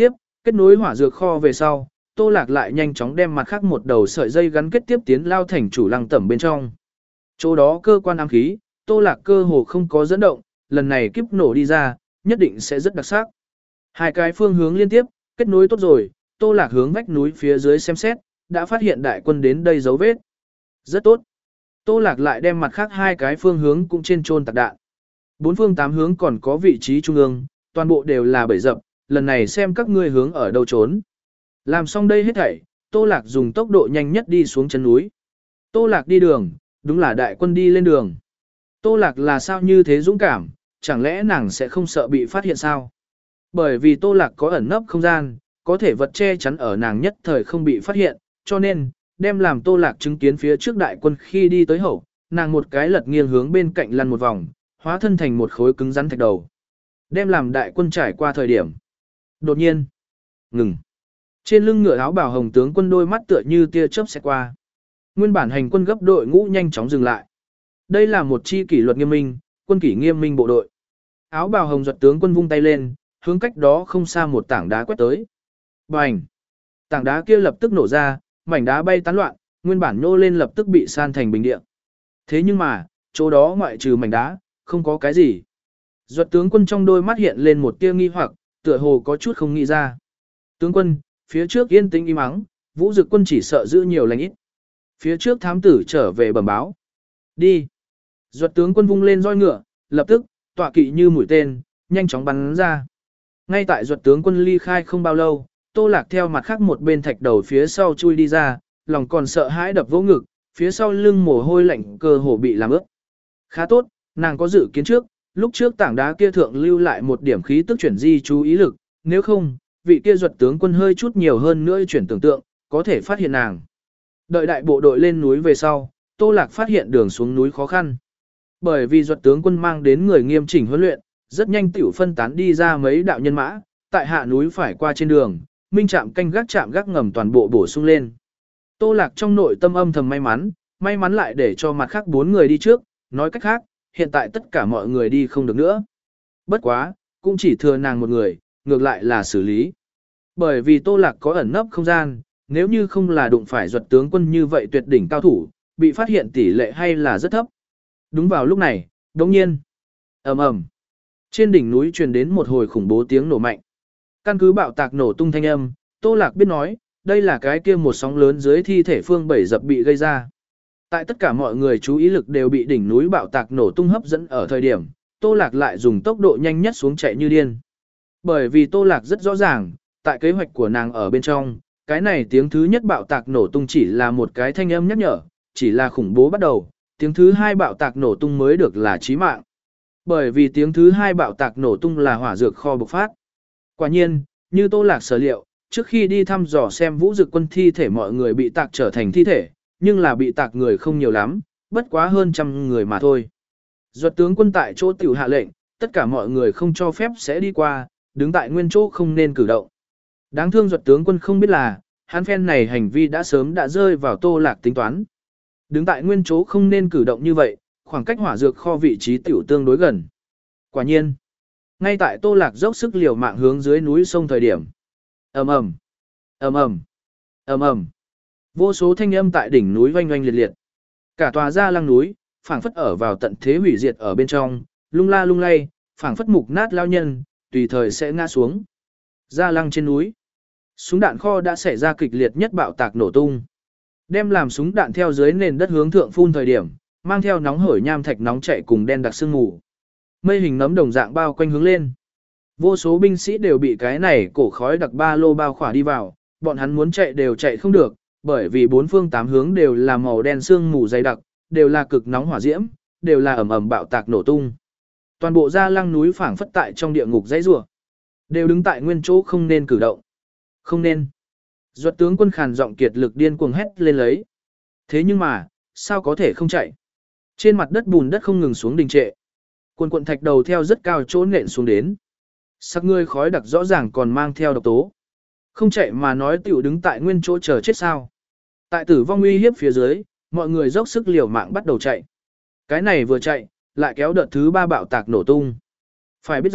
Kết nối hỏa dược kho về sau, Tô Lạc lại nhanh chóng đem mặt khác một đầu sợi dây gắn kết tiếp tiến lao thành chủ lăng tẩm bên trong. Chỗ đó cơ quan ám khí, Tô Lạc cơ hồ không có dẫn động, lần này kiếp nổ đi ra, nhất định sẽ rất đặc sắc. Hai cái phương hướng liên tiếp, kết nối tốt rồi, Tô Lạc hướng vách núi phía dưới xem xét, đã phát hiện đại quân đến đây dấu vết. Rất tốt. Tô Lạc lại đem mặt khác hai cái phương hướng cũng trên trôn tạc đạn. Bốn phương tám hướng còn có vị trí trung ương, toàn bộ đều là bẫy dập, lần này xem các ngươi hướng ở đâu trốn. Làm xong đây hết thảy, Tô Lạc dùng tốc độ nhanh nhất đi xuống chân núi. Tô Lạc đi đường, đúng là đại quân đi lên đường. Tô Lạc là sao như thế dũng cảm, chẳng lẽ nàng sẽ không sợ bị phát hiện sao? Bởi vì Tô Lạc có ẩn nấp không gian, có thể vật che chắn ở nàng nhất thời không bị phát hiện, cho nên, đem làm Tô Lạc chứng kiến phía trước đại quân khi đi tới hậu, nàng một cái lật nghiêng hướng bên cạnh lăn một vòng, hóa thân thành một khối cứng rắn thạch đầu. Đem làm đại quân trải qua thời điểm. Đột nhiên, ngừng. Trên lưng ngựa áo bào hồng tướng quân đôi mắt tựa như tia chớp xẹt qua. Nguyên bản hành quân gấp đội ngũ nhanh chóng dừng lại. Đây là một chi kỷ luật nghiêm minh, quân kỷ nghiêm minh bộ đội. Áo bào hồng duật tướng quân vung tay lên, hướng cách đó không xa một tảng đá quét tới. Bành! Tảng đá kia lập tức nổ ra, mảnh đá bay tán loạn, nguyên bản nhô lên lập tức bị san thành bình địa. Thế nhưng mà, chỗ đó ngoại trừ mảnh đá, không có cái gì. Duật tướng quân trong đôi mắt hiện lên một tia nghi hoặc, tựa hồ có chút không nghĩ ra. Tướng quân, phía trước yên tĩnh im ắng, Vũ Dực quân chỉ sợ giữ nhiều lành ít. Phía trước thám tử trở về bẩm báo. Đi. Duật tướng quân vung lên roi ngựa, lập tức, tọa kỵ như mũi tên, nhanh chóng bắn ra. Ngay tại Duật tướng quân ly khai không bao lâu, Tô Lạc theo mặt khác một bên thạch đầu phía sau chui đi ra, lòng còn sợ hãi đập vỗ ngực, phía sau lưng mồ hôi lạnh cơ hồ bị làm ướt. Khá tốt, nàng có dự kiến trước, lúc trước tảng đá kia thượng lưu lại một điểm khí tức chuyển di chú ý lực, nếu không, vị kia Duật tướng quân hơi chút nhiều hơn nữa chuyển tưởng tượng, có thể phát hiện nàng. Đợi đại bộ đội lên núi về sau, Tô Lạc phát hiện đường xuống núi khó khăn. Bởi vì Duật tướng quân mang đến người nghiêm chỉnh huấn luyện, rất nhanh tiểu phân tán đi ra mấy đạo nhân mã, tại hạ núi phải qua trên đường, minh trạm canh gác trạm gác ngầm toàn bộ bổ sung lên. Tô Lạc trong nội tâm âm thầm may mắn, may mắn lại để cho mặt khác bốn người đi trước, nói cách khác, hiện tại tất cả mọi người đi không được nữa. Bất quá, cũng chỉ thừa nàng một người, ngược lại là xử lý. Bởi vì Tô Lạc có ẩn nấp không gian, nếu như không là đụng phải Duật tướng quân như vậy tuyệt đỉnh cao thủ, bị phát hiện tỷ lệ hay là rất thấp. Đúng vào lúc này, đồng nhiên, ầm ầm, trên đỉnh núi truyền đến một hồi khủng bố tiếng nổ mạnh. Căn cứ bạo tạc nổ tung thanh âm, Tô Lạc biết nói, đây là cái kia một sóng lớn dưới thi thể phương bảy dập bị gây ra. Tại tất cả mọi người chú ý lực đều bị đỉnh núi bạo tạc nổ tung hấp dẫn ở thời điểm, Tô Lạc lại dùng tốc độ nhanh nhất xuống chạy như điên. Bởi vì Tô Lạc rất rõ ràng, tại kế hoạch của nàng ở bên trong, cái này tiếng thứ nhất bạo tạc nổ tung chỉ là một cái thanh âm nhắc nhở, chỉ là khủng bố bắt đầu, tiếng thứ hai bạo tạc nổ tung mới được là chí mạng. Bởi vì tiếng thứ hai bạo tạc nổ tung là hỏa dược kho bộc phát. Quả nhiên, như Tô Lạc sở liệu, trước khi đi thăm dò xem Vũ Dực quân thi thể mọi người bị tạc trở thành thi thể, nhưng là bị tạc người không nhiều lắm, bất quá hơn trăm người mà thôi. Duật tướng quân tại chỗ tiểu hạ lệnh, tất cả mọi người không cho phép sẽ đi qua, đứng tại nguyên chỗ không nên cử động. Đáng thương Duật tướng quân không biết là, hắn phen này hành vi đã sớm đã rơi vào Tô Lạc tính toán. Đứng tại nguyên chỗ không nên cử động như vậy, khoảng cách hỏa dược kho vị trí tiểu tương đối gần. Quả nhiên, ngay tại Tô Lạc dốc sức liều mạng hướng dưới núi sông thời điểm. Ầm ầm, ầm ầm, ầm ầm. Vô số thanh âm tại đỉnh núi oanh oanh liệt liệt. Cả tòa Gia Lăng núi, phảng phất ở vào tận thế hủy diệt ở bên trong, lung la lung lay, phảng phất mục nát lao nhân, tùy thời sẽ ngã xuống. Gia Lăng trên núi, súng đạn kho đã xảy ra kịch liệt nhất bạo tạc nổ tung. Đem làm súng đạn theo dưới nền đất hướng thượng phun thời điểm, mang theo nóng hổi nham thạch nóng chảy cùng đen đặc sương mù. Mây hình nấm đồng dạng bao quanh hướng lên. Vô số binh sĩ đều bị cái này cổ khói đặc ba lô bao khỏa đi vào, bọn hắn muốn chạy đều chạy không được, bởi vì bốn phương tám hướng đều là màu đen sương mù dày đặc, đều là cực nóng hỏa diễm, đều là ầm ầm bạo tạc nổ tung. Toàn bộ Gia Lăng núi phảng phất tại trong địa ngục dãy rủa, đều đứng tại nguyên chỗ không nên cử động. Không nên. Duật tướng quân khàn giọng kiệt lực điên cuồng hét lên lấy. Thế nhưng mà, sao có thể không chạy? Trên mặt đất bùn đất không ngừng xuống đình trệ. Quần quần thạch đầu theo rất cao chỗ nện xuống đến. Sắc ngươi khói đặc rõ ràng còn mang theo độc tố. Không chạy mà nói tiểu đứng tại nguyên chỗ chờ chết sao? Tại tử vong uy hiếp phía dưới, mọi người dốc sức liều mạng bắt đầu chạy. Cái này vừa chạy, lại kéo đợt thứ ba bạo tạc nổ tung. Phải biết rằng,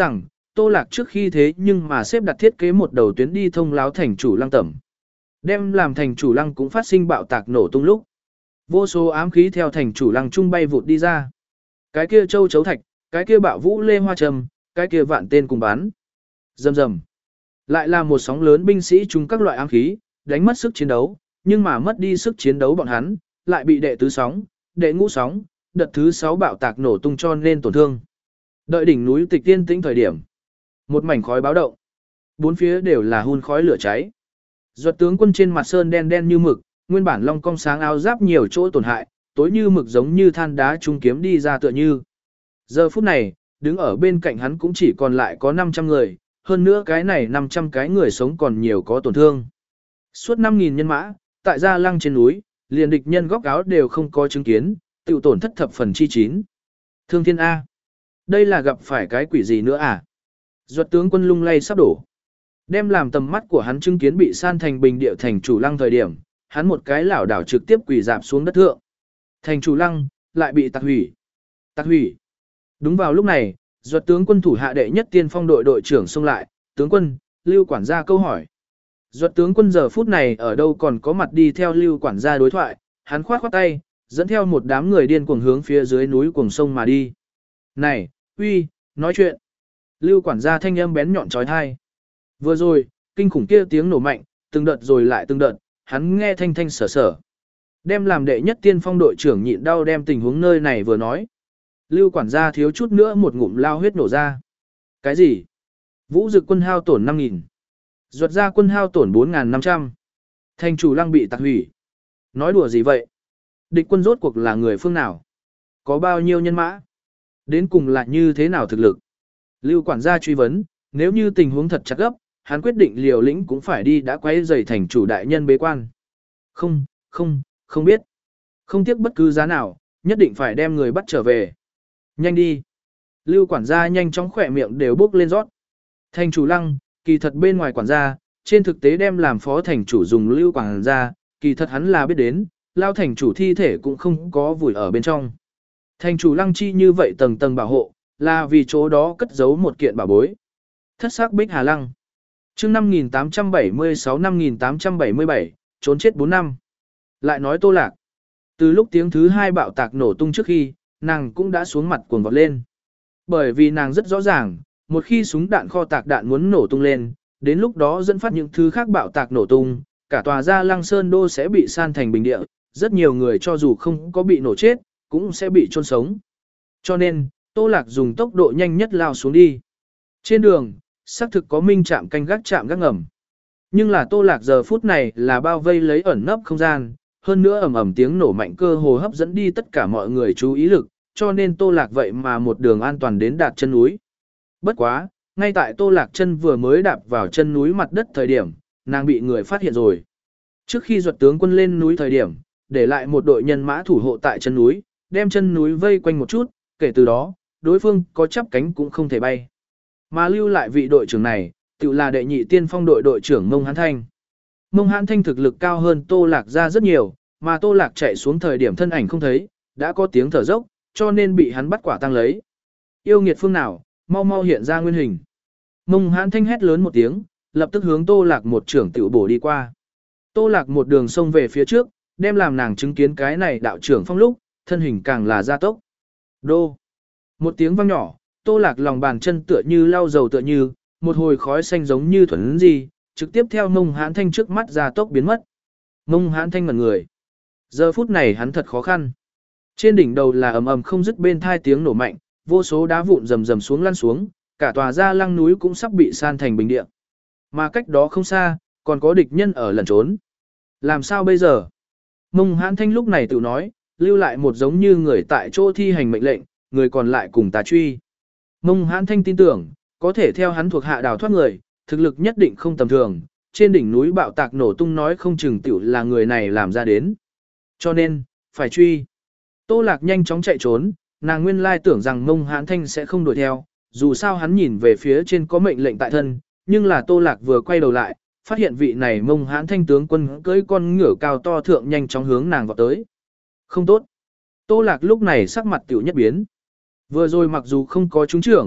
Tô Lạc trước khi thế nhưng mà xếp đặt thiết kế một đầu tuyến đi thông láo thành chủ lăng tẩm. Đem làm thành chủ lăng cũng phát sinh bạo tạc nổ tung lúc. Vô số ám khí theo thành chủ lăng trung bay vụt đi ra. Cái kia châu chấu thạch, cái kia bạo vũ lê hoa trầm, cái kia vạn tên cùng bắn. Rầm rầm. Lại là một sóng lớn binh sĩ chung các loại ám khí, đánh mất sức chiến đấu, nhưng mà mất đi sức chiến đấu bọn hắn, lại bị đệ tứ sóng, đệ ngũ sóng, đợt thứ sáu bạo tạc nổ tung cho nên tổn thương. Đợi đỉnh núi Tịch Tiên tĩnh thời điểm, một mảnh khói báo động, bốn phía đều là hun khói lửa cháy. Duật tướng quân trên mặt sơn đen đen như mực, nguyên bản long cong sáng áo giáp nhiều chỗ tổn hại, tối như mực giống như than đá trung kiếm đi ra tựa như. Giờ phút này, đứng ở bên cạnh hắn cũng chỉ còn lại có năm trăm người, hơn nữa cái này năm trăm cái người sống còn nhiều có tổn thương. Suốt năm nghìn nhân mã, tại Gia Lăng trên núi, liền địch nhân góc áo đều không có chứng kiến, tự tổn thất thập phần chi chín. Thương thiên A. Đây là gặp phải cái quỷ gì nữa à? Duật tướng quân lung lay sắp đổ. Đem làm tầm mắt của hắn chứng kiến bị san thành bình địa thành chủ lăng thời điểm, hắn một cái lảo đảo trực tiếp quỳ dạp xuống đất thượng. Thành chủ lăng, lại bị tạc hủy. Tạc hủy. Đúng vào lúc này, Duật tướng quân thủ hạ đệ nhất tiên phong đội đội trưởng xông lại, tướng quân, Lưu quản gia câu hỏi. Duật tướng quân giờ phút này ở đâu còn có mặt đi theo Lưu quản gia đối thoại, hắn khoát khoát tay, dẫn theo một đám người điên cuồng hướng phía dưới núi cuồng sông mà đi. Này, uy, nói chuyện. Lưu quản gia thanh âm bén nhọn trói thai. Vừa rồi, kinh khủng kia tiếng nổ mạnh, từng đợt rồi lại từng đợt, hắn nghe thanh thanh sở sở. Đem làm đệ nhất tiên phong đội trưởng nhịn đau đem tình huống nơi này vừa nói. Lưu quản gia thiếu chút nữa một ngụm lao huyết nổ ra. Cái gì? Vũ Dực quân hao tổn năm nghìn. Duật gia quân hao tổn bốn nghìn năm trăm. Thành chủ lăng bị tạc hủy. Nói đùa gì vậy? Địch quân rốt cuộc là người phương nào? Có bao nhiêu nhân mã? Đến cùng là như thế nào thực lực? Lưu quản gia truy vấn, nếu như tình huống thật chặt gấp, hắn quyết định liều lĩnh cũng phải đi đã quay giày thành chủ đại nhân bế quan. Không, không, không biết. Không tiếc bất cứ giá nào, nhất định phải đem người bắt trở về. Nhanh đi. Lưu quản gia nhanh chóng khỏe miệng đều bốc lên rót. Thành chủ lăng, kỳ thật bên ngoài quản gia, trên thực tế đem làm phó thành chủ dùng lưu quản gia, kỳ thật hắn là biết đến, lao thành chủ thi thể cũng không có vùi ở bên trong. Thành chủ lăng chi như vậy tầng tầng bảo hộ, là vì chỗ đó cất giấu một kiện bảo bối. Thất sắc bích hà lăng. chương năm nghìn tám trăm bảy mươi sáu năm nghìn tám trăm bảy mươi bảy, trốn chết bốn năm. Lại nói Tô Lạc. Từ lúc tiếng thứ hai bạo tạc nổ tung trước khi, nàng cũng đã xuống mặt cuồng vọt lên. Bởi vì nàng rất rõ ràng, một khi súng đạn kho tạc đạn muốn nổ tung lên, đến lúc đó dẫn phát những thứ khác bạo tạc nổ tung, cả tòa Gia Lăng Sơn Đô sẽ bị san thành bình địa, rất nhiều người cho dù không có bị nổ chết, cũng sẽ bị chôn sống. Cho nên, Tô Lạc dùng tốc độ nhanh nhất lao xuống đi. Trên đường, xác thực có minh chạm canh gác chạm gác ngầm. Nhưng là Tô Lạc giờ phút này là bao vây lấy ẩn nấp không gian, hơn nữa ầm ầm tiếng nổ mạnh cơ hồ hấp dẫn đi tất cả mọi người chú ý lực, cho nên Tô Lạc vậy mà một đường an toàn đến đạt chân núi. Bất quá, ngay tại Tô Lạc chân vừa mới đạp vào chân núi mặt đất thời điểm, nàng bị người phát hiện rồi. Trước khi Duật tướng quân lên núi thời điểm, để lại một đội nhân mã thủ hộ tại chân núi, đem chân núi vây quanh một chút, kể từ đó, đối phương có chắp cánh cũng không thể bay. Mà lưu lại vị đội trưởng này, tự là đệ nhị tiên phong đội đội trưởng Mông Hán Thanh. Mông Hán Thanh thực lực cao hơn Tô Lạc ra rất nhiều, mà Tô Lạc chạy xuống thời điểm thân ảnh không thấy, đã có tiếng thở dốc, cho nên bị hắn bắt quả tang lấy. Yêu nghiệt phương nào, mau mau hiện ra nguyên hình. Mông Hán Thanh hét lớn một tiếng, lập tức hướng Tô Lạc một trưởng tiểu bổ đi qua. Tô Lạc một đường xông về phía trước, đem làm nàng chứng kiến cái này đạo trưởng phong lúc, thân hình càng là gia tốc. Đô. Một tiếng vang nhỏ, Tô Lạc lòng bàn chân tựa như lau dầu tựa như, một hồi khói xanh giống như thuần gì, trực tiếp theo Mông Hán Thanh trước mắt gia tốc biến mất. Mông Hán Thanh ngẩn người. Giờ phút này hắn thật khó khăn. Trên đỉnh đầu là ầm ầm không dứt bên thai tiếng nổ mạnh, vô số đá vụn rầm rầm xuống lăn xuống, cả tòa Gia Lăng núi cũng sắp bị san thành bình địa. Mà cách đó không xa, còn có địch nhân ở lẩn trốn. Làm sao bây giờ? Mông Hán Thanh lúc này tự nói, lưu lại một giống như người tại chỗ thi hành mệnh lệnh, người còn lại cùng ta truy. Mông Hán Thanh tin tưởng, có thể theo hắn thuộc hạ đào thoát người, thực lực nhất định không tầm thường, trên đỉnh núi bạo tạc nổ tung nói không chừng tiểu là người này làm ra đến. Cho nên, phải truy. Tô Lạc nhanh chóng chạy trốn, nàng nguyên lai tưởng rằng Mông Hán Thanh sẽ không đuổi theo, dù sao hắn nhìn về phía trên có mệnh lệnh tại thân, nhưng là Tô Lạc vừa quay đầu lại, phát hiện vị này Mông Hán Thanh tướng quân cưỡi con ngựa cao to thượng nhanh chóng hướng nàng vào tới. Không tốt. Tô Lạc lúc này sắc mặt tiểu nhất biến. Vừa rồi mặc dù không có trúng trưởng,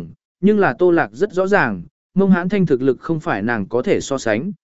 nhưng là Tô Lạc rất rõ ràng, Mông Hán Thanh thực lực không phải nàng có thể so sánh.